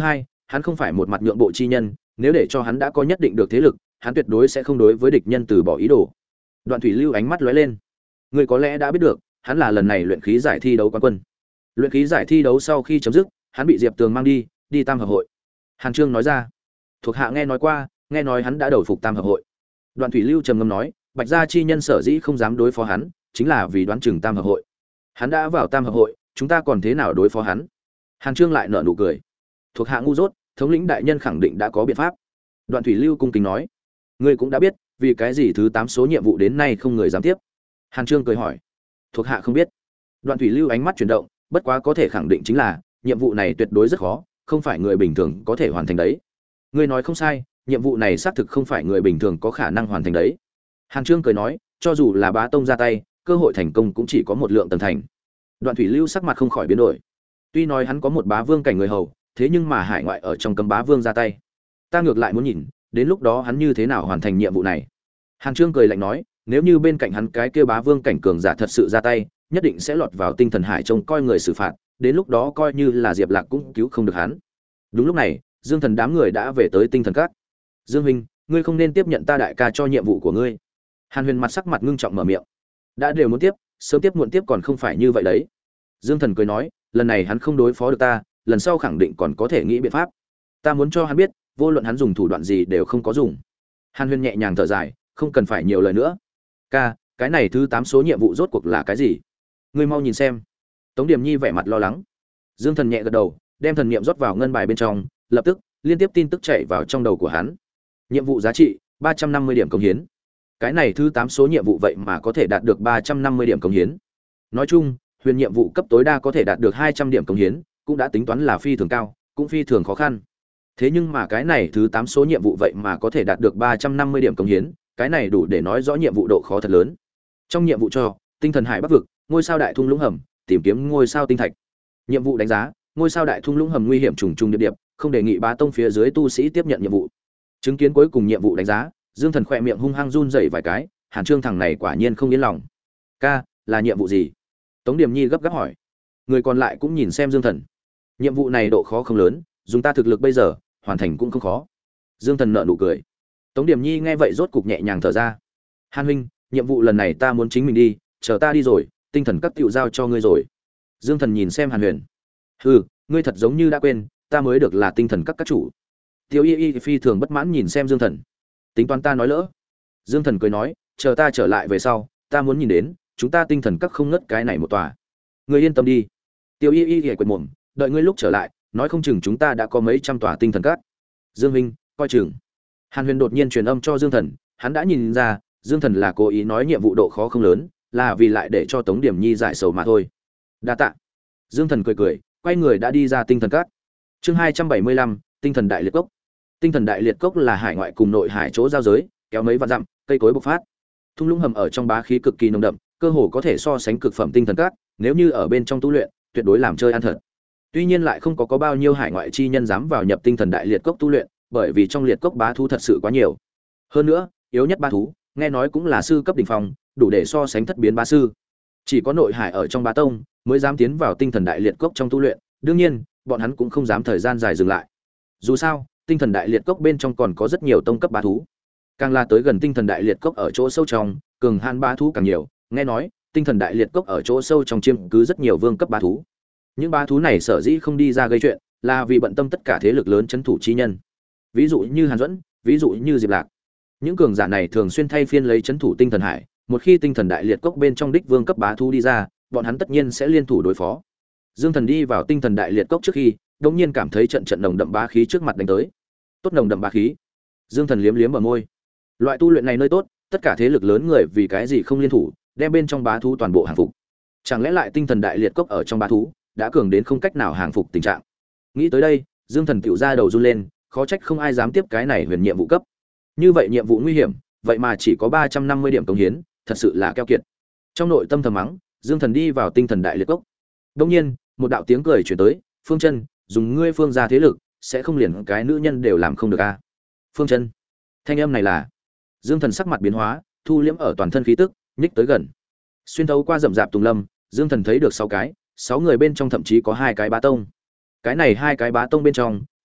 hắn không phải một mặt nhượng bộ chi nhân, nếu để cho hắn đã có nhất định được thế lực, hắn tuyệt đối sẽ không đối với địch nhân từ bỏ ý đồ. Đoạn Thủy Lưu ánh mắt lóe lên, người có lẽ đã biết được, hắn là lần này luyện khí giải thi đấu quán quân. Luyện khí giải thi đấu sau khi chấm dứt, hắn bị Diệp Tường mang đi, đi Tam hợp hội. Hàn Trương nói ra, thuộc hạ nghe nói qua, nghe nói hắn đã đầu phục Tam hợp hội. Đoạn Thủy Lưu trầm ngâm nói, Bạch gia chi nhân sở dĩ không dám đối phó hắn, chính là vì đoán chừng Tam hợp hội. Hắn đã vào Tam hợp hội, chúng ta còn thế nào đối phó hắn? Hàn Trương lại nở nụ cười. Thuộc hạ ngu dốt, thống lĩnh đại nhân khẳng định đã có biện pháp. Đoạn Thủy Lưu cung kính nói, ngươi cũng đã biết, vì cái gì thứ tám số nhiệm vụ đến nay không người dám tiếp? Hàn Trương cười hỏi, thuộc hạ không biết. Đoạn Thủy Lưu ánh mắt chuyển động, bất quá có thể khẳng định chính là, nhiệm vụ này tuyệt đối rất khó, không phải người bình thường có thể hoàn thành đấy. Ngươi nói không sai, nhiệm vụ này xác thực không phải người bình thường có khả năng hoàn thành đấy. Hàn Trương cười nói, cho dù là bá tông ra tay, cơ hội thành công cũng chỉ có một lượng tầng thành. Đoạn Thủy Lưu sắc mặt không khỏi biến đổi. Tuy nói hắn có một bá vương cảnh người hầu, thế nhưng mà hải ngoại ở trong cấm bá vương ra tay, ta ngược lại muốn nhìn, đến lúc đó hắn như thế nào hoàn thành nhiệm vụ này. Hàn Trương cười lạnh nói, nếu như bên cạnh hắn cái kia bá vương cảnh cường giả thật sự ra tay, nhất định sẽ lọt vào tinh thần hải trông coi người xử phạt, đến lúc đó coi như là Diệp Lạc cũng cứu không được hắn. Đúng lúc này, Dương Thần đám người đã về tới tinh thần các. Dương huynh, ngươi không nên tiếp nhận ta đại ca cho nhiệm vụ của ngươi. Hàn Huyền mặt sắc mặt ngưng trọng mở miệng. Đã đều muốn tiếp, sớm tiếp muộn tiếp còn không phải như vậy đấy. Dương Thần cười nói, lần này hắn không đối phó được ta, lần sau khẳng định còn có thể nghĩ biện pháp. Ta muốn cho hắn biết, vô luận hắn dùng thủ đoạn gì đều không có dùng. Hàn Huyền nhẹ nhàng thở dài, không cần phải nhiều lời nữa. Ca, cái này thứ tám số nhiệm vụ rốt cuộc là cái gì? Ngươi mau nhìn xem. Tống Điềm Nhi vẻ mặt lo lắng. Dương Thần nhẹ gật đầu, đem thần niệm rót vào ngân bài bên trong, lập tức, liên tiếp tin tức chạy vào trong đầu của hắn. Nhiệm vụ giá trị ba trăm năm mươi điểm công hiến. Cái này thứ tám số nhiệm vụ vậy mà có thể đạt được ba trăm năm mươi điểm công hiến. Nói chung, huyền nhiệm vụ cấp tối đa có thể đạt được hai trăm điểm công hiến, cũng đã tính toán là phi thường cao, cũng phi thường khó khăn. Thế nhưng mà cái này thứ tám số nhiệm vụ vậy mà có thể đạt được ba trăm năm mươi điểm công hiến, cái này đủ để nói rõ nhiệm vụ độ khó thật lớn. Trong nhiệm vụ cho tinh thần hải bắc vực, ngôi sao đại thung lũng hầm, tìm kiếm ngôi sao tinh thạch. Nhiệm vụ đánh giá, ngôi sao đại thung lũng hầm nguy hiểm trùng trùng điệp điệp, không đề nghị bá tông phía dưới tu sĩ tiếp nhận nhiệm vụ. Chứng kiến cuối cùng nhiệm vụ đánh giá, Dương Thần khỏe miệng hung hăng run rẩy vài cái, Hàn Trương thằng này quả nhiên không yên lòng. Ca, là nhiệm vụ gì? Tống Điềm Nhi gấp gáp hỏi. Người còn lại cũng nhìn xem Dương Thần. Nhiệm vụ này độ khó không lớn, dùng ta thực lực bây giờ, hoàn thành cũng không khó. Dương Thần nở nụ cười. Tống Điềm Nhi nghe vậy rốt cục nhẹ nhàng thở ra. Hàn huynh, nhiệm vụ lần này ta muốn chính mình đi, chờ ta đi rồi, tinh thần các tiểu giao cho ngươi rồi. Dương Thần nhìn xem Hàn Huyền. Hừ, ngươi thật giống như đã quên, ta mới được là tinh thần các các chủ. Tiêu Y Y phi thường bất mãn nhìn xem Dương Thần. Tính toán ta nói lỡ. Dương Thần cười nói, chờ ta trở lại về sau, ta muốn nhìn đến, chúng ta tinh thần các không ngất cái này một tòa. Ngươi yên tâm đi. Tiêu Y Y quệt mồm, đợi ngươi lúc trở lại, nói không chừng chúng ta đã có mấy trăm tòa tinh thần các. Dương huynh, coi chừng. Hàn Huyền đột nhiên truyền âm cho Dương Thần, hắn đã nhìn ra, Dương Thần là cố ý nói nhiệm vụ độ khó không lớn, là vì lại để cho Tống Điềm Nhi giải sầu mà thôi. Đa tạ. Dương Thần cười cười, quay người đã đi ra tinh thần các. Chương hai trăm bảy mươi lăm, tinh thần đại liệt cốc. Tinh thần đại liệt cốc là hải ngoại cùng nội hải chỗ giao giới, kéo mấy vạn dặm, cây cối bộc phát. Thung lũng hầm ở trong bá khí cực kỳ nồng đậm, cơ hồ có thể so sánh cực phẩm tinh thần các, nếu như ở bên trong tu luyện, tuyệt đối làm chơi ăn thật. Tuy nhiên lại không có có bao nhiêu hải ngoại chi nhân dám vào nhập tinh thần đại liệt cốc tu luyện, bởi vì trong liệt cốc bá thú thật sự quá nhiều. Hơn nữa, yếu nhất bá thú, nghe nói cũng là sư cấp đỉnh phong, đủ để so sánh thất biến bá sư. Chỉ có nội hải ở trong bá tông mới dám tiến vào tinh thần đại liệt cốc trong tu luyện, đương nhiên, bọn hắn cũng không dám thời gian dài dừng lại. Dù sao, tinh thần đại liệt cốc bên trong còn có rất nhiều tông cấp bá thú. Càng là tới gần tinh thần đại liệt cốc ở chỗ sâu trong, cường hãn bá thú càng nhiều, nghe nói, tinh thần đại liệt cốc ở chỗ sâu trong chiếm cứ rất nhiều vương cấp bá thú. Những bá thú này sở dĩ không đi ra gây chuyện, là vì bận tâm tất cả thế lực lớn trấn thủ chi nhân. Ví dụ như Hàn Duẫn, ví dụ như Diệp Lạc. Những cường giả này thường xuyên thay phiên lấy trấn thủ tinh thần hải, một khi tinh thần đại liệt cốc bên trong đích vương cấp bá thú đi ra, bọn hắn tất nhiên sẽ liên thủ đối phó. Dương Thần đi vào tinh thần đại liệt cốc trước khi, đột nhiên cảm thấy trận trận nồng đậm bá khí trước mặt đánh tới. Tốt nồng đậm bá khí. Dương Thần liếm liếm bờ môi. Loại tu luyện này nơi tốt, tất cả thế lực lớn người vì cái gì không liên thủ, đem bên trong bá thú toàn bộ hàng phục. Chẳng lẽ lại tinh thần đại liệt cốc ở trong bá thú đã cường đến không cách nào hàng phục tình trạng. Nghĩ tới đây, Dương Thần tiểu ra đầu run lên, khó trách không ai dám tiếp cái này huyền nhiệm vụ cấp. Như vậy nhiệm vụ nguy hiểm, vậy mà chỉ có ba trăm năm mươi điểm công hiến, thật sự là keo kiệt. Trong nội tâm thầm mắng, Dương Thần đi vào tinh thần đại liệt cốc. Đương nhiên, một đạo tiếng cười truyền tới, "Phương Chân, dùng ngươi Phương gia thế lực, sẽ không liền cái nữ nhân đều làm không được a." À? Phương Chân. Thanh âm này là. Dương Thần sắc mặt biến hóa, thu liễm ở toàn thân khí tức, nhích tới gần. Xuyên thấu qua rậm rạp tùng lâm, Dương Thần thấy được sáu cái, sáu người bên trong thậm chí có hai cái bá tông. Cái này hai cái bá tông bên trong,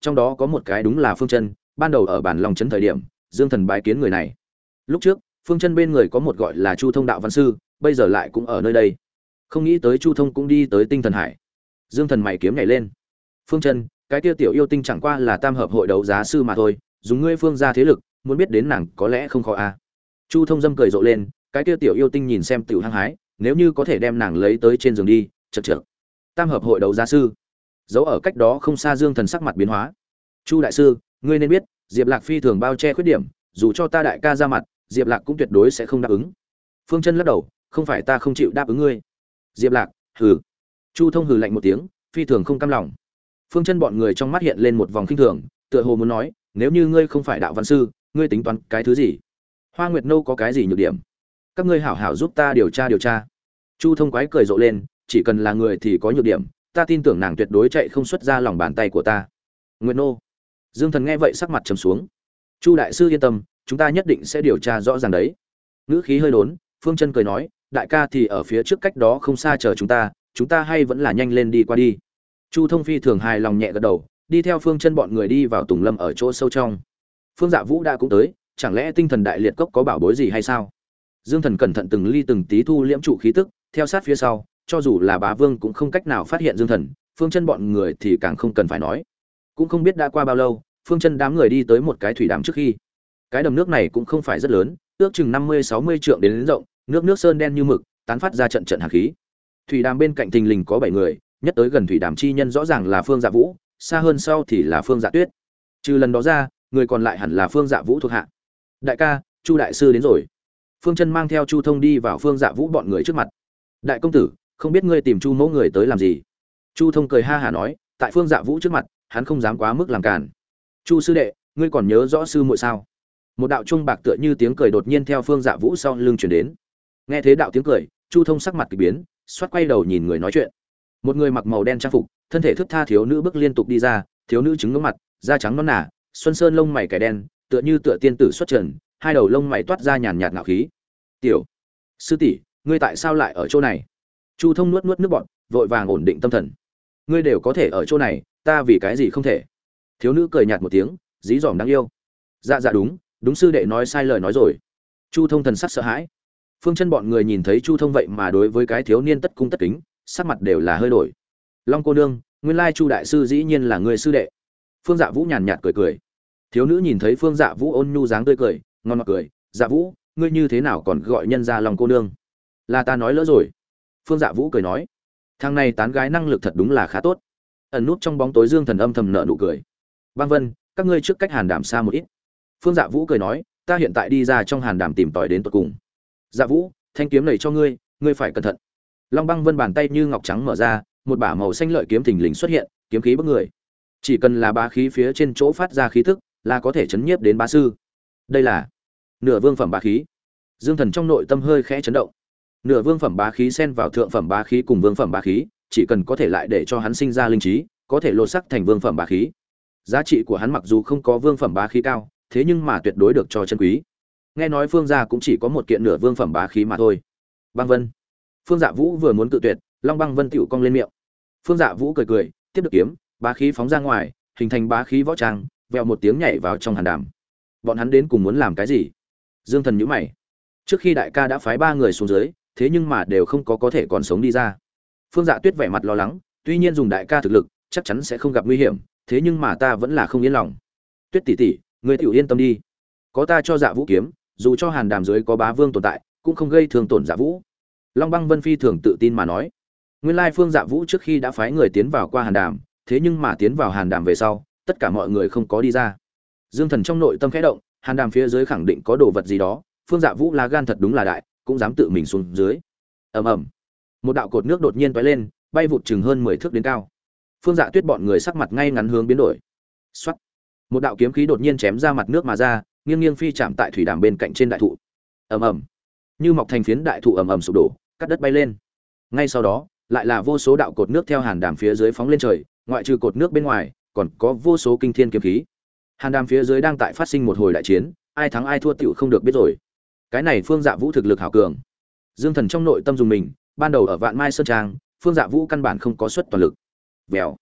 trong đó có một cái đúng là Phương Chân, ban đầu ở bản Long trấn thời điểm, Dương Thần bái kiến người này. Lúc trước, Phương Chân bên người có một gọi là Chu Thông đạo văn sư, bây giờ lại cũng ở nơi đây. Không nghĩ tới Chu Thông cũng đi tới Tinh Thần Hải. Dương Thần mày kiếm nhảy lên. Phương Chân, cái kia tiểu yêu tinh chẳng qua là tam hợp hội đấu giá sư mà thôi, dùng ngươi Phương gia thế lực, muốn biết đến nàng có lẽ không khó a. À. Chu Thông dâm cười rộ lên, cái kia tiểu yêu tinh nhìn xem tiểu hăng hái, nếu như có thể đem nàng lấy tới trên giường đi, chậc chậc. Tam hợp hội đấu giá sư. Dấu ở cách đó không xa Dương Thần sắc mặt biến hóa. Chu đại sư, ngươi nên biết, Diệp Lạc phi thường bao che khuyết điểm, dù cho ta đại ca ra mặt, Diệp Lạc cũng tuyệt đối sẽ không đáp ứng. Phương Chân lắc đầu, không phải ta không chịu đáp ứng ngươi. Diệp Lạc, hừ. Chu Thông hừ lạnh một tiếng, phi thường không cam lòng. Phương Chân bọn người trong mắt hiện lên một vòng khinh thường, tựa hồ muốn nói, nếu như ngươi không phải đạo văn sư, ngươi tính toán cái thứ gì? Hoa Nguyệt Nô có cái gì nhược điểm? Các ngươi hảo hảo giúp ta điều tra điều tra. Chu Thông quái cười rộ lên, chỉ cần là người thì có nhược điểm, ta tin tưởng nàng tuyệt đối chạy không xuất ra lòng bàn tay của ta. Nguyệt Nô. Dương Thần nghe vậy sắc mặt trầm xuống. Chu đại sư yên tâm, chúng ta nhất định sẽ điều tra rõ ràng đấy. Ngữ khí hơi đốn, Phương Chân cười nói, đại ca thì ở phía trước cách đó không xa chờ chúng ta, chúng ta hay vẫn là nhanh lên đi qua đi. Chu Thông phi thường hài lòng nhẹ gật đầu, đi theo Phương Chân bọn người đi vào Tùng Lâm ở chỗ sâu trong. Phương Dạ Vũ đã cũng tới, chẳng lẽ Tinh Thần Đại Liệt Cốc có bảo bối gì hay sao? Dương Thần cẩn thận từng ly từng tí thu liễm trụ khí tức, theo sát phía sau, cho dù là Bá Vương cũng không cách nào phát hiện Dương Thần, Phương Chân bọn người thì càng không cần phải nói. Cũng không biết đã qua bao lâu, Phương Chân đám người đi tới một cái thủy đàm trước khi. Cái đầm nước này cũng không phải rất lớn, ước chừng năm mươi sáu mươi trượng đến, đến rộng, nước nước sơn đen như mực, tán phát ra trận trận hàn khí. Thủy đàm bên cạnh thình lình có bảy người, nhất tới gần thủy đàm chi nhân rõ ràng là Phương Dạ Vũ, xa hơn sau thì là Phương Dạ Tuyết. Trừ lần đó ra, người còn lại hẳn là Phương Dạ Vũ thuộc hạ. Đại ca, Chu đại sư đến rồi. Phương Chân mang theo Chu Thông đi vào Phương Dạ Vũ bọn người trước mặt. Đại công tử, không biết ngươi tìm Chu mẫu người tới làm gì? Chu Thông cười ha hả nói, tại Phương Dạ Vũ trước mặt, hắn không dám quá mức làm càn. Chu sư đệ, ngươi còn nhớ rõ sư muội sao? Một đạo trung bạc tựa như tiếng cười đột nhiên theo Phương Dạ Vũ sau lưng truyền đến. Nghe thế đạo tiếng cười, Chu Thông sắc mặt kỳ biến, xoát quay đầu nhìn người nói chuyện. Một người mặc màu đen trang phục, thân thể thướt tha thiếu nữ bước liên tục đi ra, thiếu nữ trứng ngưỡng mặt, da trắng nõn nà, xuân sơn lông mày kẻ đen, tựa như tựa tiên tử xuất trần, hai đầu lông mày toát ra nhàn nhạt ngạo khí. "Tiểu sư tỷ, ngươi tại sao lại ở chỗ này?" Chu Thông nuốt nuốt nước bọt, vội vàng ổn định tâm thần. "Ngươi đều có thể ở chỗ này, ta vì cái gì không thể?" Thiếu nữ cười nhạt một tiếng, dí dỏm đáng yêu. "Dạ dạ đúng, đúng sư đệ nói sai lời nói rồi." Chu Thông thần sắc sợ hãi. Phương Chân bọn người nhìn thấy Chu Thông vậy mà đối với cái thiếu niên tất cung tất kính, sắc mặt đều là hơi đổi. "Long cô nương, nguyên lai Chu đại sư dĩ nhiên là người sư đệ." Phương Dạ Vũ nhàn nhạt cười cười. Thiếu nữ nhìn thấy Phương Dạ Vũ ôn nhu dáng tươi cười, ngon ngọt cười, "Dạ Vũ, ngươi như thế nào còn gọi nhân gia Long cô nương?" "Là ta nói lỡ rồi." Phương Dạ Vũ cười nói. Thằng này tán gái năng lực thật đúng là khá tốt. Ẩn nút trong bóng tối Dương Thần âm thầm nở nụ cười. "Băng Vân, các ngươi trước cách Hàn Đàm xa một ít." Phương Dạ Vũ cười nói, "Ta hiện tại đi ra trong Hàn Đàm tìm tòi đến tận cùng." "Dạ Vũ, thanh kiếm này cho ngươi, ngươi phải cẩn thận." Long Băng Vân bàn tay như ngọc trắng mở ra, một bả màu xanh lợi kiếm thình lình xuất hiện, kiếm khí bức người. Chỉ cần là bá khí phía trên chỗ phát ra khí tức, là có thể chấn nhiếp đến bá sư. Đây là nửa vương phẩm bá khí. Dương Thần trong nội tâm hơi khẽ chấn động. Nửa vương phẩm bá khí xen vào thượng phẩm bá khí cùng vương phẩm bá khí, chỉ cần có thể lại để cho hắn sinh ra linh trí, có thể lột sắc thành vương phẩm bá khí. Giá trị của hắn mặc dù không có vương phẩm bá khí cao, thế nhưng mà tuyệt đối được cho chân quý. Nghe nói Phương gia cũng chỉ có một kiện nửa vương phẩm bá khí mà thôi. Băng Vân. Phương Dạ Vũ vừa muốn cự tuyệt, Long Băng Vân tiểu cong lên miệng. Phương Dạ Vũ cười cười, tiếp được kiếm, bá khí phóng ra ngoài, hình thành bá khí võ trang, vèo một tiếng nhảy vào trong Hàn Đàm. Bọn hắn đến cùng muốn làm cái gì? Dương Thần nhíu mày. Trước khi đại ca đã phái ba người xuống dưới, thế nhưng mà đều không có có thể còn sống đi ra. Phương Dạ Tuyết vẻ mặt lo lắng, tuy nhiên dùng đại ca thực lực, chắc chắn sẽ không gặp nguy hiểm, thế nhưng mà ta vẫn là không yên lòng. Tuyết tỷ tỷ, ngươi tiểu yên tâm đi, có ta cho Dạ Vũ kiếm, dù cho Hàn Đàm dưới có bá vương tồn tại, cũng không gây thương tổn Dạ Vũ. Long Băng Vân phi thường tự tin mà nói. Nguyên lai Phương Dạ Vũ trước khi đã phái người tiến vào qua Hàn Đàm, thế nhưng mà tiến vào Hàn Đàm về sau, tất cả mọi người không có đi ra. Dương Thần trong nội tâm khẽ động, Hàn Đàm phía dưới khẳng định có đồ vật gì đó, Phương Dạ Vũ lá gan thật đúng là đại, cũng dám tự mình xuống dưới. Ầm ầm. Một đạo cột nước đột nhiên tóe lên, bay vụt chừng hơn mười thước đến cao. Phương Dạ Tuyết bọn người sắc mặt ngay ngắn hướng biến đổi. Soát. Một đạo kiếm khí đột nhiên chém ra mặt nước mà ra, nghiêng nghiêng phi chạm tại thủy đàm bên cạnh trên đại thụ. Ầm ầm. Như mọc thành phiến đại thụ ầm ầm sụp đổ, cắt đất bay lên. Ngay sau đó, lại là vô số đạo cột nước theo Hàn Đàm phía dưới phóng lên trời, ngoại trừ cột nước bên ngoài, còn có vô số kinh thiên kiếm khí. Hàn Đàm phía dưới đang tại phát sinh một hồi đại chiến, ai thắng ai thua tiểu không được biết rồi. Cái này Phương Dạ Vũ thực lực hảo cường. Dương Thần trong nội tâm dùng mình, ban đầu ở Vạn Mai Sơn Trang, Phương Dạ Vũ căn bản không có suất toàn lực. Vèo.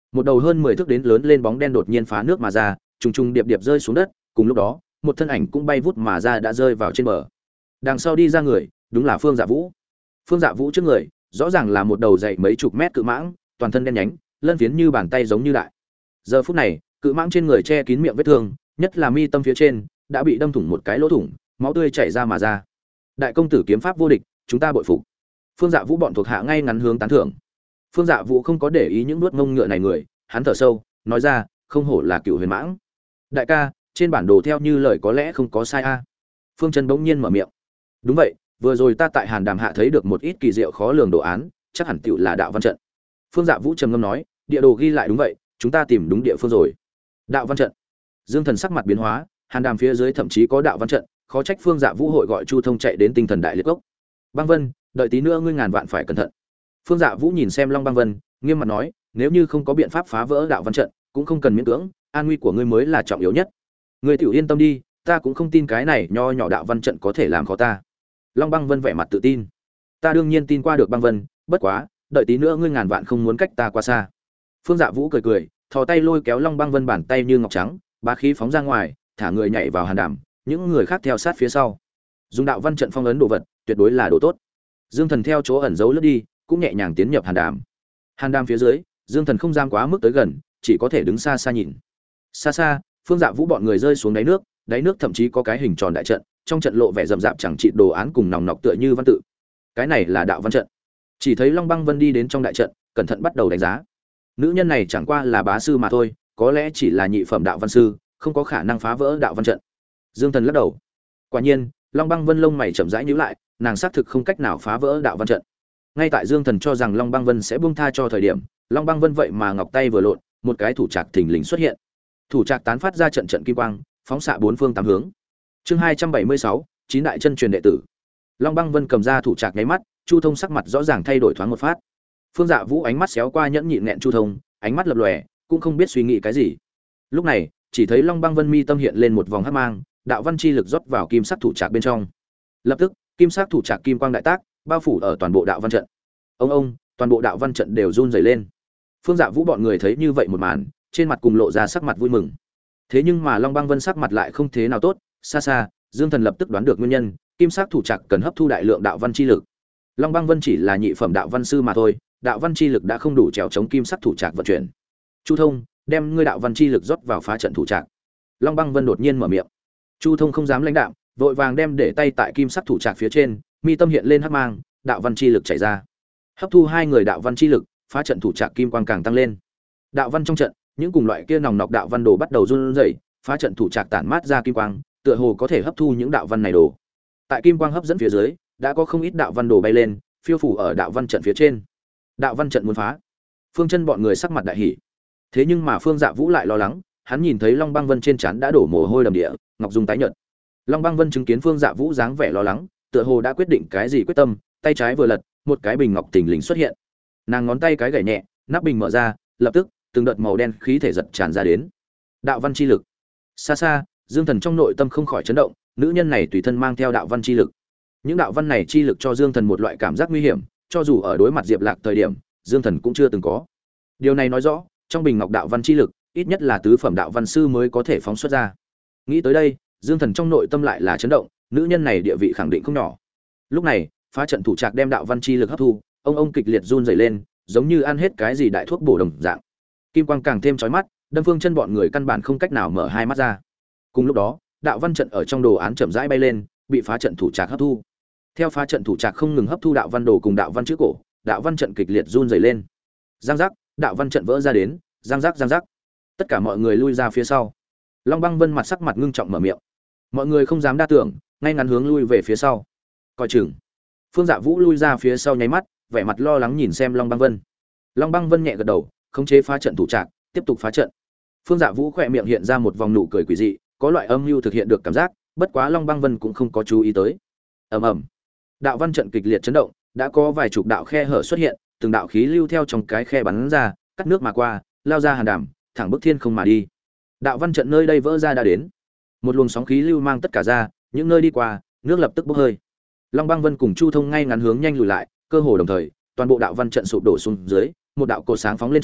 một đầu hơn mười thước đến lớn lên bóng đen đột nhiên phá nước mà ra, trùng trùng điệp điệp rơi xuống đất, cùng lúc đó, một thân ảnh cũng bay vút mà ra đã rơi vào trên bờ. Đằng sau đi ra người, đúng là Phương Dạ Vũ. Phương Dạ Vũ trước người, rõ ràng là một đầu dày mấy chục mét cự mãng, toàn thân đen nhánh, lân phiến như bàn tay giống như đại. Giờ phút này, cự mãng trên người che kín miệng vết thương, nhất là mi tâm phía trên đã bị đâm thủng một cái lỗ thủng, máu tươi chảy ra mà ra. Đại công tử kiếm pháp vô địch, chúng ta bội phục. Phương Dạ Vũ bọn thuộc hạ ngay ngắn hướng tán thưởng. Phương Dạ Vũ không có để ý những nuốt ngông ngựa này người, hắn thở sâu, nói ra, không hổ là Cựu Huyền Mãng. Đại ca, trên bản đồ theo như lời có lẽ không có sai a. Phương Chân bỗng nhiên mở miệng. Đúng vậy, vừa rồi ta tại Hàn Đàm hạ thấy được một ít kỳ diệu khó lường đồ án, chắc hẳn tựu là đạo văn trận. Phương Dạ Vũ trầm ngâm nói, địa đồ ghi lại đúng vậy, chúng ta tìm đúng địa phương rồi. Đạo văn trận. Dương Thần sắc mặt biến hóa, Hàn Đàm phía dưới thậm chí có đạo văn trận, khó trách Phương Dạ Vũ hội gọi Chu Thông chạy đến Tinh Thần Đại Liệt Cốc. Băng Vân, đợi tí nữa ngươi ngàn vạn phải cẩn thận. Phương Dạ Vũ nhìn xem Long Băng Vân, nghiêm mặt nói, nếu như không có biện pháp phá vỡ đạo văn trận, cũng không cần miễn cưỡng, an nguy của ngươi mới là trọng yếu nhất. Ngươi tiểu yên tâm đi, ta cũng không tin cái này nho nhỏ đạo văn trận có thể làm khó ta. Long Băng Vân vẻ mặt tự tin. Ta đương nhiên tin qua được Băng Vân, bất quá, đợi tí nữa ngươi ngàn vạn không muốn cách ta quá xa. Phương Dạ Vũ cười cười, thò tay lôi kéo Long Băng Vân bàn tay như ngọc trắng, bá khí phóng ra ngoài, thả người nhảy vào Hàn Đàm, những người khác theo sát phía sau. Dùng đạo văn trận phong ấn đồ vật, tuyệt đối là đồ tốt. Dương Thần theo chỗ ẩn giấu lướt đi, cũng nhẹ nhàng tiến nhập Hàn Đàm. Hàn Đàm phía dưới, Dương Thần không dám quá mức tới gần, chỉ có thể đứng xa xa nhìn. Xa xa, Phương Dạ Vũ bọn người rơi xuống đáy nước, đáy nước thậm chí có cái hình tròn đại trận, trong trận lộ vẻ rậm rạp chẳng trị đồ án cùng nòng nọc tựa như văn tự. Cái này là đạo văn trận. Chỉ thấy Long Băng Vân đi đến trong đại trận, cẩn thận bắt đầu đánh giá. Nữ nhân này chẳng qua là bá sư mà thôi, có lẽ chỉ là nhị phẩm đạo văn sư, không có khả năng phá vỡ đạo văn trận. Dương Thần lắc đầu. Quả nhiên, Long Băng Vân lông mày chậm rãi nhíu lại, nàng xác thực không cách nào phá vỡ đạo văn trận. Ngay tại Dương Thần cho rằng Long Băng Vân sẽ buông tha cho thời điểm, Long Băng Vân vậy mà ngọc tay vừa lộn, một cái thủ trạc thình lình xuất hiện. Thủ trạc tán phát ra trận trận kim quang, phóng xạ bốn phương tám hướng. Chương hai trăm bảy mươi sáu, chín đại chân truyền đệ tử. Long Băng Vân cầm ra thủ trạc nháy mắt, Chu Thông sắc mặt rõ ràng thay đổi thoáng một phát. Phương Dạ Vũ ánh mắt xéo qua nhẫn nhịn nghẹn Chu Thông, ánh mắt lập lòe, cũng không biết suy nghĩ cái gì. Lúc này, chỉ thấy Long Băng Vân mi tâm hiện lên một vòng hắc mang, đạo văn chi lực rót vào kim sắc thủ trạc bên trong. Lập tức, kim sắc thủ trạc kim quang đại tác, bao phủ ở toàn bộ đạo văn trận. Ông ông, toàn bộ đạo văn trận đều run rẩy lên. Phương Dạ Vũ bọn người thấy như vậy một màn, trên mặt cùng lộ ra sắc mặt vui mừng. Thế nhưng mà Long Băng Vân sắc mặt lại không thế nào tốt, xa xa, Dương Thần lập tức đoán được nguyên nhân, kim sắc thủ trạc cần hấp thu đại lượng đạo văn chi lực. Long Băng Vân chỉ là nhị phẩm đạo văn sư mà thôi, đạo văn chi lực đã không đủ trèo chống kim sắc thủ trạc vận chuyển. Chu Thông, đem ngươi đạo văn chi lực rót vào phá trận thủ trạc. Long Băng Vân đột nhiên mở miệng. Chu Thông không dám lãnh đạm, vội vàng đem để tay tại kim sắc thủ trạc phía trên, mi tâm hiện lên hắc mang, đạo văn chi lực chảy ra. Hấp thu hai người đạo văn chi lực, phá trận thủ trạc kim quang càng tăng lên. Đạo văn trong trận, những cùng loại kia nòng nọc đạo văn đồ bắt đầu run rẩy, phá trận thủ trạc tản mát ra kim quang, tựa hồ có thể hấp thu những đạo văn này đồ. Tại kim quang hấp dẫn phía dưới, đã có không ít đạo văn đồ bay lên, phiêu phủ ở đạo văn trận phía trên. Đạo văn trận muốn phá. Phương Chân bọn người sắc mặt đại hỉ. Thế nhưng mà Phương Dạ Vũ lại lo lắng, hắn nhìn thấy Long Băng Vân trên trán đã đổ mồ hôi đầm địa, ngọc dung tái nhợt. Long Băng Vân chứng kiến Phương Dạ Vũ dáng vẻ lo lắng, tựa hồ đã quyết định cái gì quyết tâm, tay trái vừa lật, một cái bình ngọc thình lình xuất hiện. Nàng ngón tay cái gảy nhẹ, nắp bình mở ra, lập tức, từng đợt màu đen khí thể giật tràn ra đến. Đạo văn chi lực. Xa xa, Dương Thần trong nội tâm không khỏi chấn động, nữ nhân này tùy thân mang theo đạo văn chi lực. Những đạo văn này chi lực cho Dương Thần một loại cảm giác nguy hiểm, cho dù ở đối mặt Diệp Lạc thời điểm, Dương Thần cũng chưa từng có. Điều này nói rõ, trong bình ngọc đạo văn chi lực, ít nhất là tứ phẩm đạo văn sư mới có thể phóng xuất ra. Nghĩ tới đây, Dương Thần trong nội tâm lại là chấn động, nữ nhân này địa vị khẳng định không nhỏ. Lúc này, phá trận thủ trạc đem đạo văn chi lực hấp thu, ông ông kịch liệt run rẩy lên, giống như ăn hết cái gì đại thuốc bổ đồng dạng. Kim quang càng thêm chói mắt, đâm Phương Chân bọn người căn bản không cách nào mở hai mắt ra. Cùng lúc đó, đạo văn trận ở trong đồ án chậm rãi bay lên, bị phá trận thủ trạc hấp thu. Theo phá trận thủ trạc không ngừng hấp thu đạo văn đồ cùng đạo văn chữ cổ, đạo văn trận kịch liệt run rẩy lên. Giang giác, đạo văn trận vỡ ra đến, giang giác giang giác. Tất cả mọi người lui ra phía sau. Long Băng Vân mặt sắc mặt ngưng trọng mở miệng. Mọi người không dám đa tưởng, ngay ngắn hướng lui về phía sau. Coi chừng. Phương Dạ Vũ lui ra phía sau nháy mắt, vẻ mặt lo lắng nhìn xem Long Băng Vân. Long Băng Vân nhẹ gật đầu, khống chế phá trận thủ trạc, tiếp tục phá trận. Phương Dạ Vũ khẽ miệng hiện ra một vòng nụ cười quỷ dị, có loại âm mưu thực hiện được cảm giác, bất quá Long Băng Vân cũng không có chú ý tới. Ầm ầm. Đạo văn trận kịch liệt chấn động, đã có vài chục đạo khe hở xuất hiện, từng đạo khí lưu theo trong cái khe bắn ra, cắt nước mà qua, lao ra Hàn Đàm, thẳng bức thiên không mà đi. Đạo văn trận nơi đây vỡ ra đã đến. Một luồng sóng khí lưu mang tất cả ra, những nơi đi qua, nước lập tức bốc hơi. Long Băng Vân cùng Chu Thông ngay ngắn hướng nhanh lùi lại, cơ hồ đồng thời, toàn bộ đạo văn trận sụp đổ xuống dưới, một đạo cột sáng phóng lên trời,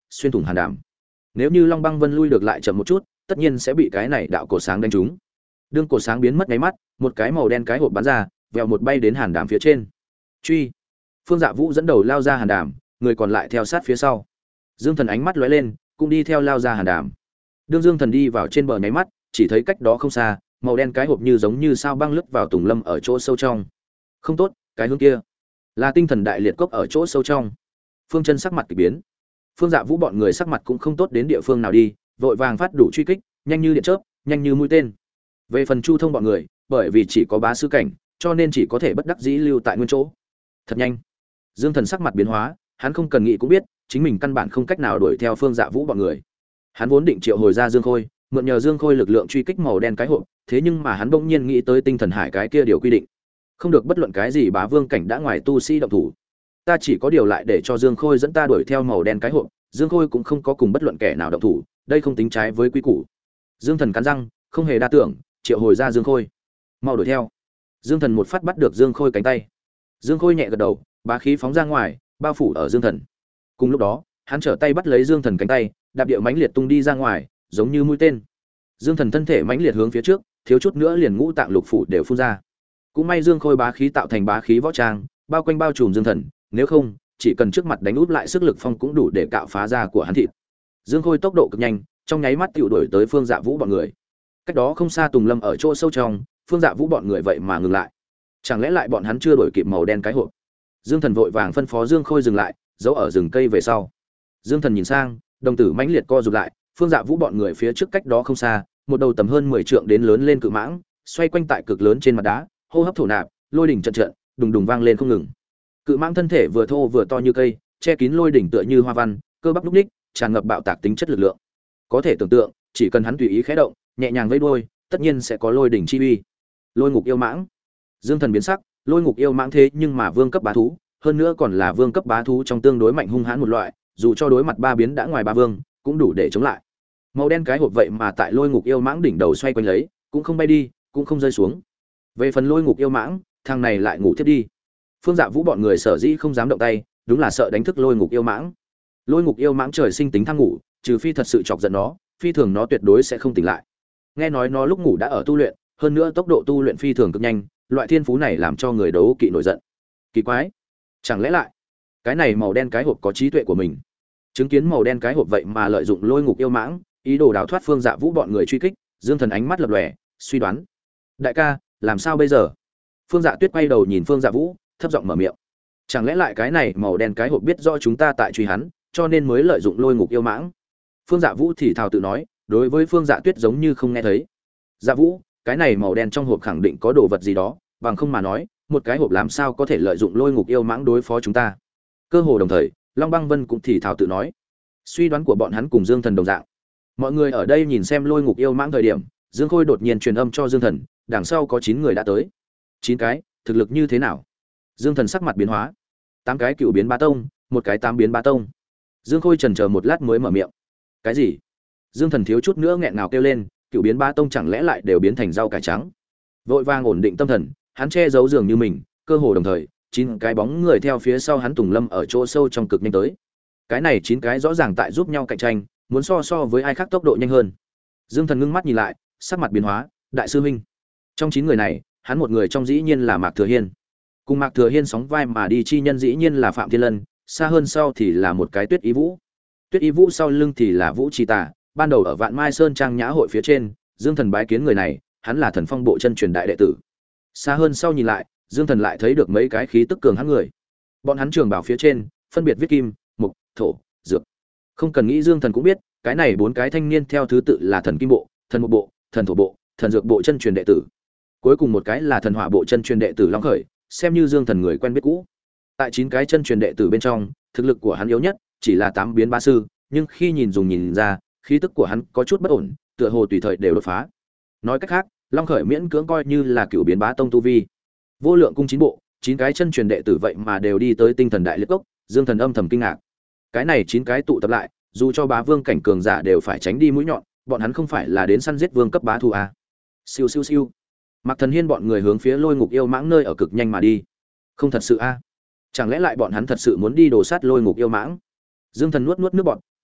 xuyên thủng hàn đàm. Nếu như Long Băng Vân lui được lại chậm một chút, tất nhiên sẽ bị cái này đạo cổ sáng đánh trúng. Đương cổ sáng biến mất ngay mắt, một cái màu đen cái hộp bắn ra, vèo một bay đến hàn đàm phía trên. Truy. Phương Dạ Vũ dẫn đầu lao ra hàn đàm, người còn lại theo sát phía sau. Dương Thần ánh mắt lóe lên, cũng đi theo lao ra hàn đàm. Đương Dương Thần đi vào trên bờ nháy mắt, chỉ thấy cách đó không xa, màu đen cái hộp như giống như sao băng lướt vào tùng lâm ở chỗ sâu trong. Không tốt, cái hướng kia là tinh thần đại liệt cốc ở chỗ sâu trong. Phương Chân sắc mặt kỳ biến. Phương Dạ Vũ bọn người sắc mặt cũng không tốt đến địa phương nào đi, vội vàng phát đủ truy kích, nhanh như điện chớp, nhanh như mũi tên. Về phần Chu Thông bọn người, bởi vì chỉ có bá sư cảnh, cho nên chỉ có thể bất đắc dĩ lưu tại nguyên chỗ. Thật nhanh. Dương Thần sắc mặt biến hóa, hắn không cần nghĩ cũng biết, chính mình căn bản không cách nào đuổi theo Phương Dạ Vũ bọn người. Hắn vốn định triệu hồi ra Dương Khôi, mượn nhờ Dương Khôi lực lượng truy kích màu đen cái hộp, thế nhưng mà hắn bỗng nhiên nghĩ tới tinh thần hải cái kia điều quy định, không được bất luận cái gì bá vương cảnh đã ngoài tu sĩ động thủ. Ta chỉ có điều lại để cho Dương Khôi dẫn ta đuổi theo màu đen cái hộp, Dương Khôi cũng không có cùng bất luận kẻ nào động thủ, đây không tính trái với quy củ. Dương Thần cắn răng, không hề đa tưởng, triệu hồi ra Dương Khôi. Mau đuổi theo. Dương Thần một phát bắt được Dương Khôi cánh tay. Dương Khôi nhẹ gật đầu, bá khí phóng ra ngoài, bao phủ ở Dương Thần. Cùng lúc đó, hắn trở tay bắt lấy Dương Thần cánh tay, đạp địa mãnh liệt tung đi ra ngoài, giống như mũi tên. Dương Thần thân thể mãnh liệt hướng phía trước, thiếu chút nữa liền ngũ tạng lục phủ đều phun ra. Cũng may Dương Khôi bá khí tạo thành bá khí võ trang, bao quanh bao trùm Dương Thần, nếu không, chỉ cần trước mặt đánh úp lại sức lực phong cũng đủ để cạo phá ra của hắn thịt. Dương Khôi tốc độ cực nhanh, trong nháy mắt tiểu đuổi tới Phương Dạ Vũ bọn người. Cách đó không xa Tùng Lâm ở chỗ sâu trong, Phương Dạ Vũ bọn người vậy mà ngừng lại. Chẳng lẽ lại bọn hắn chưa đuổi kịp màu đen cái hộp? Dương Thần vội vàng phân phó Dương Khôi dừng lại, giấu ở rừng cây về sau. Dương Thần nhìn sang, đồng tử mãnh liệt co rụt lại, Phương Dạ Vũ bọn người phía trước cách đó không xa, một đầu tầm hơn mười trượng đến lớn lên cự mãng, xoay quanh tại cực lớn trên mặt đá, hô hấp thổ nạp, lôi đỉnh trận trận, đùng đùng vang lên không ngừng. Cự mãng thân thể vừa thô vừa to như cây, che kín lôi đỉnh tựa như hoa văn, cơ bắp lúc ních, tràn ngập bạo tạc tính chất lực lượng. Có thể tưởng tượng, chỉ cần hắn tùy ý khẽ động, nhẹ nhàng vẫy đuôi, tất nhiên sẽ có lôi đỉnh chi uy. Lôi ngục yêu mãng. Dương Thần biến sắc, lôi ngục yêu mãng thế nhưng mà vương cấp bá thú, hơn nữa còn là vương cấp bá thú trong tương đối mạnh hung hãn một loại, dù cho đối mặt ba biến đã ngoài ba vương, cũng đủ để chống lại. Màu đen cái hộp vậy mà tại lôi ngục yêu mãng đỉnh đầu xoay quanh lấy, cũng không bay đi, cũng không rơi xuống. Về phần lôi ngục yêu mãng, thằng này lại ngủ tiếp đi. Phương Dạ Vũ bọn người sở dĩ không dám động tay, đúng là sợ đánh thức lôi ngục yêu mãng. Lôi ngục yêu mãng trời sinh tính tham ngủ, trừ phi thật sự chọc giận nó, phi thường nó tuyệt đối sẽ không tỉnh lại. Nghe nói nó lúc ngủ đã ở tu luyện, hơn nữa tốc độ tu luyện phi thường cực nhanh, loại thiên phú này làm cho người đấu kỵ nổi giận. Kỳ quái, chẳng lẽ lại cái này màu đen cái hộp có trí tuệ của mình? Chứng kiến màu đen cái hộp vậy mà lợi dụng lôi ngục yêu mãng, ý đồ đào thoát Phương Dạ Vũ bọn người truy kích, Dương Thần ánh mắt lập lòe, suy đoán: đại ca, làm sao bây giờ? Phương Dạ Tuyết quay đầu nhìn Phương Dạ Vũ, thấp giọng mở miệng: chẳng lẽ lại cái này màu đen cái hộp biết rõ chúng ta tại truy hắn, cho nên mới lợi dụng lôi ngục yêu mãng? Phương Dạ Vũ thì thào tự nói, đối với Phương Dạ Tuyết giống như không nghe thấy. Dạ Vũ, cái này màu đen trong hộp khẳng định có đồ vật gì đó, bằng không mà nói, một cái hộp làm sao có thể lợi dụng lôi ngục yêu mãng đối phó chúng ta? Cơ hồ đồng thời, Long Băng Vân cũng thì thào tự nói. Suy đoán của bọn hắn cùng Dương Thần đồng dạng. Mọi người ở đây nhìn xem lôi ngục yêu mãng thời điểm, Dương Khôi đột nhiên truyền âm cho Dương Thần, đằng sau có chín người đã tới. Chín cái, thực lực như thế nào? Dương Thần sắc mặt biến hóa. Tám cái cựu biến bá tông, một cái tám biến bá tông. Dương Khôi chần chờ một lát mới mở miệng. Cái gì? Dương Thần thiếu chút nữa nghẹn ngào kêu lên, cựu biến bá tông chẳng lẽ lại đều biến thành rau cải trắng? Vội vàng ổn định tâm thần, hắn che giấu giường như mình, cơ hồ đồng thời, chín cái bóng người theo phía sau hắn tùng lâm ở chỗ sâu trong cực nhanh tới. Cái này chín cái rõ ràng tại giúp nhau cạnh tranh, muốn so so với ai khác tốc độ nhanh hơn. Dương Thần ngưng mắt nhìn lại, sắc mặt biến hóa, đại sư huynh. Trong chín người này, hắn một người trong dĩ nhiên là Mạc Thừa Hiên. Cùng Mạc Thừa Hiên sóng vai mà đi chi nhân dĩ nhiên là Phạm Thiên Lân, xa hơn sau thì là một cái Tuyết Ý Vũ. Tuyết Ý Vũ sau lưng thì là Vũ Trì Tà, ban đầu ở Vạn Mai Sơn trang nhã hội phía trên, Dương Thần bái kiến người này, hắn là Thần Phong bộ chân truyền đại đệ tử. Xa hơn sau nhìn lại, Dương Thần lại thấy được mấy cái khí tức cường hãn người. Bọn hắn trường bảo phía trên, phân biệt viết kim, mộc, thổ, dược. Không cần nghĩ Dương Thần cũng biết, cái này bốn cái thanh niên theo thứ tự là Thần Kim bộ, Thần Mộc bộ, Thần Thổ bộ, Thần Dược bộ chân truyền đệ tử. Cuối cùng một cái là Thần Hỏa bộ chân truyền đệ tử Long Khởi, xem như Dương Thần người quen biết cũ. Tại chín cái chân truyền đệ tử bên trong, thực lực của hắn yếu nhất, chỉ là tám biến ba sư, nhưng khi nhìn dùng nhìn ra, khí tức của hắn có chút bất ổn, tựa hồ tùy thời đều đột phá. Nói cách khác, Long Khởi miễn cưỡng coi như là cựu biến bá tông tu vi. Vô lượng cung chín bộ, chín cái chân truyền đệ tử vậy mà đều đi tới tinh thần đại liệt cốc, Dương Thần âm thầm kinh ngạc. Cái này chín cái tụ tập lại, dù cho bá vương cảnh cường giả đều phải tránh đi mũi nhọn, bọn hắn không phải là đến săn giết vương cấp bá thú à? Siêu siêu siêu. Mạc Thần Hiên bọn người hướng phía lôi ngục yêu mãng nơi ở cực nhanh mà đi. Không thật sự a? À? Chẳng lẽ lại bọn hắn thật sự muốn đi đổ sát lôi ngục yêu mãng? Dương Thần nuốt nuốt nước bọt,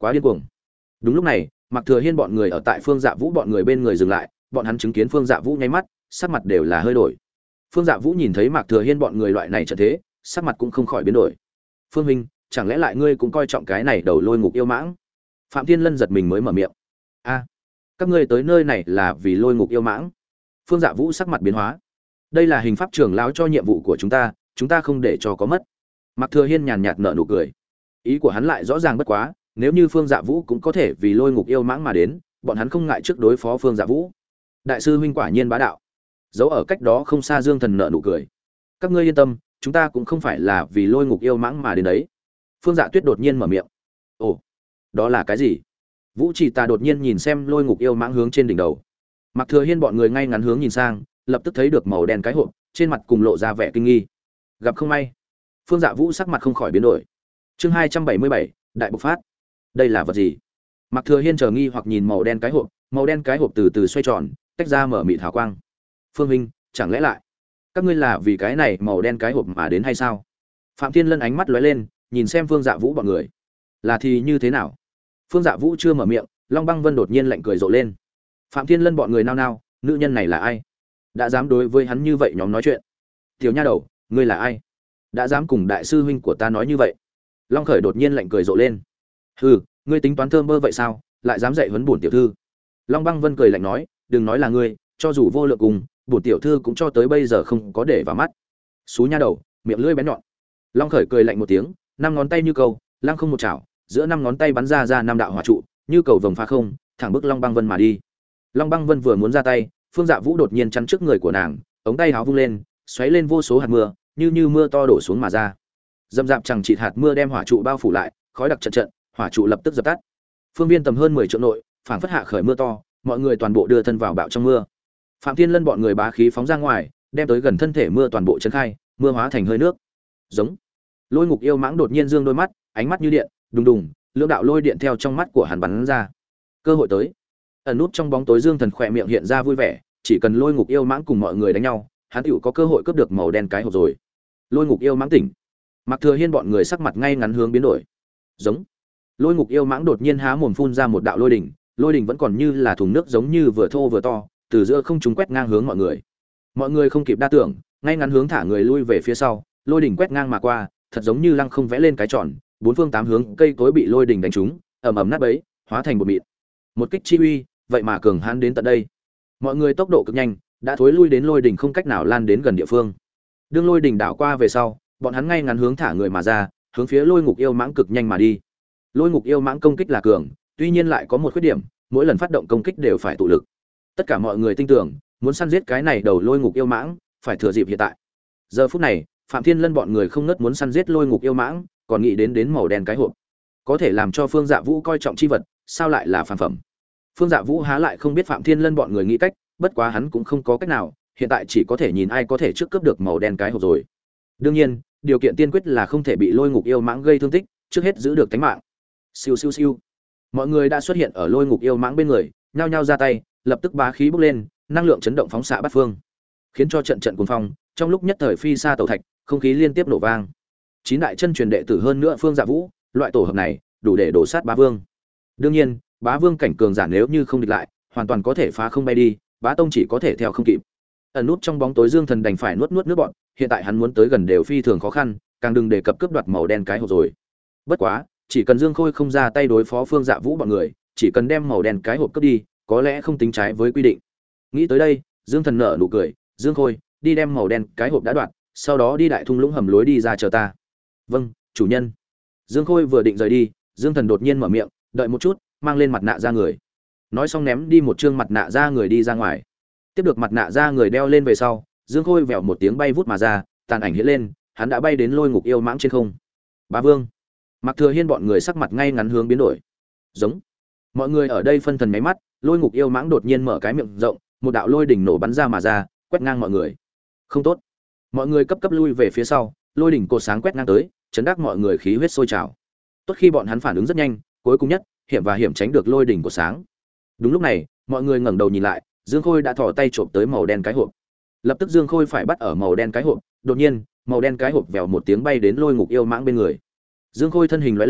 quá điên cuồng. Đúng lúc này, Mạc Thừa Hiên bọn người ở tại Phương Dạ Vũ bọn người bên người dừng lại, bọn hắn chứng kiến Phương Dạ Vũ nháy mắt, sắc mặt đều là hơi đổi. Phương Dạ Vũ nhìn thấy Mạc Thừa Hiên bọn người loại này trận thế, sắc mặt cũng không khỏi biến đổi. Phương huynh, chẳng lẽ lại ngươi cũng coi trọng cái này đầu lôi ngục yêu mãng? Phạm Thiên Lân giật mình mới mở miệng. A, các ngươi tới nơi này là vì lôi ngục yêu mãng? Phương Dạ Vũ sắc mặt biến hóa. Đây là hình pháp trưởng lão cho nhiệm vụ của chúng ta, chúng ta không để cho có mất. Mạc Thừa Hiên nhàn nhạt nở nụ cười. Ý của hắn lại rõ ràng bất quá, nếu như Phương Dạ Vũ cũng có thể vì lôi ngục yêu mãng mà đến, bọn hắn không ngại trước đối phó Phương Dạ Vũ. Đại sư huynh quả nhiên bá đạo. Dấu ở cách đó không xa Dương Thần nở nụ cười. Các ngươi yên tâm, chúng ta cũng không phải là vì lôi ngục yêu mãng mà đến đấy. Phương Dạ Tuyết đột nhiên mở miệng. Ồ, đó là cái gì? Vũ Trì Tà đột nhiên nhìn xem lôi ngục yêu mãng hướng trên đỉnh đầu. Mạc Thừa Hiên bọn người ngay ngắn hướng nhìn sang, lập tức thấy được màu đen cái hộp, trên mặt cùng lộ ra vẻ kinh nghi. Gặp không may. Phương Dạ Vũ sắc mặt không khỏi biến đổi. Chương hai trăm bảy mươi bảy, đại bộc phát. Đây là vật gì? Mạc Thừa Hiên chờ nghi hoặc nhìn màu đen cái hộp, màu đen cái hộp từ từ xoay tròn, tách ra mở mịt hào quang. Phương huynh, chẳng lẽ lại các ngươi là vì cái này màu đen cái hộp mà đến hay sao? Phạm Thiên Lân ánh mắt lóe lên, nhìn xem Phương Dạ Vũ bọn người. Là thì như thế nào? Phương Dạ Vũ chưa mở miệng, Long Băng Vân đột nhiên lạnh cười rộ lên. Phạm Thiên Lân bọn người nao nao, nữ nhân này là ai? Đã dám đối với hắn như vậy nhóm nói chuyện. Tiểu nha đầu, ngươi là ai? Đã dám cùng đại sư huynh của ta nói như vậy? Long Khởi đột nhiên lạnh cười rộ lên. Hừ, ngươi tính toán thơm mơ vậy sao, lại dám dạy huấn bổn tiểu thư? Long Băng Vân cười lạnh nói, đừng nói là ngươi, cho dù vô lượng cùng, bổn tiểu thư cũng cho tới bây giờ không có để vào mắt. Xú nha đầu, miệng lưỡi bén nhọn. Long Khởi cười lạnh một tiếng, năm ngón tay như cầu, lăng không một chảo, giữa năm ngón tay bắn ra ra năm đạo hỏa trụ, như cầu vồng phá không, thẳng bức Long Băng Vân mà đi. Long Băng Vân vừa muốn ra tay, Phương Dạ Vũ đột nhiên chắn trước người của nàng, ống tay háo vung lên, xoáy lên vô số hạt mưa, như như mưa to đổ xuống mà ra. Dầm dạp chẳng chịt hạt mưa đem hỏa trụ bao phủ lại, khói đặc trận trận, hỏa trụ lập tức dập tắt. Phương viên tầm hơn mười triệu nội, phảng phất hạ khởi mưa to, mọi người toàn bộ đưa thân vào bão trong mưa. Phạm Thiên Lân bọn người bá khí phóng ra ngoài, đem tới gần thân thể mưa toàn bộ chấn khai, mưa hóa thành hơi nước. Giống. Lôi ngục yêu mãng đột nhiên dương đôi mắt, ánh mắt như điện, đùng đùng, lưỡng đạo lôi điện theo trong mắt của hắn bắn ra. Cơ hội tới. Ẩn nút trong bóng tối Dương Thần khỏe miệng hiện ra vui vẻ, chỉ cần lôi ngục yêu mãng cùng mọi người đánh nhau, hắn tựu có cơ hội cướp được màu đen cái hộp rồi. Lôi ngục yêu mãng tỉnh. Mạc Thừa Hiên bọn người sắc mặt ngay ngắn hướng biến đổi. Giống. Lôi ngục yêu mãng đột nhiên há mồm phun ra một đạo lôi đỉnh, lôi đỉnh vẫn còn như là thùng nước giống như vừa thô vừa to, từ giữa không trung quét ngang hướng mọi người. Mọi người không kịp đa tưởng, ngay ngắn hướng thả người lui về phía sau, lôi đỉnh quét ngang mà qua, thật giống như lăng không vẽ lên cái tròn, bốn phương tám hướng cây cối bị lôi đỉnh đánh trúng, ầm ầm nát bấy, hóa thành bột mịn. Một kích chi uy, vậy mà cường hãn đến tận đây. Mọi người tốc độ cực nhanh, đã thối lui đến lôi đỉnh không cách nào lan đến gần địa phương. Đương lôi đỉnh đảo qua về sau, bọn hắn ngay ngắn hướng thả người mà ra, hướng phía lôi ngục yêu mãng cực nhanh mà đi. Lôi ngục yêu mãng công kích là cường, tuy nhiên lại có một khuyết điểm, mỗi lần phát động công kích đều phải tụ lực. Tất cả mọi người tin tưởng, muốn săn giết cái này đầu lôi ngục yêu mãng, phải thừa dịp hiện tại. Giờ phút này, Phạm Thiên Lân bọn người không ngớt muốn săn giết lôi ngục yêu mãng, còn nghĩ đến đến màu đen cái hộp. Có thể làm cho Phương Dạ Vũ coi trọng chi vật, sao lại là phàm phẩm? Phương Dạ Vũ há lại không biết Phạm Thiên Lân bọn người nghĩ cách, bất quá hắn cũng không có cách nào, hiện tại chỉ có thể nhìn ai có thể trước cướp được màu đen cái hộp rồi. Đương nhiên, điều kiện tiên quyết là không thể bị lôi ngục yêu mãng gây thương tích, trước hết giữ được tính mạng. Siêu siêu siêu. Mọi người đã xuất hiện ở lôi ngục yêu mãng bên người, nhao nhao ra tay, lập tức bá khí bốc lên, năng lượng chấn động phóng xạ bát phương, khiến cho trận trận cuồng phong, trong lúc nhất thời phi xa tẩu thạch, không khí liên tiếp nổ vang. Chín đại chân truyền đệ tử hơn nữa Phương Dạ Vũ, loại tổ hợp này, đủ để đổ sát Bá Vương. Đương nhiên, Bá Vương cảnh cường giả nếu như không địch lại, hoàn toàn có thể phá không bay đi, Bá Tông chỉ có thể theo không kịp. Ẩn nút trong bóng tối Dương Thần đành phải nuốt nuốt nước bọn, hiện tại hắn muốn tới gần đều phi thường khó khăn, càng đừng đề cập cướp đoạt màu đen cái hộp rồi. Bất quá, chỉ cần Dương Khôi không ra tay đối phó Phương Dạ Vũ bọn người, chỉ cần đem màu đen cái hộp cướp đi, có lẽ không tính trái với quy định. Nghĩ tới đây, Dương Thần nở nụ cười, "Dương Khôi, đi đem màu đen cái hộp đã đoạt, sau đó đi đại thung lũng hầm lối đi ra chờ ta." "Vâng, chủ nhân." Dương Khôi vừa định rời đi, Dương Thần đột nhiên mở miệng, "Đợi một chút," mang lên mặt nạ ra người. Nói xong ném đi một trương mặt nạ ra người đi ra ngoài. Tiếp được mặt nạ ra người đeo lên về sau, Dương Khôi vèo một tiếng bay vút mà ra, tàn ảnh hiện lên, hắn đã bay đến lôi ngục yêu mãng trên không. Bá Vương, Mạc Thừa Hiên bọn người sắc mặt ngay ngắn hướng biến đổi. Giống. Mọi người ở đây phân thần mấy mắt, lôi ngục yêu mãng đột nhiên mở cái miệng rộng, một đạo lôi đỉnh nổ bắn ra mà ra, quét ngang mọi người. Không tốt. Mọi người cấp cấp lui về phía sau, lôi đỉnh cột sáng quét ngang tới, chấn đắc mọi người khí huyết sôi trào. Tốt khi bọn hắn phản ứng rất nhanh, cuối cùng nhất, hiểm và hiểm tránh được lôi đỉnh cột sáng. Đúng lúc này, mọi người ngẩng đầu nhìn lại, Dương Khôi đã thò tay trộm tới màu đen cái hộp. Lập tức Dương Khôi phải bắt ở màu đen cái hộp, đột nhiên, màu đen cái hộp vèo một tiếng bay đến lôi ngục yêu mãng bên người. Dương Khôi thân hình lóe lên,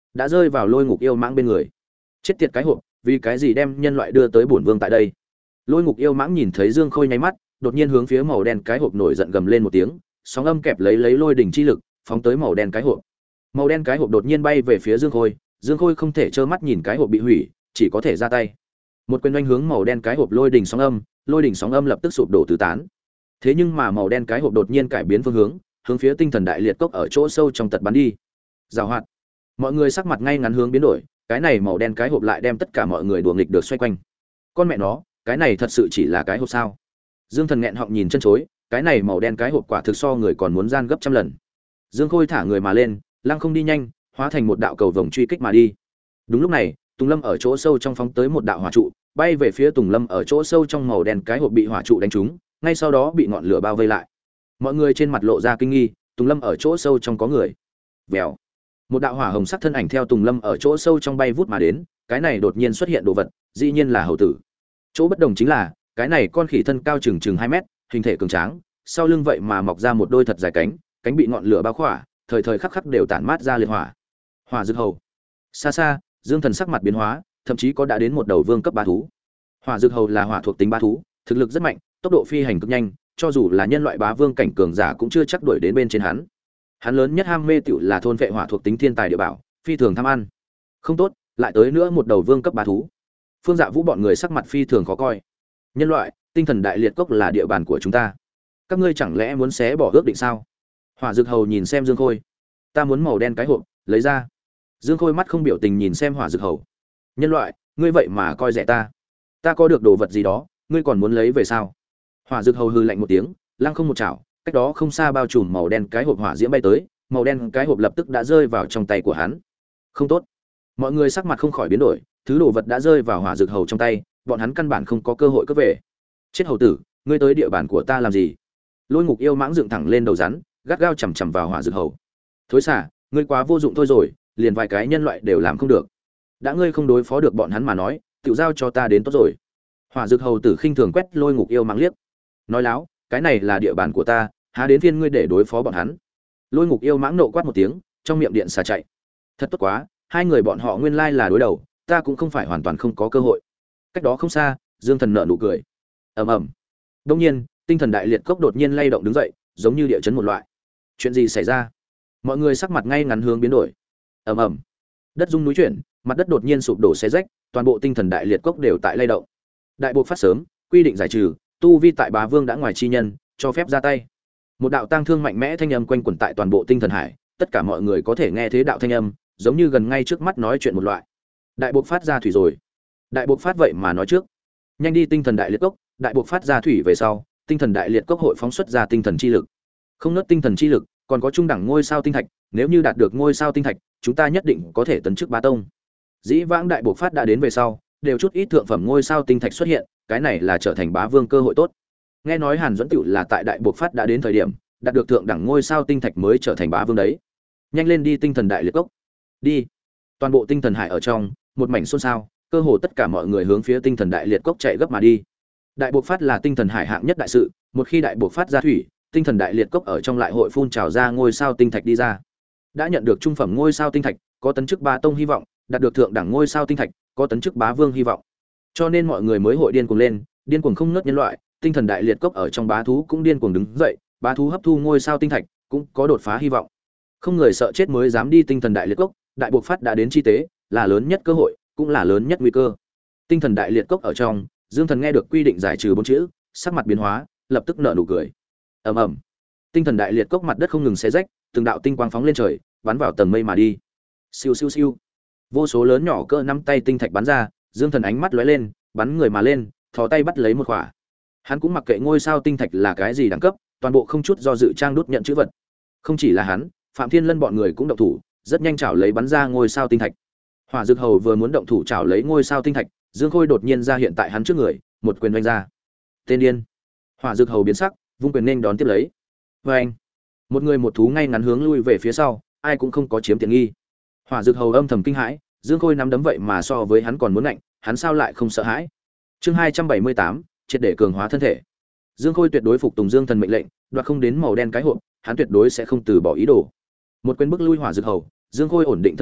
đã rơi vào Lôi Ngục Yêu Mãng bên người. Chết tiệt cái hộp, vì cái gì đem nhân loại đưa tới bổn vương tại đây? Lôi Ngục Yêu Mãng nhìn thấy Dương Khôi nháy mắt, đột nhiên hướng phía màu đen cái hộp nổi giận gầm lên một tiếng, sóng âm kẹp lấy lấy lôi đỉnh chi lực, phóng tới màu đen cái hộp. Màu đen cái hộp đột nhiên bay về phía Dương Khôi, Dương Khôi không thể trơ mắt nhìn cái hộp bị hủy, chỉ có thể ra tay. Một quyền oanh hướng màu đen cái hộp lôi đỉnh sóng âm, lôi đỉnh sóng âm lập tức sụp đổ tứ tán. Thế nhưng mà màu đen cái hộp đột nhiên cải biến phương hướng, hướng phía tinh thần đại liệt cốc ở chỗ sâu trong tật bắn đi. Giảo hoạt. Mọi người sắc mặt ngay ngắn hướng biến đổi, cái này màu đen cái hộp lại đem tất cả mọi người đùa nghịch được xoay quanh. Con mẹ nó, cái này thật sự chỉ là cái hộp sao? Dương Thần nghẹn họng nhìn chân chối, cái này màu đen cái hộp quả thực so người còn muốn gian gấp trăm lần. Dương Khôi thả người mà lên, lăng không đi nhanh, hóa thành một đạo cầu vồng truy kích mà đi. Đúng lúc này, Tùng Lâm ở chỗ sâu trong phóng tới một đạo hỏa trụ, bay về phía Tùng Lâm ở chỗ sâu trong màu đen cái hộp bị hỏa trụ đánh trúng, ngay sau đó bị ngọn lửa bao vây lại. Mọi người trên mặt lộ ra kinh nghi, Tùng Lâm ở chỗ sâu trong có người. Vèo. Một đạo hỏa hồng sắc thân ảnh theo Tùng Lâm ở chỗ sâu trong bay vút mà đến, cái này đột nhiên xuất hiện đồ vật, dĩ nhiên là hầu tử. Chỗ bất đồng chính là, cái này con khỉ thân cao chừng chừng hai mét, hình thể cường tráng, sau lưng vậy mà mọc ra một đôi thật dài cánh, cánh bị ngọn lửa bao khỏa, thời thời khắc khắc đều tản mát ra liệt hỏa. Hỏa dược hầu. Xa xa, Dương Thần sắc mặt biến hóa, thậm chí có đã đến một đầu vương cấp bá thú. Hỏa dược hầu là hỏa thuộc tính bá thú, thực lực rất mạnh, tốc độ phi hành cực nhanh, cho dù là nhân loại bá vương cảnh cường giả cũng chưa chắc đuổi đến bên trên hắn. Hắn lớn nhất ham mê tiểu là thôn vệ hỏa thuộc tính thiên tài địa bảo, phi thường tham ăn. Không tốt, lại tới nữa một đầu vương cấp bá thú. Phương Dạ Vũ bọn người sắc mặt phi thường khó coi. Nhân loại, tinh thần đại liệt cốc là địa bàn của chúng ta. Các ngươi chẳng lẽ muốn xé bỏ ước định sao? Hỏa Dược Hầu nhìn xem Dương Khôi. Ta muốn màu đen cái hộp, lấy ra. Dương Khôi mắt không biểu tình nhìn xem Hỏa Dược Hầu. Nhân loại, ngươi vậy mà coi rẻ ta. Ta có được đồ vật gì đó, ngươi còn muốn lấy về sao? Hỏa Dược Hầu hừ lạnh một tiếng, lăng không một chảo, cách đó không xa bao trùm màu đen cái hộp hỏa diễm bay tới, màu đen cái hộp lập tức đã rơi vào trong tay của hắn. Không tốt. Mọi người sắc mặt không khỏi biến đổi, thứ đồ vật đã rơi vào Hỏa Dược Hầu trong tay, bọn hắn căn bản không có cơ hội cướp về. Chết hầu tử, ngươi tới địa bàn của ta làm gì? Lôi Ngục Yêu Mãng dựng thẳng lên đầu rắn, gắt gao chằm chằm vào Hỏa Dược Hầu. Thối xả, ngươi quá vô dụng thôi rồi, liền vài cái nhân loại đều làm không được. Đã ngươi không đối phó được bọn hắn mà nói, tự giao cho ta đến tốt rồi. Hỏa Dược Hầu tử khinh thường quét Lôi Ngục Yêu Mãng liếc. Nói láo, cái này là địa bàn của ta, há đến phiên ngươi để đối phó bọn hắn. Lôi Ngục Yêu Mãng nộ quát một tiếng, trong miệng điện xà chạy. Thật tốt quá, hai người bọn họ nguyên lai là đối đầu, ta cũng không phải hoàn toàn không có cơ hội. Cách đó không xa, Dương Thần nở nụ cười. Ầm ầm. Đột nhiên, tinh thần đại liệt cốc đột nhiên lay động đứng dậy, giống như địa chấn một loại. Chuyện gì xảy ra? Mọi người sắc mặt ngay ngắn hướng biến đổi. Ầm ầm. Đất rung núi chuyển, mặt đất đột nhiên sụp đổ xé rách, toàn bộ tinh thần đại liệt cốc đều tại lay động. Đại bộ phát sớm, quy định giải trừ, tu vi tại bá vương đã ngoài chi nhân, cho phép ra tay. Một đạo tang thương mạnh mẽ thanh âm quanh quẩn tại toàn bộ tinh thần hải, tất cả mọi người có thể nghe thế đạo thanh âm, giống như gần ngay trước mắt nói chuyện một loại. Đại bộ phát ra thủy rồi. Đại bộ phát vậy mà nói trước. Nhanh đi tinh thần đại liệt cốc, đại bộ phát ra thủy về sau, tinh thần đại liệt cốc hội phóng xuất ra tinh thần chi lực. Không nớt tinh thần chi lực, còn có trung đẳng ngôi sao tinh thạch, nếu như đạt được ngôi sao tinh thạch, chúng ta nhất định có thể tấn chức bá tông. Dĩ vãng đại bộ phát đã đến về sau, đều chút ít thượng phẩm ngôi sao tinh thạch xuất hiện, cái này là trở thành bá vương cơ hội tốt. Nghe nói Hàn Duẫn Tựu là tại đại bộ phát đã đến thời điểm, đạt được thượng đẳng ngôi sao tinh thạch mới trở thành bá vương đấy. Nhanh lên đi tinh thần đại liệt cốc. Đi. Toàn bộ tinh thần hải ở trong, một mảnh xôn xao, cơ hồ tất cả mọi người hướng phía tinh thần đại liệt cốc chạy gấp mà đi. Đại bộ phát là tinh thần hải hạng nhất đại sự, một khi đại bộ phát ra thủy, tinh thần đại liệt cốc ở trong lại hội phun trào ra ngôi sao tinh thạch đi ra. Đã nhận được trung phẩm ngôi sao tinh thạch, có tấn chức bá tông hy vọng, đạt được thượng đẳng ngôi sao tinh thạch, có tấn chức bá vương hy vọng. Cho nên mọi người mới hội điên cuồng lên, điên cuồng không ngớt nhân loại, tinh thần đại liệt cốc ở trong bá thú cũng điên cuồng đứng dậy, bá thú hấp thu ngôi sao tinh thạch, cũng có đột phá hy vọng. Không người sợ chết mới dám đi tinh thần đại liệt cốc, đại bộ phát đã đến chi tế, là lớn nhất cơ hội, cũng là lớn nhất nguy cơ. Tinh thần đại liệt cốc ở trong, Dương Thần nghe được quy định giải trừ bốn chữ, sắc mặt biến hóa, lập tức nở nụ cười. Ầm ầm. Tinh thần đại liệt cốc mặt đất không ngừng xé rách, từng đạo tinh quang phóng lên trời, bắn vào tầng mây mà đi. Siêu siêu siêu. Vô số lớn nhỏ cỡ nắm tay tinh thạch bắn ra, Dương Thần ánh mắt lóe lên, bắn người mà lên, thò tay bắt lấy một quả. Hắn cũng mặc kệ ngôi sao tinh thạch là cái gì đẳng cấp, toàn bộ không chút do dự trang đút nhận chữ vật. Không chỉ là hắn, Phạm Thiên Lân bọn người cũng động thủ, rất nhanh chảo lấy bắn ra ngôi sao tinh thạch. Hỏa Dược Hầu vừa muốn động thủ chảo lấy ngôi sao tinh thạch, Dương Khôi đột nhiên ra hiện tại hắn trước người, một quyền vung ra. Tên điên. Hỏa Dược Hầu biến sắc, vung quyền nên đón tiếp lấy. Oeng. Một người một thú ngay ngắn hướng lui về phía sau, ai cũng không có chiếm tiện nghi. Hỏa Dược Hầu âm thầm kinh hãi, Dương Khôi nắm đấm vậy mà so với hắn còn muốn mạnh, hắn sao lại không sợ hãi? Chương hai trăm bảy mươi tám, triệt để cường hóa thân thể. Dương Khôi tuyệt đối phục tùng Dương Thần mệnh lệnh, đoạt không đến màu đen cái hộp, hắn tuyệt đối sẽ không từ bỏ ý đồ. Một quyền bức lui Hỏa Dược Hầu, Dương Khôi ổn định thân hình,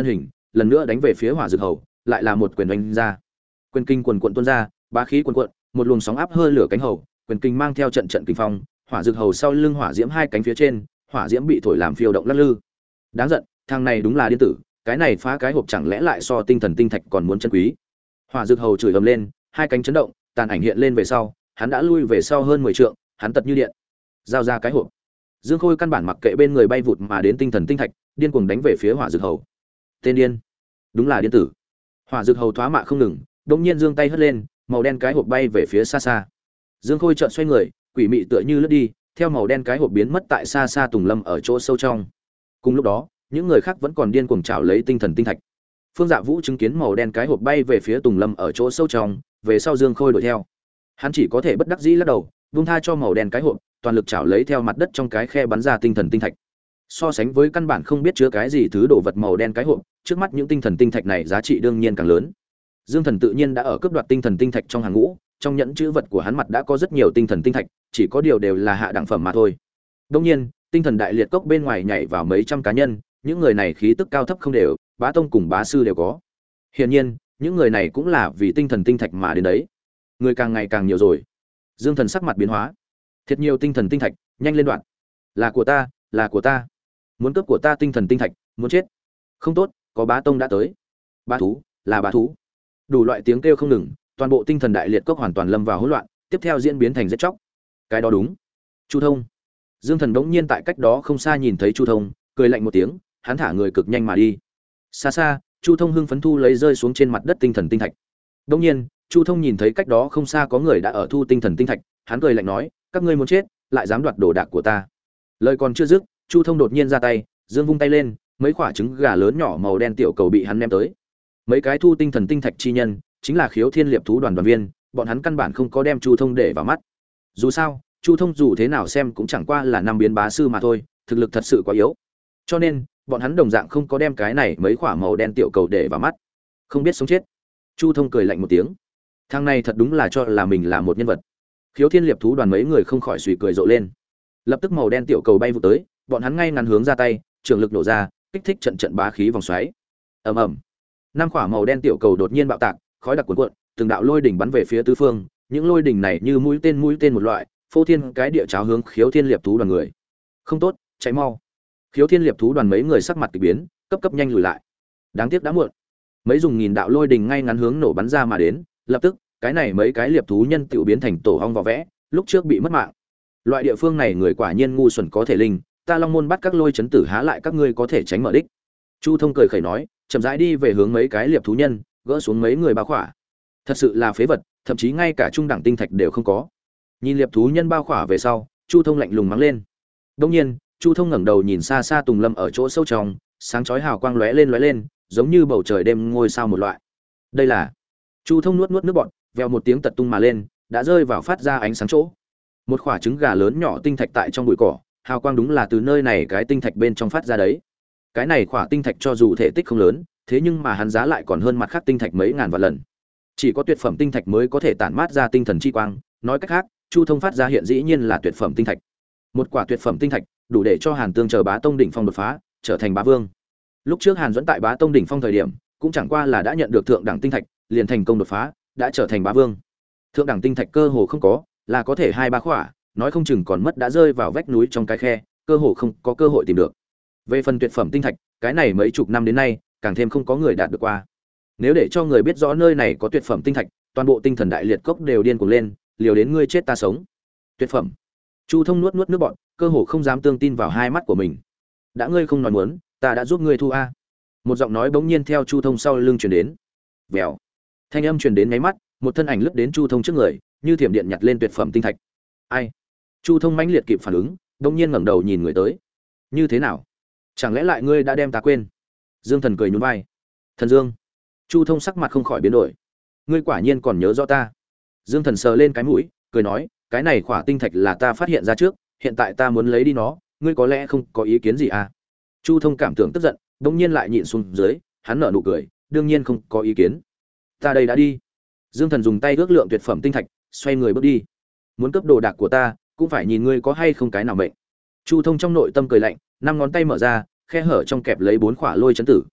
lần nữa đánh về phía hỏa dược hầu, lại là một quyền đánh ra. Quyền kinh quần quần tuôn ra, bá khí quần quần, một luồng sóng áp hơi lửa cánh hầu, quyền kinh mang theo trận trận kinh phong, hỏa dược hầu sau lưng hỏa diễm hai cánh phía trên, hỏa diễm bị thổi làm phiêu động lắc lư. Đáng giận, thằng này đúng là điên tử, cái này phá cái hộp chẳng lẽ lại so tinh thần tinh thạch còn muốn chân quý. Hỏa dược hầu chửi ầm lên, hai cánh chấn động, tàn ảnh hiện lên về sau, hắn đã lui về sau hơn mười trượng, hắn tật như điện. Giao ra cái hộp. Dương Khôi căn bản mặc kệ bên người bay vụt mà đến tinh thần tinh thạch, điên cuồng đánh về phía hỏa dược hầu. Tên điên, đúng là điên tử. Hỏa dược hầu thoá mạ không ngừng, đột nhiên giương tay hất lên, màu đen cái hộp bay về phía xa xa. Dương Khôi chợt xoay người, quỷ mị tựa như lướt đi, theo màu đen cái hộp biến mất tại xa xa tùng lâm ở chỗ sâu trong. Cùng lúc đó, những người khác vẫn còn điên cuồng chảo lấy tinh thần tinh thạch. Phương Dạ Vũ chứng kiến màu đen cái hộp bay về phía tùng lâm ở chỗ sâu trong, về sau Dương Khôi đuổi theo. Hắn chỉ có thể bất đắc dĩ lắc đầu, buông tha cho màu đen cái hộp, toàn lực chảo lấy theo mặt đất trong cái khe bắn ra tinh thần tinh thạch. So sánh với căn bản không biết chứa cái gì thứ đồ vật màu đen cái hộp, trước mắt những tinh thần tinh thạch này giá trị đương nhiên càng lớn. Dương Thần tự nhiên đã ở cướp đoạt tinh thần tinh thạch trong hàng ngũ, trong nhẫn chữ vật của hắn mặt đã có rất nhiều tinh thần tinh thạch, chỉ có điều đều là hạ đẳng phẩm mà thôi. Đương nhiên, tinh thần đại liệt cốc bên ngoài nhảy vào mấy trăm cá nhân, những người này khí tức cao thấp không đều, bá tông cùng bá sư đều có. Hiển nhiên, những người này cũng là vì tinh thần tinh thạch mà đến đấy. Người càng ngày càng nhiều rồi. Dương Thần sắc mặt biến hóa. Thiệt nhiều tinh thần tinh thạch, nhanh lên đoạn. Là của ta, là của ta. Muốn cướp của ta tinh thần tinh thạch, muốn chết. Không tốt, có bá tông đã tới. Bá thú, là bá thú. Đủ loại tiếng kêu không ngừng, toàn bộ tinh thần đại liệt cốc hoàn toàn lâm vào hỗn loạn, tiếp theo diễn biến thành giết chóc. Cái đó đúng. Chu Thông. Dương Thần đống nhiên tại cách đó không xa nhìn thấy Chu Thông, cười lạnh một tiếng, hắn thả người cực nhanh mà đi. Xa xa, Chu Thông hưng phấn thu lấy rơi xuống trên mặt đất tinh thần tinh thạch. Đống nhiên, Chu Thông nhìn thấy cách đó không xa có người đã ở thu tinh thần tinh thạch, hắn cười lạnh nói, các ngươi muốn chết, lại dám đoạt đồ đạc của ta. Lời còn chưa dứt, Chu Thông đột nhiên ra tay, giương vung tay lên, mấy quả trứng gà lớn nhỏ màu đen tiểu cầu bị hắn ném tới. Mấy cái thu tinh thần tinh thạch chi nhân, chính là Khiếu Thiên Liệp thú đoàn đoàn viên, bọn hắn căn bản không có đem Chu Thông để vào mắt. Dù sao, Chu Thông dù thế nào xem cũng chẳng qua là năm biến bá sư mà thôi, thực lực thật sự quá yếu. Cho nên, bọn hắn đồng dạng không có đem cái này mấy quả màu đen tiểu cầu để vào mắt. Không biết sống chết. Chu Thông cười lạnh một tiếng. Thằng này thật đúng là cho là mình là một nhân vật. Khiếu Thiên Liệp thú đoàn mấy người không khỏi suy cười rộ lên. Lập tức màu đen tiểu cầu bay vụt tới, bọn hắn ngay ngắn hướng ra tay, trường lực nổ ra, kích thích trận trận bá khí vòng xoáy. Ầm ầm. Năm quả màu đen tiểu cầu đột nhiên bạo tạc, khói đặc cuồn cuộn, từng đạo lôi đỉnh bắn về phía tứ phương, những lôi đỉnh này như mũi tên mũi tên một loại, phô thiên cái địa cháo hướng Khiếu Thiên Liệp thú đoàn người. Không tốt, cháy mau. Khiếu Thiên Liệp thú đoàn mấy người sắc mặt kỳ biến, cấp cấp nhanh lùi lại. Đáng tiếc đã muộn. Mấy dùng nghìn đạo lôi đỉnh ngay ngắn hướng nổ bắn ra mà đến, lập tức, cái này mấy cái liệp thú nhân tiểu biến thành tổ ong vỏ vẽ, lúc trước bị mất mạng. Loại địa phương này người quả nhiên ngu xuẩn có thể linh, ta Long môn bắt các lôi chấn tử há lại các ngươi có thể tránh mở đích. Chu Thông cười khẩy nói, chậm rãi đi về hướng mấy cái liệp thú nhân, gỡ xuống mấy người bao khỏa. Thật sự là phế vật, thậm chí ngay cả trung đẳng tinh thạch đều không có. Nhìn liệp thú nhân bao khỏa về sau, Chu Thông lạnh lùng mắng lên. Đương nhiên, Chu Thông ngẩng đầu nhìn xa xa tùng lâm ở chỗ sâu trong, sáng chói hào quang lóe lên lóe lên, giống như bầu trời đêm ngôi sao một loại. Đây là Chu Thông nuốt nuốt nước bọt, vèo một tiếng tật tung mà lên, đã rơi vào phát ra ánh sáng chỗ. Một quả trứng gà lớn nhỏ tinh thạch tại trong bụi cỏ, hào quang đúng là từ nơi này cái tinh thạch bên trong phát ra đấy. Cái này quả tinh thạch cho dù thể tích không lớn, thế nhưng mà hắn giá lại còn hơn mặt khác tinh thạch mấy ngàn vạn lần. Chỉ có tuyệt phẩm tinh thạch mới có thể tản mát ra tinh thần chi quang, nói cách khác, Chu Thông phát ra hiện dĩ nhiên là tuyệt phẩm tinh thạch. Một quả tuyệt phẩm tinh thạch, đủ để cho Hàn Tương chờ Bá Tông đỉnh phong đột phá, trở thành bá vương. Lúc trước Hàn Duẫn tại Bá Tông đỉnh phong thời điểm, cũng chẳng qua là đã nhận được thượng đẳng tinh thạch, liền thành công đột phá, đã trở thành bá vương. Thượng đẳng tinh thạch cơ hồ không có, là có thể hai ba khỏa, nói không chừng còn mất đã rơi vào vách núi trong cái khe, cơ hồ không có cơ hội tìm được. Về phần tuyệt phẩm tinh thạch, cái này mấy chục năm đến nay, càng thêm không có người đạt được qua. Nếu để cho người biết rõ nơi này có tuyệt phẩm tinh thạch, toàn bộ tinh thần đại liệt cốc đều điên cuồng lên, liều đến ngươi chết ta sống. Tuyệt phẩm. Chu Thông nuốt nuốt nước bọt, cơ hồ không dám tương tin vào hai mắt của mình. Đã ngươi không nói muốn, ta đã giúp ngươi thu a. Một giọng nói bỗng nhiên theo Chu Thông sau lưng truyền đến. Vèo. Thanh âm truyền đến mấy mắt, một thân ảnh lướt đến Chu Thông trước người, như thiểm điện nhặt lên tuyệt phẩm tinh thạch. Ai? Chu Thông mãnh liệt kịp phản ứng, bỗng nhiên ngẩng đầu nhìn người tới. Như thế nào? Chẳng lẽ lại ngươi đã đem ta quên? Dương Thần cười nhún vai. Thần Dương. Chu Thông sắc mặt không khỏi biến đổi. Ngươi quả nhiên còn nhớ rõ ta. Dương Thần sờ lên cái mũi, cười nói, cái này khỏa tinh thạch là ta phát hiện ra trước, hiện tại ta muốn lấy đi nó, ngươi có lẽ không có ý kiến gì à? Chu Thông cảm tưởng tức giận, bỗng nhiên lại nhịn xuống dưới, hắn nở nụ cười, đương nhiên không có ý kiến. Ta đây đã đi. Dương Thần dùng tay ước lượng tuyệt phẩm tinh thạch, xoay người bước đi. Muốn cướp đồ đạc của ta, cũng phải nhìn ngươi có hay không cái nào mệnh. Chu Thông trong nội tâm cười lạnh, năm ngón tay mở ra, khe hở trong kẹp lấy bốn khỏa lôi chấn tử.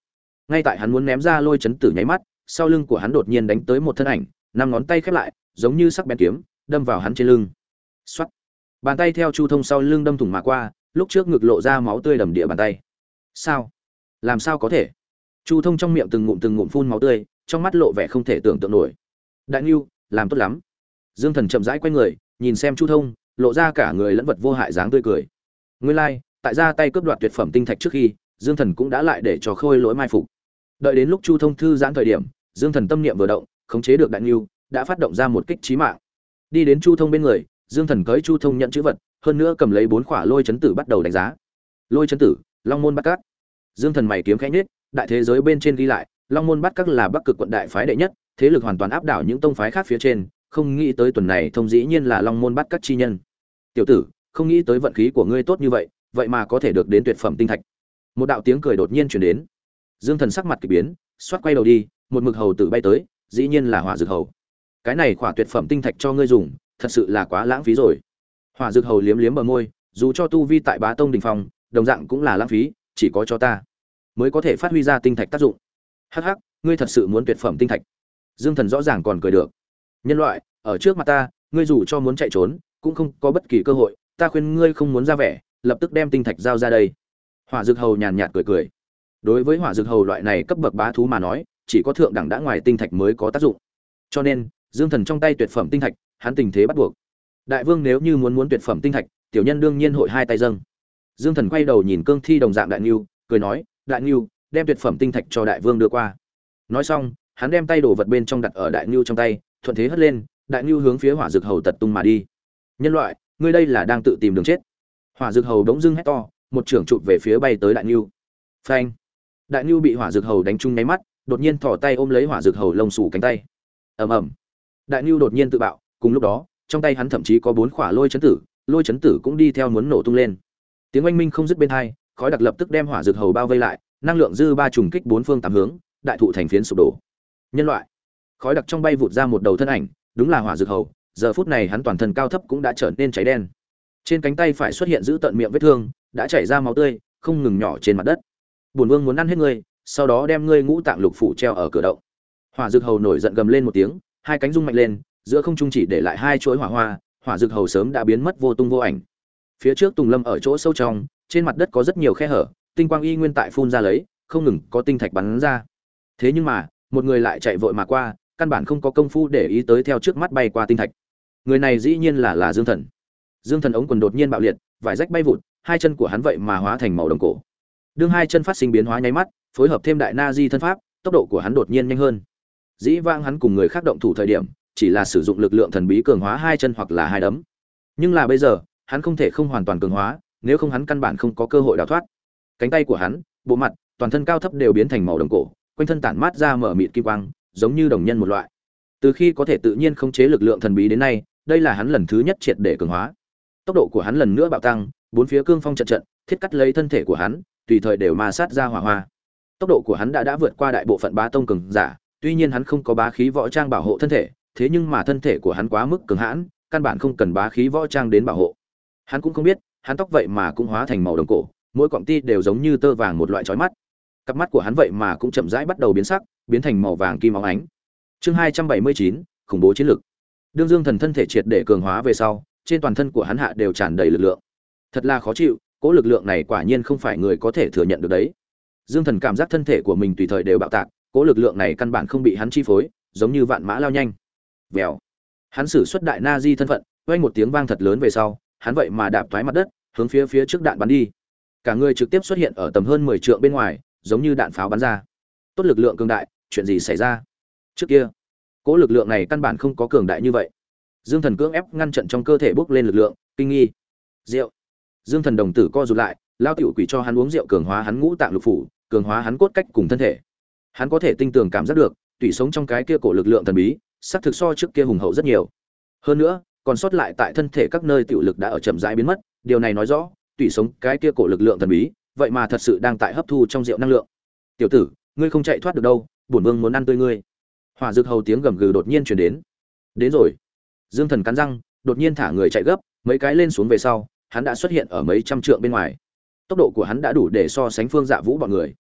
Ngay tại hắn muốn ném ra lôi chấn tử nháy mắt, sau lưng của hắn đột nhiên đánh tới một thân ảnh, năm ngón tay khép lại, giống như sắc bén kiếm, đâm vào hắn trên lưng. Soát. Bàn tay theo Chu Thông sau lưng đâm thủng mà qua, lúc trước ngực lộ ra máu tươi đầm địa bàn tay. Sao? Làm sao có thể? Chu Thông trong miệng từng ngụm từng ngụm phun máu tươi, trong mắt lộ vẻ không thể tưởng tượng nổi. Đại Nưu, làm tốt lắm. Dương Thần chậm rãi quay người, nhìn xem Chu Thông, lộ ra cả người lẫn vật vô hại dáng tươi cười. Nguyên lai, like, tại ra tay cướp đoạt tuyệt phẩm tinh thạch trước khi, Dương Thần cũng đã lại để cho Khôi Lỗi mai phục. Đợi đến lúc Chu Thông thư giãn thời điểm, Dương Thần tâm niệm vừa động, khống chế được Đại Nưu, đã phát động ra một kích chí mạng. Đi đến Chu Thông bên người, Dương Thần cưỡi Chu Thông nhận chữ vật, hơn nữa cầm lấy bốn khỏa lôi chấn tử bắt đầu đánh giá. Lôi chấn tử, Long môn Bát Các. Dương Thần mày kiếm khẽ nhếch, đại thế giới bên trên ghi lại, Long môn Bát Các là Bắc Cực quận đại phái đệ nhất, thế lực hoàn toàn áp đảo những tông phái khác phía trên, không nghĩ tới tuần này thông dĩ nhiên là Long môn Bát Các chi nhân. Tiểu tử, không nghĩ tới vận khí của ngươi tốt như vậy, vậy mà có thể được đến tuyệt phẩm tinh thạch. Một đạo tiếng cười đột nhiên truyền đến. Dương Thần sắc mặt kỳ biến, xoát quay đầu đi, một mực hầu tử bay tới, dĩ nhiên là Hỏa Dược Hầu. Cái này khỏa tuyệt phẩm tinh thạch cho ngươi dùng, thật sự là quá lãng phí rồi. Hỏa Dược Hầu liếm liếm bờ môi, dù cho tu vi tại Bá Tông đỉnh phong, đồng dạng cũng là lãng phí, chỉ có cho ta mới có thể phát huy ra tinh thạch tác dụng. Hắc hắc, ngươi thật sự muốn tuyệt phẩm tinh thạch? Dương Thần rõ ràng còn cười được. Nhân loại, ở trước mặt ta, ngươi dù cho muốn chạy trốn, cũng không có bất kỳ cơ hội, ta khuyên ngươi không muốn ra vẻ, lập tức đem tinh thạch giao ra đây. Hỏa Dược Hầu nhàn nhạt cười cười. Đối với Hỏa Dược Hầu loại này cấp bậc bá thú mà nói, chỉ có thượng đẳng đã ngoài tinh thạch mới có tác dụng. Cho nên, Dương Thần trong tay tuyệt phẩm tinh thạch, hắn tình thế bắt buộc. Đại vương nếu như muốn muốn tuyệt phẩm tinh thạch, tiểu nhân đương nhiên hội hai tay dâng. Dương Thần quay đầu nhìn cương thi đồng dạng Đại Nưu, cười nói, Đại Nưu, đem tuyệt phẩm tinh thạch cho đại vương đưa qua. Nói xong, hắn đem tay đồ vật bên trong đặt ở Đại Nưu trong tay, thuận thế hất lên, Đại Nưu hướng phía Hỏa Dược Hầu tật tung mà đi. Nhân loại, ngươi đây là đang tự tìm đường chết. Hỏa Dược Hầu đống dưng hét to, một trường chụp về phía bay tới Đại Nưu. Phanh! Đại Nưu bị Hỏa Dược Hầu đánh trúng nháy mắt, đột nhiên thò tay ôm lấy Hỏa Dược Hầu lông xù cánh tay. Ầm ầm! Đại Nưu đột nhiên tự bạo, cùng lúc đó, trong tay hắn thậm chí có bốn quả lôi chấn tử, lôi chấn tử cũng đi theo muốn nổ tung lên. Tiếng oanh minh không dứt bên tai, khói đặc lập tức đem Hỏa Dược Hầu bao vây lại, năng lượng dư ba trùng kích bốn phương tám hướng, đại thụ thành phiến sụp đổ. Nhân loại! Khói đặc trong bay vụt ra một đầu thân ảnh, đúng là Hỏa Dược Hầu, giờ phút này hắn toàn thân cao thấp cũng đã trở nên cháy đen. Trên cánh tay phải xuất hiện giữ tận miệng vết thương, đã chảy ra máu tươi, không ngừng nhỏ trên mặt đất. Bổn vương muốn ăn hết ngươi, sau đó đem ngươi ngũ tạng lục phủ treo ở cửa động. Hỏa Dược Hầu nổi giận gầm lên một tiếng, hai cánh rung mạnh lên, giữa không trung chỉ để lại hai chuỗi hỏa hoa, Hỏa Dược Hầu sớm đã biến mất vô tung vô ảnh. Phía trước Tùng Lâm ở chỗ sâu trong, trên mặt đất có rất nhiều khe hở, tinh quang y nguyên tại phun ra lấy, không ngừng có tinh thạch bắn ra. Thế nhưng mà, một người lại chạy vội mà qua, căn bản không có công phu để ý tới theo trước mắt bay qua tinh thạch. Người này dĩ nhiên là là Dương Thần. Dương Thần ống quần đột nhiên bạo liệt, vải rách bay vụt, hai chân của hắn vậy mà hóa thành màu đồng cổ. Đương hai chân phát sinh biến hóa nháy mắt, phối hợp thêm đại na di thân pháp, tốc độ của hắn đột nhiên nhanh hơn. Dĩ vãng hắn cùng người khác động thủ thời điểm, chỉ là sử dụng lực lượng thần bí cường hóa hai chân hoặc là hai đấm. Nhưng là bây giờ, hắn không thể không hoàn toàn cường hóa, nếu không hắn căn bản không có cơ hội đào thoát. Cánh tay của hắn, bộ mặt, toàn thân cao thấp đều biến thành màu đồng cổ, quanh thân tản mát ra mở mịt kim quang, giống như đồng nhân một loại. Từ khi có thể tự nhiên khống chế lực lượng thần bí đến nay, đây là hắn lần thứ nhất triệt để cường hóa. Tốc độ của hắn lần nữa bạo tăng, bốn phía cương phong trận trận, thiết cắt lấy thân thể của hắn, tùy thời đều ma sát ra hỏa hoa. Tốc độ của hắn đã đã vượt qua đại bộ phận bá tông cường giả, tuy nhiên hắn không có bá khí võ trang bảo hộ thân thể, thế nhưng mà thân thể của hắn quá mức cường hãn, căn bản không cần bá khí võ trang đến bảo hộ. Hắn cũng không biết, hắn tóc vậy mà cũng hóa thành màu đồng cổ, mỗi cọng ti đều giống như tơ vàng một loại chói mắt. Cặp mắt của hắn vậy mà cũng chậm rãi bắt đầu biến sắc, biến thành màu vàng kim óng ánh. Chương hai trăm bảy mươi chín, khủng bố chiến lực. Đương Dương Thần thân thể triệt để cường hóa về sau, trên toàn thân của hắn hạ đều tràn đầy lực lượng. Thật là khó chịu, cỗ lực lượng này quả nhiên không phải người có thể thừa nhận được đấy. Dương Thần cảm giác thân thể của mình tùy thời đều bạo tạc, cỗ lực lượng này căn bản không bị hắn chi phối, giống như vạn mã lao nhanh. Vèo. Hắn sử xuất đại na di thân phận, vang một tiếng vang thật lớn về sau, hắn vậy mà đạp thoái mặt đất, hướng phía phía trước đạn bắn đi. Cả người trực tiếp xuất hiện ở tầm hơn mười trượng bên ngoài, giống như đạn pháo bắn ra. Tốt lực lượng cường đại, chuyện gì xảy ra? Trước kia, cỗ lực lượng này căn bản không có cường đại như vậy. Dương Thần cưỡng ép ngăn chặn trong cơ thể bốc lên lực lượng, kinh nghi. Rượu. Dương Thần đồng tử co rụt lại, lao tiểu quỷ cho hắn uống rượu cường hóa hắn ngũ tạng lục phủ, cường hóa hắn cốt cách cùng thân thể. Hắn có thể tinh tường cảm giác được, tủy sống trong cái kia cổ lực lượng thần bí, sắc thực so trước kia hùng hậu rất nhiều. Hơn nữa, còn sót lại tại thân thể các nơi tiểu lực đã ở chậm rãi biến mất, điều này nói rõ, tủy sống cái kia cổ lực lượng thần bí, vậy mà thật sự đang tại hấp thu trong rượu năng lượng. Tiểu tử, ngươi không chạy thoát được đâu, bổn vương muốn ăn tươi ngươi. Hỏa Dược Hầu tiếng gầm gừ đột nhiên truyền đến. Đến rồi. Dương Thần cắn răng, đột nhiên thả người chạy gấp, mấy cái lên xuống về sau, hắn đã xuất hiện ở mấy trăm trượng bên ngoài. Tốc độ của hắn đã đủ để so sánh Phương Dạ Vũ bọn người.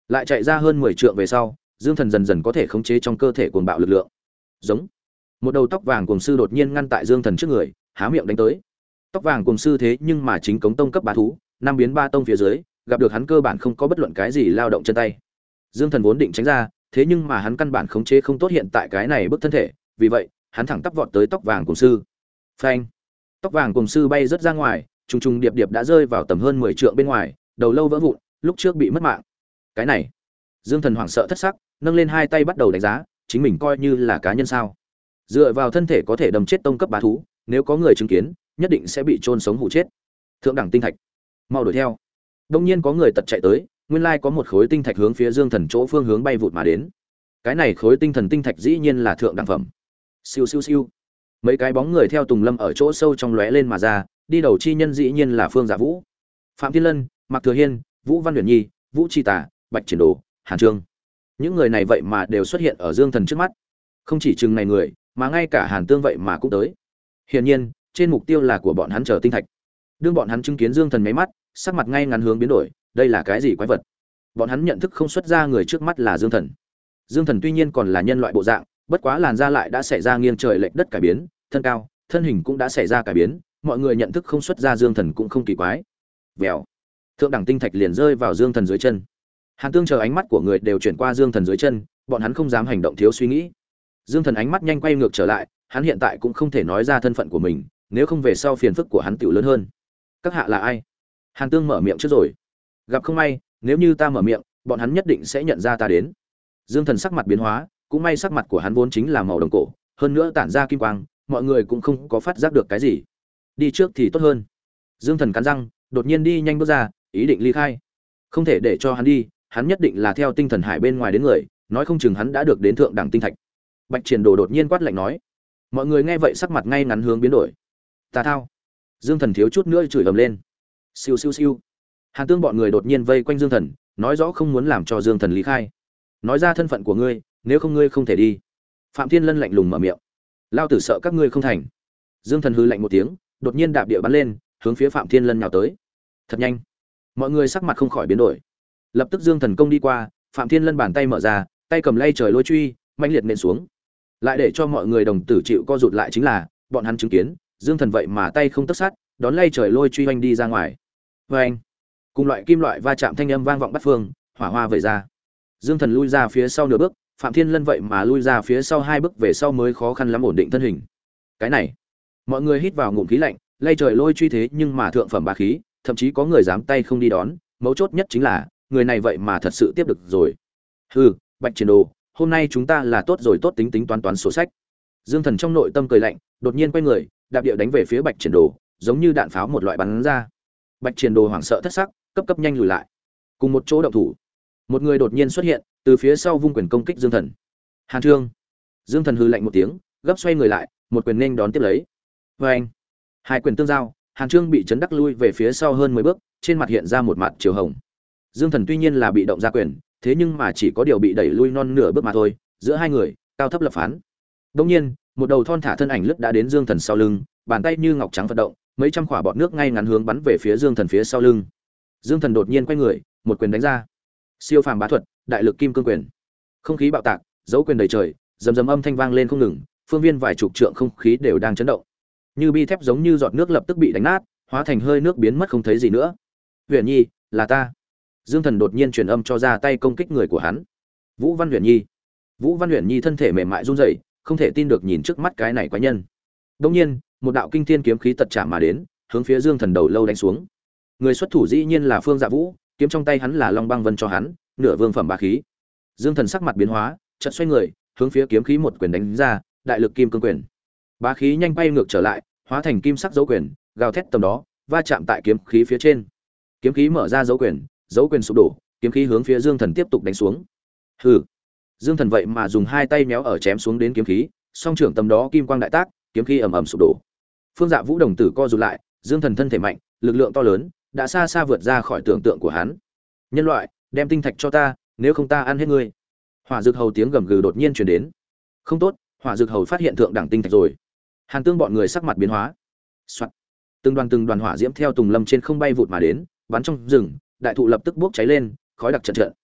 Lại chạy ra hơn mười trượng về sau, Dương Thần dần dần có thể khống chế trong cơ thể cuồng bạo lực lượng. Giống. Một đầu tóc vàng cuồng sư đột nhiên ngăn tại Dương Thần trước người, há miệng đánh tới. Tóc vàng cuồng sư thế nhưng mà chính cống tông cấp bá thú, năm biến ba tông phía dưới, gặp được hắn cơ bản không có bất luận cái gì lao động chân tay. Dương Thần vốn định tránh ra, thế nhưng mà hắn căn bản khống chế không tốt hiện tại cái này bức thân thể, vì vậy, hắn thẳng tắp vọt tới tóc vàng cuồng sư. Phanh! Tóc vàng cuồng sư bay rất ra ngoài, trùng trùng điệp điệp đã rơi vào tầm hơn mười trượng bên ngoài, đầu lâu vỡ vụn, lúc trước bị mất mạng. Cái này, Dương Thần hoảng sợ thất sắc, nâng lên hai tay bắt đầu đánh giá, chính mình coi như là cá nhân sao? Dựa vào thân thể có thể đâm chết tông cấp bá thú, nếu có người chứng kiến, nhất định sẽ bị chôn sống hủ chết. Thượng đẳng tinh thạch, mau đuổi theo. Đông nhiên có người tật chạy tới, nguyên lai có một khối tinh thạch hướng phía Dương Thần chỗ phương hướng bay vụt mà đến. Cái này khối tinh thần tinh thạch dĩ nhiên là thượng đẳng phẩm. Siêu siêu siêu. Mấy cái bóng người theo tùng lâm ở chỗ sâu trong lóe lên mà ra, đi đầu chi nhân dĩ nhiên là Phương Dạ Vũ, Phạm Thiên Lân, Mạc Thừa Hiên, Vũ Văn Huyền Nhi, Vũ Chi Tà, Bạch Triển Đồ, Hàn Trương. Những người này vậy mà đều xuất hiện ở Dương Thần trước mắt. Không chỉ chừng này người, mà ngay cả Hàn Tương vậy mà cũng tới. Hiển nhiên, trên mục tiêu là của bọn hắn chờ tinh thạch. Đương bọn hắn chứng kiến Dương Thần mấy mắt, sắc mặt ngay ngắn hướng biến đổi, đây là cái gì quái vật? Bọn hắn nhận thức không xuất ra người trước mắt là Dương Thần. Dương Thần tuy nhiên còn là nhân loại bộ dạng, bất quá làn da lại đã xảy ra nghiêng trời lệch đất cải biến, thân cao, thân hình cũng đã xảy ra cải biến, mọi người nhận thức không xuất ra Dương Thần cũng không kỳ quái. Vèo, thượng đẳng tinh thạch liền rơi vào Dương Thần dưới chân. Hàn Tương chờ ánh mắt của người đều chuyển qua Dương Thần dưới chân, bọn hắn không dám hành động thiếu suy nghĩ. Dương Thần ánh mắt nhanh quay ngược trở lại, hắn hiện tại cũng không thể nói ra thân phận của mình, nếu không về sau phiền phức của hắn tiểu lớn hơn. Các hạ là ai? Hàn Tương mở miệng trước rồi. Gặp không may, nếu như ta mở miệng, bọn hắn nhất định sẽ nhận ra ta đến. Dương Thần sắc mặt biến hóa, cũng may sắc mặt của hắn vốn chính là màu đồng cổ, hơn nữa tản ra kim quang, mọi người cũng không có phát giác được cái gì. Đi trước thì tốt hơn. Dương Thần cắn răng, đột nhiên đi nhanh bước ra, ý định ly khai. Không thể để cho hắn đi, hắn nhất định là theo tinh thần hải bên ngoài đến người, nói không chừng hắn đã được đến thượng đẳng tinh thạch. Bạch Triển Đồ đột nhiên quát lạnh nói. Mọi người nghe vậy sắc mặt ngay ngắn hướng biến đổi. Ta thao. Dương Thần thiếu chút nữa chửi ầm lên. Siêu siêu siêu. Hàn Tương bọn người đột nhiên vây quanh Dương Thần, nói rõ không muốn làm cho Dương Thần ly khai. Nói ra thân phận của ngươi, nếu không ngươi không thể đi. Phạm Thiên Lân lạnh lùng mở miệng. Lao tử sợ các ngươi không thành. Dương Thần hư lạnh một tiếng, đột nhiên đạp địa bắn lên, hướng phía Phạm Thiên Lân nhào tới. Thật nhanh. Mọi người sắc mặt không khỏi biến đổi. Lập tức Dương Thần công đi qua, Phạm Thiên Lân bàn tay mở ra, tay cầm lay trời lôi truy, mạnh liệt nện xuống. Lại để cho mọi người đồng tử chịu co rụt lại chính là, bọn hắn chứng kiến, Dương Thần vậy mà tay không tấc sắt, đón lay trời lôi truy oanh đi ra ngoài. Oanh! Cùng loại kim loại va chạm thanh âm vang vọng bát phương, hỏa hoa vẩy ra. Dương Thần lui ra phía sau nửa bước, Phạm Thiên Lân vậy mà lui ra phía sau hai bước về sau mới khó khăn lắm ổn định thân hình. Cái này, mọi người hít vào ngụm khí lạnh, lay trời lôi truy thế nhưng mà thượng phẩm bá khí, thậm chí có người dám tay không đi đón, mấu chốt nhất chính là, người này vậy mà thật sự tiếp được rồi. Hừ, Bạch Triển Đồ, hôm nay chúng ta là tốt rồi tốt tính tính toán toán sổ sách. Dương Thần trong nội tâm cười lạnh, đột nhiên quay người, đạp địa đánh về phía Bạch Triển Đồ, giống như đạn pháo một loại bắn ra. Bạch Triển Đồ hoảng sợ thất sắc, cấp cấp nhanh lùi lại. Cùng một chỗ động thủ, một người đột nhiên xuất hiện, từ phía sau vung quyền công kích Dương Thần. Hàn Trương. Dương Thần hừ lạnh một tiếng, gấp xoay người lại, một quyền nên đón tiếp lấy. Và anh, hai quyền tương giao, Hàn Trương bị chấn đắc lui về phía sau hơn mười bước, trên mặt hiện ra một mặt chiều hồng. Dương Thần tuy nhiên là bị động ra quyền, thế nhưng mà chỉ có điều bị đẩy lui non nửa bước mà thôi, giữa hai người, cao thấp lập phán. Đương nhiên, một đầu thon thả thân ảnh lướt đã đến Dương Thần sau lưng, bàn tay như ngọc trắng vận động, mấy trăm quả bọt nước ngay ngắn hướng bắn về phía Dương Thần phía sau lưng. Dương Thần đột nhiên quay người, một quyền đánh ra. Siêu phàm bá thuật, đại lực kim cương quyền. Không khí bạo tạc, dấu quyền đầy trời, rầm rầm âm thanh vang lên không ngừng, phương viên vài chục trượng không khí đều đang chấn động. Như bi thép giống như giọt nước lập tức bị đánh nát, hóa thành hơi nước biến mất không thấy gì nữa. Huyền Nhi, là ta. Dương Thần đột nhiên truyền âm cho ra tay công kích người của hắn. Vũ Văn Huyền Nhi. Vũ Văn Huyền Nhi thân thể mềm mại run rẩy, không thể tin được nhìn trước mắt cái này quái nhân. Đương nhiên, một đạo kinh thiên kiếm khí tật chạm mà đến, hướng phía Dương Thần đầu lâu đánh xuống. Người xuất thủ dĩ nhiên là Phương Dạ Vũ, kiếm trong tay hắn là Long Băng Vân cho hắn, nửa vương phẩm bá khí. Dương Thần sắc mặt biến hóa, chợt xoay người, hướng phía kiếm khí một quyền đánh ra, đại lực kim cương quyền. Bá khí nhanh bay ngược trở lại, hóa thành kim sắc dấu quyền, gào thét tầm đó, va chạm tại kiếm khí phía trên. Kiếm khí mở ra dấu quyền, dấu quyền sụp đổ, kiếm khí hướng phía Dương Thần tiếp tục đánh xuống. Hừ. Dương Thần vậy mà dùng hai tay méo ở chém xuống đến kiếm khí, song trưởng tầm đó kim quang đại tác, kiếm khí ầm ầm sụp đổ. Phương Dạ Vũ đồng tử co rụt lại, Dương Thần thân thể mạnh, lực lượng to lớn, đã xa xa vượt ra khỏi tưởng tượng của hắn. Nhân loại, đem tinh thạch cho ta, nếu không ta ăn hết ngươi. Hỏa Dực Hầu tiếng gầm gừ đột nhiên truyền đến. Không tốt, Hỏa Dực Hầu phát hiện thượng đẳng tinh thạch rồi. Hàn Tương bọn người sắc mặt biến hóa. Soạt. Từng đoàn từng đoàn hỏa diễm theo tùng lâm trên không bay vụt mà đến, bắn trong rừng, đại thụ lập tức bốc cháy lên, khói đặc trận trận.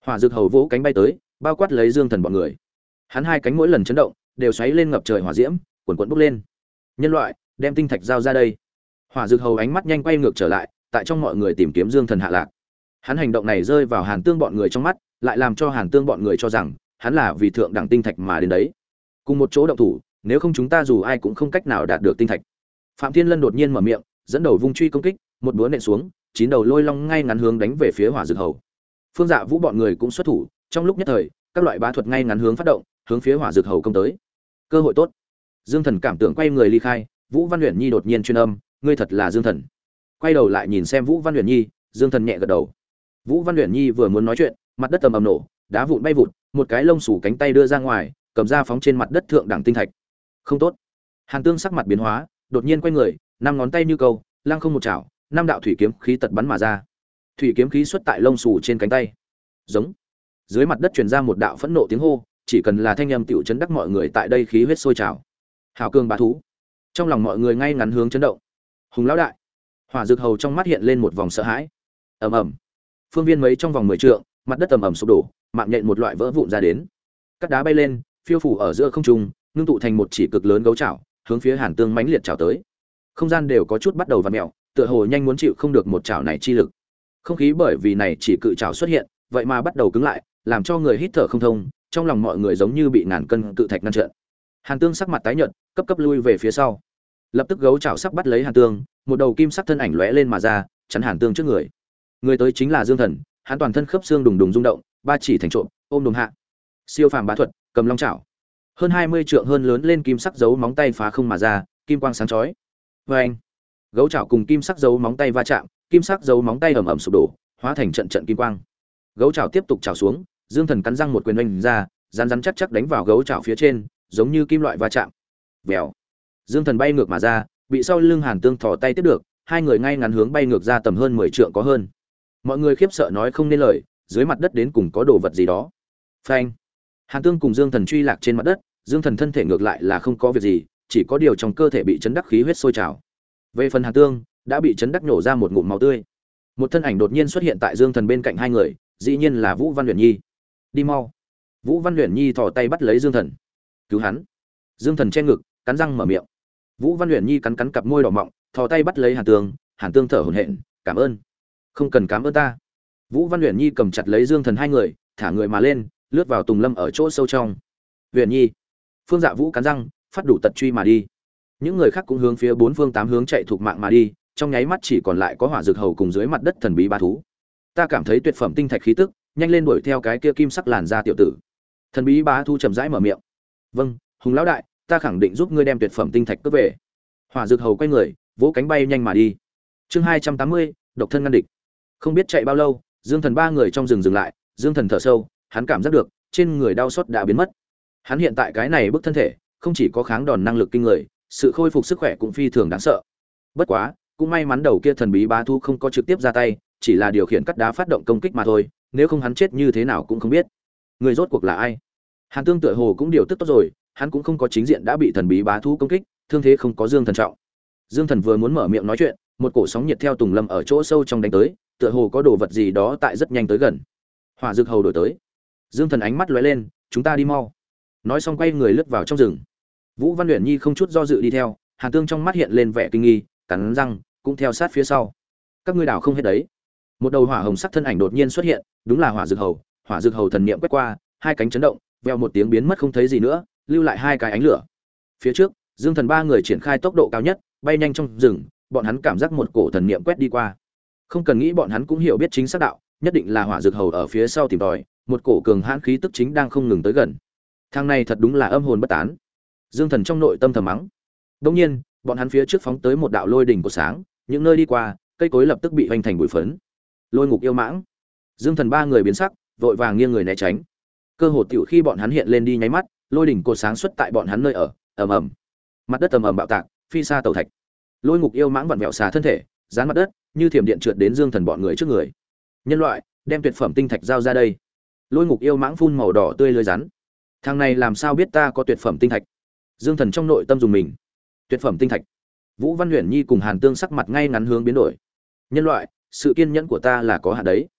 Hỏa Dược Hầu vỗ cánh bay tới, bao quát lấy Dương Thần bọn người. Hắn hai cánh mỗi lần chấn động, đều xoáy lên ngập trời hỏa diễm, cuồn cuộn bốc lên. Nhân loại, đem tinh thạch giao ra đây. Hỏa Dược Hầu ánh mắt nhanh quay ngược trở lại, tại trong mọi người tìm kiếm Dương Thần hạ lạc. Hắn hành động này rơi vào Hàn Tương bọn người trong mắt, lại làm cho Hàn Tương bọn người cho rằng hắn là vì thượng đẳng tinh thạch mà đến đấy. Cùng một chỗ động thủ, nếu không chúng ta dù ai cũng không cách nào đạt được tinh thạch. Phạm Thiên Lân đột nhiên mở miệng, dẫn đầu vung truy công kích, một búa nện xuống, chín đầu lôi long ngay ngắn hướng đánh về phía Hỏa Dược Hầu. Phương Dạ Vũ bọn người cũng xuất thủ, trong lúc nhất thời, các loại bá thuật ngay ngắn hướng phát động, hướng phía Hỏa Dược Hầu công tới. Cơ hội tốt. Dương Thần cảm tưởng quay người ly khai, Vũ Văn Uyển Nhi đột nhiên truyền âm, ngươi thật là Dương Thần. Quay đầu lại nhìn xem Vũ Văn Uyển Nhi, Dương Thần nhẹ gật đầu. Vũ Văn Uyển Nhi vừa muốn nói chuyện, mặt đất ầm ầm nổ, đá vụn bay vụt, một cái lông xù cánh tay đưa ra ngoài, cầm ra phóng trên mặt đất thượng đẳng tinh thạch. Không tốt. Hàn Tương sắc mặt biến hóa, đột nhiên quay người, năm ngón tay như câu, lăng không một chảo, năm đạo thủy kiếm khí tật bắn mà ra. Thủy kiếm khí xuất tại lông xù trên cánh tay. Giống. Dưới mặt đất truyền ra một đạo phẫn nộ tiếng hô, chỉ cần là thanh âm tiểu chấn đắc mọi người tại đây khí huyết sôi trào. Hào cương bá thú. Trong lòng mọi người ngay ngắn hướng chấn động. Hùng lão đại. Hỏa Dược Hầu trong mắt hiện lên một vòng sợ hãi. Ầm ầm. Phương viên mấy trong vòng mười trượng, mặt đất ầm ầm sụp đổ, mạng nhện một loại vỡ vụn ra đến. Các đá bay lên, phiêu phủ ở giữa không trung, ngưng tụ thành một chỉ cực lớn gấu chảo, hướng phía Hàn Tương mãnh liệt chảo tới. Không gian đều có chút bắt đầu vặn mèo, tựa hồ nhanh muốn chịu không được một chảo này chi lực. Không khí bởi vì này chỉ cự chảo xuất hiện, vậy mà bắt đầu cứng lại, làm cho người hít thở không thông, trong lòng mọi người giống như bị ngàn cân cự thạch ngăn trở. Hàn Tương sắc mặt tái nhợt, cấp cấp lui về phía sau. Lập tức gấu chảo sắp bắt lấy Hàn Tương, một đầu kim sắc thân ảnh lóe lên mà ra, chắn Hàn Tương trước người. Người tới chính là Dương Thần, hắn toàn thân khớp xương đùng đùng rung động, ba chỉ thành trộm, ôm đùm hạ. Siêu phàm bá thuật, cầm long chảo. Hơn hai mươi trượng hơn lớn lên kim sắc dấu móng tay phá không mà ra, kim quang sáng chói. Oeng! Gấu chảo cùng kim sắc dấu móng tay va chạm, kim sắc dấu móng tay ầm ầm sụp đổ, hóa thành trận trận kim quang. Gấu chảo tiếp tục chảo xuống, Dương Thần cắn răng một quyền oanh ra, rắn rắn chắc chắc đánh vào gấu chảo phía trên, giống như kim loại va chạm. Vèo. Dương Thần bay ngược mà ra, bị sau lưng Hàn Tương thò tay tiếp được, hai người ngay ngắn hướng bay ngược ra tầm hơn mười trượng có hơn. Mọi người khiếp sợ nói không nên lời, dưới mặt đất đến cùng có đồ vật gì đó. Phanh. Hàn Tương cùng Dương Thần truy lạc trên mặt đất, Dương Thần thân thể ngược lại là không có việc gì, chỉ có điều trong cơ thể bị chấn đắc khí huyết sôi trào. Về phần Hàn Tương, đã bị chấn đắc nổ ra một ngụm máu tươi. Một thân ảnh đột nhiên xuất hiện tại Dương Thần bên cạnh hai người, dĩ nhiên là Vũ Văn Uyển Nhi. Đi mau. Vũ Văn Uyển Nhi thò tay bắt lấy Dương Thần. Cứu hắn. Dương Thần che ngực, cắn răng mở miệng. Vũ Văn Uyển Nhi cắn cắn cặp môi đỏ mọng, thò tay bắt lấy Hàn Tương, Hàn Tương thở hổn hển, "Cảm ơn." "Không cần cảm ơn ta." Vũ Văn Uyển Nhi cầm chặt lấy Dương Thần hai người, thả người mà lên, lướt vào tùng lâm ở chỗ sâu trong. "Uyển Nhi." Phương Dạ Vũ cắn răng, phát đủ tật truy mà đi. Những người khác cũng hướng phía bốn phương tám hướng chạy thuộc mạng mà đi, trong nháy mắt chỉ còn lại có Hỏa Dược Hầu cùng dưới mặt đất thần bí ba thú. Ta cảm thấy tuyệt phẩm tinh thạch khí tức, nhanh lên đuổi theo cái kia kim sắc làn da tiểu tử. Thần bí bá thú chậm rãi mở miệng. "Vâng, Hùng lão đại, ta khẳng định giúp ngươi đem tuyệt phẩm tinh thạch cướp về." Hỏa Dược Hầu quay người, vỗ cánh bay nhanh mà đi. Chương hai trăm tám mươi, độc thân ngăn địch. Không biết chạy bao lâu, Dương Thần ba người trong rừng dừng lại, Dương Thần thở sâu, hắn cảm giác được, trên người đau sốt đã biến mất. Hắn hiện tại cái này bức thân thể, không chỉ có kháng đòn năng lực kinh người, sự khôi phục sức khỏe cũng phi thường đáng sợ. Bất quá, cũng may mắn đầu kia thần bí bá thú không có trực tiếp ra tay, chỉ là điều khiển cắt đá phát động công kích mà thôi, nếu không hắn chết như thế nào cũng không biết. Người rốt cuộc là ai? Hàn Tương tựa hồ cũng điều tức tốt rồi, hắn cũng không có chính diện đã bị thần bí bá thú công kích, thương thế không có Dương Thần trọng. Dương Thần vừa muốn mở miệng nói chuyện, một cổ sóng nhiệt theo tùng lâm ở chỗ sâu trong đánh tới, tựa hồ có đồ vật gì đó tại rất nhanh tới gần. Hỏa Dược Hầu đổi tới. Dương Thần ánh mắt lóe lên, "Chúng ta đi mau." Nói xong quay người lướt vào trong rừng. Vũ Văn Uyển Nhi không chút do dự đi theo, Hàn Tương trong mắt hiện lên vẻ kinh nghi, cắn răng cũng theo sát phía sau. "Các ngươi đảo không hết đấy." Một đầu hỏa hồng sắc thân ảnh đột nhiên xuất hiện, đúng là Hỏa Dược Hầu. Hỏa Dược Hầu thần niệm quét qua, hai cánh chấn động, vèo một tiếng biến mất không thấy gì nữa, lưu lại hai cái ánh lửa. Phía trước, Dương Thần ba người triển khai tốc độ cao nhất, bay nhanh trong rừng, bọn hắn cảm giác một cổ thần niệm quét đi qua. Không cần nghĩ bọn hắn cũng hiểu biết chính xác đạo, nhất định là Hỏa Dược Hầu ở phía sau tìm tòi, một cổ cường hãn khí tức chính đang không ngừng tới gần. Thằng này thật đúng là âm hồn bất tán. Dương Thần trong nội tâm thầm mắng. Đương nhiên, bọn hắn phía trước phóng tới một đạo lôi đỉnh của sáng, những nơi đi qua, cây cối lập tức bị hoành thành bụi phấn. Lôi ngục yêu mãng. Dương Thần ba người biến sắc, vội vàng nghiêng người né tránh. Cơ hồ tiểu khi bọn hắn hiện lên đi nháy mắt, lôi đỉnh cột sáng xuất tại bọn hắn nơi ở, ầm ầm. Mặt đất ầm ầm bạo tạc, phi xa tàu thạch. Lôi ngục yêu mãng vặn vẹo xà thân thể, dán mặt đất, như thiểm điện trượt đến Dương Thần bọn người trước người. "Nhân loại, đem tuyệt phẩm tinh thạch giao ra đây." Lôi ngục yêu mãng phun màu đỏ tươi lưỡi rắn. "Thằng này làm sao biết ta có tuyệt phẩm tinh thạch?" Dương Thần trong nội tâm dùng mình. Tuyệt phẩm tinh thạch. Vũ Văn Uyển Nhi cùng Hàn Tương sắc mặt ngay ngắn hướng biến đổi. "Nhân loại, sự kiên nhẫn của ta là có hạn đấy."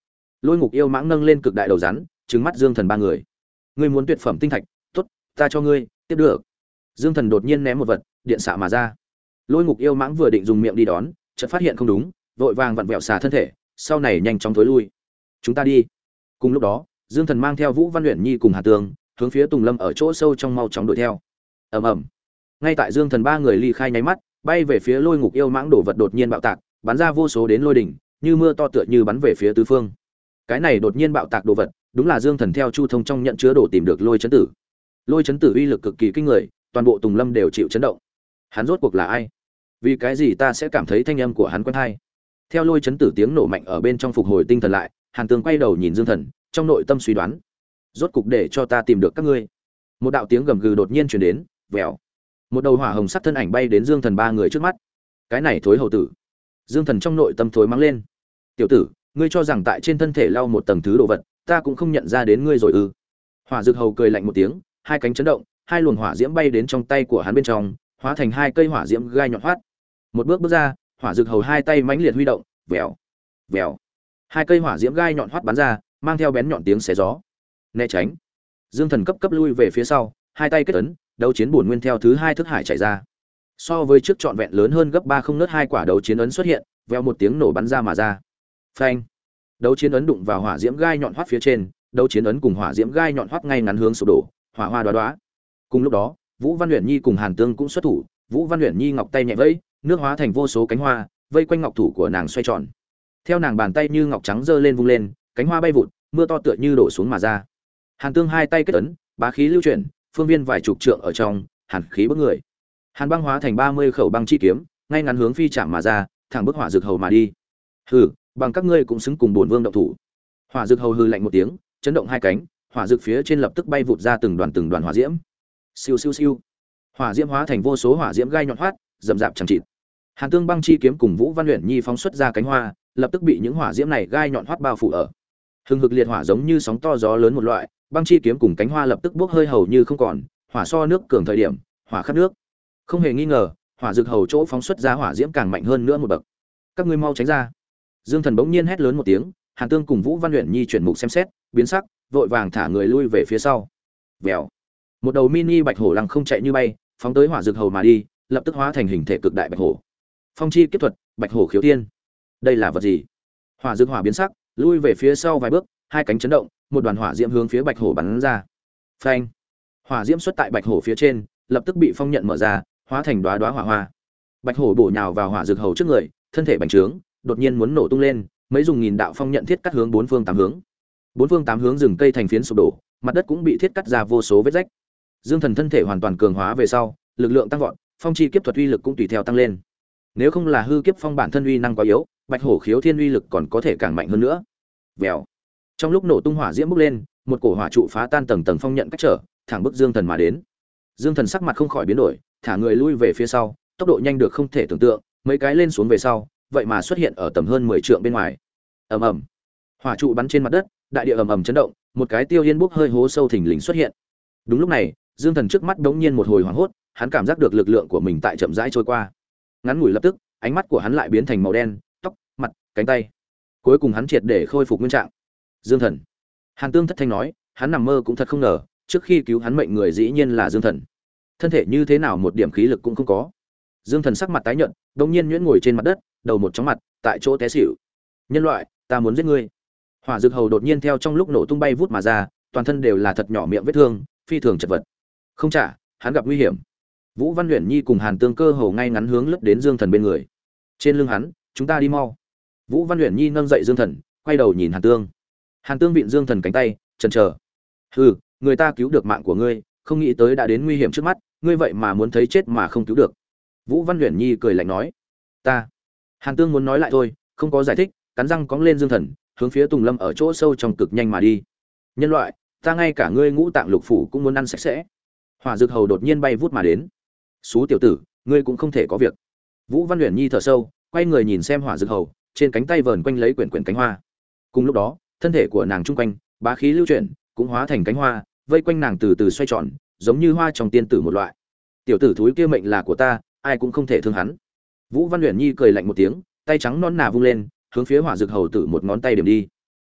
Lôi Ngục yêu mãng nâng lên cực đại đầu rắn, trừng mắt Dương Thần ba người. Ngươi muốn tuyệt phẩm tinh thạch, tốt, ta cho ngươi, tiếp được. Dương Thần đột nhiên ném một vật, điện xạ mà ra. Lôi Ngục yêu mãng vừa định dùng miệng đi đón, chợt phát hiện không đúng, vội vàng vặn vẹo xà thân thể, sau này nhanh chóng thối lui. Chúng ta đi. Cùng lúc đó, Dương Thần mang theo Vũ Văn Uyển Nhi cùng Hà Tường, hướng phía Tùng Lâm ở chỗ sâu trong mau chóng đuổi theo. Ầm ầm. Ngay tại Dương Thần ba người ly khai nháy mắt, bay về phía Lôi Ngục yêu mãng đổ vật đột nhiên bạo tạc, bắn ra vô số đến lôi đỉnh, như mưa to tựa như bắn về phía tứ phương. Cái này đột nhiên bạo tạc đồ vật, đúng là Dương Thần theo Chu Thông trong nhận chứa đồ tìm được lôi chấn tử. Lôi chấn tử uy lực cực kỳ kinh người, toàn bộ Tùng Lâm đều chịu chấn động. Hắn rốt cuộc là ai? Vì cái gì ta sẽ cảm thấy thanh âm của hắn quen tai? Theo lôi chấn tử tiếng nổ mạnh ở bên trong phục hồi tinh thần lại, Hàn Tường quay đầu nhìn Dương Thần, trong nội tâm suy đoán, rốt cục để cho ta tìm được các ngươi. Một đạo tiếng gầm gừ đột nhiên truyền đến, vèo. Một đầu hỏa hồng sắc thân ảnh bay đến Dương Thần ba người trước mắt. Cái này thối hầu tử. Dương Thần trong nội tâm thối mắng lên. Tiểu tử, ngươi cho rằng tại trên thân thể lau một tầng thứ đồ vật, ta cũng không nhận ra đến ngươi rồi ư? Hỏa Dực Hầu cười lạnh một tiếng, hai cánh chấn động, hai luồng hỏa diễm bay đến trong tay của hắn bên trong, hóa thành hai cây hỏa diễm gai nhọn hoắt. Một bước bước ra, Hỏa Dực Hầu hai tay mãnh liệt huy động, vèo, vèo. Hai cây hỏa diễm gai nhọn hoắt bắn ra, mang theo bén nhọn tiếng xé gió. Né tránh. Dương Thần cấp cấp lui về phía sau, hai tay kết ấn, đấu chiến bổn nguyên theo thứ hai thức hải chạy ra. So với trước trọn vẹn lớn hơn gấp ba không nớt hai quả đấu chiến ấn xuất hiện, vèo một tiếng nổ bắn ra mà ra. Phanh. Đấu chiến ấn đụng vào hỏa diễm gai nhọn hoắt phía trên, đấu chiến ấn cùng hỏa diễm gai nhọn hoắt ngay ngắn hướng sụp đổ, hỏa hoa đóa đóa. Cùng lúc đó, Vũ Văn Uyển Nhi cùng Hàn Tương cũng xuất thủ, Vũ Văn Uyển Nhi ngọc tay nhẹ vẫy, nước hóa thành vô số cánh hoa, vây quanh ngọc thủ của nàng xoay tròn. Theo nàng bàn tay như ngọc trắng giơ lên vung lên, cánh hoa bay vụt, mưa to tựa như đổ xuống mà ra. Hàn Tương hai tay kết ấn, bá khí lưu chuyển, phương viên vài chục trượng ở trong, hàn khí bức người. Hàn băng hóa thành ba mươi khẩu băng chi kiếm, ngay ngắn hướng phi chạm mà ra, thẳng bức Hỏa Dực Hầu mà đi. Hừ, bằng các ngươi cũng xứng cùng bổn vương động thủ. Hỏa Dực Hầu hừ lạnh một tiếng, chấn động hai cánh, hỏa dực phía trên lập tức bay vụt ra từng đoàn từng đoàn hỏa diễm. Siêu siêu siêu. Hỏa diễm hóa thành vô số hỏa diễm gai nhọn hoắt, rậm rạp chẳng chịt. Hàn Tương băng chi kiếm cùng Vũ Văn Uyển Nhi phóng xuất ra cánh hoa, lập tức bị những hỏa diễm này gai nhọn hoắt bao phủ ở. Hừng hực liệt hỏa giống như sóng to gió lớn một loại, băng chi kiếm cùng cánh hoa lập tức bốc hơi hầu như không còn, hỏa so nước cường thời điểm, hỏa khắc nước. Không hề nghi ngờ, hỏa dực hầu chỗ phóng xuất ra hỏa diễm càng mạnh hơn nữa một bậc. Các ngươi mau tránh ra. Dương Thần bỗng nhiên hét lớn một tiếng, Hàn Tương cùng Vũ Văn Uyển Nhi chuyển mục xem xét, biến sắc, vội vàng thả người lui về phía sau. Vèo. Một đầu mini bạch hổ lăng không chạy như bay, phóng tới hỏa dực hầu mà đi, lập tức hóa thành hình thể cực đại bạch hổ. Phong chi kiếp thuật, bạch hổ khiếu tiên. Đây là vật gì? Hỏa dực hỏa biến sắc, lui về phía sau vài bước, hai cánh chấn động, một đoàn hỏa diễm hướng phía bạch hổ bắn ra. Phanh. Hỏa diễm xuất tại bạch hổ phía trên, lập tức bị phong nhận mở ra, hóa thành đóa đóa hỏa hoa. Bạch hổ bổ nhào vào hỏa dực hầu trước người, thân thể bành trướng, đột nhiên muốn nổ tung lên, mấy dùng nghìn đạo phong nhận thiết cắt hướng bốn phương tám hướng. Bốn phương tám hướng rừng cây thành phiến sụp đổ, mặt đất cũng bị thiết cắt ra vô số vết rách. Dương Thần thân thể hoàn toàn cường hóa về sau, lực lượng tăng vọt, phong chi kiếp thuật uy lực cũng tùy theo tăng lên. Nếu không là hư kiếp phong bản thân uy năng quá yếu, bạch hổ khiếu thiên uy lực còn có thể càng mạnh hơn nữa. Vèo. Trong lúc nổ tung hỏa diễm bốc lên, một cổ hỏa trụ phá tan tầng tầng phong nhận cách trở, thẳng bức Dương Thần mà đến. Dương Thần sắc mặt không khỏi biến đổi, thả người lui về phía sau, tốc độ nhanh được không thể tưởng tượng, mấy cái lên xuống về sau, vậy mà xuất hiện ở tầm hơn mười trượng bên ngoài. Ầm ầm. Hỏa trụ bắn trên mặt đất, đại địa ầm ầm chấn động, một cái tiêu yên bốc hơi hố sâu thình lình xuất hiện. Đúng lúc này, Dương Thần trước mắt đống nhiên một hồi hoảng hốt, hắn cảm giác được lực lượng của mình tại chậm rãi trôi qua. Ngắn ngủi lập tức, ánh mắt của hắn lại biến thành màu đen, tóc, mặt, cánh tay. Cuối cùng hắn triệt để khôi phục nguyên trạng. Dương Thần. Hàn Tương thất thanh nói, hắn nằm mơ cũng thật không ngờ, trước khi cứu hắn mệnh người dĩ nhiên là Dương Thần. Thân thể như thế nào một điểm khí lực cũng không có. Dương Thần sắc mặt tái nhợt, đột nhiên nhuyễn ngồi trên mặt đất, đầu một chóng mặt, tại chỗ té xỉu. Nhân loại, ta muốn giết ngươi. Hỏa dực hầu đột nhiên theo trong lúc nổ tung bay vút mà ra, toàn thân đều là thật nhỏ miệng vết thương, phi thường chật vật. Không trả, hắn gặp nguy hiểm. Vũ Văn Uyển Nhi cùng Hàn Tương cơ hồ ngay ngắn hướng lướt đến Dương Thần bên người. Trên lưng hắn, chúng ta đi mau. Vũ Văn Uyển Nhi nâng dậy Dương Thần, quay đầu nhìn Hàn Tương. Hàn Tương vịn Dương Thần cánh tay, chần chờ. Hừ, người ta cứu được mạng của ngươi, không nghĩ tới đã đến nguy hiểm trước mắt, ngươi vậy mà muốn thấy chết mà không cứu được. Vũ Văn Uyển Nhi cười lạnh nói. Ta. Hàn Tương muốn nói lại thôi, không có giải thích, cắn răng cong lên Dương Thần, hướng phía Tùng Lâm ở chỗ sâu trong cực nhanh mà đi. Nhân loại, ta ngay cả ngươi ngũ tạng lục phủ cũng muốn ăn sạch sẽ. Hỏa dực hầu đột nhiên bay vút mà đến. Xú tiểu tử, ngươi cũng không thể có việc. Vũ Văn Uyển Nhi thở sâu, quay người nhìn xem hỏa dực hầu, trên cánh tay vờn quanh lấy quyển quyển cánh hoa. Cùng lúc đó, thân thể của nàng trung quanh, bá khí lưu chuyển, cũng hóa thành cánh hoa, vây quanh nàng từ từ xoay tròn, giống như hoa trong tiên tử một loại. Tiểu tử thúi kia mệnh là của ta, ai cũng không thể thương hắn. Vũ Văn Uyển Nhi cười lạnh một tiếng, tay trắng non nà vung lên, hướng phía hỏa dực hầu tử một ngón tay điểm đi.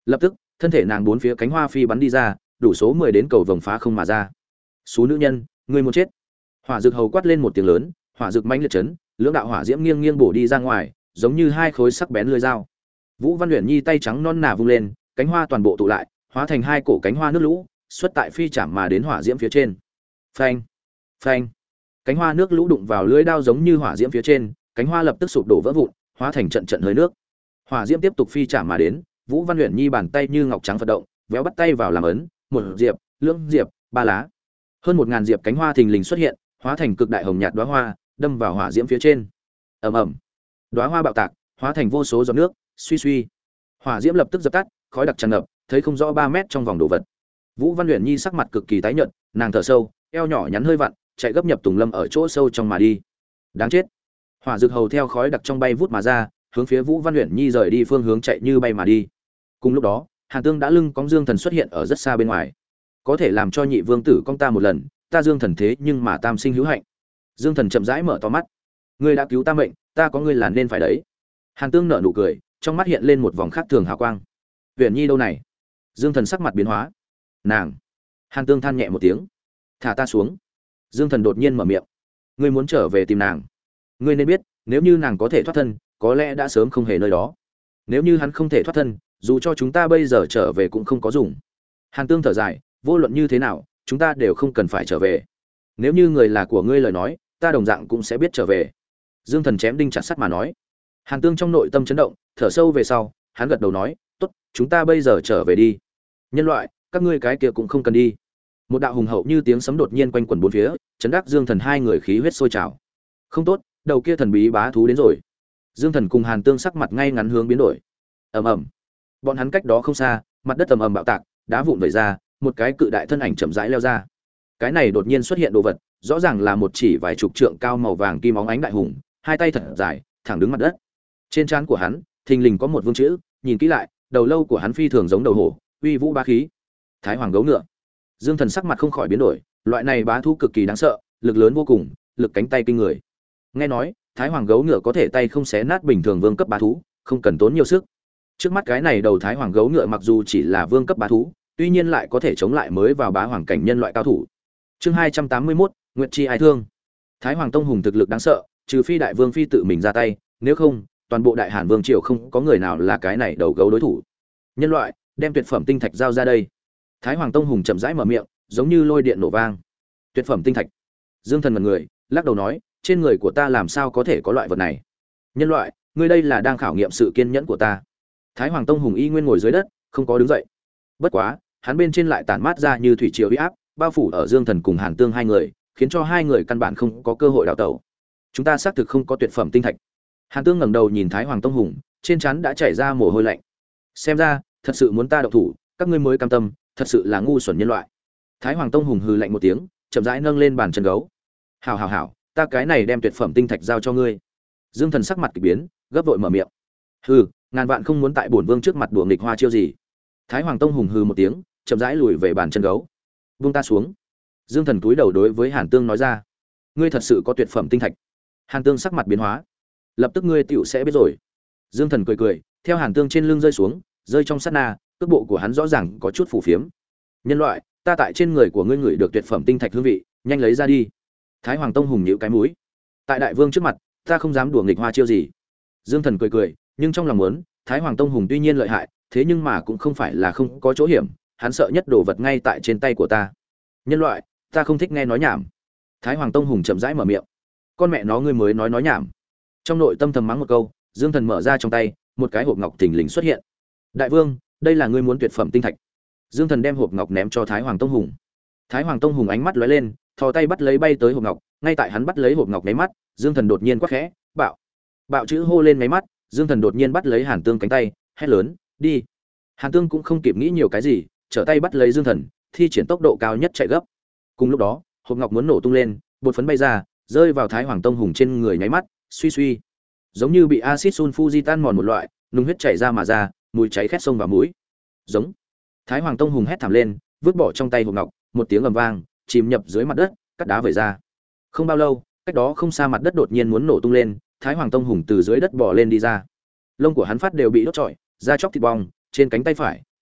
Lập tức, thân thể nàng bốn phía cánh hoa phi bắn đi ra, đủ số mười đến cầu vồng phá không mà ra. "Xú nữ nhân, ngươi muốn chết!" Hỏa Dực Hầu quát lên một tiếng lớn, hỏa dực mãnh liệt chấn, lưỡng đạo hỏa diễm nghiêng nghiêng bổ đi ra ngoài, giống như hai khối sắc bén lưỡi dao. Vũ Văn Uyển Nhi tay trắng non nà vung lên, cánh hoa toàn bộ tụ lại, hóa thành hai cổ cánh hoa nước lũ, xuất tại phi chạm mà đến hỏa diễm phía trên. Phanh, phanh. Cánh hoa nước lũ đụng vào lưỡi đao giống như hỏa diễm phía trên, cánh hoa lập tức sụp đổ vỡ vụn, hóa thành trận trận hơi nước. Hỏa diễm tiếp tục phi chạm mà đến, Vũ Văn Uyển Nhi bàn tay như ngọc trắng phật động, véo bắt tay vào làm ấn, một diệp, lưỡng diệp, ba lá. Hơn một ngàn diệp cánh hoa thình lình xuất hiện, hóa thành cực đại hồng nhạt đóa hoa, đâm vào hỏa diễm phía trên. Ầm ầm. Đóa hoa bạo tạc, hóa thành vô số giọt nước, suy suy. Hỏa diễm lập tức dập tắt, khói đặc tràn ngập, thấy không rõ ba mét trong vòng đồ vật. Vũ Văn Uyển Nhi sắc mặt cực kỳ tái nhợt, nàng thở sâu, eo nhỏ nhắn hơi vặn, chạy gấp nhập Tùng Lâm ở chỗ sâu trong mà đi. Đáng chết. Hỏa Dực Hầu theo khói đặc trong bay vút mà ra, hướng phía Vũ Văn Uyển Nhi rời đi phương hướng chạy như bay mà đi. Cùng lúc đó, Hàn Tương đã lưng cõng Dương Thần xuất hiện ở rất xa bên ngoài. Có thể làm cho nhị vương tử cong ta một lần, ta Dương Thần thế nhưng mà tam sinh hữu hạnh. Dương Thần chậm rãi mở to mắt. Ngươi đã cứu ta mệnh, ta có ngươi là nên phải đấy. Hàn Tương nở nụ cười, trong mắt hiện lên một vòng khác thường hào quang. Uyển Nhi đâu này? Dương Thần sắc mặt biến hóa. Nàng. Hàn Tương than nhẹ một tiếng. Thả ta xuống. Dương Thần đột nhiên mở miệng. Ngươi muốn trở về tìm nàng? Ngươi nên biết, nếu như nàng có thể thoát thân, có lẽ đã sớm không hề nơi đó. Nếu như hắn không thể thoát thân, dù cho chúng ta bây giờ trở về cũng không có dùng. Hàn Tương thở dài, vô luận như thế nào, chúng ta đều không cần phải trở về. Nếu như người là của ngươi lời nói, ta đồng dạng cũng sẽ biết trở về. Dương Thần chém đinh chặt sắt mà nói. Hàn Tương trong nội tâm chấn động, thở sâu về sau, hắn gật đầu nói, tốt, chúng ta bây giờ trở về đi. Nhân loại, các ngươi cái kia cũng không cần đi. Một đạo hùng hậu như tiếng sấm đột nhiên quanh quẩn bốn phía, chấn đắc Dương Thần hai người khí huyết sôi trào. Không tốt, đầu kia thần bí bá thú đến rồi. Dương Thần cùng Hàn Tương sắc mặt ngay ngắn hướng biến đổi. Ầm ầm. Bọn hắn cách đó không xa, mặt đất ầm ầm bạo tạc, đá vụn vẩy ra, một cái cự đại thân ảnh chậm rãi leo ra. Cái này đột nhiên xuất hiện đồ vật, rõ ràng là một chỉ vài chục trượng cao màu vàng kim óng ánh đại hùng, hai tay thật dài, thẳng đứng mặt đất. Trên trán của hắn, thình lình có một vương chữ, nhìn kỹ lại, đầu lâu của hắn phi thường giống đầu hổ, uy vũ bá khí. Thái Hoàng gấu ngựa. Dương Thần sắc mặt không khỏi biến đổi, loại này bá thú cực kỳ đáng sợ, lực lớn vô cùng, lực cánh tay kinh người. Nghe nói, Thái Hoàng gấu ngựa có thể tay không xé nát bình thường vương cấp bá thú, không cần tốn nhiều sức. Trước mắt cái này đầu Thái Hoàng gấu ngựa mặc dù chỉ là vương cấp bá thú, tuy nhiên lại có thể chống lại mới vào bá hoàng cảnh nhân loại cao thủ. Chương hai trăm tám mươi mốt, Nguyệt Chi ai thương. Thái Hoàng tông hùng thực lực đáng sợ, trừ phi đại vương phi tự mình ra tay, nếu không, toàn bộ đại Hàn vương triều không có người nào là cái này đầu gấu đối thủ. Nhân loại, đem tuyệt phẩm tinh thạch giao ra đây. Thái Hoàng tông hùng chậm rãi mở miệng, giống như lôi điện nổ vang. Tuyệt phẩm tinh thạch. Dương Thần ngẩn người, lắc đầu nói, trên người của ta làm sao có thể có loại vật này? Nhân loại, ngươi đây là đang khảo nghiệm sự kiên nhẫn của ta. Thái Hoàng tông hùng y nguyên ngồi dưới đất, không có đứng dậy. Bất quá, hắn bên trên lại tản mát ra như thủy triều uy áp, bao phủ ở Dương Thần cùng Hàn Tương hai người, khiến cho hai người căn bản không có cơ hội đào tẩu. Chúng ta xác thực không có tuyệt phẩm tinh thạch. Hàn Tương ngẩng đầu nhìn Thái Hoàng tông hùng, trên trán đã chảy ra mồ hôi lạnh. Xem ra, thật sự muốn ta động thủ, các ngươi mới cam tâm, thật sự là ngu xuẩn nhân loại. Thái Hoàng tông hùng hừ lạnh một tiếng, chậm rãi nâng lên bàn chân gấu. Hảo hảo hảo, ta cái này đem tuyệt phẩm tinh thạch giao cho ngươi. Dương Thần sắc mặt kỳ biến, gấp vội mở miệng. Hừ, ngàn vạn không muốn tại bổn vương trước mặt đùa nghịch hoa chiêu gì. Thái Hoàng tông hùng hừ một tiếng, chậm rãi lùi về bàn chân gấu. Vung ta xuống. Dương Thần cúi đầu đối với Hàn Tương nói ra, ngươi thật sự có tuyệt phẩm tinh thạch. Hàn Tương sắc mặt biến hóa, lập tức ngươi tiểu sẽ biết rồi. Dương Thần cười cười, theo Hàn Tương trên lưng rơi xuống, rơi trong sát na, cước bộ của hắn rõ ràng có chút phù phiếm. Nhân loại, ta tại trên người của ngươi ngửi được tuyệt phẩm tinh thạch hương vị, nhanh lấy ra đi. Thái Hoàng tông hùng nhíu cái mũi, tại đại vương trước mặt, ta không dám đùa nghịch hoa chiêu gì. Dương Thần cười cười, nhưng trong lòng muốn, Thái Hoàng tông hùng tuy nhiên lợi hại, thế nhưng mà cũng không phải là không có chỗ hiểm, hắn sợ nhất đồ vật ngay tại trên tay của ta. Nhân loại, ta không thích nghe nói nhảm. Thái Hoàng tông hùng chậm rãi mở miệng. Con mẹ nó ngươi mới nói nói nhảm. Trong nội tâm thầm mắng một câu, Dương Thần mở ra trong tay, một cái hộp ngọc thình lình xuất hiện. Đại vương, đây là ngươi muốn tuyệt phẩm tinh thạch. Dương Thần đem hộp ngọc ném cho Thái Hoàng tông hùng. Thái Hoàng tông hùng ánh mắt lóe lên, thò tay bắt lấy bay tới hộp ngọc, ngay tại hắn bắt lấy hộp ngọc nháy mắt, Dương Thần đột nhiên quát khẽ, bạo. Bạo chữ hô lên nháy mắt, Dương Thần đột nhiên bắt lấy Hàn Tương cánh tay, hét lớn, đi. Hàn Tương cũng không kịp nghĩ nhiều cái gì, trở tay bắt lấy Dương Thần, thi triển tốc độ cao nhất chạy gấp. Cùng lúc đó, hộp ngọc muốn nổ tung lên, bột phấn bay ra, rơi vào Thái Hoàng tông hùng trên người nháy mắt, suy suy, giống như bị axit sulfuric tan mòn một loại, nung huyết chảy ra mà ra, mùi cháy khét sông vào mũi. Giống. Thái Hoàng tông hùng hét thảm lên, vứt bỏ trong tay hộp ngọc, một tiếng ầm vang, chìm nhập dưới mặt đất, cắt đá vẩy ra. Không bao lâu, cách đó không xa mặt đất đột nhiên muốn nổ tung lên, Thái Hoàng tông hùng từ dưới đất bò lên đi ra. Lông của hắn phát đều bị đốt trọi, da chóc thịt bong, trên cánh tay phải,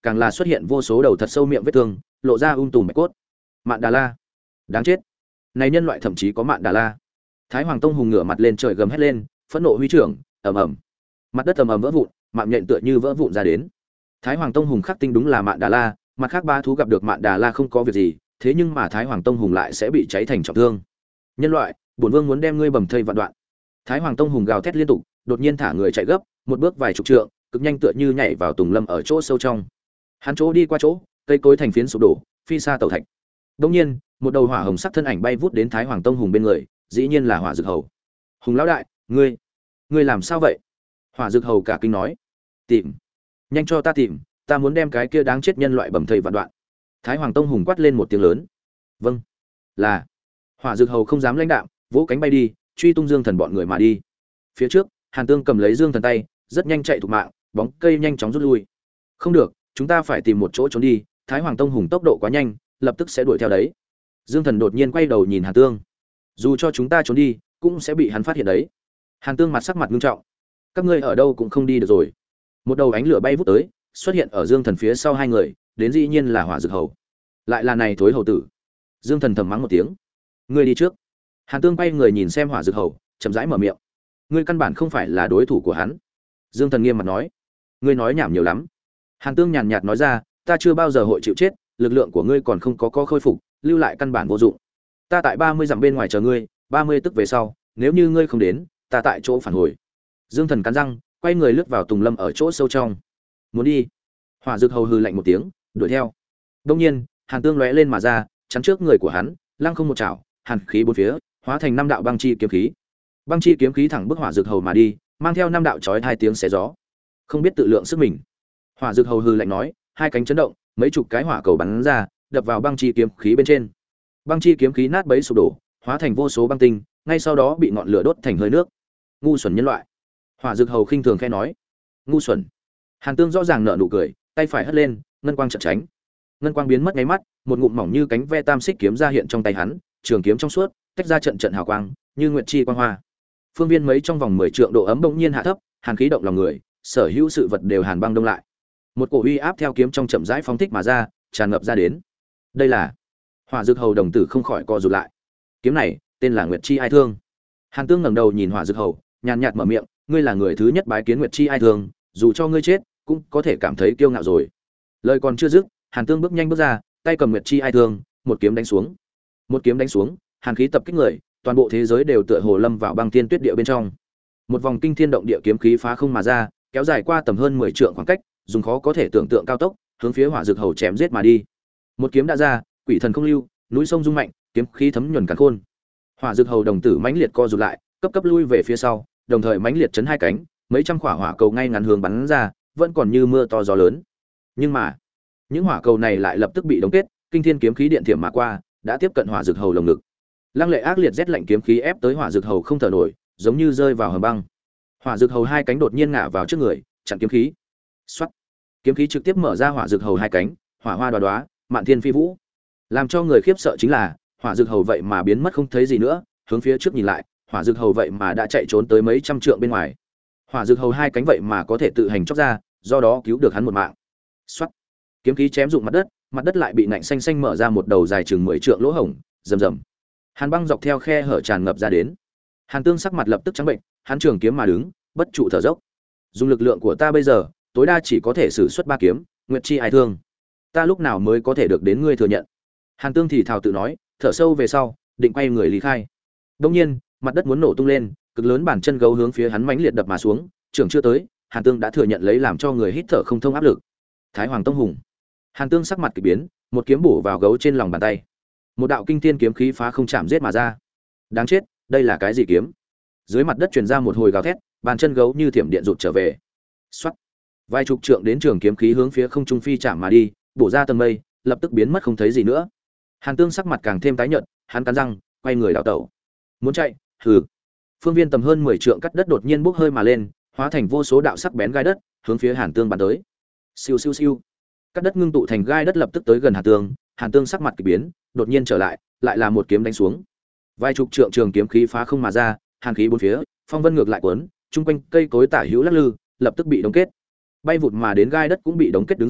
càng là xuất hiện vô số đầu thật sâu miệng vết thương, lộ ra um tùm bạch cốt. Mạn Đà La, đáng chết! Này nhân loại thậm chí có Mạn Đà La. Thái Hoàng Tông hùng ngửa mặt lên trời gầm hét lên, phẫn nộ huy trưởng, ầm ầm. Mặt đất ầm ầm vỡ vụn, mạng nhện tựa như vỡ vụn ra đến. Thái Hoàng Tông hùng khắc tinh đúng là Mạn Đà La, mặt khác ba thú gặp được Mạn Đà La không có việc gì, thế nhưng mà Thái Hoàng Tông hùng lại sẽ bị cháy thành trọng thương. Nhân loại, bổn vương muốn đem ngươi bầm thây vạn đoạn. Thái Hoàng Tông hùng gào thét liên tục, đột nhiên thả người chạy gấp, một bước vài chục trượng, cực nhanh tựa như nhảy vào tùng lâm ở chỗ sâu trong. Hắn chỗ đi qua chỗ, cây cối thành phiến sụp đổ, phi xa tẩu thạch. Đương nhiên, một đầu hỏa hồng sắc thân ảnh bay vút đến Thái Hoàng Tông hùng bên người, dĩ nhiên là Hỏa Dực Hầu. Hùng lão đại, ngươi, ngươi làm sao vậy? Hỏa Dực Hầu cả kinh nói. Tìm, nhanh cho ta tìm, ta muốn đem cái kia đáng chết nhân loại bầm thây vạn đoạn. Thái Hoàng Tông hùng quát lên một tiếng lớn. Vâng, là. Hỏa Dực Hầu không dám lãnh đạm, vỗ cánh bay đi, truy tung Dương Thần bọn người mà đi. Phía trước, Hàn Tương cầm lấy Dương Thần tay, rất nhanh chạy thục mạng, bóng cây nhanh chóng rút lui. Không được, chúng ta phải tìm một chỗ trốn đi, Thái Hoàng Tông hùng tốc độ quá nhanh, lập tức sẽ đuổi theo đấy. Dương Thần đột nhiên quay đầu nhìn Hàn Tương. Dù cho chúng ta trốn đi, cũng sẽ bị hắn phát hiện đấy. Hàn Tương mặt sắc mặt nghiêm trọng. Các ngươi ở đâu cũng không đi được rồi. Một đầu ánh lửa bay vút tới, xuất hiện ở Dương Thần phía sau hai người, đến dĩ nhiên là Hỏa Dực Hầu. Lại là này thối hầu tử. Dương Thần thầm mắng một tiếng. Ngươi đi trước. Hàn Tương quay người nhìn xem Hỏa Dực Hầu, chậm rãi mở miệng. Ngươi căn bản không phải là đối thủ của hắn. Dương Thần nghiêm mặt nói. Ngươi nói nhảm nhiều lắm. Hàn Tương nhàn nhạt nói ra, ta chưa bao giờ hội chịu chết, lực lượng của ngươi còn không có có khôi phục, lưu lại căn bản vô dụng. Ta tại ba mươi dặm bên ngoài chờ ngươi, ba mươi tức về sau, nếu như ngươi không đến, ta tại chỗ phản hồi. Dương Thần cắn răng, quay người lướt vào tùng lâm ở chỗ sâu trong. Muốn đi? Hỏa Dực Hầu hừ lạnh một tiếng, đuổi theo. Đương nhiên, Hàn Tương lóe lên mà ra, chắn trước người của hắn, lăng không một chảo, hàn khí bốn phía, hóa thành năm đạo băng chi kiếm khí. Băng chi kiếm khí thẳng bức Hỏa Dực Hầu mà đi, mang theo năm đạo chói hai tiếng xé gió. Không biết tự lượng sức mình. Hỏa Dực Hầu hừ lạnh nói, hai cánh chấn động, mấy chục cái hỏa cầu bắn ra, đập vào băng chi kiếm khí bên trên. Băng chi kiếm khí nát bấy sụp đổ, hóa thành vô số băng tinh, ngay sau đó bị ngọn lửa đốt thành hơi nước. Ngu xuẩn nhân loại. Hỏa Dực Hầu khinh thường khẽ nói, ngu xuẩn. Hàn Tương rõ ràng nở nụ cười, tay phải hất lên, ngân quang chợt tránh. Ngân quang biến mất ngay mắt, một ngụm mỏng như cánh ve tam xích kiếm ra hiện trong tay hắn, trường kiếm trong suốt, tách ra trận trận hào quang, như nguyệt chi quang hoa. Phương viên mấy trong vòng mười trượng độ ấm bỗng nhiên hạ thấp, hàn khí động lòng người, sở hữu sự vật đều hàn băng đông lại. Một cổ uy áp theo kiếm trong chậm rãi phóng thích mà ra, tràn ngập ra đến. Đây là Hỏa Dực Hầu đồng tử không khỏi co rụt lại. Kiếm này, tên là Nguyệt Chi Ai Thương. Hàn Tương ngẩng đầu nhìn Hỏa Dực Hầu, nhàn nhạt mở miệng, ngươi là người thứ nhất bái kiến Nguyệt Chi Ai Thương, dù cho ngươi chết, cũng có thể cảm thấy kiêu ngạo rồi. Lời còn chưa dứt, Hàn Tương bước nhanh bước ra, tay cầm Nguyệt Chi Ai Thương, một kiếm đánh xuống. Một kiếm đánh xuống, hàn khí tập kích người, toàn bộ thế giới đều tựa hồ lâm vào băng thiên tuyết địa bên trong. Một vòng kinh thiên động địa kiếm khí phá không mà ra, kéo dài qua tầm hơn mười trượng khoảng cách, dùng khó có thể tưởng tượng cao tốc, hướng phía Hỏa Dực Hầu chém giết mà đi. Một kiếm đã ra, quỷ thần không lưu, núi sông rung mạnh, kiếm khí thấm nhuần càn khôn. Hỏa Dực Hầu đồng tử mãnh liệt co rụt lại, cấp cấp lui về phía sau, đồng thời mãnh liệt chấn hai cánh, mấy trăm quả hỏa cầu ngay ngắn hướng bắn ra, vẫn còn như mưa to gió lớn. Nhưng mà, những hỏa cầu này lại lập tức bị đóng kết, kinh thiên kiếm khí điện thiểm mà qua, đã tiếp cận Hỏa Dực Hầu lồng ngực. Lăng lệ ác liệt rét lạnh kiếm khí ép tới Hỏa Dực Hầu không thở nổi, giống như rơi vào hầm băng. Hỏa Dực Hầu hai cánh đột nhiên ngã vào trước người, chặn kiếm khí. Soát. Kiếm khí trực tiếp mở ra Hỏa Dực Hầu hai cánh, hỏa hoa đóa đóa, mạn thiên phi vũ. Làm cho người khiếp sợ chính là, Hỏa Dực Hầu vậy mà biến mất không thấy gì nữa, hướng phía trước nhìn lại, Hỏa Dực Hầu vậy mà đã chạy trốn tới mấy trăm trượng bên ngoài. Hỏa Dực Hầu hai cánh vậy mà có thể tự hành chóc ra, do đó cứu được hắn một mạng. Soát. Kiếm khí chém rụng mặt đất, mặt đất lại bị nạnh xanh xanh mở ra một đầu dài chừng mười trượng lỗ hổng, rầm rầm. Hàn băng dọc theo khe hở tràn ngập ra đến. Hàn Tương sắc mặt lập tức trắng bệnh, hắn trường kiếm mà đứng, bất trụ thở dốc. Dùng lực lượng của ta bây giờ, tối đa chỉ có thể sử xuất ba kiếm, Nguyệt Chi Ai Thương. Ta lúc nào mới có thể được đến ngươi thừa nhận? Hàn Tương thì thào tự nói, thở sâu về sau, định quay người lý khai. Đương nhiên, mặt đất muốn nổ tung lên, cực lớn bàn chân gấu hướng phía hắn mãnh liệt đập mà xuống, trưởng chưa tới, Hàn Tương đã thừa nhận lấy làm cho người hít thở không thông áp lực. Thái Hoàng Tông hùng. Hàn Tương sắc mặt kỳ biến, một kiếm bổ vào gấu trên lòng bàn tay. Một đạo kinh thiên kiếm khí phá không chạm giết mà ra. Đáng chết, đây là cái gì kiếm? Dưới mặt đất truyền ra một hồi gào thét, bàn chân gấu như thiểm điện rụt trở về. Soát. Vài chục trượng đến trường kiếm khí hướng phía không trung phi chạm mà đi, bổ ra tầng mây, lập tức biến mất không thấy gì nữa. Hàn Tương sắc mặt càng thêm tái nhợt, hắn cắn răng, quay người đảo tẩu. Muốn chạy? Hừ. Phương viên tầm hơn mười trượng cắt đất đột nhiên bốc hơi mà lên, hóa thành vô số đạo sắc bén gai đất, hướng phía Hàn Tương bắn tới. Siêu siêu siêu. Cắt đất ngưng tụ thành gai đất lập tức tới gần Hàn Tương, Hàn Tương sắc mặt kỳ biến, đột nhiên trở lại, lại là một kiếm đánh xuống. Vài chục trượng trường kiếm khí phá không mà ra, hàn khí bốn phía, phong vân ngược lại cuốn, trung quanh cây cối tả hữu lắc lư, lập tức bị đóng kết. Bay vụt mà đến gai đất cũng bị đóng kết đứng dậy,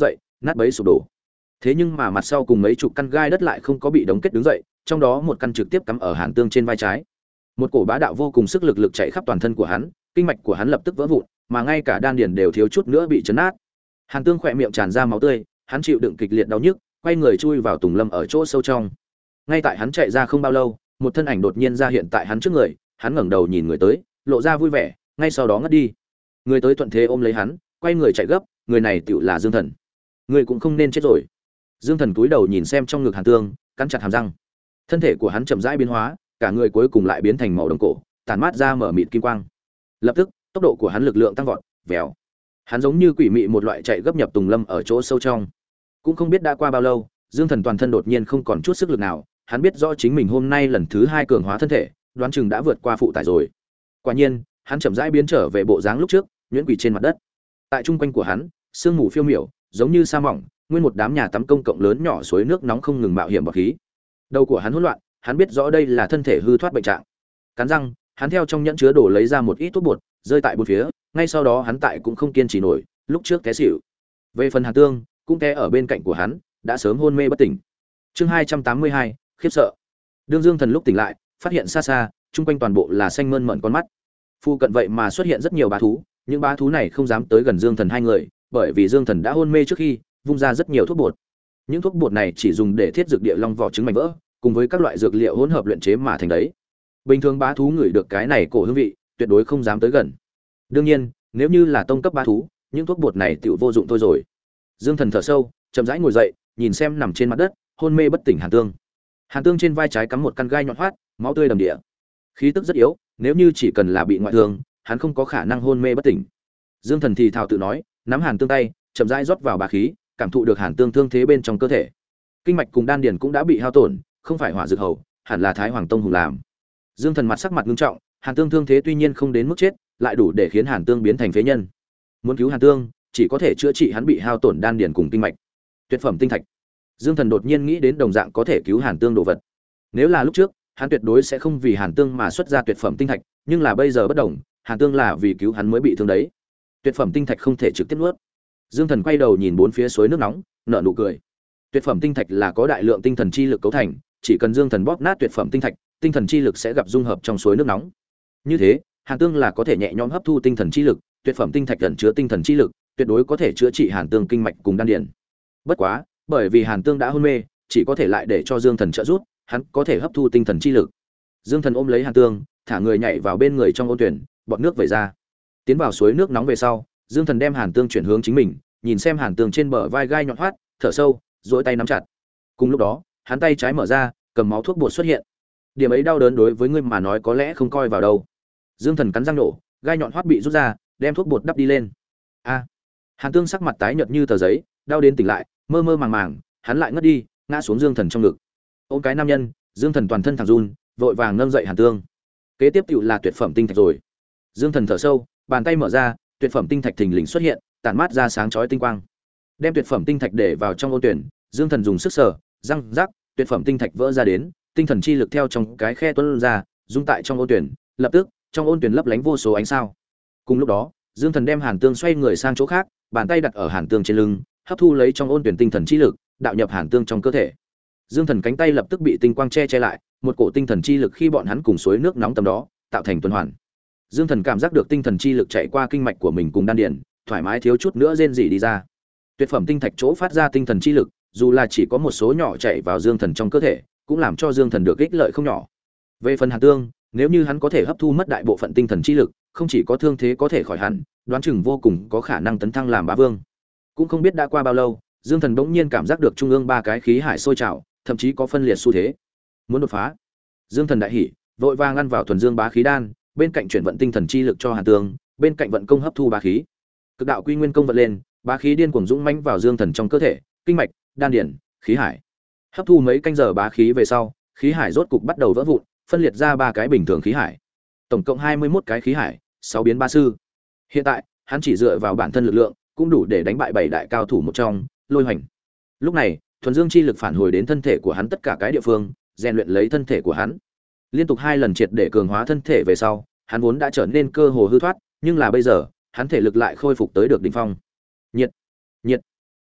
nát bấy sụp đổ. Thế nhưng mà mặt sau cùng mấy chục căn gai đất lại không có bị đóng kết đứng dậy, trong đó một căn trực tiếp cắm ở Hàn Tương trên vai trái. Một cổ bá đạo vô cùng sức lực lực chạy khắp toàn thân của hắn, kinh mạch của hắn lập tức vỡ vụn, mà ngay cả đan điền đều thiếu chút nữa bị chấn nát. Hàn Tương khỏe miệng tràn ra máu tươi, hắn chịu đựng kịch liệt đau nhức, quay người chui vào tùng lâm ở chỗ sâu trong. Ngay tại hắn chạy ra không bao lâu, một thân ảnh đột nhiên ra hiện tại hắn trước người, hắn ngẩng đầu nhìn người tới, lộ ra vui vẻ, ngay sau đó ngất đi. Người tới thuận thế ôm lấy hắn, quay người chạy gấp, người này tựu là Dương Thần. Người cũng không nên chết rồi. Dương Thần cúi đầu nhìn xem trong ngực Hàn Tương, cắn chặt hàm răng. Thân thể của hắn chậm rãi biến hóa, cả người cuối cùng lại biến thành màu đồng cổ, tản mát ra mở mịt kim quang. Lập tức, tốc độ của hắn lực lượng tăng vọt, vèo. Hắn giống như quỷ mị một loại chạy gấp nhập tùng lâm ở chỗ sâu trong. Cũng không biết đã qua bao lâu, Dương Thần toàn thân đột nhiên không còn chút sức lực nào, hắn biết rõ chính mình hôm nay lần thứ hai cường hóa thân thể, đoán chừng đã vượt qua phụ tải rồi. Quả nhiên, hắn chậm rãi biến trở về bộ dáng lúc trước, nhuyễn quỷ trên mặt đất. Tại trung quanh của hắn, sương mù phiêu miểu, giống như sa mỏng, nguyên một đám nhà tắm công cộng lớn nhỏ suối nước nóng không ngừng mạo hiểm bọt khí. Đầu của hắn hỗn loạn, hắn biết rõ đây là thân thể hư thoát bệnh trạng. Cắn răng, hắn theo trong nhẫn chứa đồ lấy ra một ít thuốc bột, rơi tại bốn phía, ngay sau đó hắn tại cũng không kiên trì nổi, lúc trước té xỉu. Về phần Hàn Tương, cũng té ở bên cạnh của hắn, đã sớm hôn mê bất tỉnh. Chương hai trăm tám mươi hai, khiếp sợ. Đương Dương Thần lúc tỉnh lại, phát hiện xa xa, chung quanh toàn bộ là xanh mơn mởn con mắt. Phu cận vậy mà xuất hiện rất nhiều bá thú, những bá thú này không dám tới gần Dương Thần hai người, bởi vì Dương Thần đã hôn mê trước khi vung ra rất nhiều thuốc bột. Những thuốc bột này chỉ dùng để thiết dược địa long vỏ trứng mảnh vỡ, cùng với các loại dược liệu hỗn hợp luyện chế mà thành đấy. Bình thường bá thú ngửi được cái này cổ hương vị, tuyệt đối không dám tới gần. Đương nhiên, nếu như là tông cấp bá thú, những thuốc bột này tựu vô dụng thôi rồi. Dương Thần thở sâu, chậm rãi ngồi dậy, nhìn xem nằm trên mặt đất, hôn mê bất tỉnh Hàn Tương. Hàn Tương trên vai trái cắm một căn gai nhọn hoắt, máu tươi đầm địa. Khí tức rất yếu, nếu như chỉ cần là bị ngoại thương, hắn không có khả năng hôn mê bất tỉnh. Dương Thần thì thào tự nói, nắm Hàn Tương tay, chậm rãi rót vào bá khí, cảm thụ được Hàn Tương thương thế bên trong cơ thể. Kinh mạch cùng đan điền cũng đã bị hao tổn, không phải hỏa dược hầu, hẳn là Thái Hoàng Tông hùng làm. Dương Thần mặt sắc mặt nghiêm trọng, Hàn Tương thương thế tuy nhiên không đến mức chết, lại đủ để khiến Hàn Tương biến thành phế nhân. Muốn cứu Hàn Tương, chỉ có thể chữa trị hắn bị hao tổn đan điền cùng kinh mạch. Tuyệt phẩm tinh thạch. Dương Thần đột nhiên nghĩ đến đồng dạng có thể cứu Hàn Tương đồ vật. Nếu là lúc trước, hắn tuyệt đối sẽ không vì Hàn Tương mà xuất ra tuyệt phẩm tinh thạch, nhưng là bây giờ bất đồng, Hàn Tương là vì cứu hắn mới bị thương đấy. Tuyệt phẩm tinh thạch không thể trực tiếp nuốt. Dương Thần quay đầu nhìn bốn phía suối nước nóng, nở nụ cười. Tuyệt phẩm tinh thạch là có đại lượng tinh thần chi lực cấu thành, chỉ cần Dương Thần bóp nát tuyệt phẩm tinh thạch, tinh thần chi lực sẽ gặp dung hợp trong suối nước nóng. Như thế, Hàn Tương là có thể nhẹ nhõm hấp thu tinh thần chi lực, tuyệt phẩm tinh thạch ẩn chứa tinh thần chi lực, tuyệt đối có thể chữa trị Hàn Tương kinh mạch cùng đan điền. Bất quá, bởi vì Hàn Tương đã hôn mê, chỉ có thể lại để cho Dương Thần trợ giúp, hắn có thể hấp thu tinh thần chi lực. Dương Thần ôm lấy Hàn Tương, thả người nhảy vào bên người trong ôn tuyển, bọt nước vẩy ra. Tiến vào suối nước nóng về sau, Dương Thần đem Hàn Tương chuyển hướng chính mình, nhìn xem Hàn Tương trên bờ vai gai nhọn hoắt, thở sâu, duỗi tay nắm chặt. Cùng lúc đó, hắn tay trái mở ra, cầm máu thuốc bột xuất hiện. Điểm ấy đau đớn đối với ngươi mà nói có lẽ không coi vào đâu. Dương Thần cắn răng nổ, gai nhọn hoắt bị rút ra, đem thuốc bột đắp đi lên. A! Hàn Tương sắc mặt tái nhợt như tờ giấy, đau đến tỉnh lại, mơ mơ màng màng, hắn lại ngất đi, ngã xuống Dương Thần trong ngực. Ôm cái nam nhân, Dương Thần toàn thân thẳng run, vội vàng nâng dậy Hàn Tương. Kế tiếp tựu là tuyệt phẩm tinh thạch rồi. Dương Thần thở sâu, bàn tay mở ra, tuyệt phẩm tinh thạch thình lình xuất hiện, tản mát ra sáng chói tinh quang. Đem tuyệt phẩm tinh thạch để vào trong ôn tuyển, Dương Thần dùng sức sờ, răng rắc, tuyệt phẩm tinh thạch vỡ ra đến, tinh thần chi lực theo trong cái khe tuôn ra, dung tại trong ôn tuyển, lập tức, trong ôn tuyển lấp lánh vô số ánh sao. Cùng lúc đó, Dương Thần đem Hàn Tương xoay người sang chỗ khác, bàn tay đặt ở Hàn Tương trên lưng, hấp thu lấy trong ôn tuyển tinh thần chi lực, đạo nhập Hàn Tương trong cơ thể. Dương Thần cánh tay lập tức bị tinh quang che che lại, một cổ tinh thần chi lực khi bọn hắn cùng suối nước nóng tầm đó, tạo thành tuần hoàn. Dương Thần cảm giác được tinh thần chi lực chạy qua kinh mạch của mình cùng đan điền, thoải mái thiếu chút nữa rên rỉ đi ra. Tuyệt phẩm tinh thạch chỗ phát ra tinh thần chi lực, dù là chỉ có một số nhỏ chạy vào Dương Thần trong cơ thể, cũng làm cho Dương Thần được ích lợi không nhỏ. Về phần Hàn Tương, nếu như hắn có thể hấp thu mất đại bộ phận tinh thần chi lực, không chỉ có thương thế có thể khỏi hẳn, đoán chừng vô cùng có khả năng tấn thăng làm bá vương. Cũng không biết đã qua bao lâu, Dương Thần bỗng nhiên cảm giác được trung ương ba cái khí hải sôi trào, thậm chí có phân liệt xu thế. Muốn đột phá. Dương Thần đại hỉ, vội vàng ăn vào thuần dương bá khí đan, bên cạnh chuyển vận tinh thần chi lực cho Hàn Tương, bên cạnh vận công hấp thu bá khí. Cực đạo quy nguyên công vận lên, bá khí điên cuồng dũng mãnh vào Dương Thần trong cơ thể, kinh mạch, đan điền, khí hải. Hấp thu mấy canh giờ bá khí về sau, khí hải rốt cục bắt đầu vỡ vụn, phân liệt ra ba cái bình thường khí hải. Tổng cộng hai mươi mốt cái khí hải, sáu biến ba sư. Hiện tại, hắn chỉ dựa vào bản thân lực lượng, cũng đủ để đánh bại bảy đại cao thủ một trong, Lôi Hoành. Lúc này, thuần dương chi lực phản hồi đến thân thể của hắn tất cả cái địa phương, rèn luyện lấy thân thể của hắn. Liên tục hai lần triệt để cường hóa thân thể về sau, hắn vốn đã trở nên cơ hồ hư thoát, nhưng là bây giờ, hắn thể lực lại khôi phục tới được đỉnh phong. Nhiệt, nhiệt.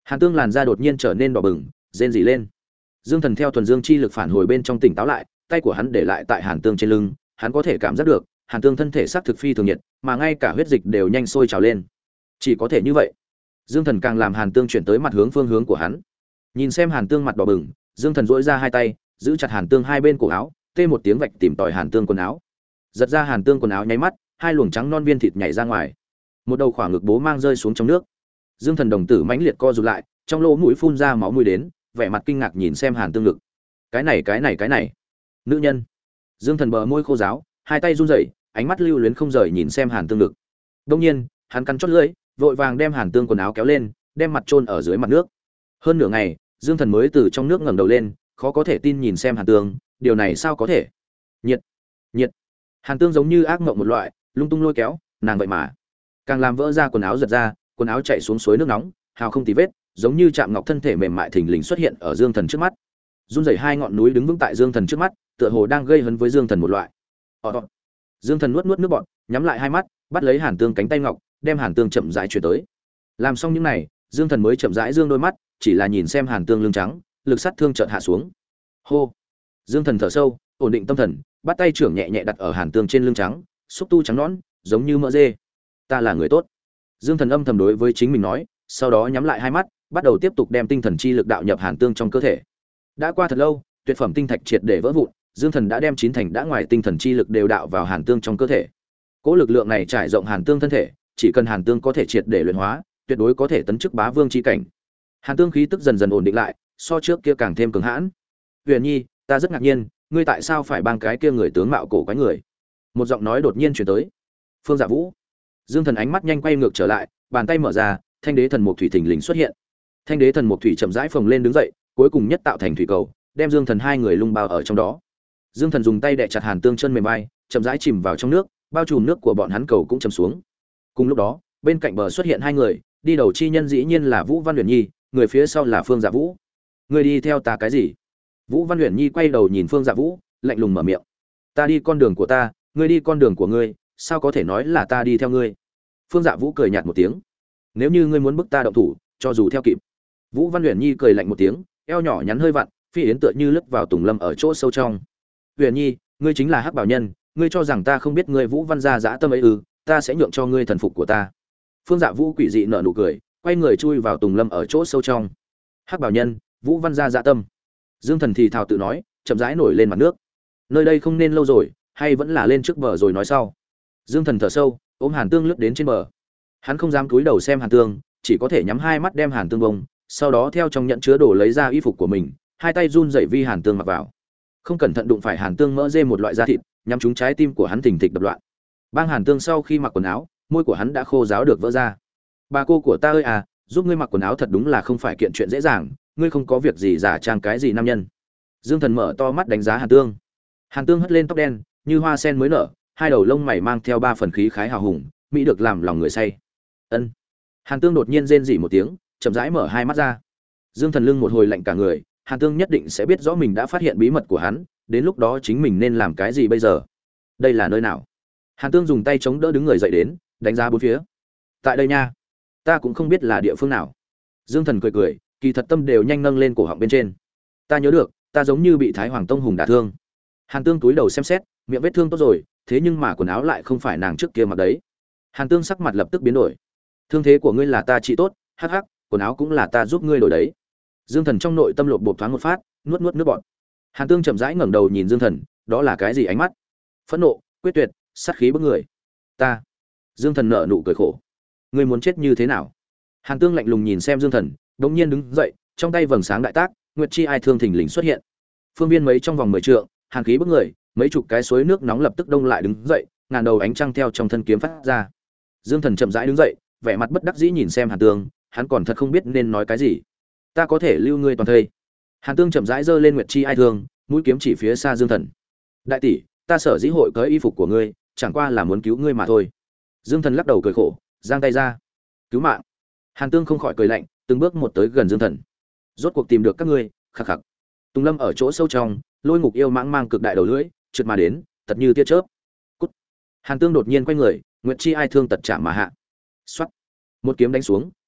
Hàn Tương làn da đột nhiên trở nên đỏ bừng, rên rỉ lên. Dương Thần theo thuần dương chi lực phản hồi bên trong tỉnh táo lại, tay của hắn để lại tại Hàn Tương trên lưng, hắn có thể cảm giác được, Hàn Tương thân thể sắc thực phi thường nhiệt, mà ngay cả huyết dịch đều nhanh sôi trào lên. Chỉ có thể như vậy. Dương Thần càng làm Hàn Tương chuyển tới mặt hướng phương hướng của hắn. Nhìn xem Hàn Tương mặt đỏ bừng, Dương Thần duỗi ra hai tay, giữ chặt Hàn Tương hai bên cổ áo, tê một tiếng vạch tìm tòi Hàn Tương quần áo. Giật ra Hàn Tương quần áo nháy mắt, hai luồng trắng non viên thịt nhảy ra ngoài. Một đầu khoảng ngực bố mang rơi xuống trong nước. Dương Thần đồng tử mãnh liệt co rụt lại, trong lỗ mũi phun ra máu mũi đến, vẻ mặt kinh ngạc nhìn xem Hàn Tương ngực. Cái này cái này cái này, nữ nhân. Dương Thần bờ môi khô ráo, hai tay run rẩy, ánh mắt lưu luyến không rời nhìn xem Hàn Tương ngực. Đương nhiên, hắn cắn chót lưỡi, vội vàng đem Hàn Tương quần áo kéo lên, đem mặt chôn ở dưới mặt nước. Hơn nửa ngày, Dương Thần mới từ trong nước ngẩng đầu lên, khó có thể tin nhìn xem Hàn Tương, điều này sao có thể? Nhiệt, nhiệt. Hàn Tương giống như ác mộng một loại, lung tung lôi kéo, nàng vậy mà càng làm vỡ ra quần áo giật ra, quần áo chảy xuống suối nước nóng, hào không tì vết, giống như chạm ngọc thân thể mềm mại thình lình xuất hiện ở Dương Thần trước mắt. Run rẩy hai ngọn núi đứng vững tại Dương Thần trước mắt, tựa hồ đang gây hấn với Dương Thần một loại. Ọ. Dương Thần nuốt nuốt nước bọt, nhắm lại hai mắt, bắt lấy Hàn Tương cánh tay ngọc, đem Hàn Tương chậm rãi chuyển tới. Làm xong những này, Dương Thần mới chậm rãi dương đôi mắt, chỉ là nhìn xem Hàn Tương lưng trắng, lực sát thương chợt hạ xuống. Hô. Dương Thần thở sâu, ổn định tâm thần, bắt tay trưởng nhẹ nhẹ đặt ở Hàn Tương trên lưng trắng, xúc tu trắng nõn, giống như mỡ dê. Ta là người tốt. Dương Thần âm thầm đối với chính mình nói, sau đó nhắm lại hai mắt, bắt đầu tiếp tục đem tinh thần chi lực đạo nhập Hàn Tương trong cơ thể. Đã qua thật lâu, tuyệt phẩm tinh thạch triệt để vỡ vụn, Dương Thần đã đem chín thành đã ngoài tinh thần chi lực đều đạo vào Hàn Tương trong cơ thể. Cỗ lực lượng này trải rộng Hàn Tương thân thể, chỉ cần Hàn Tương có thể triệt để luyện hóa, tuyệt đối có thể tấn chức bá vương chi cảnh. Hàn Tương khí tức dần dần ổn định lại, so trước kia càng thêm cường hãn. Huyền Nhi, ta rất ngạc nhiên, ngươi tại sao phải bang cái kia người tướng mạo cổ quái người? Một giọng nói đột nhiên truyền tới. Phương Dạ Vũ. Dương Thần ánh mắt nhanh quay ngược trở lại, bàn tay mở ra, Thanh Đế Thần Mục Thủy thình lình xuất hiện. Thanh Đế Thần Mục Thủy chậm rãi phồng lên đứng dậy, cuối cùng nhất tạo thành thủy cầu, đem Dương Thần hai người lung bao ở trong đó. Dương Thần dùng tay đè chặt Hàn Tương chân mềm vai, chậm rãi chìm vào trong nước, bao trùm nước của bọn hắn cầu cũng chìm xuống. Cùng lúc đó, bên cạnh bờ xuất hiện hai người, đi đầu chi nhân dĩ nhiên là Vũ Văn Uyển Nhi, người phía sau là Phương Dạ Vũ. Người đi theo ta cái gì? Vũ Văn Uyển Nhi quay đầu nhìn Phương Dạ Vũ, lạnh lùng mở miệng. Ta đi con đường của ta, ngươi đi con đường của ngươi, sao có thể nói là ta đi theo ngươi? Phương Dạ Vũ cười nhạt một tiếng. Nếu như ngươi muốn bức ta động thủ, cho dù theo kịp. Vũ Văn Uyển Nhi cười lạnh một tiếng, eo nhỏ nhắn hơi vặn, phi yến tựa như lướt vào tùng lâm ở chỗ sâu trong. Uyển Nhi, ngươi chính là Hắc Bảo Nhân, ngươi cho rằng ta không biết ngươi Vũ Văn gia dã tâm ấy ư? Ta sẽ nhượng cho ngươi thần phục của ta. Phương Dạ Vũ quỷ dị nở nụ cười, quay người chui vào tùng lâm ở chỗ sâu trong. Hắc Bảo Nhân, Vũ Văn gia dã tâm. Dương Thần thì thào tự nói, chậm rãi nổi lên mặt nước. Nơi đây không nên lâu rồi, hay vẫn là lên trước bờ rồi nói sau. Dương Thần thở sâu, ôm Hàn Tương lướt đến trên bờ. Hắn không dám cúi đầu xem Hàn Tương, chỉ có thể nhắm hai mắt đem Hàn Tương bông, sau đó theo trong nhẫn chứa đồ lấy ra y phục của mình, hai tay run rẩy vi Hàn Tương mặc vào. Không cẩn thận đụng phải Hàn Tương mỡ dê một loại da thịt, nhắm trúng trái tim của hắn thình thịch đập loạn. Bang Hàn Tương sau khi mặc quần áo, môi của hắn đã khô ráo được vỡ ra. Bà cô của ta ơi à, giúp ngươi mặc quần áo thật đúng là không phải kiện chuyện dễ dàng, ngươi không có việc gì giả trang cái gì nam nhân. Dương Thần mở to mắt đánh giá Hàn Tương. Hàn Tương hất lên tóc đen, như hoa sen mới nở, hai đầu lông mày mang theo ba phần khí khái hào hùng, mỹ được làm lòng người say. Ân. Hàn Tương đột nhiên rên rỉ một tiếng, chậm rãi mở hai mắt ra. Dương Thần lưng một hồi lạnh cả người, Hàn Tương nhất định sẽ biết rõ mình đã phát hiện bí mật của hắn, đến lúc đó chính mình nên làm cái gì bây giờ? Đây là nơi nào? Hàn Tương dùng tay chống đỡ đứng người dậy đến, đánh giá bốn phía. Tại đây nha, ta cũng không biết là địa phương nào. Dương Thần cười cười, kỳ thật tâm đều nhanh nâng lên cổ họng bên trên. Ta nhớ được, ta giống như bị Thái Hoàng Tông Hùng đả thương. Hàn Tương túi đầu xem xét, miệng vết thương tốt rồi, thế nhưng mà quần áo lại không phải nàng trước kia mặc đấy. Hàn Tương sắc mặt lập tức biến đổi. Thương thế của ngươi là ta trị tốt, hắc hắc, quần áo cũng là ta giúp ngươi đổi đấy. Dương Thần trong nội tâm lột bột thoáng một phát, nuốt nuốt nước bọt. Hàn Tương chậm rãi ngẩng đầu nhìn Dương Thần, đó là cái gì ánh mắt? Phẫn nộ, quyết tuyệt, sát khí bức người. Ta. Dương Thần nở nụ cười khổ. Ngươi muốn chết như thế nào? Hàn Tương lạnh lùng nhìn xem Dương Thần, đột nhiên đứng dậy, trong tay vầng sáng đại tác, nguyệt chi ai thương thình lình xuất hiện. Phương viên mấy trong vòng mười trượng, hàn khí bức người, mấy chục cái suối nước nóng lập tức đông lại đứng dậy, ngàn đầu ánh trăng theo trong thân kiếm phát ra. Dương Thần chậm rãi đứng dậy, vẻ mặt bất đắc dĩ nhìn xem Hàn Tương, hắn còn thật không biết nên nói cái gì. Ta có thể lưu ngươi toàn thây. Hàn Tương chậm rãi giơ lên nguyệt chi ai thương, mũi kiếm chỉ phía xa Dương Thần. Đại tỷ, ta sở dĩ hội cởi y phục của ngươi, chẳng qua là muốn cứu ngươi mà thôi. Dương Thần lắc đầu cười khổ, giang tay ra. Cứu mạng. Hàn Tương không khỏi cười lạnh, từng bước một tới gần Dương Thần. Rốt cuộc tìm được các ngươi, khắc khắc. Tùng Lâm ở chỗ sâu trong, Lôi Ngục yêu mãng mang cực đại đầu lưỡi, trượt mà đến, tật như tia chớp. Cút. Hàn Tương đột nhiên quay người, nguyệt chi ai thương tật chạm mà hạ. Soát. Một kiếm đánh xuống,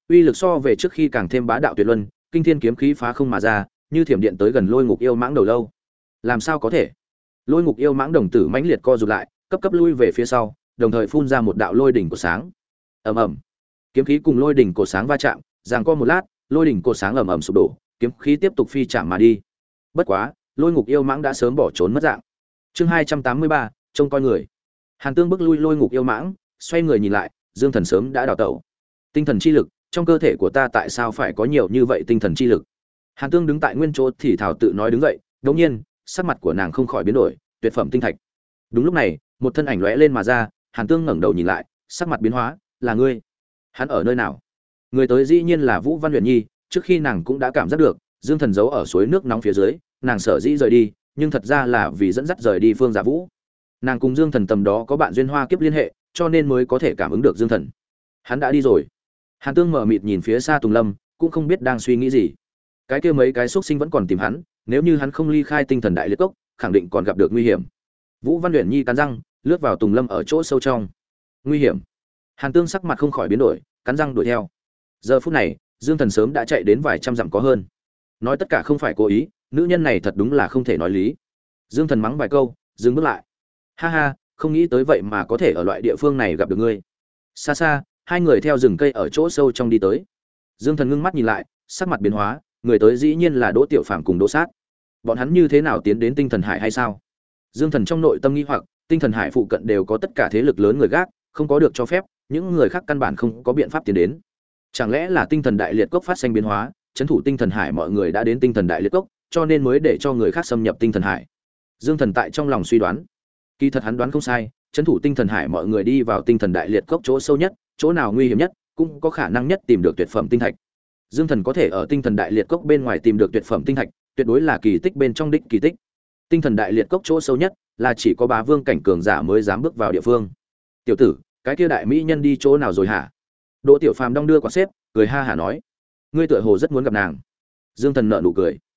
uy lực so về trước khi càng thêm bá đạo tuyệt luân, kinh thiên kiếm khí phá không mà ra, như thiểm điện tới gần Lôi Ngục yêu mãng đầu lâu. Làm sao có thể? Lôi Ngục yêu mãng đồng tử mãnh liệt co rụt lại, cấp cấp lui về phía sau, đồng thời phun ra một đạo lôi đỉnh của sáng. Ầm ầm. Kiếm khí cùng lôi đỉnh của sáng va chạm, giằng co một lát, lôi đỉnh của sáng ầm ầm sụp đổ, kiếm khí tiếp tục phi chạm mà đi. Bất quá, Lôi Ngục yêu mãng đã sớm bỏ trốn mất dạng. Chương hai trăm tám mươi ba, trông coi người. Hàn Tương bước lui Lôi Ngục yêu mãng, xoay người nhìn lại, Dương Thần sớm đã đào tẩu. Tinh thần chi lực, trong cơ thể của ta tại sao phải có nhiều như vậy tinh thần chi lực? Hàn Tương đứng tại nguyên chỗ thì thảo tự nói đứng dậy, đột nhiên, sắc mặt của nàng không khỏi biến đổi, tuyệt phẩm tinh thạch. Đúng lúc này, một thân ảnh lóe lên mà ra, Hàn Tương ngẩng đầu nhìn lại, sắc mặt biến hóa, là ngươi? Hắn ở nơi nào? Người tới dĩ nhiên là Vũ Văn Huyền Nhi, trước khi nàng cũng đã cảm giác được, Dương Thần giấu ở suối nước nóng phía dưới, nàng sở dĩ rời đi, nhưng thật ra là vì dẫn dắt rời đi Phương Dạ Vũ. Nàng cùng Dương Thần tầm đó có bạn duyên hoa kiếp liên hệ, cho nên mới có thể cảm ứng được Dương Thần. Hắn đã đi rồi. Hàn Tương mở mịt nhìn phía xa Tùng Lâm, cũng không biết đang suy nghĩ gì. Cái kia mấy cái xúc sinh vẫn còn tìm hắn, nếu như hắn không ly khai Tinh Thần Đại Liệt Cốc, khẳng định còn gặp được nguy hiểm. Vũ Văn Huyền Nhi cắn răng, lướt vào Tùng Lâm ở chỗ sâu trong. Nguy hiểm. Hàn Tương sắc mặt không khỏi biến đổi, cắn răng đuổi theo. Giờ phút này, Dương Thần sớm đã chạy đến vài trăm dặm có hơn. Nói tất cả không phải cố ý, nữ nhân này thật đúng là không thể nói lý. Dương Thần mắng vài câu, dừng bước lại. Ha ha, không nghĩ tới vậy mà có thể ở loại địa phương này gặp được ngươi. Xa xa, hai người theo rừng cây ở chỗ sâu trong đi tới. Dương Thần ngưng mắt nhìn lại, sắc mặt biến hóa, người tới dĩ nhiên là Đỗ Tiểu Phàm cùng Đỗ Sát. Bọn hắn như thế nào tiến đến Tinh Thần Hải hay sao? Dương Thần trong nội tâm nghi hoặc, Tinh Thần Hải phụ cận đều có tất cả thế lực lớn người gác, không có được cho phép, những người khác căn bản không có biện pháp tiến đến. Chẳng lẽ là Tinh Thần Đại Liệt Cốc phát sinh biến hóa, trấn thủ Tinh Thần Hải mọi người đã đến Tinh Thần Đại Liệt Cốc, cho nên mới để cho người khác xâm nhập Tinh Thần Hải. Dương Thần tại trong lòng suy đoán, kỳ thật hắn đoán không sai, trấn thủ Tinh Thần Hải mọi người đi vào Tinh Thần Đại Liệt Cốc chỗ sâu nhất, chỗ nào nguy hiểm nhất, cũng có khả năng nhất tìm được tuyệt phẩm tinh thạch. Dương Thần có thể ở Tinh Thần Đại Liệt Cốc bên ngoài tìm được tuyệt phẩm tinh thạch, tuyệt đối là kỳ tích bên trong đích kỳ tích. Tinh Thần Đại Liệt Cốc chỗ sâu nhất, là chỉ có bá vương cảnh cường giả mới dám bước vào địa phương. Tiểu tử, cái kia đại mỹ nhân đi chỗ nào rồi hả? Đỗ Tiểu Phàm đong đưa quả xếp, cười ha hả nói, ngươi tựa hồ rất muốn gặp nàng. Dương Thần nở nụ cười,